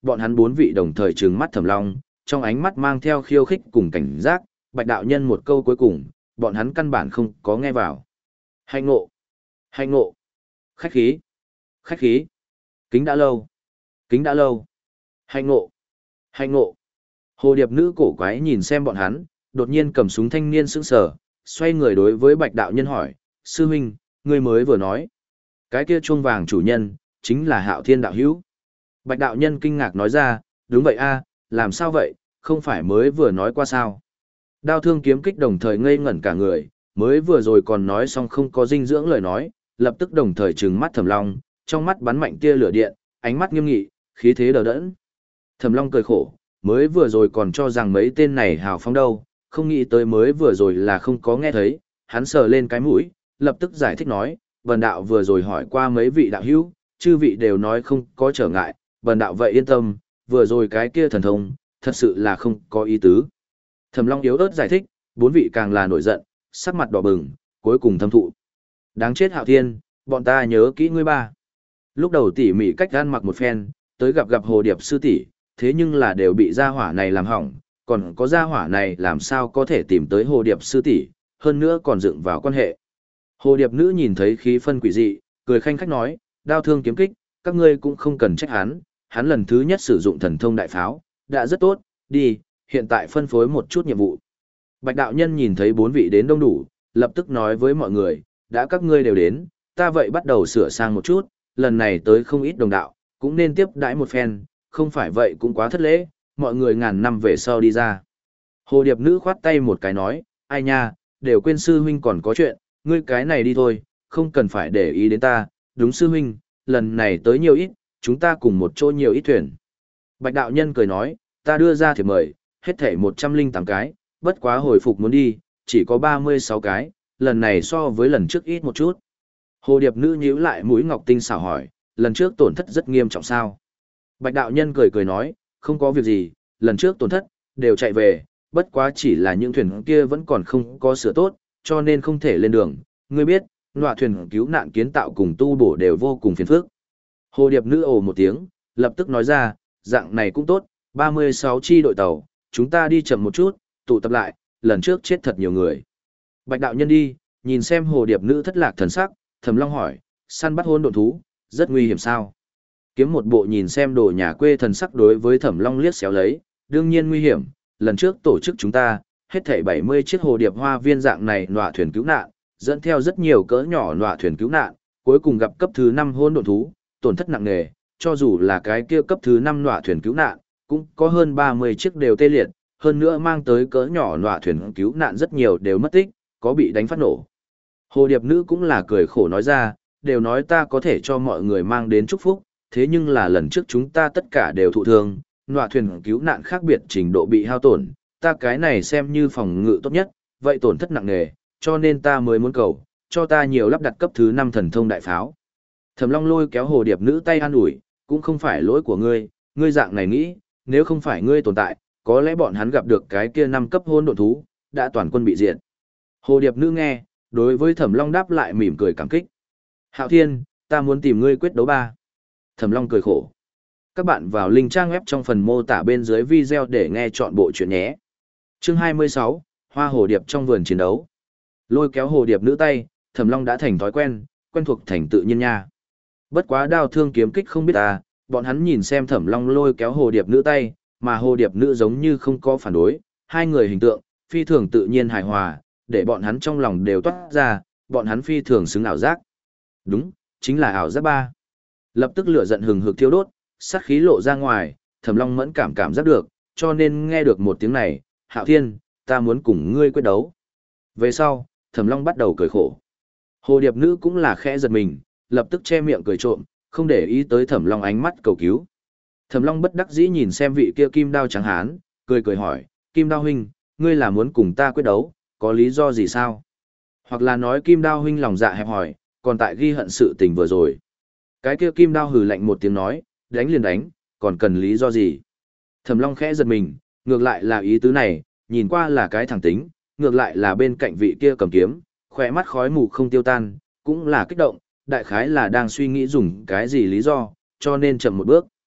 Speaker 1: bọn hắn bốn vị đồng thời trừng mắt Thẩm Long, trong ánh mắt mang theo khiêu khích cùng cảnh giác, Bạch đạo nhân một câu cuối cùng, bọn hắn căn bản không có nghe vào. Hạnh ngộ, hạnh ngộ, khách khí, khách khí, kính đã lâu, kính đã lâu, hạnh ngộ, hạnh ngộ. Hồ điệp nữ cổ quái nhìn xem bọn hắn, đột nhiên cầm súng thanh niên sững sờ, xoay người đối với Bạch đạo nhân hỏi, sư huynh, ngươi mới vừa nói. Cái kia chuông vàng chủ nhân, chính là Hạo Thiên đạo hữu. Bạch đạo nhân kinh ngạc nói ra, đúng vậy a, làm sao vậy, không phải mới vừa nói qua sao. Đao thương kiếm kích đồng thời ngây ngẩn cả người, mới vừa rồi còn nói xong không có dinh dưỡng lời nói, lập tức đồng thời trừng mắt Thẩm Long, trong mắt bắn mạnh tia lửa điện, ánh mắt nghiêm nghị, khí thế đờ đẫn. Thẩm Long cười khổ, mới vừa rồi còn cho rằng mấy tên này hào phóng đâu, không nghĩ tới mới vừa rồi là không có nghe thấy, hắn sờ lên cái mũi, lập tức giải thích nói, Bần đạo vừa rồi hỏi qua mấy vị đạo hữu, chư vị đều nói không có trở ngại, Bần đạo vậy yên tâm, vừa rồi cái kia thần thông, thật sự là không có ý tứ. Thẩm Long yếu ớt giải thích, bốn vị càng là nổi giận, sắc mặt đỏ bừng, cuối cùng thâm thụ. Đáng chết Hạo Thiên, bọn ta nhớ kỹ ngươi ba. Lúc đầu tỉ mỉ cách gan mặc một phen, tới gặp gặp Hồ Điệp sư tỷ, thế nhưng là đều bị gia hỏa này làm hỏng, còn có gia hỏa này làm sao có thể tìm tới Hồ Điệp sư tỷ, hơn nữa còn dựng vào quan hệ. Hồ Điệp nữ nhìn thấy khí phân quỷ dị, cười khanh khách nói, đao thương kiếm kích, các ngươi cũng không cần trách hắn, hắn lần thứ nhất sử dụng thần thông đại pháo, đã rất tốt, đi, hiện tại phân phối một chút nhiệm vụ. Bạch đạo nhân nhìn thấy bốn vị đến đông đủ, lập tức nói với mọi người, đã các ngươi đều đến, ta vậy bắt đầu sửa sang một chút, lần này tới không ít đồng đạo, cũng nên tiếp đãi một phen, không phải vậy cũng quá thất lễ, mọi người ngàn năm về sau đi ra. Hồ Điệp nữ khoát tay một cái nói, ai nha, đều quên sư huynh còn có chuyện, ngươi cái này đi thôi, không cần phải để ý đến ta, đúng sư huynh, lần này tới nhiều ít, chúng ta cùng một chỗ nhiều ít thuyền. Bạch đạo nhân cười nói, ta đưa ra thiệp mời, hết thảy một trăm lẻ tám cái, bất quá hồi phục muốn đi, chỉ có ba mươi sáu cái, lần này so với lần trước ít một chút. Hồ Điệp nữ nhíu lại mũi ngọc tinh xảo hỏi, lần trước tổn thất rất nghiêm trọng sao? Bạch đạo nhân cười cười nói, không có việc gì, lần trước tổn thất, đều chạy về, bất quá chỉ là những thuyền kia vẫn còn không có sửa tốt, cho nên không thể lên đường. Ngươi biết, nọa thuyền cứu nạn kiến tạo cùng tu bổ đều vô cùng phiền phức. Hồ Điệp nữ ồ một tiếng, lập tức nói ra, dạng này cũng tốt, ba mươi sáu chi đội tàu, chúng ta đi chậm một chút, tụ tập lại, lần trước chết thật nhiều người. Bạch đạo nhân đi, nhìn xem Hồ Điệp nữ thất lạc thần sắc, Thẩm Long hỏi, săn bắt hôn độn thú, rất nguy hiểm sao? Kiếm một bộ nhìn xem đồ nhà quê thần sắc đối với Thẩm Long liếc xéo lấy, đương nhiên nguy hiểm, lần trước tổ chức chúng ta, hết thảy bảy mươi chiếc hồ điệp hoa viên dạng này nọa thuyền cứu nạn, dẫn theo rất nhiều cỡ nhỏ nọa thuyền cứu nạn, cuối cùng gặp cấp thứ năm hôn độn thú, tổn thất nặng nề, cho dù là cái kia cấp thứ năm nọa thuyền cứu nạn, cũng có hơn ba mươi chiếc đều tê liệt, hơn nữa mang tới cỡ nhỏ nọa thuyền cứu nạn rất nhiều đều mất tích, có bị đánh phát nổ. Hồ điệp nữ cũng là cười khổ nói ra, đều nói ta có thể cho mọi người mang đến chúc phúc, thế nhưng là lần trước chúng ta tất cả đều thụ thương, nọa thuyền cứu nạn khác biệt trình độ bị hao tổn, ta cái này xem như phòng ngự tốt nhất, vậy tổn thất nặng nề, cho nên ta mới muốn cầu, cho ta nhiều lắp đặt cấp thứ năm thần thông đại pháo. Thẩm Long lôi kéo hồ điệp nữ tay an ủi, cũng không phải lỗi của ngươi, ngươi dạng này nghĩ, nếu không phải ngươi tồn tại, có lẽ bọn hắn gặp được cái kia năm cấp hôn độn thú, đã toàn quân bị diệt. Hồ điệp nữ nghe, đối với Thẩm Long đáp lại mỉm cười cảm kích. Hạo Thiên, ta muốn tìm ngươi quyết đấu ba. Thẩm Long cười khổ. Các bạn vào link trang web trong phần mô tả bên dưới video để nghe chọn bộ chuyện nhé. Chương hai mươi sáu, Hoa hồ điệp trong vườn chiến đấu. Lôi kéo hồ điệp nữ tay, Thẩm Long đã thành thói quen, quen thuộc thành tự nhiên nha. Bất quá đao thương kiếm kích không biết ta, bọn hắn nhìn xem Thẩm Long lôi kéo hồ điệp nữ tay, mà hồ điệp nữ giống như không có phản đối, hai người hình tượng, phi thường tự nhiên hài hòa, để bọn hắn trong lòng đều toát ra, bọn hắn phi thường xứng ảo giác. Đúng, chính là ảo giác ba. Lập tức lửa giận hừng hực thiêu đốt, sát khí lộ ra ngoài, Thẩm Long mẫn cảm cảm giác được, cho nên nghe được một tiếng này, Hạo Thiên, ta muốn cùng ngươi quyết đấu. Về sau, Thẩm Long bắt đầu cười khổ. Hồ điệp nữ cũng là khẽ giật mình, lập tức che miệng cười trộm, không để ý tới Thẩm Long ánh mắt cầu cứu. Thẩm Long bất đắc dĩ nhìn xem vị kia kim đao trắng hán, cười cười hỏi, Kim Đao huynh, ngươi là muốn cùng ta quyết đấu, có lý do gì sao? Hoặc là nói Kim Đao huynh lòng dạ hẹp hòi, còn tại ghi hận sự tình vừa rồi. Cái kia Kim Đao hừ lạnh một tiếng nói, đánh liền đánh, còn cần lý do gì? Thẩm Long khẽ giật mình, ngược lại là ý tứ này, nhìn qua là cái thẳng tính, ngược lại là bên cạnh vị kia cầm kiếm, khỏe mắt khói mù không tiêu tan, cũng là kích động, đại khái là đang suy nghĩ dùng cái gì lý do, cho nên chậm một bước.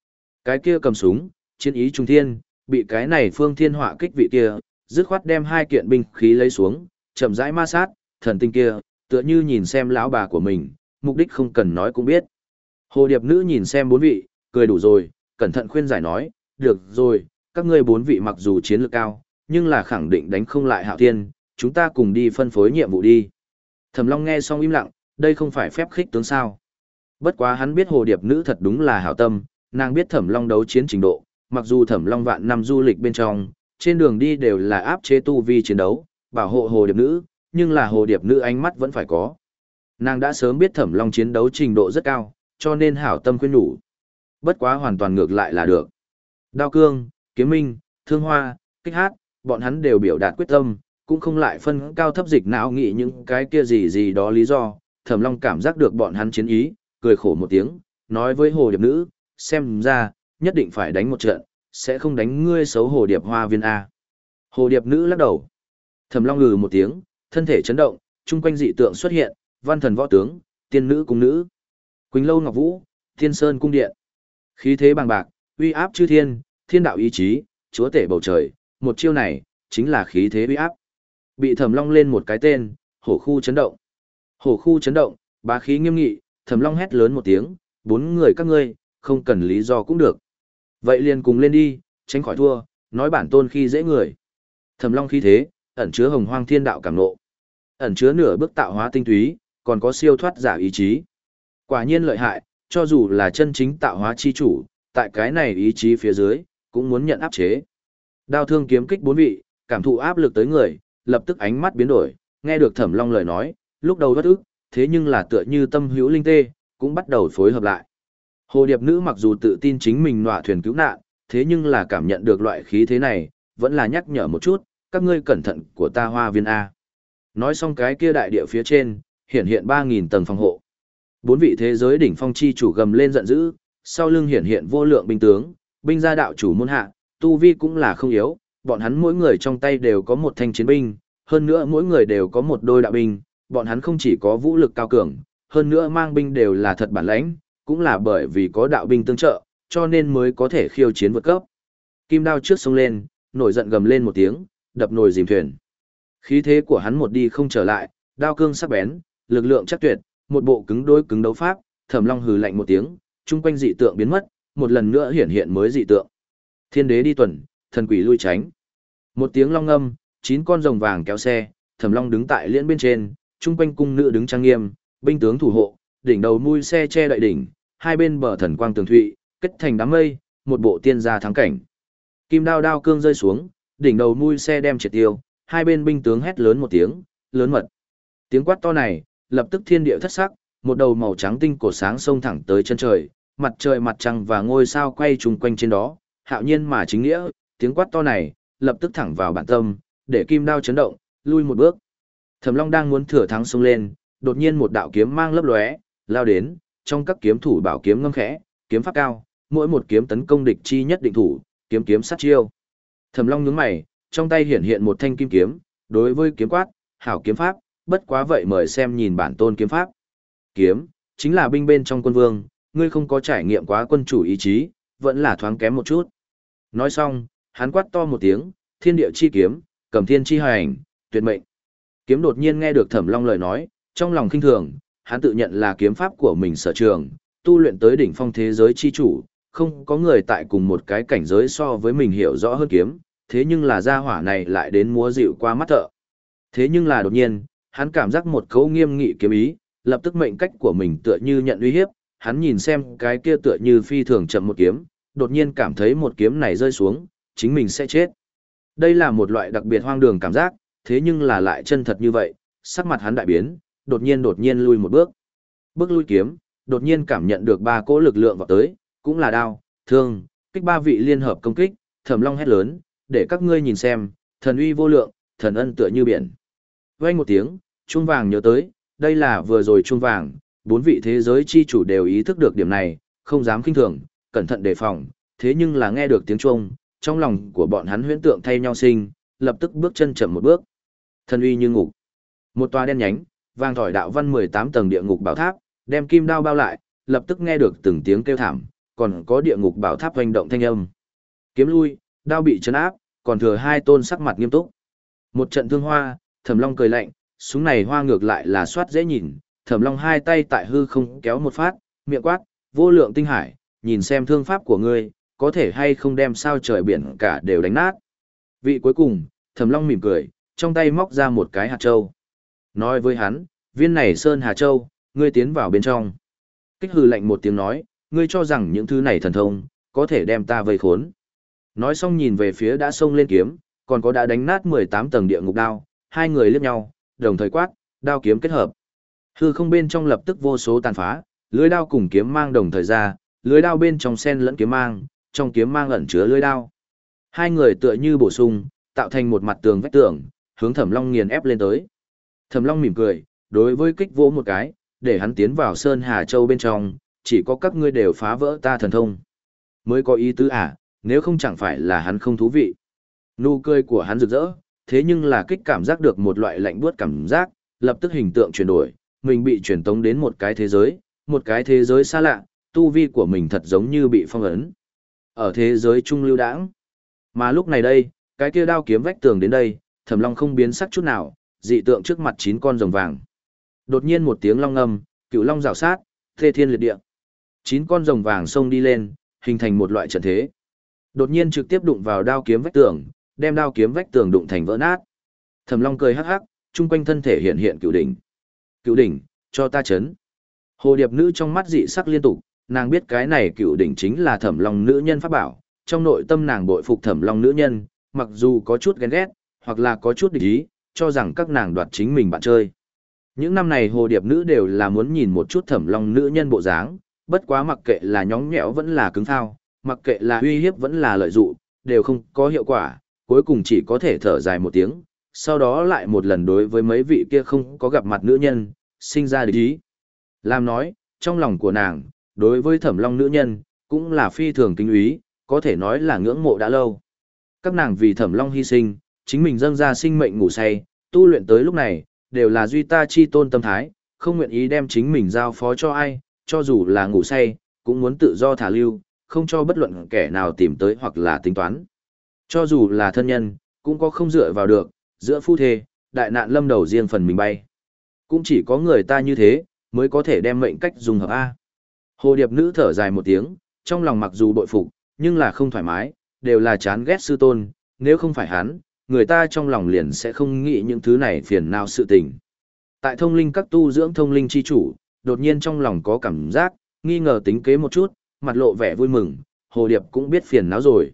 Speaker 1: Cái kia cầm súng, chiến ý trung thiên, bị cái này phương thiên họa kích vị kia, dứt khoát đem hai kiện binh khí lấy xuống, chậm rãi ma sát, thần tinh kia, tựa như nhìn xem lão bà của mình, mục đích không cần nói cũng biết. Hồ Điệp Nữ nhìn xem bốn vị, cười đủ rồi, cẩn thận khuyên giải nói, được rồi, các ngươi bốn vị mặc dù chiến lược cao, nhưng là khẳng định đánh không lại Hạo Thiên, chúng ta cùng đi phân phối nhiệm vụ đi. Thẩm Long nghe xong im lặng, đây không phải phép khích tướng sao. Bất quá hắn biết Hồ Điệp Nữ thật đúng là hảo tâm, nàng biết Thẩm Long đấu chiến trình độ, mặc dù Thẩm Long vạn năm du lịch bên trong, trên đường đi đều là áp chế tu vi chiến đấu, bảo hộ Hồ Điệp Nữ, nhưng là Hồ Điệp Nữ ánh mắt vẫn phải có. Nàng đã sớm biết Thẩm Long chiến đấu trình độ rất cao, cho nên hảo tâm khuyên nhủ. Bất quá hoàn toàn ngược lại là được. Đao Cương, Kiếm Minh, Thương Hoa, Kích Hát, bọn hắn đều biểu đạt quyết tâm, cũng không lại phân cao thấp dịch não nghĩ những cái kia gì gì đó lý do. Thẩm Long cảm giác được bọn hắn chiến ý, cười khổ một tiếng, nói với Hồ Điệp Nữ, xem ra, nhất định phải đánh một trận, sẽ không đánh ngươi xấu Hồ Điệp Hoa Viên A. Hồ Điệp Nữ lắc đầu. Thẩm Long ngừ một tiếng, thân thể chấn động, chung quanh dị tượng xuất hiện, văn thần võ tướng, tiên nữ cung nữ. Quỳnh Lâu Ngọc Vũ, Thiên Sơn cung điện. Khí thế bằng bạc, uy áp chư thiên, thiên đạo ý chí, chúa tể bầu trời, một chiêu này, chính là khí thế uy áp. Bị Thẩm Long lên một cái tên, hổ khu chấn động. Hổ khu chấn động, bá khí nghiêm nghị, Thẩm Long hét lớn một tiếng, bốn người các ngươi, không cần lý do cũng được. Vậy liền cùng lên đi, tránh khỏi thua, nói bản tôn khi dễ người. Thẩm Long khí thế, ẩn chứa hồng hoang thiên đạo cảm nộ, ẩn chứa nửa bước tạo hóa tinh túy, còn có siêu thoát giả ý chí. Quả nhiên lợi hại, cho dù là chân chính tạo hóa chi chủ, tại cái này ý chí phía dưới, cũng muốn nhận áp chế. Đao thương kiếm kích bốn vị, cảm thụ áp lực tới người, lập tức ánh mắt biến đổi, nghe được Thẩm Long lời nói, lúc đầu bất ức, thế nhưng là tựa như tâm hữu linh tê, cũng bắt đầu phối hợp lại. Hồ Điệp Nữ mặc dù tự tin chính mình nọa thuyền cứu nạn, thế nhưng là cảm nhận được loại khí thế này, vẫn là nhắc nhở một chút, các ngươi cẩn thận của ta Hoa Viên A. Nói xong cái kia đại địa phía trên, hiện hiện ba nghìn tầng phòng hộ. Bốn vị thế giới đỉnh phong chi chủ gầm lên giận dữ, sau lưng hiện hiện vô lượng binh tướng, binh gia đạo chủ môn hạ, tu vi cũng là không yếu, bọn hắn mỗi người trong tay đều có một thanh chiến binh, hơn nữa mỗi người đều có một đôi đạo binh, bọn hắn không chỉ có vũ lực cao cường, hơn nữa mang binh đều là thật bản lãnh, cũng là bởi vì có đạo binh tương trợ, cho nên mới có thể khiêu chiến vượt cấp. Kim Đao trước sông lên, nổi giận gầm lên một tiếng, đập nồi dìm thuyền. Khí thế của hắn một đi không trở lại, đao cương sắc bén, lực lượng chắc tuyệt, một bộ cứng đối cứng đấu pháp, Thẩm Long hừ lạnh một tiếng, chung quanh dị tượng biến mất, một lần nữa hiển hiện mới dị tượng. Thiên đế đi tuần, thần quỷ lui tránh. Một tiếng long ngâm, chín con rồng vàng kéo xe, Thẩm Long đứng tại liễn bên trên, chung quanh cung nữ đứng trang nghiêm, binh tướng thủ hộ, đỉnh đầu mui xe che đậy đỉnh, hai bên bờ thần quang tường thụy, kết thành đám mây, một bộ tiên gia thắng cảnh. Kim đao đao cương rơi xuống, đỉnh đầu mui xe đem triệt tiêu, hai bên binh tướng hét lớn một tiếng, lớn mật. Tiếng quát to này, lập tức thiên địa thất sắc, một đầu màu trắng tinh cổ sáng xông thẳng tới chân trời, mặt trời mặt trăng và ngôi sao quay trùng quanh trên đó, hạo nhiên mà chính nghĩa, tiếng quát to này, lập tức thẳng vào bản tâm, để kim đao chấn động, lui một bước. Thẩm Long đang muốn thừa thắng xông lên, đột nhiên một đạo kiếm mang lấp lóe, lao đến, trong các kiếm thủ bảo kiếm ngâm khẽ, kiếm pháp cao, mỗi một kiếm tấn công địch chi nhất định thủ, kiếm kiếm sát chiêu. Thẩm Long nhướng mày, trong tay hiện hiện một thanh kim kiếm, đối với kiếm quát, hảo kiếm pháp, bất quá vậy mời xem nhìn bản tôn kiếm pháp. Kiếm, chính là binh bên trong quân vương, ngươi không có trải nghiệm quá quân chủ ý chí, vẫn là thoáng kém một chút. Nói xong, hắn quát to một tiếng, thiên địa chi kiếm, cầm thiên chi hành, tuyệt mệnh. Kiếm đột nhiên nghe được Thẩm Long lời nói, trong lòng khinh thường, hắn tự nhận là kiếm pháp của mình sở trường, tu luyện tới đỉnh phong thế giới chi chủ, không có người tại cùng một cái cảnh giới so với mình hiểu rõ hơn kiếm, thế nhưng là gia hỏa này lại đến múa dịu qua mắt thợ. Thế nhưng là đột nhiên, hắn cảm giác một cấu nghiêm nghị kiếm ý, lập tức mệnh cách của mình tựa như nhận uy hiếp, hắn nhìn xem cái kia tựa như phi thường chậm một kiếm, đột nhiên cảm thấy một kiếm này rơi xuống, chính mình sẽ chết. Đây là một loại đặc biệt hoang đường cảm giác, thế nhưng là lại chân thật như vậy, sắc mặt hắn đại biến, đột nhiên đột nhiên lui một bước. Bước lui kiếm, đột nhiên cảm nhận được ba cỗ lực lượng vào tới, cũng là đao, thương, kích ba vị liên hợp công kích, Thẩm Long hét lớn, để các ngươi nhìn xem, thần uy vô lượng, thần ân tựa như biển. Vang một tiếng, chuông vàng nhớ tới, đây là vừa rồi chuông vàng, bốn vị thế giới chi chủ đều ý thức được điểm này, không dám khinh thường, cẩn thận đề phòng, thế nhưng là nghe được tiếng chuông, trong lòng của bọn hắn huyễn tượng thay nhau sinh, lập tức bước chân chậm một bước. Thần uy như ngục. Một tòa đen nhánh, vàng thỏi đạo văn mười tám tầng địa ngục bảo tháp, đem kim đao bao lại, lập tức nghe được từng tiếng kêu thảm, còn có địa ngục bảo tháp hoành động thanh âm. Kiếm lui, đao bị chấn áp, còn thừa hai tôn sắc mặt nghiêm túc. Một trận thương hoa, Thẩm Long cười lạnh, súng này hoa ngược lại là soát dễ nhìn, Thẩm Long hai tay tại hư không kéo một phát, miệng quát, vô lượng tinh hải, nhìn xem thương pháp của ngươi, có thể hay không đem sao trời biển cả đều đánh nát. Vị cuối cùng, Thẩm Long mỉm cười, trong tay móc ra một cái hạt châu. Nói với hắn, viên này Sơn Hà Châu, ngươi tiến vào bên trong. Kích hừ lạnh một tiếng nói, ngươi cho rằng những thứ này thần thông, có thể đem ta vây khốn. Nói xong nhìn về phía đã xông lên kiếm, còn có đã đánh nát mười tám tầng địa ngục đao, hai người liếc nhau, đồng thời quát, đao kiếm kết hợp. Hư không bên trong lập tức vô số tàn phá, lưới đao cùng kiếm mang đồng thời ra, lưới đao bên trong sen lẫn kiếm mang, trong kiếm mang ẩn chứa lưới đao. Hai người tựa như bổ sung, tạo thành một mặt tường vách tường, hướng Thẩm Long nghiền ép lên tới. Thẩm Long mỉm cười, đối với kích vỗ một cái, để hắn tiến vào Sơn Hà Châu bên trong, chỉ có các ngươi đều phá vỡ ta thần thông. Mới có ý tứ à, nếu không chẳng phải là hắn không thú vị. Nụ cười của hắn rực rỡ, thế nhưng là kích cảm giác được một loại lạnh buốt cảm giác, lập tức hình tượng chuyển đổi, mình bị truyền tống đến một cái thế giới, một cái thế giới xa lạ, tu vi của mình thật giống như bị phong ấn. Ở thế giới trung lưu đãng. Mà lúc này đây, cái kia đao kiếm vách tường đến đây, Thẩm Long không biến sắc chút nào, dị tượng trước mặt chín con rồng vàng. Đột nhiên một tiếng long ngâm, cựu long rào sát, thê thiên liệt địa. Chín con rồng vàng xông đi lên, hình thành một loại trận thế. Đột nhiên trực tiếp đụng vào đao kiếm vách tường, đem đao kiếm vách tường đụng thành vỡ nát. Thẩm Long cười hắc hắc, trung quanh thân thể hiện hiện cựu đỉnh. Cựu đỉnh, cho ta chấn. Hồ điệp nữ trong mắt dị sắc liên tục, nàng biết cái này cựu đỉnh chính là Thẩm Long nữ nhân pháp bảo, trong nội tâm nàng bội phục Thẩm Long nữ nhân, mặc dù có chút ghen ghét, hoặc là có chút địch ý, cho rằng các nàng đoạt chính mình bạn chơi. Những năm này hồ điệp nữ đều là muốn nhìn một chút Thẩm Long nữ nhân bộ dáng, bất quá mặc kệ là nhõng nhẽo vẫn là cứng thao, mặc kệ là uy hiếp vẫn là lợi dụng, đều không có hiệu quả, cuối cùng chỉ có thể thở dài một tiếng, sau đó lại một lần đối với mấy vị kia không có gặp mặt nữ nhân, sinh ra địch ý. Làm nói, trong lòng của nàng, đối với Thẩm Long nữ nhân, cũng là phi thường kính úy, có thể nói là ngưỡng mộ đã lâu. Các nàng vì Thẩm Long hy sinh, chính mình dâng ra sinh mệnh ngủ say, tu luyện tới lúc này, đều là duy ta chi tôn tâm thái, không nguyện ý đem chính mình giao phó cho ai, cho dù là ngủ say, cũng muốn tự do thả lưu, không cho bất luận kẻ nào tìm tới hoặc là tính toán. Cho dù là thân nhân, cũng có không dựa vào được, giữa phu thê, đại nạn lâm đầu riêng phần mình bay. Cũng chỉ có người ta như thế, mới có thể đem mệnh cách dùng hợp A. Hồ điệp nữ thở dài một tiếng, trong lòng mặc dù bội phục, nhưng là không thoải mái, đều là chán ghét sư tôn, nếu không phải hắn, người ta trong lòng liền sẽ không nghĩ những thứ này phiền não sự tình. Tại thông linh các tu dưỡng thông linh chi chủ, đột nhiên trong lòng có cảm giác, nghi ngờ tính kế một chút, mặt lộ vẻ vui mừng, hồ điệp cũng biết phiền não rồi.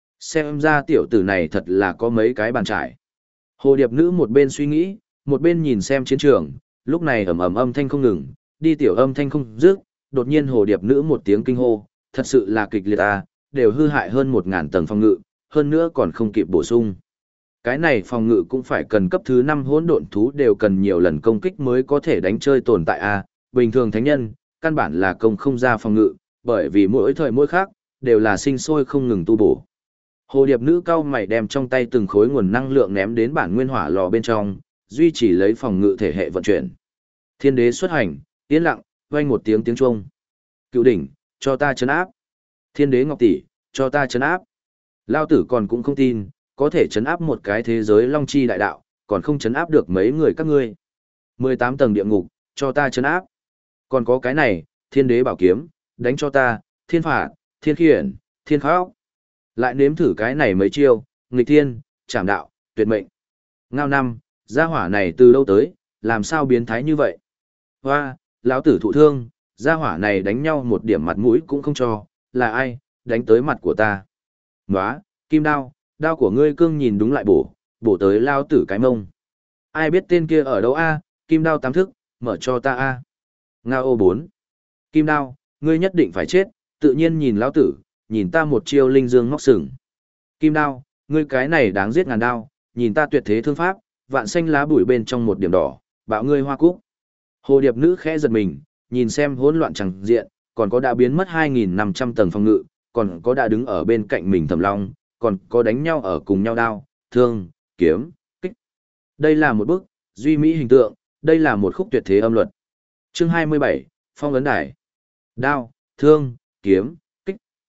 Speaker 1: Xem ra tiểu tử này thật là có mấy cái bàn trải. Hồ điệp nữ một bên suy nghĩ, một bên nhìn xem chiến trường, lúc này ầm ầm âm thanh không ngừng, đi tiểu âm thanh không dứt, đột nhiên hồ điệp nữ một tiếng kinh hô, thật sự là kịch liệt à, đều hư hại hơn một ngàn tầng phòng ngự, hơn nữa còn không kịp bổ sung. Cái này phòng ngự cũng phải cần cấp thứ năm hỗn độn thú đều cần nhiều lần công kích mới có thể đánh chơi tồn tại a, bình thường thánh nhân, căn bản là công không ra phòng ngự, bởi vì mỗi thời mỗi khác, đều là sinh sôi không ngừng tu bổ. Hồ điệp nữ cao mày đem trong tay từng khối nguồn năng lượng ném đến bản nguyên hỏa lò bên trong, duy trì lấy phòng ngự thể hệ vận chuyển. Thiên đế xuất hành, yên lặng, vang một tiếng tiếng chuông. Cựu đỉnh, cho ta trấn áp. Thiên đế ngọc tỷ, cho ta trấn áp. Lao tử còn cũng không tin, có thể trấn áp một cái thế giới long chi đại đạo, còn không trấn áp được mấy người các ngươi. mười tám tầng địa ngục, cho ta trấn áp. Còn có cái này, thiên đế bảo kiếm, đánh cho ta, thiên phạt, thiên khiển, thiên khóc. Lại nếm thử cái này mấy chiêu, nghịch thiên, trảm đạo, tuyệt mệnh. Ngao năm, gia hỏa này từ đâu tới, làm sao biến thái như vậy? Hoa, lão tử thụ thương, gia hỏa này đánh nhau một điểm mặt mũi cũng không cho, là ai, đánh tới mặt của ta. Nóa, kim đao, đao của ngươi cương nhìn đúng lại bổ, bổ tới lao tử cái mông. Ai biết tên kia ở đâu a? Kim đao tám thức, mở cho ta a. Ngao ô bốn. Kim đao, ngươi nhất định phải chết, tự nhiên nhìn lão tử, nhìn ta một chiêu linh dương ngóc sừng. Kim đao, ngươi cái này đáng giết ngàn đao, nhìn ta tuyệt thế thương pháp, vạn xanh lá bụi bên trong một điểm đỏ, bạo ngươi hoa cúc. Hồ điệp nữ khẽ giật mình, nhìn xem hỗn loạn chẳng diện, còn có đã biến mất hai nghìn năm trăm tầng phòng ngự, còn có đã đứng ở bên cạnh mình Thẩm Long, còn có đánh nhau ở cùng nhau đao, thương, kiếm, kích. Đây là một bức, duy mỹ hình tượng, đây là một khúc tuyệt thế âm luật. Chương hai mươi bảy, Phong ấn đài. Đao, thương, kiếm, kích,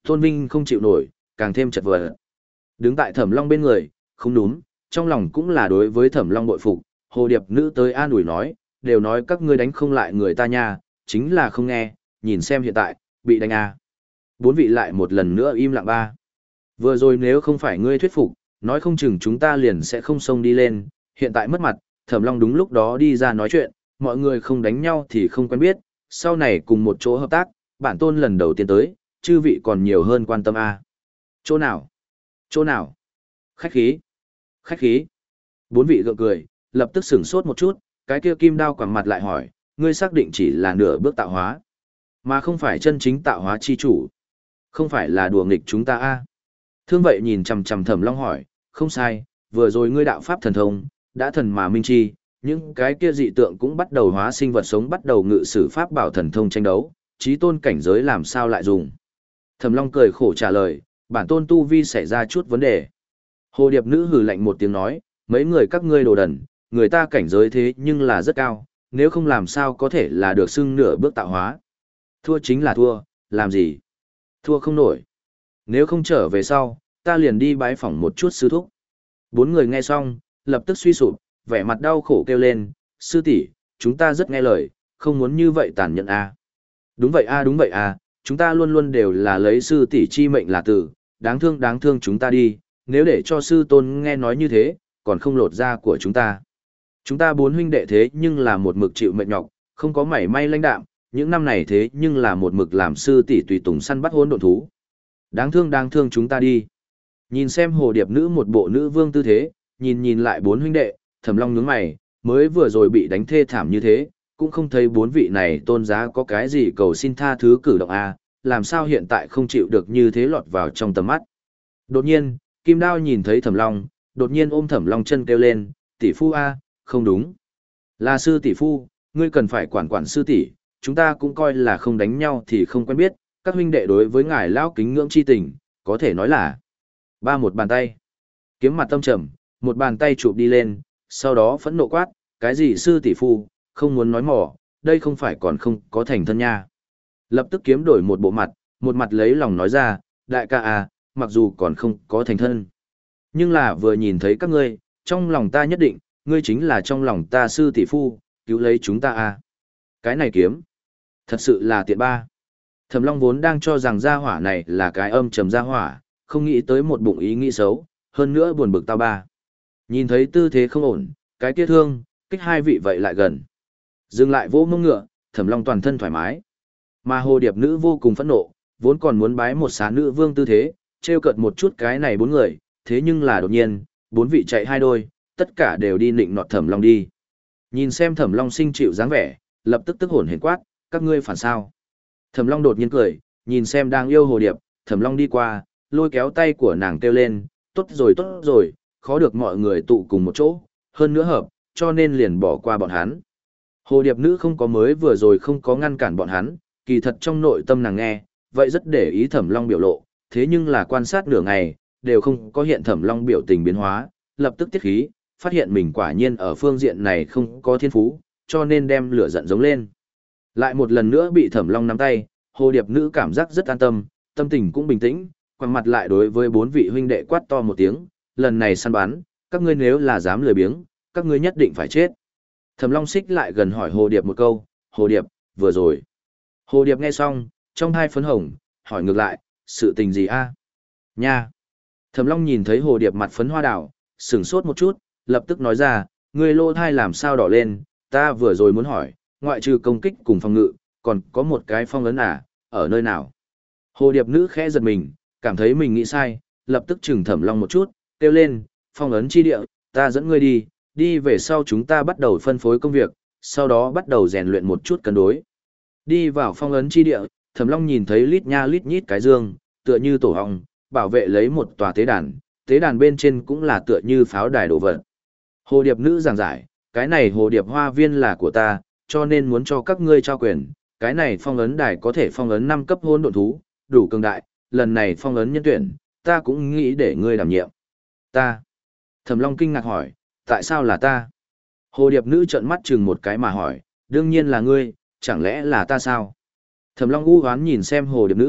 Speaker 1: Tôn Vinh không chịu nổi, càng thêm chật vật. Đứng tại Thẩm Long bên người, không đúng, trong lòng cũng là đối với Thẩm Long bội phục, hồ điệp nữ tới an ủi nói, đều nói các ngươi đánh không lại người ta nha, chính là không nghe, nhìn xem hiện tại, bị đánh à. Bốn vị lại một lần nữa im lặng ba. Vừa rồi nếu không phải ngươi thuyết phục, nói không chừng chúng ta liền sẽ không xông đi lên, hiện tại mất mặt, Thẩm Long đúng lúc đó đi ra nói chuyện, mọi người không đánh nhau thì không quen biết, sau này cùng một chỗ hợp tác, bản tôn lần đầu tiên tới, chư vị còn nhiều hơn quan tâm a. Chỗ nào? Chỗ nào? Khách khí. Khách khí. Bốn vị gượng cười, lập tức sửng sốt một chút, cái kia kim đao quẳng mặt lại hỏi, ngươi xác định chỉ là nửa bước tạo hóa, mà không phải chân chính tạo hóa chi chủ. Không phải là đùa nghịch chúng ta a? Thương vậy nhìn chằm chằm Thẩm Long hỏi, không sai, vừa rồi ngươi đạo pháp thần thông, đã thần mà minh chi, những cái kia dị tượng cũng bắt đầu hóa sinh vật sống bắt đầu ngự sử pháp bảo thần thông tranh đấu, chí tôn cảnh giới làm sao lại dùng. Thẩm Long cười khổ trả lời, bản tôn tu vi xảy ra chút vấn đề. Hồ điệp nữ hừ lạnh một tiếng nói, mấy người các ngươi đồ đần, người ta cảnh giới thế nhưng là rất cao, nếu không làm sao có thể là được xưng nửa bước tạo hóa. Thua chính là thua, làm gì? Thua không nổi. Nếu không trở về sau, ta liền đi bái phỏng một chút sư thúc. Bốn người nghe xong, lập tức suy sụp, vẻ mặt đau khổ kêu lên, sư tỷ, chúng ta rất nghe lời, không muốn như vậy tàn nhẫn a. Đúng vậy a, đúng vậy a, chúng ta luôn luôn đều là lấy sư tỷ chi mệnh là tử, đáng thương đáng thương chúng ta đi, nếu để cho sư tôn nghe nói như thế, còn không lột da của chúng ta. Chúng ta bốn huynh đệ thế nhưng là một mực chịu mệt nhọc, không có mảy may lãnh đạm, những năm này thế nhưng là một mực làm sư tỷ tùy tùng săn bắt hỗn độn thú. Đáng thương đáng thương chúng ta đi. Nhìn xem hồ điệp nữ một bộ nữ vương tư thế, nhìn nhìn lại bốn huynh đệ, Thẩm Long nhướng mày, mới vừa rồi bị đánh thê thảm như thế, cũng không thấy bốn vị này tôn giá có cái gì cầu xin tha thứ cử động a, làm sao hiện tại không chịu được như thế lọt vào trong tầm mắt. Đột nhiên, Kim Đao nhìn thấy Thẩm Long, đột nhiên ôm Thẩm Long chân kêu lên, tỷ phu a, không đúng. Là sư tỷ phu, ngươi cần phải quản quản sư tỷ, chúng ta cũng coi là không đánh nhau thì không quen biết, các huynh đệ đối với ngài lão kính ngưỡng chi tình, có thể nói là ba một bàn tay. Kiếm mặt tâm trầm, một bàn tay chụp đi lên, sau đó phẫn nộ quát, cái gì sư tỷ phu, không muốn nói mỏ, đây không phải còn không có thành thân nha. Lập tức kiếm đổi một bộ mặt, một mặt lấy lòng nói ra, đại ca à, mặc dù còn không có thành thân, nhưng là vừa nhìn thấy các ngươi, trong lòng ta nhất định, ngươi chính là trong lòng ta sư tỷ phu, cứu lấy chúng ta à. Cái này kiếm, thật sự là tiện ba. Thẩm Long vốn đang cho rằng gia hỏa này là cái âm trầm gia hỏa, không nghĩ tới một bụng ý nghĩ xấu, hơn nữa buồn bực tao ba. Nhìn thấy tư thế không ổn, cái kia thương, kích hai vị vậy lại gần. Dừng lại vỗ mông ngựa, Thẩm Long toàn thân thoải mái. Mà hồ điệp nữ vô cùng phẫn nộ, vốn còn muốn bái một xá nữ vương tư thế, trêu cợt một chút cái này bốn người, thế nhưng là đột nhiên, bốn vị chạy hai đôi, tất cả đều đi nịnh nọt Thẩm Long đi. Nhìn xem Thẩm Long sinh chịu dáng vẻ, lập tức tức hồn hển quát, các ngươi phản sao? Thẩm Long đột nhiên cười, nhìn xem đang yêu hồ điệp, Thẩm Long đi qua, lôi kéo tay của nàng kêu lên, tốt rồi tốt rồi, khó được mọi người tụ cùng một chỗ, hơn nữa hợp, cho nên liền bỏ qua bọn hắn. Hồ điệp nữ không có mới vừa rồi không có ngăn cản bọn hắn, kỳ thật trong nội tâm nàng nghe, vậy rất để ý Thẩm Long biểu lộ, thế nhưng là quan sát nửa ngày, đều không có hiện Thẩm Long biểu tình biến hóa, lập tức tiết khí, phát hiện mình quả nhiên ở phương diện này không có thiên phú, cho nên đem lửa giận giống lên. Lại một lần nữa bị Thẩm Long nắm tay, hồ điệp nữ cảm giác rất an tâm, tâm tình cũng bình tĩnh, quăng mặt lại đối với bốn vị huynh đệ quát to một tiếng, lần này săn bắn, các ngươi nếu là dám lười biếng, các ngươi nhất định phải chết. Thẩm Long xích lại gần hỏi hồ điệp một câu, hồ điệp, vừa rồi. Hồ điệp nghe xong, trong hai phấn hồng, hỏi ngược lại, sự tình gì a? Nha. Thẩm Long nhìn thấy hồ điệp mặt phấn hoa đảo, sửng sốt một chút, lập tức nói ra, ngươi lô thai làm sao đỏ lên, ta vừa rồi muốn hỏi, ngoại trừ công kích cùng phòng ngự, còn có một cái phong ấn à, ở nơi nào? Hồ điệp nữ khẽ giật mình, cảm thấy mình nghĩ sai, lập tức chừng Thẩm Long một chút, kêu lên, phong ấn chi địa, ta dẫn ngươi đi, đi về sau chúng ta bắt đầu phân phối công việc, sau đó bắt đầu rèn luyện một chút cân đối. Đi vào phong ấn chi địa, Thẩm Long nhìn thấy lít nha lít nhít cái dương, tựa như tổ hong, bảo vệ lấy một tòa tế đàn, tế đàn bên trên cũng là tựa như pháo đài đổ vật. Hồ điệp nữ giảng giải, cái này hồ điệp hoa viên là của ta, cho nên muốn cho các ngươi trao quyền, cái này phong ấn đài có thể phong ấn năm cấp hỗn độn thú, đủ cường đại, lần này phong ấn nhân tuyển, ta cũng nghĩ để ngươi đảm nhiệm. Ta. Thẩm Long kinh ngạc hỏi, tại sao là ta? Hồ điệp nữ trợn mắt chừng một cái mà hỏi, đương nhiên là ngươi, chẳng lẽ là ta sao? Thẩm Long u hoán nhìn xem hồ điệp nữ,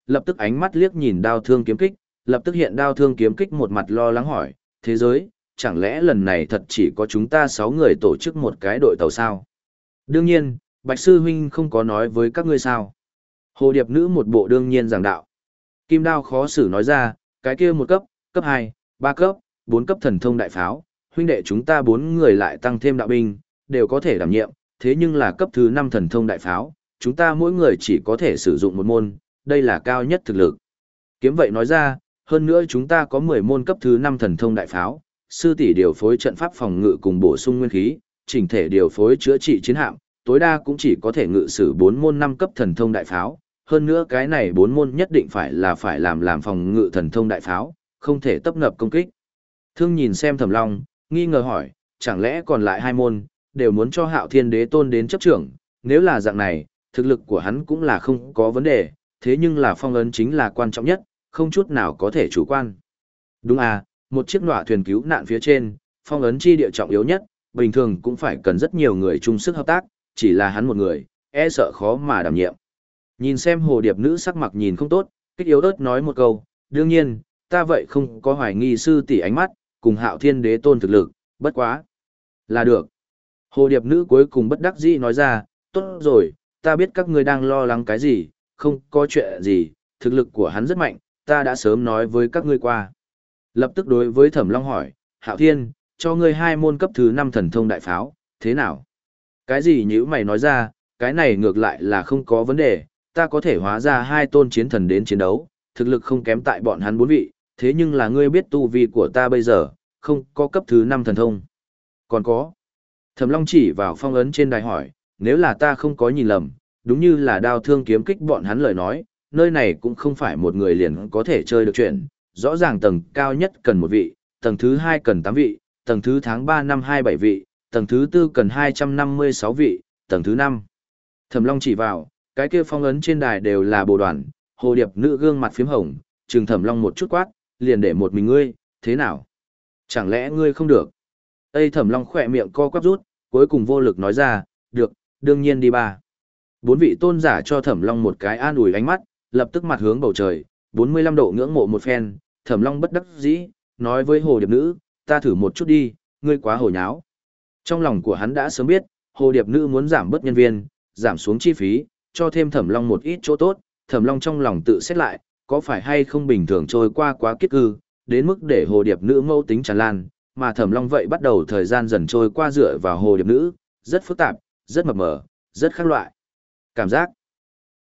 Speaker 1: lập tức ánh mắt liếc nhìn đao thương kiếm kích, lập tức hiện đao thương kiếm kích một mặt lo lắng hỏi, thế giới, chẳng lẽ lần này thật chỉ có chúng ta sáu người tổ chức một cái đội tàu sao? Đương nhiên, Bạch Sư Huynh không có nói với các ngươi sao. Hồ Điệp Nữ một bộ đương nhiên giảng đạo. Kim Đao khó xử nói ra, cái kia một cấp, cấp hai, ba cấp, bốn cấp thần thông đại pháo, huynh đệ chúng ta bốn người lại tăng thêm đạo binh, đều có thể đảm nhiệm, thế nhưng là cấp thứ năm thần thông đại pháo, chúng ta mỗi người chỉ có thể sử dụng một môn, đây là cao nhất thực lực. Kiếm vậy nói ra, hơn nữa chúng ta có mười môn cấp thứ năm thần thông đại pháo, sư tỷ điều phối trận pháp phòng ngự cùng bổ sung nguyên khí, chỉnh thể điều phối chữa trị chiến hạm, tối đa cũng chỉ có thể ngự sử bốn môn năm cấp thần thông đại pháo, hơn nữa cái này bốn môn nhất định phải là phải làm làm phòng ngự thần thông đại pháo, không thể tấp nập công kích. Thương nhìn xem Thẩm Long, nghi ngờ hỏi, chẳng lẽ còn lại hai môn, đều muốn cho Hạo Thiên Đế Tôn đến chấp trưởng, nếu là dạng này, thực lực của hắn cũng là không có vấn đề, thế nhưng là phong ấn chính là quan trọng nhất, không chút nào có thể chủ quan. Đúng à, một chiếc nọa thuyền cứu nạn phía trên, phong ấn chi địa trọng yếu nhất, bình thường cũng phải cần rất nhiều người chung sức hợp tác, chỉ là hắn một người, e sợ khó mà đảm nhiệm. Nhìn xem Hồ Điệp Nữ sắc mặt nhìn không tốt, Kích yếu ớt nói một câu, đương nhiên, ta vậy không có hoài nghi sư tỷ ánh mắt, cùng Hạo Thiên Đế Tôn thực lực, bất quá. Là được. Hồ Điệp Nữ cuối cùng bất đắc dĩ nói ra, tốt rồi, ta biết các ngươi đang lo lắng cái gì, không có chuyện gì, thực lực của hắn rất mạnh, ta đã sớm nói với các ngươi qua. Lập tức đối với Thẩm Long hỏi, Hạo Thiên, cho ngươi hai môn cấp thứ năm thần thông đại pháo, thế nào? Cái gì nhữ mày nói ra, cái này ngược lại là không có vấn đề, ta có thể hóa ra hai tôn chiến thần đến chiến đấu, thực lực không kém tại bọn hắn bốn vị, thế nhưng là ngươi biết tu vi của ta bây giờ, không có cấp thứ năm thần thông. Còn có. Thẩm Long chỉ vào phong ấn trên đài hỏi, nếu là ta không có nhìn lầm, đúng như là đao thương kiếm kích bọn hắn lời nói, nơi này cũng không phải một người liền có thể chơi được chuyện, rõ ràng tầng cao nhất cần một vị, tầng thứ hai cần tám vị, tầng thứ tháng ba năm hai bảy vị, tầng thứ tư cần hai trăm năm mươi sáu vị, tầng thứ năm. Thẩm Long chỉ vào, cái kia phong ấn trên đài đều là bồ đoàn, Hồ Điệp Nữ gương mặt phím hồng, trừng Thẩm Long một chút quát, liền để một mình ngươi, thế nào? Chẳng lẽ ngươi không được? Tây Thẩm Long khỏe miệng co quắp rút, cuối cùng vô lực nói ra, được, đương nhiên đi ba. Bốn vị tôn giả cho Thẩm Long một cái an ủi ánh mắt, lập tức mặt hướng bầu trời, bốn mươi lăm độ ngưỡng mộ một phen, Thẩm Long bất đắc dĩ, nói với Hồ Điệp Nữ, ta thử một chút đi, ngươi quá hồ nháo. Trong lòng của hắn đã sớm biết, Hồ Điệp Nữ muốn giảm bớt nhân viên, giảm xuống chi phí, cho thêm Thẩm Long một ít chỗ tốt, Thẩm Long trong lòng tự xét lại, có phải hay không bình thường trôi qua quá kiết cư, đến mức để Hồ Điệp Nữ mâu tính tràn lan, mà Thẩm Long vậy bắt đầu thời gian dần trôi qua dựa vào Hồ Điệp Nữ, rất phức tạp, rất mập mờ, rất khác loại. Cảm giác